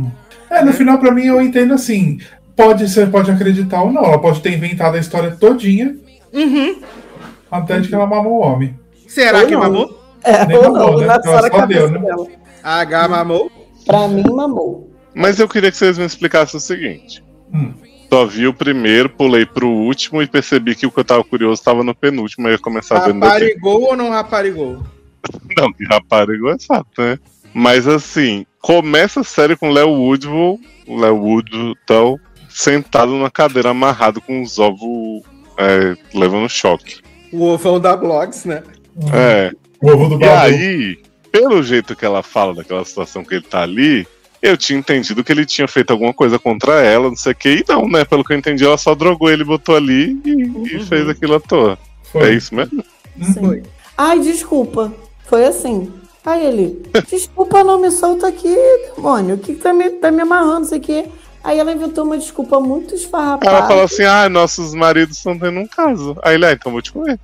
É, no final, pra mim, eu entendo assim. Pode ser, pode acreditar ou não. Ela pode ter inventado a história todinha Uhum. até de que ela mamou o homem. Será Ou que não. mamou? É, Nem ou mamou, não, né? na Ela só só a cabeça deu, né? dela. A H mamou? Pra mim, mamou. Mas eu queria que vocês me explicassem o seguinte. Hum. Só vi o primeiro, pulei pro último e percebi que o que eu tava curioso tava no penúltimo, aí eu ia começar a ver no desenho. Raparigou ou não raparigou? Não, que raparigo é fato, né? Mas assim, começa a série com Léo Woodville, o Léo Woodville sentado numa cadeira amarrado com os ovos é, levando choque. O ovão da Blogs, né? É. O ovo do E Babu. aí, pelo jeito que ela fala daquela situação que ele tá ali, eu tinha entendido que ele tinha feito alguma coisa contra ela, não sei o que, e não, né? Pelo que eu entendi, ela só drogou ele, botou ali e, e fez aquilo à toa. Foi. É isso mesmo? Sim. Ai, desculpa. Foi assim. Aí ele, desculpa, não me solta aqui, demônio. O que que tá me, tá me amarrando, isso aqui? Aí ela inventou uma desculpa muito esfarrapada. Ela falou assim: ah, nossos maridos estão tendo um caso. Aí ele, ah, então vou te comer.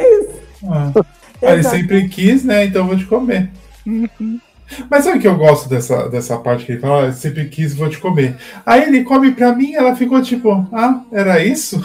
Ah. Aí ele Exato. sempre quis, né? Então eu vou te comer. Mas sabe o que eu gosto dessa, dessa parte que ele fala? "Ah, sempre quis, vou te comer." Aí ele come pra mim, ela ficou tipo, ah, era isso?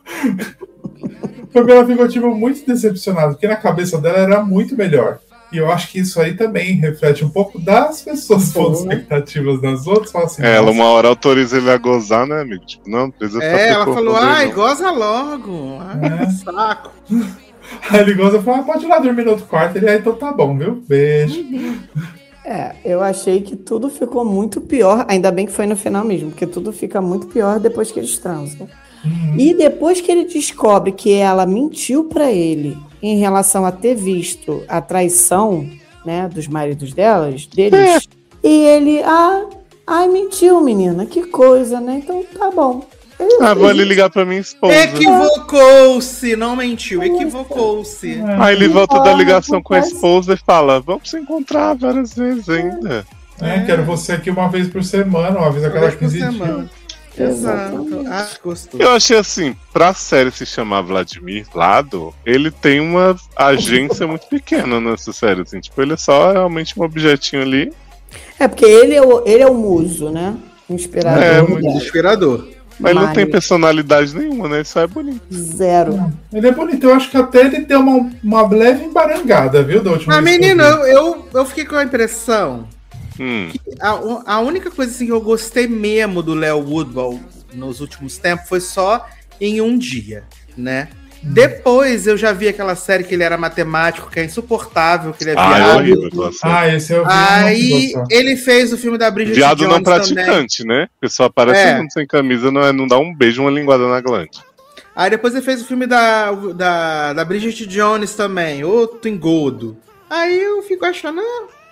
Porque ela ficou tipo muito decepcionada, porque na cabeça dela era muito melhor. E eu acho que isso aí também reflete um pouco das pessoas pondo expectativas das outras. Fala assim, Ela, "Nossa, uma hora autoriza ele a gozar, né, amigo? Tipo, não, não precisa ficar É, ela preocupado, falou, ai, não." goza logo. Ai, É. saco. Aí ele gosta e fala, ah, pode ir lá dormir no outro quarto. Ele, ah, então tá bom, viu? Beijo. É, eu achei que tudo ficou muito pior. Ainda bem que foi no final mesmo, porque tudo fica muito pior depois que eles transam. E depois que ele descobre que ela mentiu pra ele em relação a ter visto a traição, né, dos maridos delas, deles, e ele, ah, ai, mentiu, menina, que coisa, né? Então tá bom. Ele- Ah, vou ali ligar pra minha esposa. Equivocou-se, não mentiu, equivocou-se. Aí ele volta da Ah, ligação com a acontece. esposa e fala: vamos se encontrar várias vezes ainda. É, quero você aqui uma vez por semana, uma vez a Uma cada vez por quinze semana. dias. Exato. Exatamente. Ah, gostoso. Eu achei assim, pra série se chamar Vladimir Lado, ele tem uma agência muito pequena nessa série, assim. Tipo, ele é só realmente um objetinho ali. É, porque ele é o, ele é o muso, né? Inspirador. É, dela. muito Inspirador. Mas ele não tem Mas personalidade nenhuma, né? Ele só é bonito. Zero. Ele é bonito, eu acho que até ele deu uma, uma leve embarangada, viu, da última Ah, vez que eu menino, vi. eu, eu, eu fiquei com a impressão. Hum. A, a única coisa assim, que eu gostei mesmo do Léo Woodwell nos últimos tempos foi só em um dia, né? Depois eu já vi aquela série que ele era matemático, que é insuportável, que ele é Ah, é viado. horrível aquela série. Ah, esse eu vi. Aí uma ele fez o filme da Bridget Viado Jones não também. praticante, né? O pessoal aparece É. andando sem camisa, não, é, não dá um beijo, uma linguada na glande. Aí depois ele fez o filme da, da, da Bridget Jones também, outro engodo. Aí eu fico achando, ah,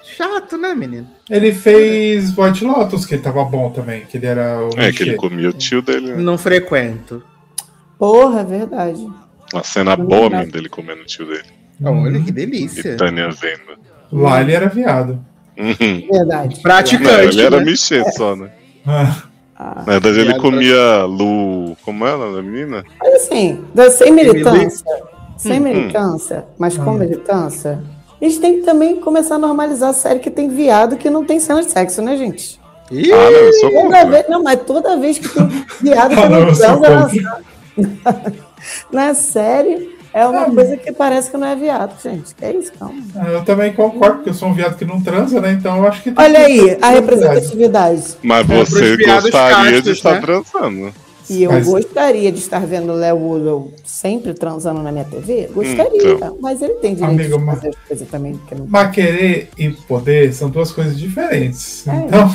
Chato, né, menino? Ele fez White Lotus, que ele tava bom também, que ele era o É, que ele Michel. comia o tio dele, né? Não frequento. Porra, é verdade. Uma cena Não boa dá. mesmo dele comendo o tio dele. Olha que E delícia. Tânia vendo. Lá ele era viado. Uhum. Verdade. Praticante. Não, ele era né? Michel só, né? Ah, Ah, Na verdade, ele Viado comia Lu. Como é o nome da menina? mas assim, da- sem militância, sem Hum. militância, mas com Hum. militância, a gente tem que também começar a normalizar a série que tem viado que não tem cena de sexo, né, gente? Ih, Ah, não, eu sou Toda contra. vez, não, mas toda vez que tem viado que Ah, não, não eu sou transa na, na série, é uma Ah, coisa que parece que não é viado, gente. Que é isso, calma. eu também concordo, porque eu sou um viado que não transa, né? Então eu acho que. tem Olha que- aí, a representatividade. Mas É, você pros viados gostaria de castos, estar né? transando. E eu Mas- gostaria de estar vendo o Léo Willow sempre transando na minha T V. Gostaria, Então. mas ele tem direito Amigo, de mas- fazer as coisas também. Que não... Mas querer e poder são duas coisas diferentes. É. Então,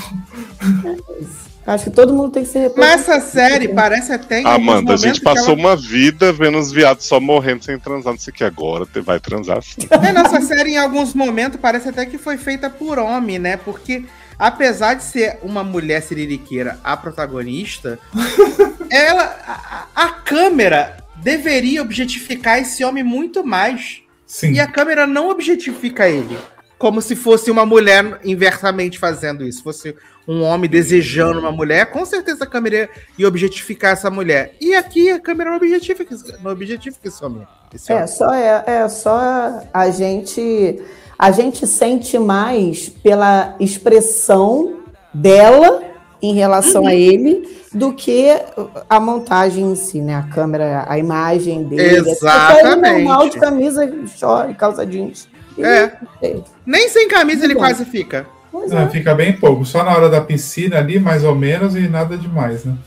Acho que todo mundo tem que ser Mas essa série parece até em alguns Amanda, a momentos gente que passou ela- uma vida vendo os viados só morrendo sem transar. Não sei o que agora, você vai transar sim. É, nossa série, em alguns momentos, parece até que foi feita por homem, né? Porque, apesar de ser uma mulher siririqueira a protagonista, ela. A, a câmera deveria objetificar esse homem muito mais. sim. E a câmera não objetifica ele. Como se fosse uma mulher inversamente fazendo isso. Fosse um homem desejando uma mulher, com certeza a câmera ia objetificar essa mulher. E aqui a câmera não objetifica, não objetifica esse homem. Esse É, homem. só é, é só a gente a gente sente mais pela expressão dela em relação a ele do que a montagem em si, né? A câmera, a imagem dele. Exatamente. É ele normal de camisa, short, calça jeans. E- É. é. Nem sem camisa ele Então. quase fica. Pois Ah, é. fica bem pouco. Só na hora da piscina ali, mais ou menos, e nada demais, né?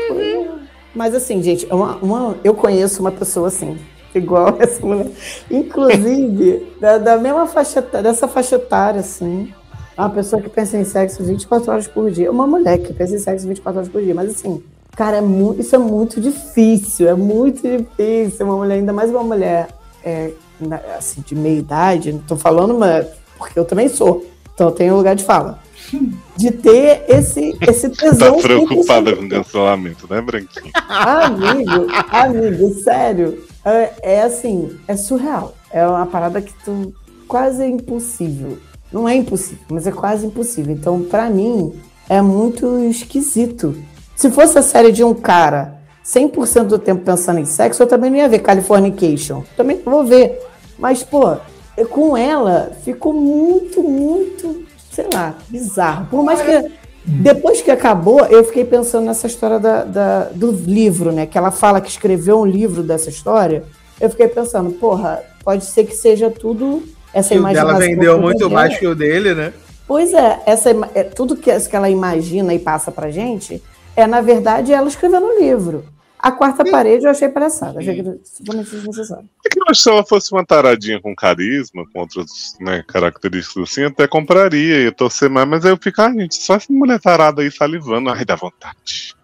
Mas assim, gente, uma, uma- eu conheço uma pessoa assim, igual essa mulher. Inclusive, da, da mesma faixa, eta- dessa faixa etária, assim. Uma pessoa que pensa em sexo vinte e quatro horas por dia. Uma mulher que pensa em sexo vinte e quatro horas por dia. Mas assim, cara, é mu- isso é muito difícil. É muito difícil. Uma mulher, ainda mais uma mulher é, na- assim, de meia idade. Não tô falando, mas, porque eu também sou. Então eu tenho lugar de fala. De ter esse, esse Tá tesão. preocupada cem por com cento. cancelamento, né, Branquinho? Amigo, amigo, sério. É, é assim, é surreal. É uma parada que tu quase é impossível. Não é impossível, mas é quase impossível. Então, pra mim, é muito esquisito. Se fosse a série de um cara cem por cento do tempo pensando em sexo, eu também não ia ver Californication. Também não vou ver. Mas, pô, eu- com ela, ficou muito, muito, sei lá, bizarro. Por mais que depois que acabou, eu fiquei pensando nessa história da, da- do livro, né? Que ela fala que escreveu um livro dessa história. Eu fiquei pensando, porra, pode ser que seja tudo essa Que o dela imaginação. vendeu toda muito dela. mais que o dele, né? Pois é, essa, ima- é, tudo que, que ela imagina e passa pra gente é, na verdade, ela escrevendo no livro. A quarta parede eu achei palhaçada, achei que totalmente desnecessário. É que eu acho que se ela fosse uma taradinha com carisma, com outras né, características assim, eu até compraria, ia torcer mais, mas aí eu fico, ah, gente, só essa mulher tarada aí salivando, ai, dá vontade.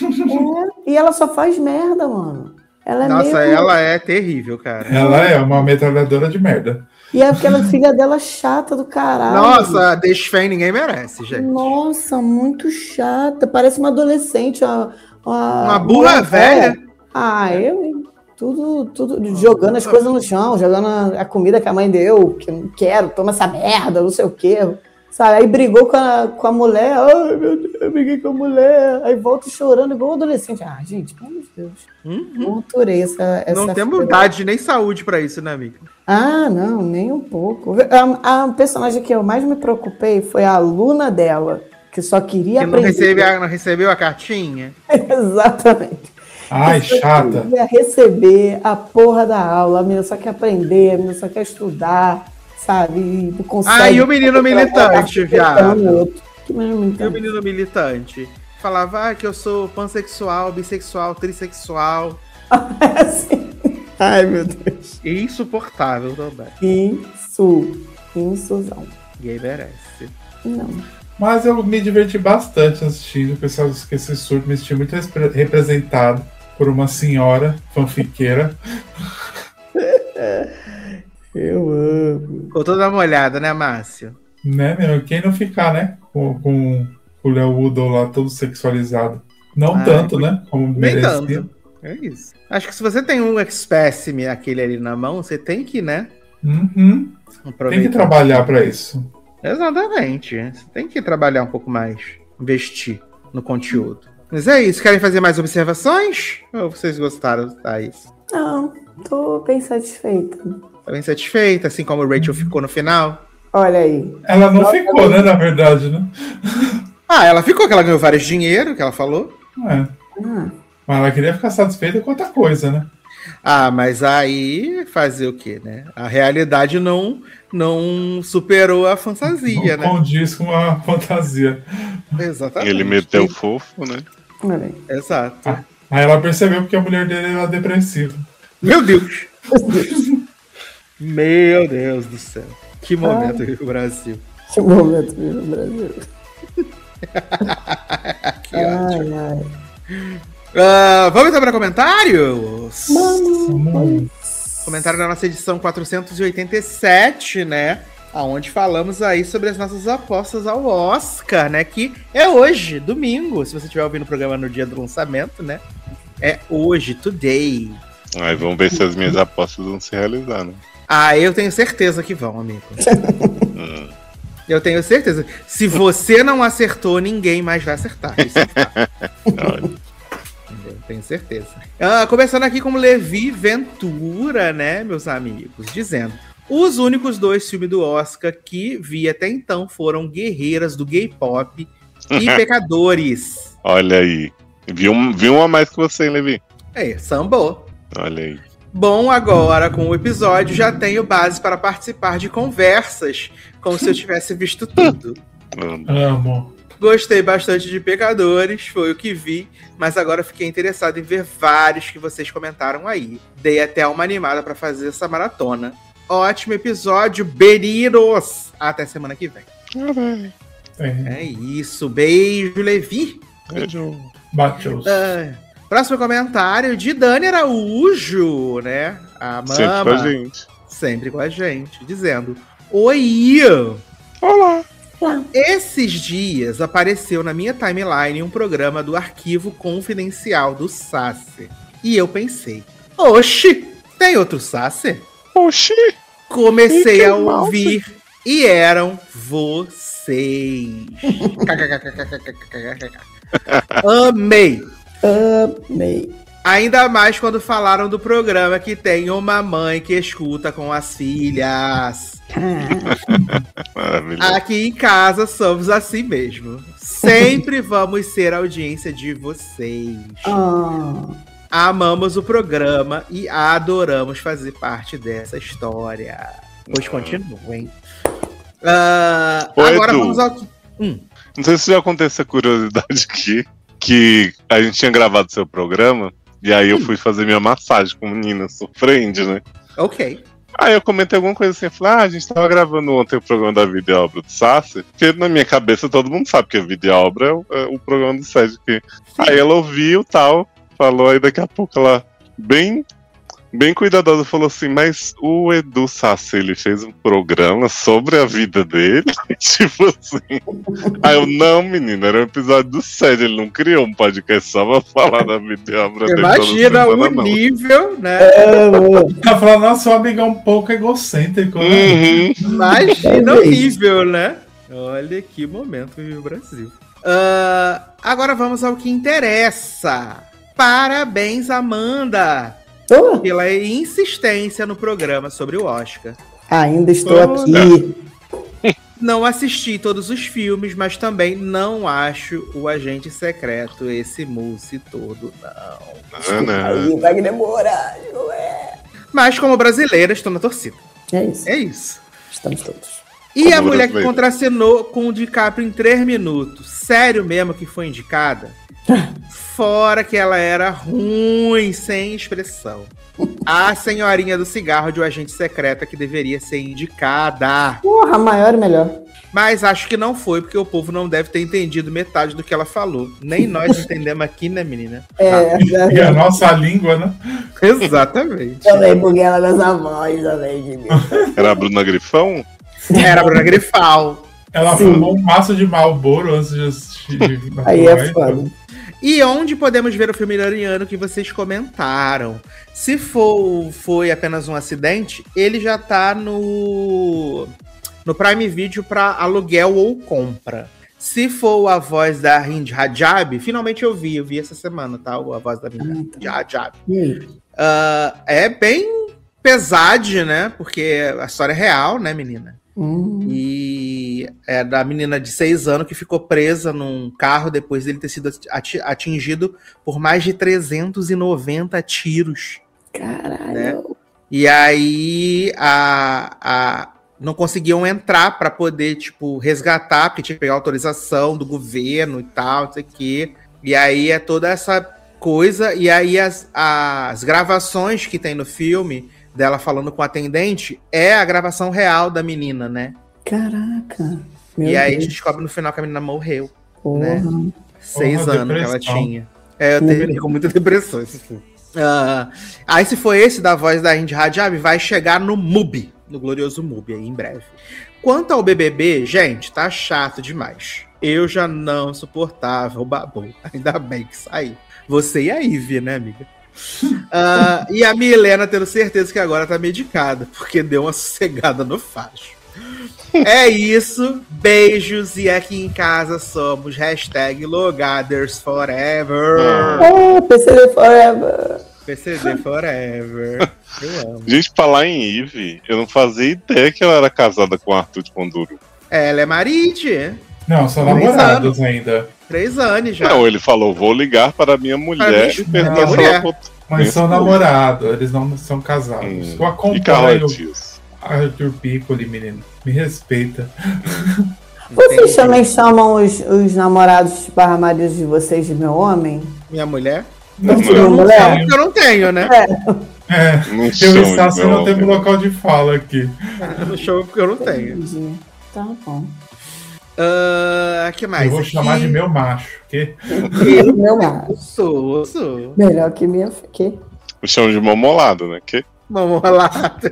É, e ela só faz merda, mano. Ela é Nossa, meio... ela é terrível, cara. Ela é uma metralhadora de merda. E é aquela filha dela chata do caralho. Nossa, deixa fé ninguém merece, gente. Nossa, muito chata. Parece uma adolescente. Uma, uma, Uma burra velha. Ah, eu. Tudo, tudo jogando as coisas no chão, jogando a, a comida que a mãe deu, que eu não quero, toma essa merda, não sei o quê. Sabe? Aí brigou com a, com a mulher. Ai, meu Deus, eu briguei com a mulher. Aí volta chorando igual um adolescente. Ah, gente, pelo amor de Deus. Uhum. Não aturei essa. essa Não temos filha. idade nem saúde pra isso, né, amigo? Ah, não, nem um pouco. A, a personagem que eu mais me preocupei foi a aluna dela, que só queria Que não, aprender. recebe a- não recebeu a cartinha? Exatamente. Ai, Que só chata. queria receber a porra da aula. A menina só quer aprender, a menina só quer estudar, sabe? E não consegue. Ah, e o menino militante, viado? Outro. Que menino E o militante? menino militante? Falava ah, que eu sou pansexual, bissexual, trissexual. Assim. Ai, meu Deus. E insuportável também. Insu. Insuzão. Gay merece. Não. Mas eu me diverti bastante assistindo. O pessoal do Esqueci Surdo me senti muito repre- representado por uma senhora fanfiqueira. Eu amo. Ficou toda molhada, né, Márcio? Né, meu? Quem não ficar, né? Com, com o Léo Udol lá todo sexualizado. Não Ah, tanto, né? Como Nem merecia. tanto. É isso. Acho que se você tem um espécime aquele ali na mão, você tem que, né? Uhum. Tem aproveitar. que trabalhar pra isso. Exatamente. Você tem que trabalhar um pouco mais. Investir no conteúdo. Mas é isso. Querem fazer mais observações? Ou vocês gostaram, Thaís? Não, tô bem satisfeita. Tá bem satisfeita, assim como o Rachel ficou no final? Olha aí. Ela não ficou, né? Na verdade, né? Ah, ela ficou, que ela ganhou vários dinheiro, que ela falou. É. Ah, Mas ela queria ficar satisfeita com outra coisa, né? Ah, mas aí fazer o quê, né? A realidade não, não superou a fantasia, Não né? condiz com a fantasia. Exatamente. Ele meteu fofo, né? olha aí. Exato. Aí ela percebeu porque a mulher dele era depressiva. Meu Deus! Meu Deus do céu. Que momento vive o Brasil. Que momento vive no Brasil. Que ótimo. Ai, ai. Ah, vamos então para comentários? Mano, Comentário da nossa edição quatrocentos e oitenta e sete, né? Aonde falamos aí sobre as nossas apostas ao Oscar, né? Que é hoje, domingo. Se você estiver ouvindo o programa no dia do lançamento, né? É hoje, today. Aí vamos ver se as minhas apostas vão se realizar, né? Ah, eu tenho certeza que vão, amigo. Hum. Eu tenho certeza. Se você não acertou, ninguém mais vai acertar. Isso é fato. Olha. Eu tenho certeza. Ah, começando aqui com Levi Ventura, né, meus amigos? Dizendo: os únicos dois filmes do Oscar que vi até então foram Guerreiras do Gay Pop e Pecadores. Olha aí. Vi um, vi um a mais que você, hein, Levi? É, sambou. Olha aí. Bom, agora com o episódio já tenho base para participar de conversas, como se eu tivesse visto tudo. Hum. Amo. Gostei bastante de Pecadores, foi o que vi, mas agora fiquei interessado em ver vários que vocês comentaram aí. Dei até uma animada para fazer essa maratona. Ótimo episódio, Beninos! Até semana que vem. É. É isso, beijo, Levi. Beijo. Bateu. Ah, próximo comentário de Dani Araújo, né? A mama. Sempre com a gente. Sempre com a gente, dizendo: oi! Olá. Esses dias apareceu na minha timeline um programa do Arquivo Confidencial do Sassi. E eu pensei: oxi, tem outro Sassi? Oxi. Comecei Que a mal, ouvir e eram vocês. Amei! Amei. Ainda mais quando falaram do programa que tem uma mãe que escuta com as filhas. Maravilhoso. Aqui em casa somos assim mesmo. Sempre vamos ser a audiência de vocês. Ah, Amamos o programa e adoramos fazer parte dessa história. Pois continuem. Ah, Ô, agora Edu. vamos ao. Hum, Não sei se já aconteceu essa curiosidade aqui, que a gente tinha gravado seu programa, e aí eu fui fazer minha massagem com menina sofrendo, né? ok. Aí eu comentei alguma coisa assim, eu falei, ah, a gente tava gravando ontem o programa da Vida e Obra do Sassi, porque na minha cabeça todo mundo sabe que a Vida e a Obra é o, é o programa do Sérgio. Que... Aí ela ouviu e tal, falou, aí daqui a pouco ela, bem, bem cuidadosa, falou assim, mas o Edu Sassi, ele fez um programa sobre a vida dele? Tipo assim. Aí eu, não, menina, era um episódio do Sérgio, ele não criou um podcast só pra falar da Vida e Obra dele. toda Imagina semana, o não. nível, né? amo. Tá falando, nossa, o amigo é um pouco egocêntrico, né? Uhum. Imagina o É nível, né? Olha que momento vive o Brasil. Ah, agora vamos ao que interessa. Parabéns, Amanda, Oh, pela insistência no programa sobre o Oscar. ainda estou Olha. aqui. Não assisti todos os filmes, mas também não acho o Agente Secreto esse mousse todo, não. Ah, não. Aí, Wagner Moura. não é? Mas como brasileira, estou na torcida. É isso. É isso. Estamos todos. E Como a mulher que brasileira. contracenou com o DiCaprio em três minutos, sério mesmo que foi indicada? Fora que ela era ruim, sem expressão. A senhorinha do cigarro de O Agente Secreto que deveria ser indicada. Porra, maior e melhor. Mas acho que não foi, porque o povo não deve ter entendido metade do que ela falou. Nem nós entendemos aqui, né, menina? É, já, E a já. nossa língua, né? Exatamente. Também buguei ela nas avós, também de mim. Era a Bruna Grifão? Era a Bruna Grifal. Ela Sim. fumou um maço de Marlboro antes de assistir. Aí é foda. E onde podemos ver o filme iraniano que vocês comentaram? Se for foi apenas um acidente, ele já tá no, no Prime Video para aluguel ou compra. Se for a voz da Hind Rajab, finalmente eu vi, eu vi essa semana, tá? A voz da Hind Rajab. E aí? Uh, é bem pesade, né? Porque a história é real, né, menina? Hum. E é da menina de seis anos que ficou presa num carro depois dele ter sido ati- atingido por mais de trezentos e noventa tiros. Caralho. Né? E aí a, a, não conseguiam entrar para poder, tipo, resgatar, porque tinha que pegar autorização do governo e tal, não sei o quê. E aí é toda essa coisa. E aí as, as gravações que tem no filme dela falando com o atendente é a gravação real da menina, né? Caraca. Meu e aí a Deus. gente descobre no final que a menina morreu. Porra. né? Seis Porra, anos que ela depressão. tinha. É, eu terminei com muita depressão esse filme. Ah, aí se for esse da voz da Hind Rajab, vai chegar no MUBI, no glorioso MUBI aí em breve. Quanto ao B B B, gente, tá chato demais. Eu já não suportava o Babu. Ainda bem que saiu. Você e a Ivy, né, amiga? Ah, e a minha Helena, tendo certeza que agora tá medicada, porque deu uma sossegada no facho. É isso, beijos, e aqui em casa somos hashtag Logaders Forever. Ah, P C D Forever. P C D Forever. Eu amo. Gente, falar em Eve, eu não fazia ideia que ela era casada com o Arthur de Conduro. Ela é Marite. Não, são Três namorados ainda. Três anos já. Não, ele falou, vou ligar para minha mulher minha e perguntar não, se mulher. ela pode... Mas são namorados, eles não são casados. Hum. Eu E Carla acompanho Dias. Arthur Piccoli, menino. Me respeita. Vocês também chamam os, os namorados barra maridos de vocês de meu homem? Minha mulher? Não, Não, eu não mulher? tenho. Eu não tenho, né? É, Não eu e chama de Sassi meu não temos homem. local de fala aqui. Eu não chamo porque eu não tenho. Entendi. Tá bom. Ah, que mais? eu vou Aqui- chamar de meu macho. Que? Meu macho. Sou, sou. Melhor que minha. Que? Eu chamo de mamolado, né? Que Vamos lá.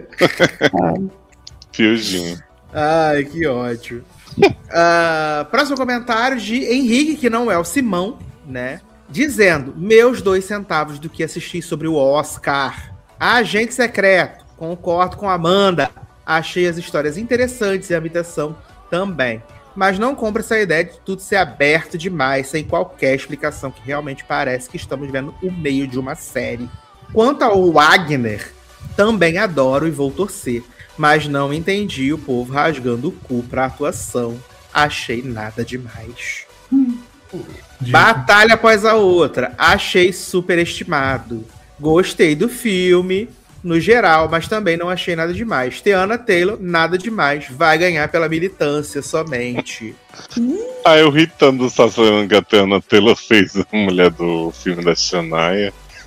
fiojinho. Ai, que ódio. Ah, próximo comentário de Henrique, que não é o Simão, né? Dizendo, meus dois centavos do que assisti sobre o Oscar. Agente Secreto, concordo com a Amanda. Achei as histórias interessantes e a imitação também. Mas não compro essa ideia de tudo ser aberto demais, sem qualquer explicação, que realmente parece que estamos vendo o meio de uma série. Quanto ao Wagner, também adoro e vou torcer, mas não entendi o povo rasgando o cu pra atuação. Achei nada demais. De- Batalha após a outra, achei superestimado. Gostei do filme, no geral, mas também não achei nada demais. Tiana Taylor, nada demais. Vai ganhar pela militância somente. Ah, eu ri tanto do Sassuana que a Tiana Taylor fez a mulher do filme da Shania.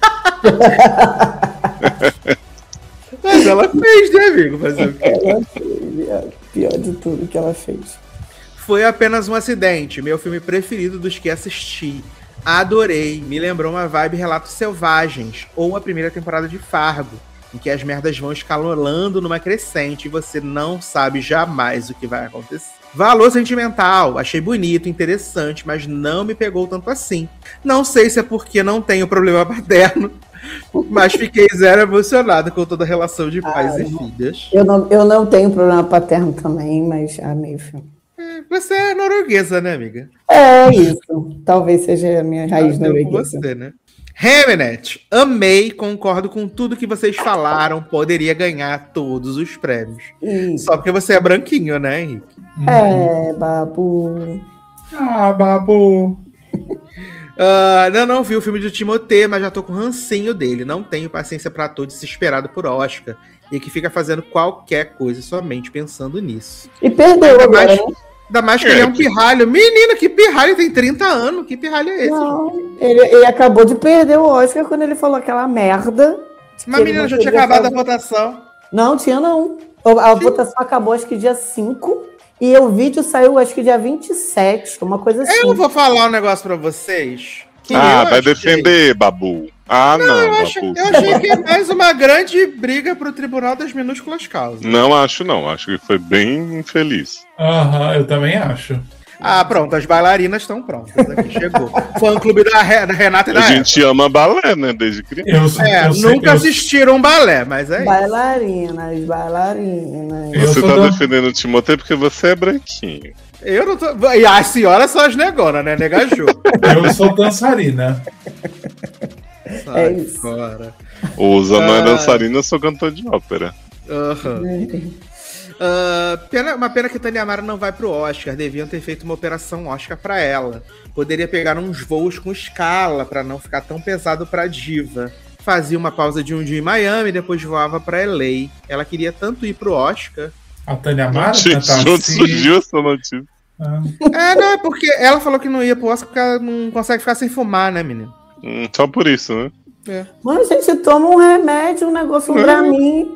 Mas ela fez, né, amigo? Fazer o quê? Ela fez, é, pior de tudo que ela fez. Foi apenas um acidente. Meu filme preferido dos que assisti. Adorei. Me lembrou uma vibe Relatos Selvagens. Ou a primeira temporada de Fargo. Em que as merdas vão escalonando numa crescente. E você não sabe jamais o que vai acontecer. Valor sentimental. Achei bonito, interessante. Mas não me pegou tanto assim. Não sei se é porque não tenho problema paterno. Mas fiquei zero emocionado com toda a relação de pais Ah, e filhas. Eu não, eu não tenho problema paterno também, mas amei o filme. Você é norueguesa, né, amiga? É isso. Talvez seja a minha raiz Deu com norueguesa. você, né? Hamnet, amei, concordo com tudo que vocês falaram, poderia ganhar todos os prêmios. Isso. Só porque você é branquinho, né, Henrique? É, babu. Ah, babu. Ah, não, não vi o filme do Timothée, mas já tô com rancinho dele. Não tenho paciência pra ator desesperado por Oscar e que fica fazendo qualquer coisa somente pensando nisso. E perdeu Ainda agora, mais, né? ainda mais que ele é um pirralho. Menina, que pirralho, tem trinta anos. Que pirralho é esse? Não, ele, ele acabou de perder o Oscar quando ele falou aquela merda. de que Mas, ele menina, não já tinha podia acabado fazer- a votação. Não, tinha não. A votação acabou acho que dia cinco e o vídeo saiu acho que dia vinte e sete, uma coisa assim. Eu vou falar um negócio pra vocês. que Ah, eu vai achei- defender, Babu. Ah, não. Eu, acho- Babu. eu achei que é mais uma grande briga pro Tribunal das Minúsculas Causas. Não acho, não. Acho que foi bem infeliz. Aham, eu também acho. Ah, pronto, as bailarinas estão prontas. Aqui chegou. Fã clube da, Re- da Renata e da A gente ama balé, né? Desde criança. Eu, sou- É, eu sei- nunca eu- assistiram um balé, mas é isso. Bailarinas, bailarinas. Eu Você sou tá da- defendendo o Timotei porque você é branquinho. Eu não tô. E as senhoras são as negonas, né? Negaju. Eu sou dançarina. Sai isso. fora. O Usa não é Ah. dançarina, eu sou cantor de ópera. Aham. Ah, pena- uma pena que Tânia Amaro não vai pro Oscar. Deviam ter feito uma operação Oscar pra ela. Poderia pegar uns voos com escala pra não ficar tão pesado pra diva. Fazia uma pausa de um dia em Miami e depois voava pra L A. Ela queria tanto ir pro Oscar. A Tânia Amaro Gente, cantar de onde assim. surgiu essa notícia? Ah, É, não, é porque ela falou que não ia pro Oscar porque ela não consegue ficar sem fumar, né, menino? Hum, só por isso, né? Mano, a gente toma um remédio, um negócio, um Dramin.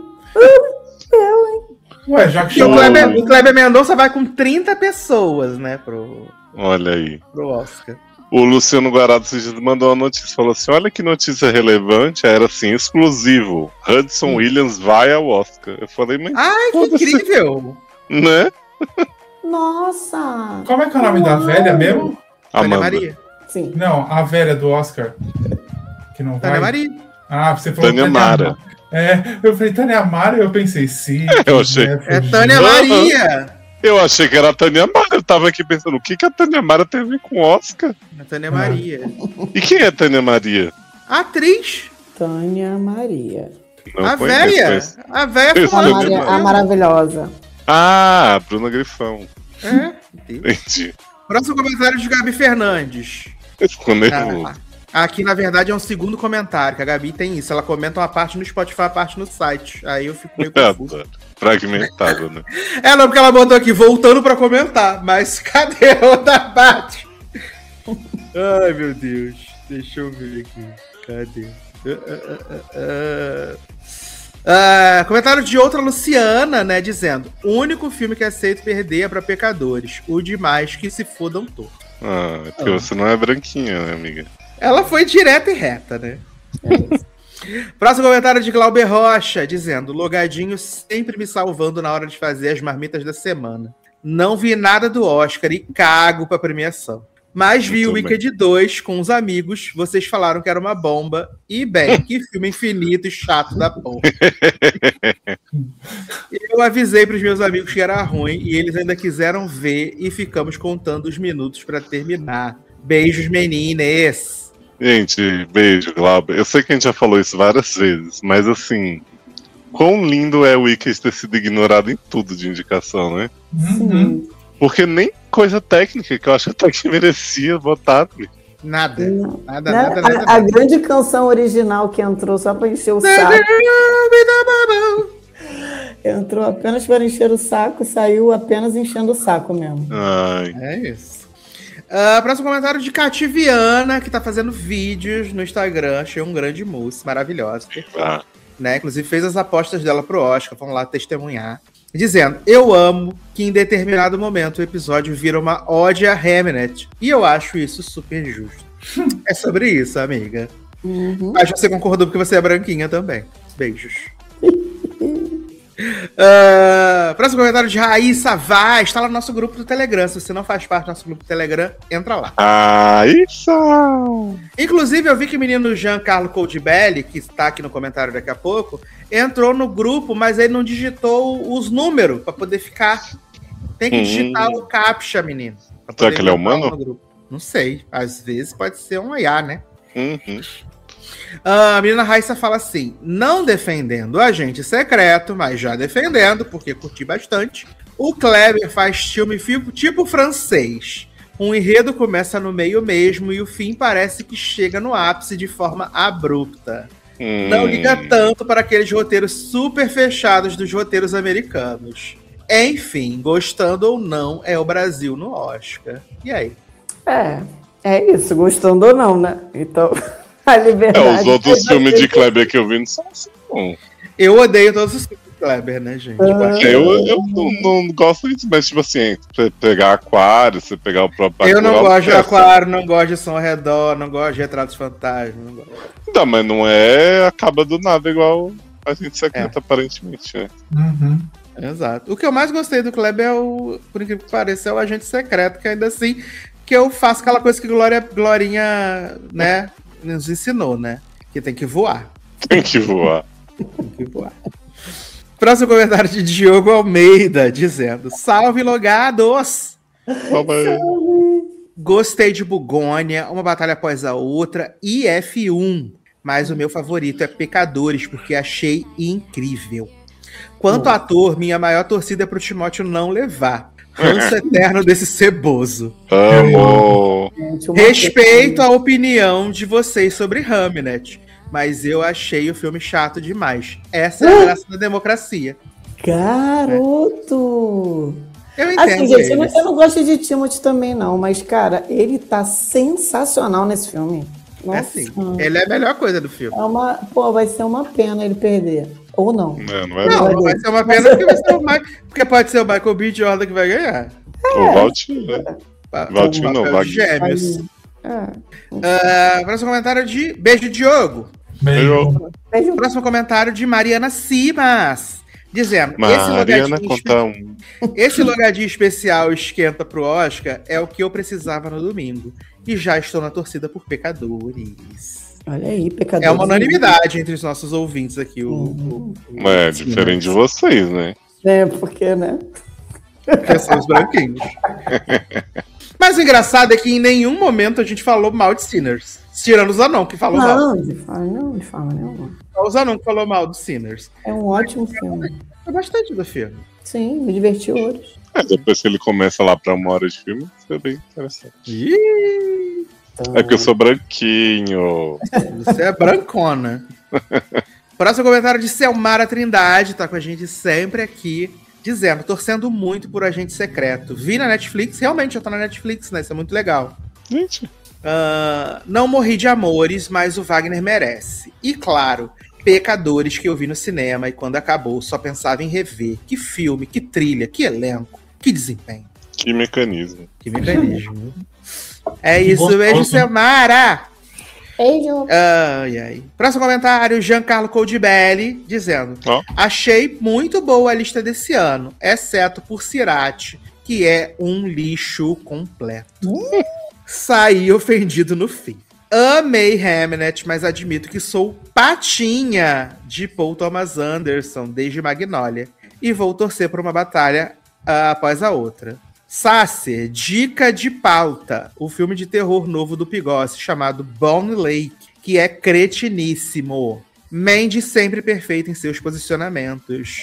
Ué, já que E o chamou. Kleber, o Kleber Mendonça vai com trinta pessoas, né, pro, Olha aí. pro Oscar. O Luciano Guarado esses dias mandou uma notícia. Falou assim: olha que notícia relevante. Era assim, exclusivo. Hudson Williams vai ao Oscar. Eu falei, mas. Ai, que foda-se, incrível! Né? Nossa! Como é que é o nome da velha mesmo? Tânia Amanda. Maria. Sim. Não, a velha do Oscar. Que não Tânia vai. Maria. Ah, você falou Tânia Mara. Amaro. É, eu falei Tânia Mara e eu pensei, sim. Eu achei. né, É fugiu. Tânia Maria. Eu achei que era a Tânia Mara. Eu tava aqui pensando, o que, que a Tânia Mara tem a ver com Oscar? É Tânia Maria. E quem é Tânia Maria? Atriz. Tânia Maria. Não a conheço, véia. conheço. A véia Conheço A, fulana. Tânia Maria, Maria. a maravilhosa. Ah, Bruna Grifão. É. Entendi. Próximo comentário de Gabi Fernandes. Eu fico nervoso. Ah, aqui, na verdade, é um segundo comentário, que a Gabi tem isso. Ela comenta uma parte no Spotify, uma parte no site. Aí eu fico meio confuso. Adoro. Fragmentado, né? É, não, porque ela botou aqui, voltando pra comentar. Mas cadê a outra parte? Ai, meu Deus. Deixa eu ver aqui. Cadê? Ah, ah, ah, ah. Ah, comentário de outra Luciana, né, dizendo: o único filme que aceito perder é pra pecadores. O demais que se fodam todos. Ah, é porque você não é branquinha, né, amiga? Ela foi direta e reta, né? Próximo comentário de Glauber Rocha, dizendo: Logadinho sempre me salvando na hora de fazer as marmitas da semana. Não vi nada do Oscar e cago pra premiação. Mas vi o Muito Wicked dois com os amigos. Vocês falaram que era uma bomba. E bem, que filme infinito e chato da porra. Eu avisei pros meus amigos que era ruim e eles ainda quiseram ver e ficamos contando os minutos pra terminar. Beijos, meninas. Gente, beijo, Glauber. Eu sei que a gente já falou isso várias vezes, mas assim, quão lindo é o Wicked ter sido ignorado em tudo de indicação, né? Uhum. Porque nem coisa técnica, que eu acho até que merecia votar. Nada. Não. Nada, Né? nada, nada. A, a grande canção original que entrou só pra encher o saco. Entrou apenas para encher o saco, saiu apenas enchendo o saco mesmo. Ai, É isso. Uh, próximo comentário de Cativiana, que tá fazendo vídeos no Instagram. Achei um grande mousse, maravilhosa. ah, Né? Inclusive fez as apostas dela pro Oscar. Vamos lá testemunhar. Dizendo: eu amo que em determinado momento o episódio vira uma ode a Hamnet. E eu acho isso super justo. É sobre isso, amiga. Uhum. Mas você concordou porque você é branquinha também. Beijos. Uh, próximo comentário de Raíssa Vaz. Está lá no nosso grupo do Telegram. Se você não faz parte do nosso grupo do Telegram, entra lá. ah, isso! Inclusive, eu vi que o menino Giancarlo Coldbelli, que está aqui no comentário daqui a pouco, entrou no grupo, mas ele não digitou os números para poder ficar. Tem que Hum. digitar o CAPTCHA, menino. pra Será poder que ele é entrar humano? no grupo. Não sei. Às vezes pode ser um I A, né? Uhum. Ah, a menina Raíssa fala assim: não defendendo o agente secreto, mas já defendendo, porque curti bastante. O Kleber faz filme tipo, tipo francês. Um enredo começa no meio mesmo e o fim parece que chega no ápice de forma abrupta. Hum. Não liga tanto para aqueles roteiros super fechados dos roteiros americanos. Enfim, gostando ou não, é o Brasil no Oscar. E aí? É, é isso, gostando ou não, né? Então, a liberdade. É, os outros filmes de Kleber que eu vi não são assim, não. Eu odeio todos os filmes. Kleber, né, gente? Ah. Eu, eu não, não gosto disso, mas tipo assim, você pegar aquário, você pegar o próprio Eu não Bacurau, gosto de é aquário, não gosto de som ao redor, não gosto de retratos fantasmas. Não gosto. Não, mas não é acaba do nada igual a gente secreta, aparentemente, né? Uhum. Exato. O que eu mais gostei do Kleber é o, por incrível que pareça, é o agente secreto, que ainda assim, que eu faço aquela coisa que Glória, Glorinha, né, nos ensinou, né? Que tem que voar. Tem que voar. Tem que voar. Próximo comentário de Diogo Almeida, dizendo: salve, logados! Calma aí. Gostei de Bugônia, uma batalha após a outra e F um. Mas o meu favorito é Pecadores, porque achei incrível. Quanto Bom. ator, minha maior torcida é pro Timóteo não levar. Ranço eterno desse ceboso. Amo. Gente, uma Respeito coisa- a opinião de vocês sobre Hamnet, mas eu achei o filme chato demais. Essa é a graça da democracia. Garoto! Eu entendo Assim, gente, eu não, eles. eu não gosto de Timothy também, não, mas, cara, ele tá sensacional nesse filme. É Nossa, assim, ele é a melhor coisa do filme. é uma, pô, vai ser uma pena ele perder. Ou não. Não, não é Não, não. não vai ser uma pena porque, vai ser o Ma- porque pode ser o Michael B. Jordan que vai ganhar. O Valtinho, né? Pa- Valtinho o não, papel de Wagner. Gêmeos. É. Ah, próximo comentário de Beijo, Diogo. Beijo. Beijo. Próximo comentário de Mariana Simas. Dizendo, esse Mariana logadinho, conta um. esse logadinho especial esquenta pro Oscar é o que eu precisava no domingo. E já estou na torcida por Pecadores. Olha aí, pecador. É uma unanimidade entre os nossos ouvintes aqui. O, o, o- É diferente de vocês, né? É, porque, né? porque são os branquinhos. Mas o engraçado é que em nenhum momento a gente falou mal de Sinners. Tirando o Zanon, que falou mal. Não, de forma não, de forma nenhuma. Só o Zanon que falou mal do Sinners. É um ótimo filme. Foi bastante do filme. Sim, me diverti hoje. É, depois que ele começa lá pra uma hora de filme, isso é bem interessante. Ih, Então, É que eu sou branquinho. você é brancona. Próximo comentário de Selmara Trindade, tá com a gente sempre aqui, dizendo, torcendo muito por Agente Secreto. Vi na Netflix, realmente já tá na Netflix, né? Isso é muito legal. Gente, Ah, não morri de amores, mas o Wagner merece. E claro, Pecadores que eu vi no cinema e quando acabou só pensava em rever. Que filme, que trilha, que elenco, que desempenho, que mecanismo. que mecanismo. É isso, gostoso. beijo, Selmara! Beijo. Ai, ai. Próximo comentário, Giancarlo Coldibelli, dizendo: Ó. achei muito boa a lista desse ano, exceto por Cirate, que é um lixo completo. Saí ofendido no fim. Amei Hamnet, mas admito que sou patinha de Paul Thomas Anderson desde Magnolia. E vou torcer por uma batalha ah, após a outra. Sácer, dica de pauta. O filme de terror novo do Pigossi, chamado Bone Lake, que é cretiníssimo. Mandy sempre perfeita em seus posicionamentos.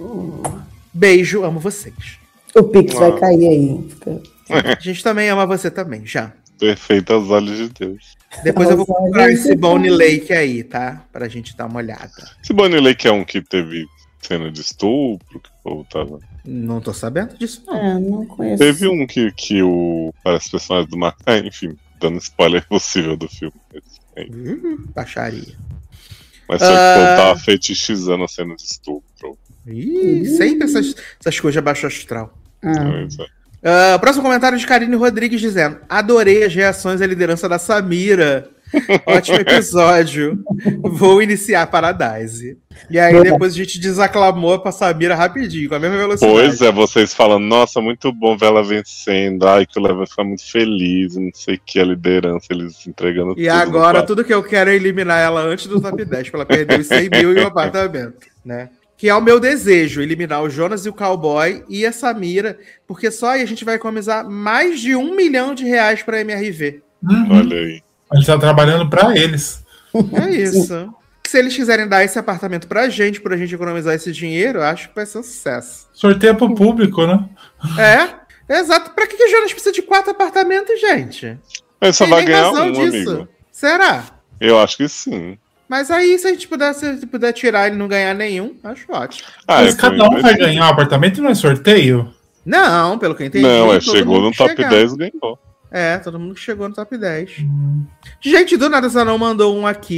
Beijo, amo vocês. O Pix vai Ah. cair aí. Fica- A gente também ama você também, já. Perfeito aos olhos de Deus. Depois eu vou Aos procurar olhos esse de Bone Deus. Lake aí, tá? Pra gente dar uma olhada. Esse Bonnie Lake é um que teve cena de estupro, que o povo tava. Não tô sabendo disso, não. É, não conheço. Teve um que, que o. Parece personagem do Mar. Ah, enfim, dando spoiler possível do filme. Hum, baixaria. Mas só que o Ah. povo tava fetichizando a cena de estupro. Ih, sempre essas, essas coisas baixo astral. Ah, Mas, é. Ah, próximo comentário de Karine Rodrigues dizendo: adorei as reações à liderança da Samira. Ótimo episódio. Vou iniciar Paradise. E aí Verdade. depois a gente desaclamou pra Samira rapidinho, com a mesma velocidade. Pois é, vocês falando, nossa, muito bom ver ela vencendo. Ai, que o Leva vai ficar muito feliz, não sei o que, a liderança, eles entregando E tudo no agora quarto. tudo que eu quero é eliminar ela antes do top dez, pra ela perder os cem mil e o apartamento, né? Que é o meu desejo, eliminar o Jonas e o Cowboy e a Samira, porque só aí a gente vai economizar mais de um milhão de reais pra M R V. Uhum. Olha aí. A gente tá trabalhando pra eles. É isso. Se eles quiserem dar esse apartamento pra gente, pra gente economizar esse dinheiro, eu acho que vai ser um sucesso. Sorteio pro público, né? É, exato. Pra que, que o Jonas precisa de quatro apartamentos, gente? Mas só Tem vai nem ganhar razão um, disso. amigo. Será? Eu acho que sim. Mas aí, se a gente puder, se puder tirar e não ganhar nenhum, acho ótimo. Ah, Mas eu cada também um vai imagino. ganhar um apartamento e não é sorteio? Não, pelo que eu entendi. Não, é, todo chegou mundo no que top chegar. dez e ganhou. É, todo mundo que chegou no top dez. Gente, do nada, Zanon mandou um aqui.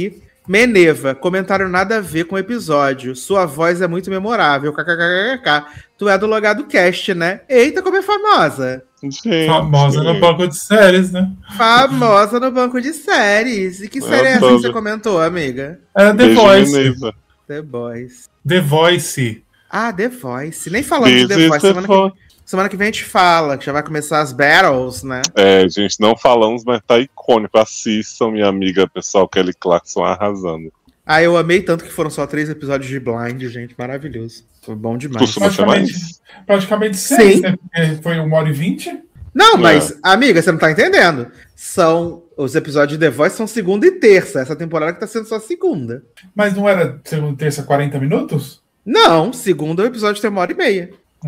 Meneva, comentário nada a ver com o episódio. Sua voz é muito memorável. Kkkk. Tu é do Logado Cast, né? Eita, como é famosa. Gente, Famosa no banco de séries, né? Famosa no banco de séries. E que série é essa que você comentou, amiga? É The Beijo, Voice. Meneza. The Boys. The Voice. Ah, The Voice. Nem falando de The This is Voice. the Semana voice. que, semana que vem a gente fala, que já vai começar as battles, né? É, gente, não falamos, mas tá icônico. Assistam, minha amiga, pessoal, Kelly Clarkson arrasando. Ah, eu amei tanto que foram só três episódios de Blind, gente. Maravilhoso. Foi bom demais. Costuma ser Praticamente, mais? praticamente seis, Sim. né? Porque foi uma hora e vinte. Não, É. mas, amiga, você não tá entendendo. São. Os episódios de The Voice são segunda e terça. Essa temporada que tá sendo só segunda. Mas não era segunda, terça, quarenta minutos? Não, segunda o episódio tem uma hora e meia.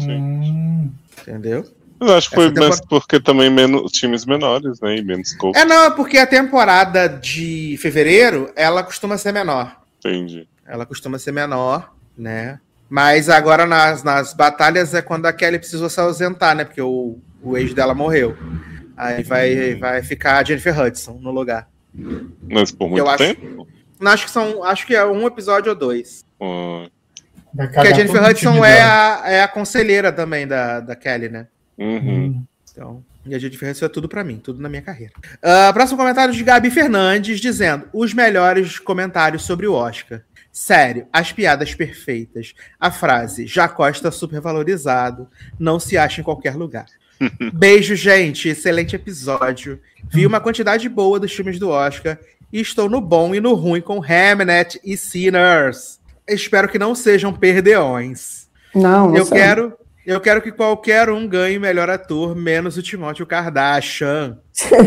Hum. Entendeu? Eu acho que foi Essa mais temporada- porque também menos times menores, né? E menos scope. É, não, é porque a temporada de fevereiro, ela costuma ser menor. Entendi. Ela costuma ser menor, né? Mas agora nas, nas batalhas é quando a Kelly precisou se ausentar, né? Porque o, o ex dela morreu. Aí vai, vai ficar a Jennifer Hudson no lugar. Mas por muito Eu acho- tempo? Não, acho que são. Acho que é um episódio ou dois. Ah, Vai Porque a cagar Jennifer todo o time Hudson é dela. a, é a conselheira também da, da Kelly, né? uhum. Hum. Então, e a Jennifer Hudson é tudo pra mim, tudo na minha carreira. Ah, próximo comentário de Gabi Fernandes, dizendo: os melhores comentários sobre o Oscar. Sério, as piadas perfeitas. A frase, Jacó está supervalorizado, não se acha em qualquer lugar. Beijo, gente, excelente episódio. Vi uma quantidade boa dos filmes do Oscar e estou no bom e no ruim com Hamnet e Sinners. Espero que não sejam perdeões. Não, não Eu sei. quero, eu quero que qualquer um ganhe melhor ator, menos o Timóteo Kardashian.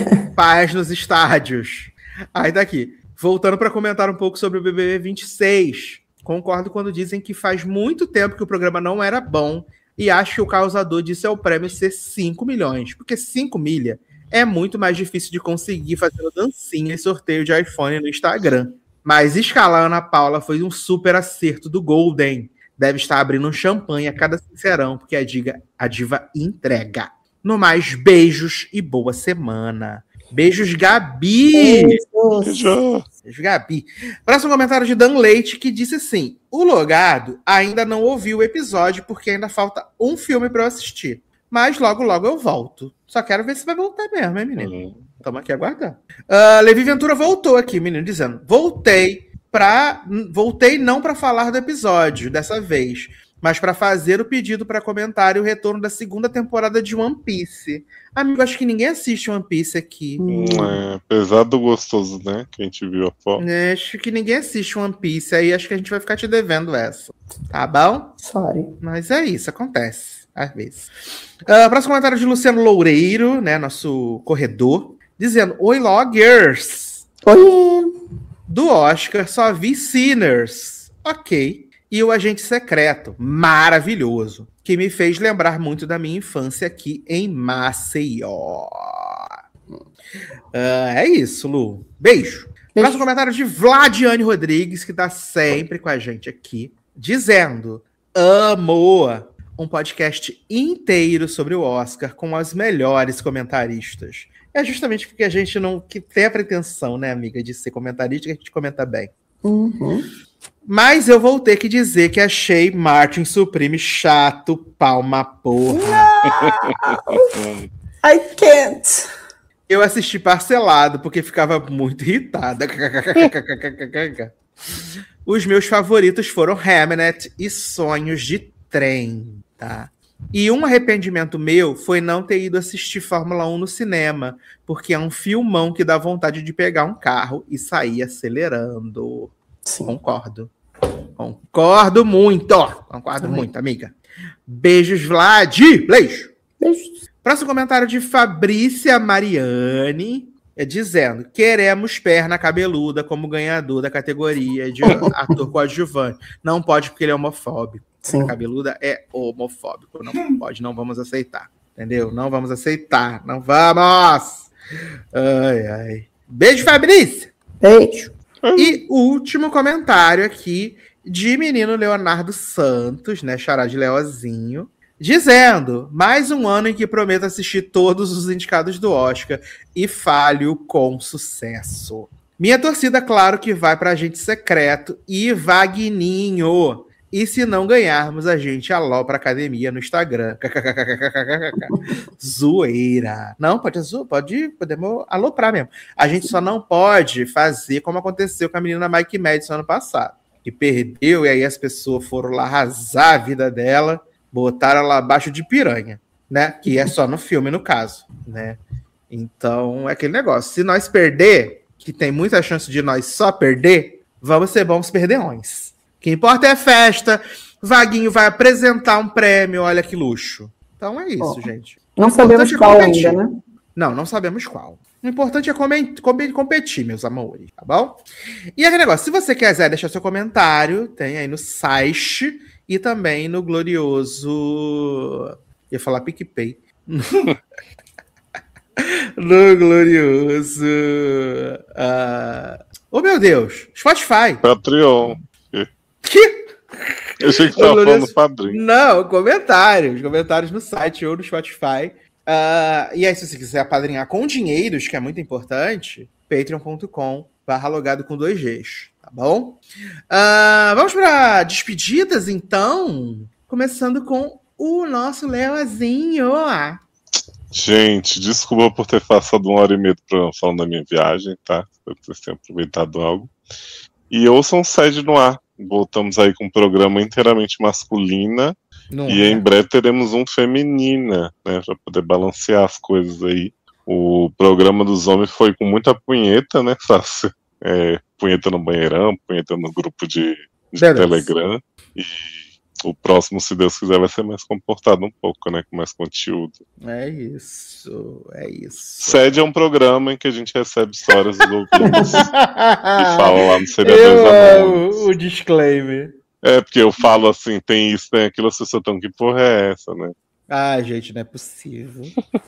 Paz nos estádios. Aí daqui, voltando para comentar um pouco sobre o B B B vinte e seis. Concordo quando dizem que faz muito tempo que o programa não era bom e acho que o causador disso é o prêmio ser cinco milhões, porque cinco milha é muito mais difícil de conseguir fazendo dancinha e sorteio de iPhone no Instagram. Mas escalar a Ana Paula foi um super acerto do Golden. Deve estar abrindo um champanhe a cada sincerão, porque a, diga, a diva entrega. No mais, beijos e boa semana. Beijos, Gabi! Beijos. Beijo. Beijo, Gabi. Próximo comentário de Dan Leite, que disse assim: o Logado ainda não ouviu o episódio, porque ainda falta um filme para eu assistir. Mas logo, logo eu volto. Só quero ver se vai voltar mesmo, hein, menino? Uhum. Estamos aqui aguardando. Uh, Levi Ventura voltou aqui, menino, dizendo: voltei para, voltei não para falar do episódio dessa vez, mas para fazer o pedido para comentário e o retorno da segunda temporada de One Piece. Amigo, acho que ninguém assiste One Piece aqui. É, apesar do gostoso, né? Que a gente viu a foto. É, acho que ninguém assiste One Piece, aí acho que a gente vai ficar te devendo essa. Tá bom? Sorry. Mas é isso, acontece, às vezes. Uh, próximo comentário de Luciano Loureiro, né, nosso corredor, dizendo: oi, loggers! Oi! Do Oscar, só vi Sinners. Ok. E o Agente Secreto, maravilhoso, que me fez lembrar muito da minha infância aqui em Maceió. Uh, é isso, Lu. Beijo. Beijo. Próximo comentário de Vladiane Rodrigues, que tá sempre com a gente aqui, dizendo: amo um podcast inteiro sobre o Oscar com as melhores comentaristas. É justamente porque a gente não que tem a pretensão, né, amiga, de ser comentarista, que a gente comenta bem. Uhum. Mas eu vou ter que dizer que achei Martin Supreme chato, palma porra. I can't. Eu assisti parcelado porque ficava muito irritada. Os meus favoritos foram Hamnet e Sonhos de Trem, tá? E um arrependimento meu foi não ter ido assistir Fórmula um no cinema, porque é um filmão que dá vontade de pegar um carro e sair acelerando. Sim. Concordo. Concordo muito. Concordo Também. muito, amiga. Beijos, Vlad. Beijo. Beijos. Próximo comentário de Fabrícia Mariani, é dizendo: queremos perna cabeluda como ganhador da categoria de ator coadjuvante. Não pode porque ele é homofóbico. Sim. Perna cabeluda é homofóbico. Não pode, não vamos aceitar. Entendeu? Não vamos aceitar. Não vamos. Ai, ai. Beijo, Fabrícia. Beijo. E último comentário aqui de menino Leonardo Santos, né? Xará de Leozinho, dizendo: mais um ano em que prometo assistir todos os indicados do Oscar e falho com sucesso. Minha torcida, claro, que vai pra Agente Secreto e Vagninho. E se não ganharmos, a gente alopra a academia no Instagram. Zoeira. Não, pode, pode podemos aloprar mesmo. A gente só não pode fazer como aconteceu com a menina Mike Madison ano passado. Que perdeu e aí as pessoas foram lá arrasar a vida dela, botaram ela abaixo de piranha, né? Que é só no filme, no caso, né? Então, é aquele negócio. Se nós perder, que tem muita chance de nós só perder, vamos ser bons perderões. O que importa é festa. Vaguinho vai apresentar um prêmio, olha que luxo. Então é isso, oh, gente. Não sabemos qual ainda, né? Não, não sabemos qual. O importante é competir, meus amores, tá bom? E aquele negócio, se você quiser deixar seu comentário, tem aí no site e também no glorioso... Eu ia falar PicPay. No glorioso... Uh... Oh, meu Deus! Spotify! Patreon. Que? Eu achei que você estava falando padrinho. Não, comentários. Comentários no site ou no Spotify. Uh, e aí, se você quiser apadrinhar com dinheiros, que é muito importante, patreon ponto com barra logado com dois Gs, tá bom? Uh, vamos para despedidas, então? Começando com o nosso Leozinho. Gente, desculpa por ter passado uma hora e meia do programa falando da minha viagem, tá? Espero que vocês tenham aproveitado algo. E ouçam Sede no Ar. Voltamos aí com um programa inteiramente masculina. Não e é. Em breve teremos um feminina, né? Pra poder balancear as coisas aí. O programa dos homens foi com muita punheta, né, Sácia? É, punheta no banheirão, punheta no grupo de, de Telegram. E o próximo, se Deus quiser, vai ser mais comportado um pouco, né? Com mais conteúdo. É isso, é isso. Sede é um programa em que a gente recebe histórias dos ouvintes e fala lá no Seria Dois Amores. O disclaimer. É, porque eu falo assim, tem isso, tem aquilo, as pessoas estão, que porra é essa, né? Ah, gente, não é possível.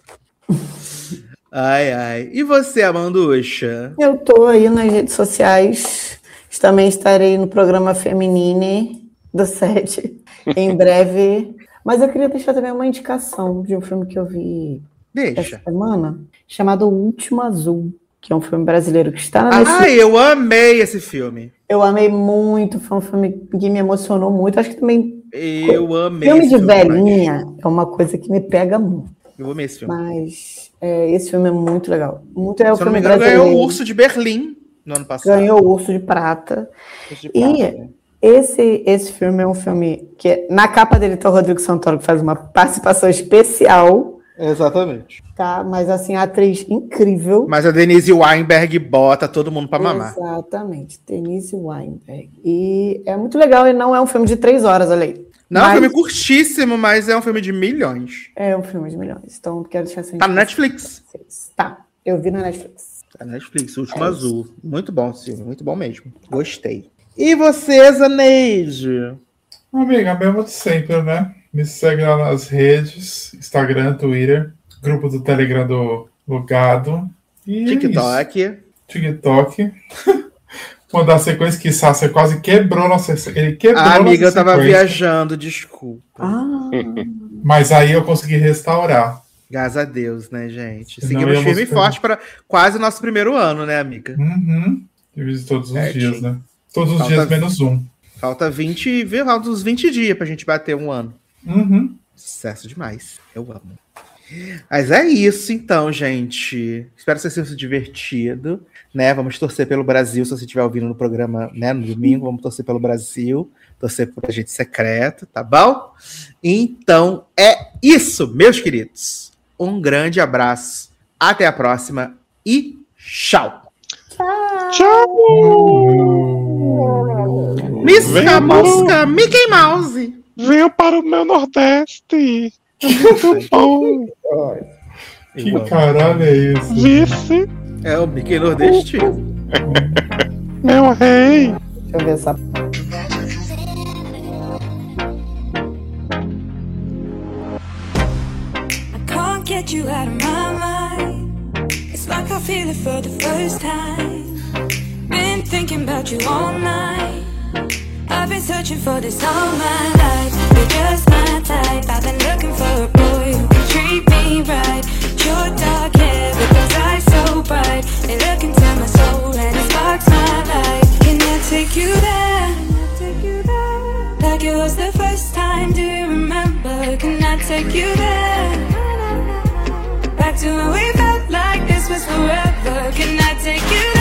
Ai, ai. E você, Amanduxa? Eu tô aí nas redes sociais. Também estarei no programa Feminine do Sete em breve. Mas eu queria deixar também uma indicação de um filme que eu vi Deixa. essa semana, chamado O Último Azul, que é um filme brasileiro que está na Ah, Netflix. eu amei esse filme. Eu amei muito, foi um filme que me emocionou muito. Acho que também... Eu amei filme esse de filme. velhinha é uma coisa que me pega muito. Eu amei esse filme. Mas é, esse filme é muito legal. Muito é o Se eu não filme me engano, brasileiro. ganhou o Urso de Berlim no ano passado. Ganhou o Urso de Prata. Urso de Prata, E né? esse, esse filme é um filme que, na capa dele tá o Rodrigo Santoro, que faz uma participação especial. Exatamente. Tá, mas assim, a atriz incrível. Mas a Denise Weinberg bota todo mundo pra mamar. Exatamente, Denise Weinberg. E é muito legal, e não é um filme de três horas, olha aí. Não, é mas... um filme curtíssimo, mas é um filme de milhões. É um filme de milhões, então quero deixar assim. Tá no Netflix. Tá, eu vi na Netflix. Tá no Netflix, O Último é Azul. Isso. Muito bom esse filme, muito bom mesmo. Gostei. E você, Zaneide? Amiga, mesmo de sempre, né? Me segue lá nas redes, Instagram, Twitter, grupo do Telegram do Logado. E TikTok. É TikTok. Mandar a sequência que Sácia quase quebrou nossa... Ele quebrou ah, amiga, eu nossa tava sequência. viajando, desculpa. Ah. Mas aí eu consegui restaurar. Graças a Deus, né, gente? Senão Seguimos firme e ficar... forte para quase o nosso primeiro ano, né, amiga? Uhum. Diviso todos os é, dias, tia. né? Todos os falta, dias menos um. Falta vinte, falta uns vinte dias pra gente bater um ano. Uhum. Sucesso demais. Eu amo. Mas é isso, então, gente. Espero que vocês tenham se divertido, né? Vamos torcer pelo Brasil, se você estiver ouvindo no programa, né, no domingo, vamos torcer pelo Brasil, torcer por Agente Secreto, tá bom? Então, é isso, meus queridos. Um grande abraço, até a próxima e tchau! Tchau! Tchau! Misca, mosca, Mickey Mouse! Venha para o meu Nordeste! Muito bom! Que caralho é isso? Vice! É o Mickey Nordestino. Meu rei! Deixa eu ver essa. I can't get you out of my mind. It's like I feel it for the first time. Been thinking about you all night. I've been searching for this all my life. You're just my type. I've been looking for a boy who can treat me right. Your dark hair with those eyes so bright. They look into my soul and it's take you there? Back to when we felt like this was forever. Can I take you there?